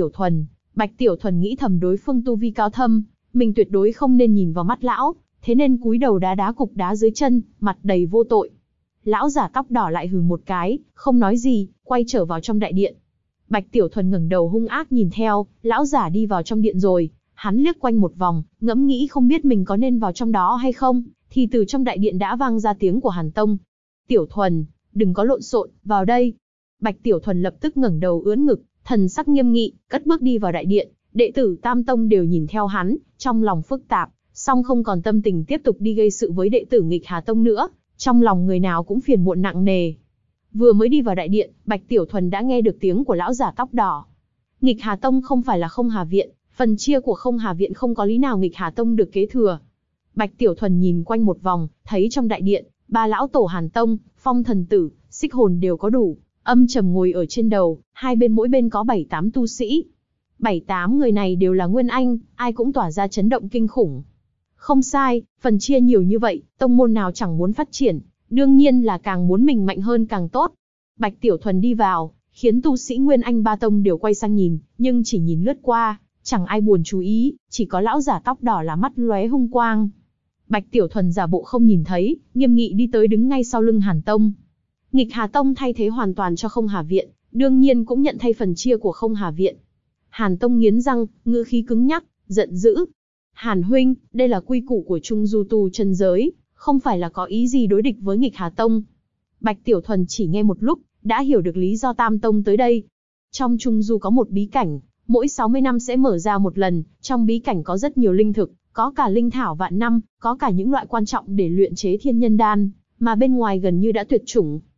Tiểu Thuần nghĩ thầm đối phương tu vi cao thâm, mình tuyệt đối không nên nhìn vào mắt lão, thế nên cúi đầu đá cục đá dưới chân, mặt đầy vô tội. Lão giả tóc đỏ lại hừ một cái, không nói gì, quay trở vào trong đại điện. Bạch Tiểu Thuần ngẩng đầu hung ác nhìn theo, lão giả đi vào trong điện rồi, hắn liếc quanh một vòng, ngẫm nghĩ không biết mình có nên vào trong đó hay không, thì từ trong đại điện đã vang ra tiếng của Hàn Tông. Tiểu Thuần, đừng có lộn xộn, vào đây. Bạch Tiểu Thuần lập tức ngẩng đầu ưỡn ngực, thần sắc nghiêm nghị, cất bước đi vào đại điện, đệ tử Tam Tông đều nhìn theo hắn, trong lòng phức tạp, song không còn tâm tình tiếp tục đi gây sự với đệ tử Nghịch Hà Tông nữa, trong lòng người nào cũng phiền muộn nặng nề. Vừa mới đi vào đại điện, Bạch Tiểu Thuần đã nghe được tiếng của lão giả tóc đỏ. Nghịch Hà Tông không phải là Không Hà Viện, phần chia của Không Hà Viện không có lý nào Nghịch Hà Tông được kế thừa. Bạch Tiểu Thuần nhìn quanh một vòng, thấy trong đại điện, ba lão tổ Hàn Tông, Phong Thần Tử, Xích Hồn đều có đủ, âm trầm ngồi ở trên đầu, hai bên mỗi bên có 7-8 tu sĩ. 7-8 người này đều là Nguyên Anh, ai cũng tỏa ra chấn động kinh khủng. Không sai, phần chia nhiều như vậy, tông môn nào chẳng muốn phát triển, đương nhiên là càng muốn mình mạnh hơn càng tốt. Bạch Tiểu Thuần đi vào, khiến tu sĩ Nguyên Anh ba tông đều quay sang nhìn, nhưng chỉ nhìn lướt qua, chẳng ai buồn chú ý, chỉ có lão giả tóc đỏ là mắt lóe hung quang. Bạch Tiểu Thuần giả bộ không nhìn thấy, nghiêm nghị đi tới đứng ngay sau lưng Hàn Tông. Nghịch Hà Tông thay thế hoàn toàn cho Không Hà Viện, đương nhiên cũng nhận thay phần chia của Không Hà Viện. Hàn Tông nghiến răng, ngữ khí cứng nhắc, giận dữ. Hàn huynh, đây là quy củ của Trung Du tu chân giới, không phải là có ý gì đối địch với Nghịch Hà Tông. Bạch Tiểu Thuần chỉ nghe một lúc, đã hiểu được lý do Tam Tông tới đây. Trong Trung Du có một bí cảnh, mỗi 60 năm sẽ mở ra một lần, trong bí cảnh có rất nhiều linh thực, có cả linh thảo vạn năm, có cả những loại quan trọng để luyện chế thiên nhân đan, mà bên ngoài gần như đã tuyệt chủng.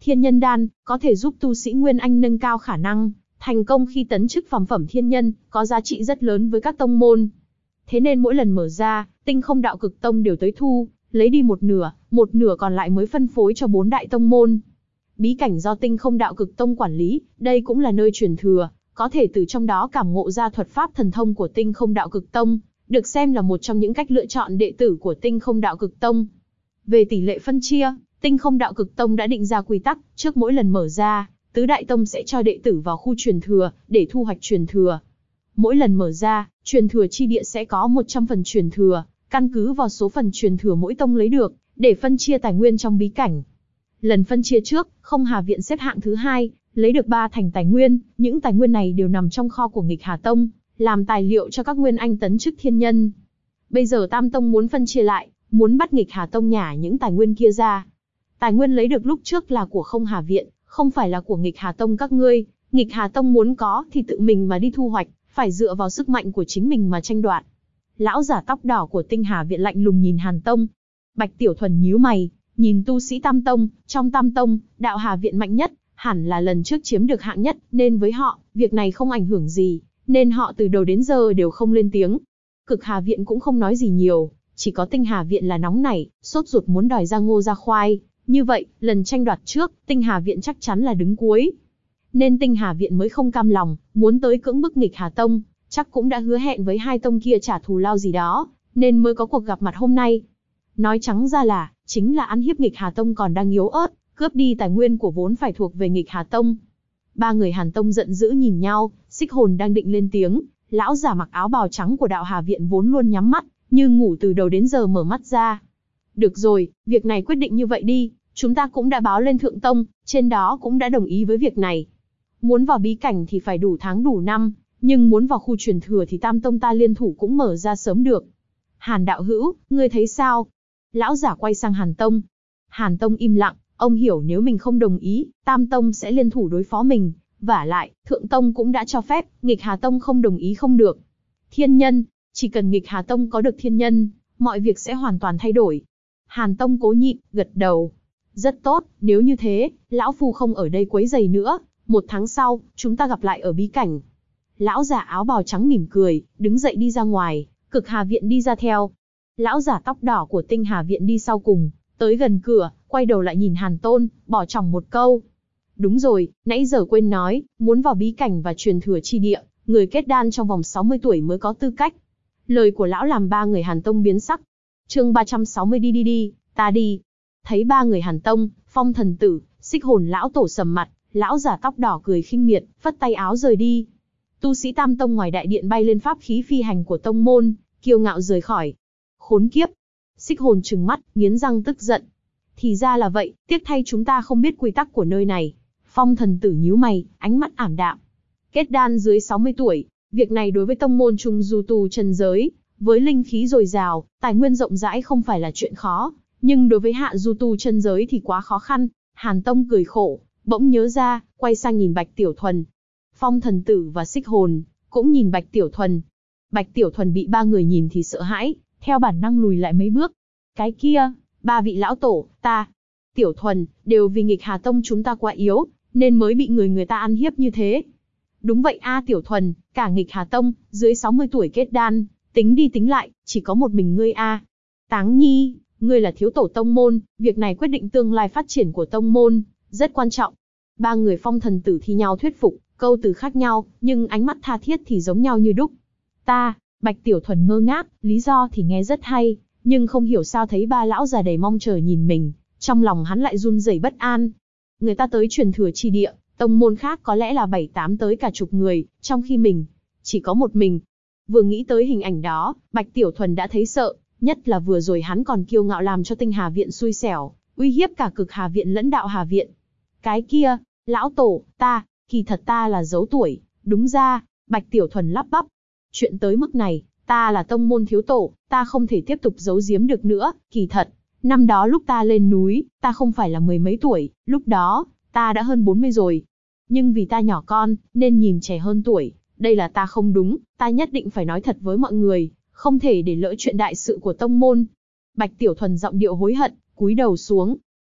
Thiên nhân đan có thể giúp tu sĩ Nguyên Anh nâng cao khả năng thành công khi tấn chức phàm phẩm thiên nhân, có giá trị rất lớn với các tông môn. Thế nên mỗi lần mở ra, Tinh Không Đạo Cực Tông đều tới thu, lấy đi một nửa còn lại mới phân phối cho 4 đại tông môn. Bí cảnh do Tinh Không Đạo Cực Tông quản lý, đây cũng là nơi truyền thừa, có thể từ trong đó cảm ngộ ra thuật pháp thần thông của Tinh Không Đạo Cực Tông, được xem là một trong những cách lựa chọn đệ tử của Tinh Không Đạo Cực Tông. Về tỷ lệ phân chia, Tinh Không Đạo Cực Tông đã định ra quy tắc, trước mỗi lần mở ra, tứ đại tông sẽ cho đệ tử vào khu truyền thừa, để thu hoạch truyền thừa. Mỗi lần mở ra, truyền thừa chi địa sẽ có 100 phần truyền thừa, căn cứ vào số phần truyền thừa mỗi tông lấy được, để phân chia tài nguyên trong bí cảnh. Lần phân chia trước, Không Hà Viện xếp hạng thứ 2, lấy được 3 thành tài nguyên, những tài nguyên này đều nằm trong kho của Nghịch Hà Tông, làm tài liệu cho các Nguyên Anh tấn chức thiên nhân. Bây giờ Tam Tông muốn phân chia lại, muốn bắt Nghịch Hà Tông nhả những tài nguyên kia ra. Tài nguyên lấy được lúc trước là của Không Hà Viện, không phải là của Nghịch Hà Tông các ngươi. Nghịch Hà Tông muốn có thì tự mình mà đi thu hoạch, phải dựa vào sức mạnh của chính mình mà tranh đoạt. Lão giả tóc đỏ của Tinh Hà Viện lạnh lùng nhìn Hàn Tông. Bạch Tiểu Thuần nhíu mày, nhìn tu sĩ Tam Tông, trong Tam Tông, Đạo Hà Viện mạnh nhất, hẳn là lần trước chiếm được hạng nhất, nên với họ, việc này không ảnh hưởng gì, nên họ từ đầu đến giờ đều không lên tiếng. Cực Hà Viện cũng không nói gì nhiều, chỉ có Tinh Hà Viện là nóng nảy, sốt ruột muốn đòi ra ngô ra khoai. Như vậy, lần tranh đoạt trước, Tinh Hà Viện chắc chắn là đứng cuối. Nên Tinh Hà Viện mới không cam lòng, muốn tới cưỡng bức Nghịch Hà Tông, chắc cũng đã hứa hẹn với hai tông kia trả thù lao gì đó, nên mới có cuộc gặp mặt hôm nay. Nói trắng ra là, chính là ăn hiếp Nghịch Hà Tông còn đang yếu ớt, cướp đi tài nguyên của vốn phải thuộc về Nghịch Hà Tông. Ba người Hàn Tông giận dữ nhìn nhau, Xích Hồn đang định lên tiếng, lão giả mặc áo bào trắng của Đạo Hà Viện vốn luôn nhắm mắt, như ngủ từ đầu đến giờ mở mắt ra. Được rồi, việc này quyết định như vậy đi, chúng ta cũng đã báo lên Thượng Tông, trên đó cũng đã đồng ý với việc này. Muốn vào bí cảnh thì phải đủ tháng đủ năm, nhưng muốn vào khu truyền thừa thì Tam Tông ta liên thủ cũng mở ra sớm được. Hàn đạo hữu, ngươi thấy sao? Lão giả quay sang Hàn Tông. Hàn Tông im lặng, ông hiểu nếu mình không đồng ý, Tam Tông sẽ liên thủ đối phó mình, vả lại, Thượng Tông cũng đã cho phép, Nghịch Hà Tông không đồng ý không được. Thiên nhân, chỉ cần Nghịch Hà Tông có được thiên nhân, mọi việc sẽ hoàn toàn thay đổi. Hàn Tông cố nhịn, gật đầu. Rất tốt, nếu như thế, lão phu không ở đây quấy rầy nữa, 1 tháng sau, chúng ta gặp lại ở bí cảnh. Lão giả áo bào trắng mỉm cười, đứng dậy đi ra ngoài, Cực Hà Viện đi ra theo. Lão giả tóc đỏ của Tinh Hà Viện đi sau cùng, tới gần cửa, quay đầu lại nhìn Hàn Tôn, bỏ trỏng một câu. Đúng rồi, nãy giờ quên nói, muốn vào bí cảnh và truyền thừa chi địa, người kết đan trong vòng 60 tuổi mới có tư cách. Lời của lão làm ba người Hàn Tông biến sắc. Chương 360 đi, ta đi. Thấy ba người Hàn Tông, Phong Thần Tử, Xích Hồn lão tổ sầm mặt, lão giả tóc đỏ cười khinh miệt, phất tay áo rời đi. Tu sĩ Tam Tông ngoài đại điện bay lên pháp khí phi hành của tông môn, kiêu ngạo rời khỏi. Khốn kiếp! Xích Hồn trừng mắt, nghiến răng tức giận. Thì ra là vậy, tiếc thay chúng ta không biết quy tắc của nơi này. Phong Thần Tử nhíu mày, ánh mắt ảm đạm. Kết đan dưới 60 tuổi, việc này đối với tông môn trung du tu chân giới, với linh khí dồi dào, tài nguyên rộng rãi không phải là chuyện khó, nhưng đối với hạ du tu chân giới thì quá khó khăn. Hàn Tông cười khổ, bỗng nhớ ra, quay sang nhìn Bạch Tiểu Thuần. Phong Thần Tử và Xích Hồn cũng nhìn Bạch Tiểu Thuần. Bạch Tiểu Thuần bị ba người nhìn thì sợ hãi, theo bản năng lùi lại mấy bước. Cái kia, ba vị lão tổ, ta, Tiểu Thuần, đều vì Nghịch Hà Tông chúng ta quá yếu, nên mới bị người ta ăn hiếp như thế. Đúng vậy a Tiểu Thuần, cả Nghịch Hà Tông, dưới 60 tuổi kết đan, tính đi tính lại, chỉ có một mình ngươi a. Táng Nhi, ngươi là thiếu tổ tông môn, việc này quyết định tương lai phát triển của tông môn, rất quan trọng. Ba người Phong Thần Tử thi nhau thuyết phục, câu từ khác nhau, nhưng ánh mắt tha thiết thì giống nhau như đúc. Ta, Bạch Tiểu Thuần ngơ ngác, lý do thì nghe rất hay, nhưng không hiểu sao thấy ba lão già đầy mong chờ nhìn mình, trong lòng hắn lại run rẩy bất an. Người ta tới truyền thừa chi địa, tông môn khác có lẽ là 7-8 tới cả chục người, trong khi mình chỉ có một mình. Vừa nghĩ tới hình ảnh đó, Bạch Tiểu Thuần đã thấy sợ, nhất là vừa rồi hắn còn kiêu ngạo làm cho Tinh Hà Viện xui xẻo, uy hiếp cả Cực Hà Viện lẫn Đạo Hà Viện. Cái kia, lão tổ, ta, kỳ thật ta là giấu tuổi, đúng ra, Bạch Tiểu Thuần lắp bắp. Chuyện tới mức này, ta là tông môn thiếu tổ, ta không thể tiếp tục giấu giếm được nữa, kỳ thật. Năm đó lúc ta lên núi, ta không phải là 10 mấy tuổi, lúc đó, ta đã hơn 40 rồi. Nhưng vì ta nhỏ con, nên nhìn trẻ hơn tuổi, đây là ta không đúng, ta nhất định phải nói thật với mọi người, không thể để lỡ chuyện đại sự của tông môn. Bạch Tiểu Thuần giọng điệu hối hận, cúi đầu xuống.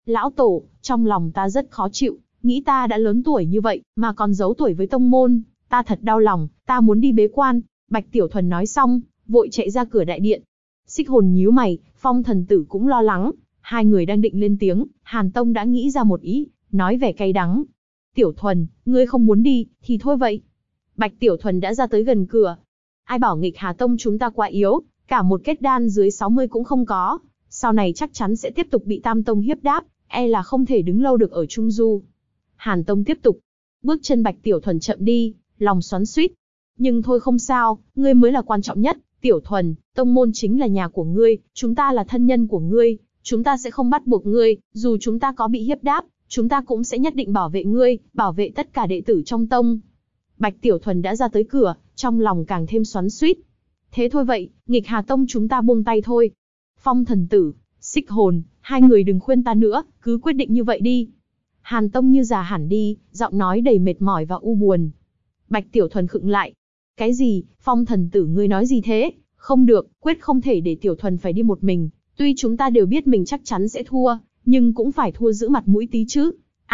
Lão Tổ, trong lòng ta rất khó chịu, nghĩ ta đã lớn tuổi như vậy, mà còn giấu tuổi với tông môn, ta thật đau lòng, ta muốn đi bế quan. Bạch Tiểu Thuần nói xong, vội chạy ra cửa đại điện. Xích Hồn nhíu mày, Phong Thần Tử cũng lo lắng, hai người đang định lên tiếng, Hàn Tông đã nghĩ ra một ý, nói vẻ cay đắng. Tiểu Thuần, ngươi không muốn đi, thì thôi vậy. Bạch Tiểu Thuần đã ra tới gần cửa. Ai bảo Nghịch Hà Tông chúng ta quá yếu, cả một kết đan dưới 60 cũng không có, sau này chắc chắn sẽ tiếp tục bị Tam Tông hiếp đáp, e là không thể đứng lâu được ở Trung Du. Hàn Tông tiếp tục. Bước chân Bạch Tiểu Thuần chậm đi, lòng xoắn xuýt. Nhưng thôi không sao, ngươi mới là quan trọng nhất. Tiểu Thuần, tông môn chính là nhà của ngươi, chúng ta là thân nhân của ngươi, chúng ta sẽ không bắt buộc ngươi, dù chúng ta có bị hiếp đáp, chúng ta cũng sẽ nhất định bảo vệ ngươi, bảo vệ tất cả đệ tử trong tông. Bạch Tiểu Thuần đã ra tới cửa, trong lòng càng thêm xoắn xuýt. Thế thôi vậy, Nghịch Hà Tông chúng ta buông tay thôi. Phong Thần Tử, Xích Hồn, hai người đừng khuyên ta nữa, cứ quyết định như vậy đi. Hàn Tông như già hẳn đi, giọng nói đầy mệt mỏi và u buồn. Bạch Tiểu Thuần khựng lại. Cái gì, Phong Thần Tử ngươi nói gì thế? Không được, quyết không thể để Tiểu Thuần phải đi một mình. Tuy chúng ta đều biết mình chắc chắn sẽ thua, nhưng cũng phải thua giữ mặt mũi tí chứ.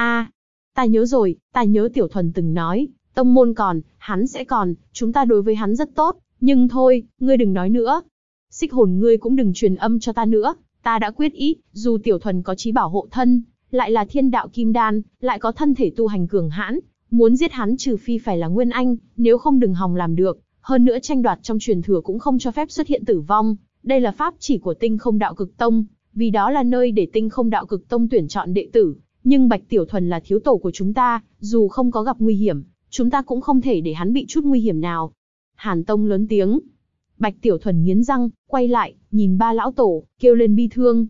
Ta nhớ rồi, ta nhớ Tiểu Thuần từng nói, tông môn còn, hắn sẽ còn, chúng ta đối với hắn rất tốt, nhưng thôi, ngươi đừng nói nữa. Xích Hồn ngươi cũng đừng truyền âm cho ta nữa, ta đã quyết ý, dù Tiểu Thuần có chí bảo hộ thân, lại là thiên đạo kim đan, lại có thân thể tu hành cường hãn, muốn giết hắn trừ phi phải là Nguyên Anh, nếu không đừng hòng làm được. Hơn nữa tranh đoạt trong truyền thừa cũng không cho phép xuất hiện tử vong, đây là pháp chỉ của Tinh Không Đạo Cực Tông, vì đó là nơi để Tinh Không Đạo Cực Tông tuyển chọn đệ tử. Nhưng Bạch Tiểu Thuần là thiếu tổ của chúng ta, dù không có gặp nguy hiểm, chúng ta cũng không thể để hắn bị chút nguy hiểm nào. Hàn Tông lớn tiếng. Bạch Tiểu Thuần nghiến răng, quay lại, nhìn ba lão tổ, kêu lên bi thương.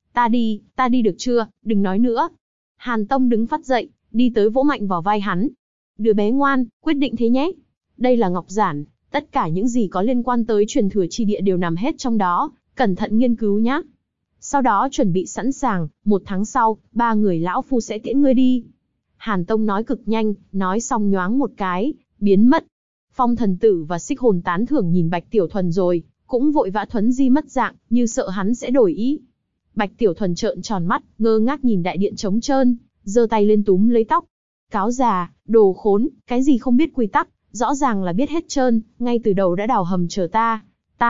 Ta đi được chưa, đừng nói nữa. Hàn Tông đứng phắt dậy, đi tới vỗ mạnh vào vai hắn. Đứa bé ngoan, quyết định thế nhé. Đây là ngọc giản, tất cả những gì có liên quan tới truyền thừa chi địa đều nằm hết trong đó, cẩn thận nghiên cứu nhé. Sau đó chuẩn bị sẵn sàng, 1 tháng sau, 3 người lão phu sẽ tiễn ngươi đi. Hàn Tông nói cực nhanh, nói xong nhoáng một cái, biến mất. Phong Thần Tử và Xích Hồn tán thưởng nhìn Bạch Tiểu Thuần rồi, cũng vội vã thuấn di mất dạng, như sợ hắn sẽ đổi ý. Bạch Tiểu Thuần trợn tròn mắt, ngơ ngác nhìn đại điện trống trơn, giơ tay lên túm lấy tóc. Cáo già, đồ khốn, cái gì không biết quy tắc, rõ ràng là biết hết trơn, ngay từ đầu đã đào hầm chờ ta.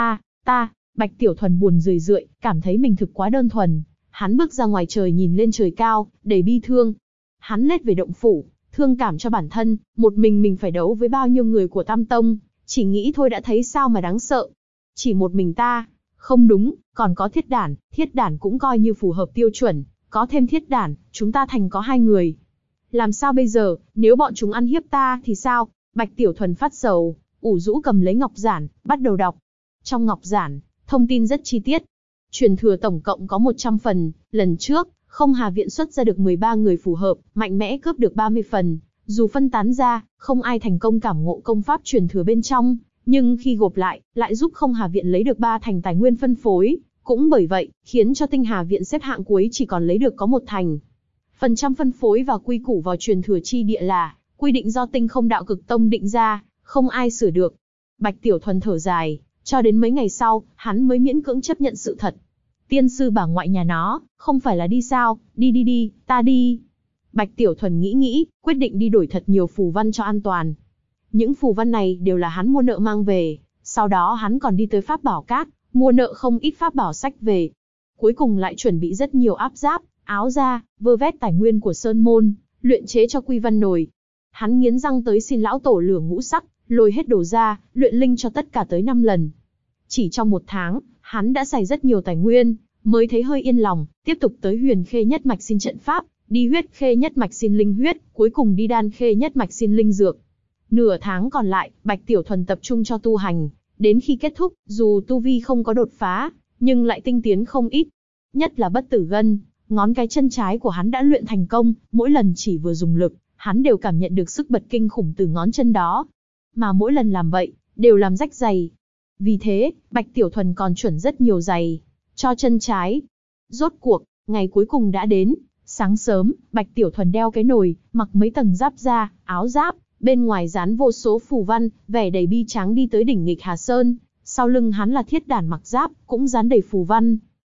Bạch Tiểu Thuần buồn rười rượi, cảm thấy mình thực quá đơn thuần. Hắn bước ra ngoài trời nhìn lên trời cao, đầy bi thương. Hắn lết về động phủ, thương cảm cho bản thân, một mình phải đấu với bao nhiêu người của Tam Tông, chỉ nghĩ thôi đã thấy sao mà đáng sợ. Chỉ một mình ta, không đúng, còn có thiết đản cũng coi như phù hợp tiêu chuẩn, có thêm thiết đản, chúng ta thành có 2 người. Làm sao bây giờ, nếu bọn chúng ăn hiếp ta thì sao? Bạch Tiểu Thuần phát sầu, ủ rũ cầm lấy ngọc giản, bắt đầu đọc. Trong ngọc giản, thông tin rất chi tiết. Truyền thừa tổng cộng có 100 phần, lần trước, Không Hà Viện xuất ra được 13 người phù hợp, mạnh mẽ cướp được 30 phần. Dù phân tán ra, không ai thành công cảm ngộ công pháp truyền thừa bên trong, nhưng khi gộp lại giúp Không Hà Viện lấy được 3 thành tài nguyên phân phối. Cũng bởi vậy, khiến cho Tinh Hà Viện xếp hạng cuối chỉ còn lấy được có 1 thành. Phần trăm phân phối và quy củ vào truyền thừa chi địa là quy định do Tinh Không Đạo Cực Tông định ra, không ai sửa được. Bạch Tiểu Thuần thở dài, cho đến mấy ngày sau, hắn mới miễn cưỡng chấp nhận sự thật. Tiên sư bà ngoại nhà nó, không phải là đi sao, đi, ta đi. Bạch Tiểu Thuần nghĩ, quyết định đi đổi thật nhiều phù văn cho an toàn. Những phù văn này đều là hắn mua nợ mang về, sau đó hắn còn đi tới Pháp Bảo Các, mua nợ không ít pháp bảo sách về. Cuối cùng lại chuẩn bị rất nhiều áp giáp, áo da, vơ vét tài nguyên của Sơn Môn, luyện chế cho Quy Văn Nồi. Hắn nghiến răng tới xin lão tổ lửa ngũ sắc, lôi hết đồ ra, luyện linh cho tất cả tới 5 lần. Chỉ trong 1 tháng, hắn đã xài rất nhiều tài nguyên, mới thấy hơi yên lòng, tiếp tục tới Huyền Khê nhất mạch xin trận pháp, đi Huyết Khê nhất mạch xin linh huyết, cuối cùng đi Đan Khê nhất mạch xin linh dược. Nửa tháng còn lại, Bạch Tiểu Thuần tập trung cho tu hành, đến khi kết thúc, dù tu vi không có đột phá, nhưng lại tinh tiến không ít. Nhất là bất tử gân, ngón cái chân trái của hắn đã luyện thành công, mỗi lần chỉ vừa dùng lực, hắn đều cảm nhận được sức bật kinh khủng từ ngón chân đó. Mà mỗi lần làm vậy, đều làm rách giày. Vì thế, Bạch Tiểu Thuần còn chuẩn rất nhiều giày cho chân trái. Rốt cuộc, ngày cuối cùng đã đến. Sáng sớm, Bạch Tiểu Thuần đeo cái nồi, mặc mấy tầng giáp da, áo giáp, bên ngoài dán vô số phù văn, vẻ đầy bi tráng đi tới đỉnh Nghịch Hà Sơn. Sau lưng hắn là thiết đản mặc giáp, cũng dán đầy phù văn,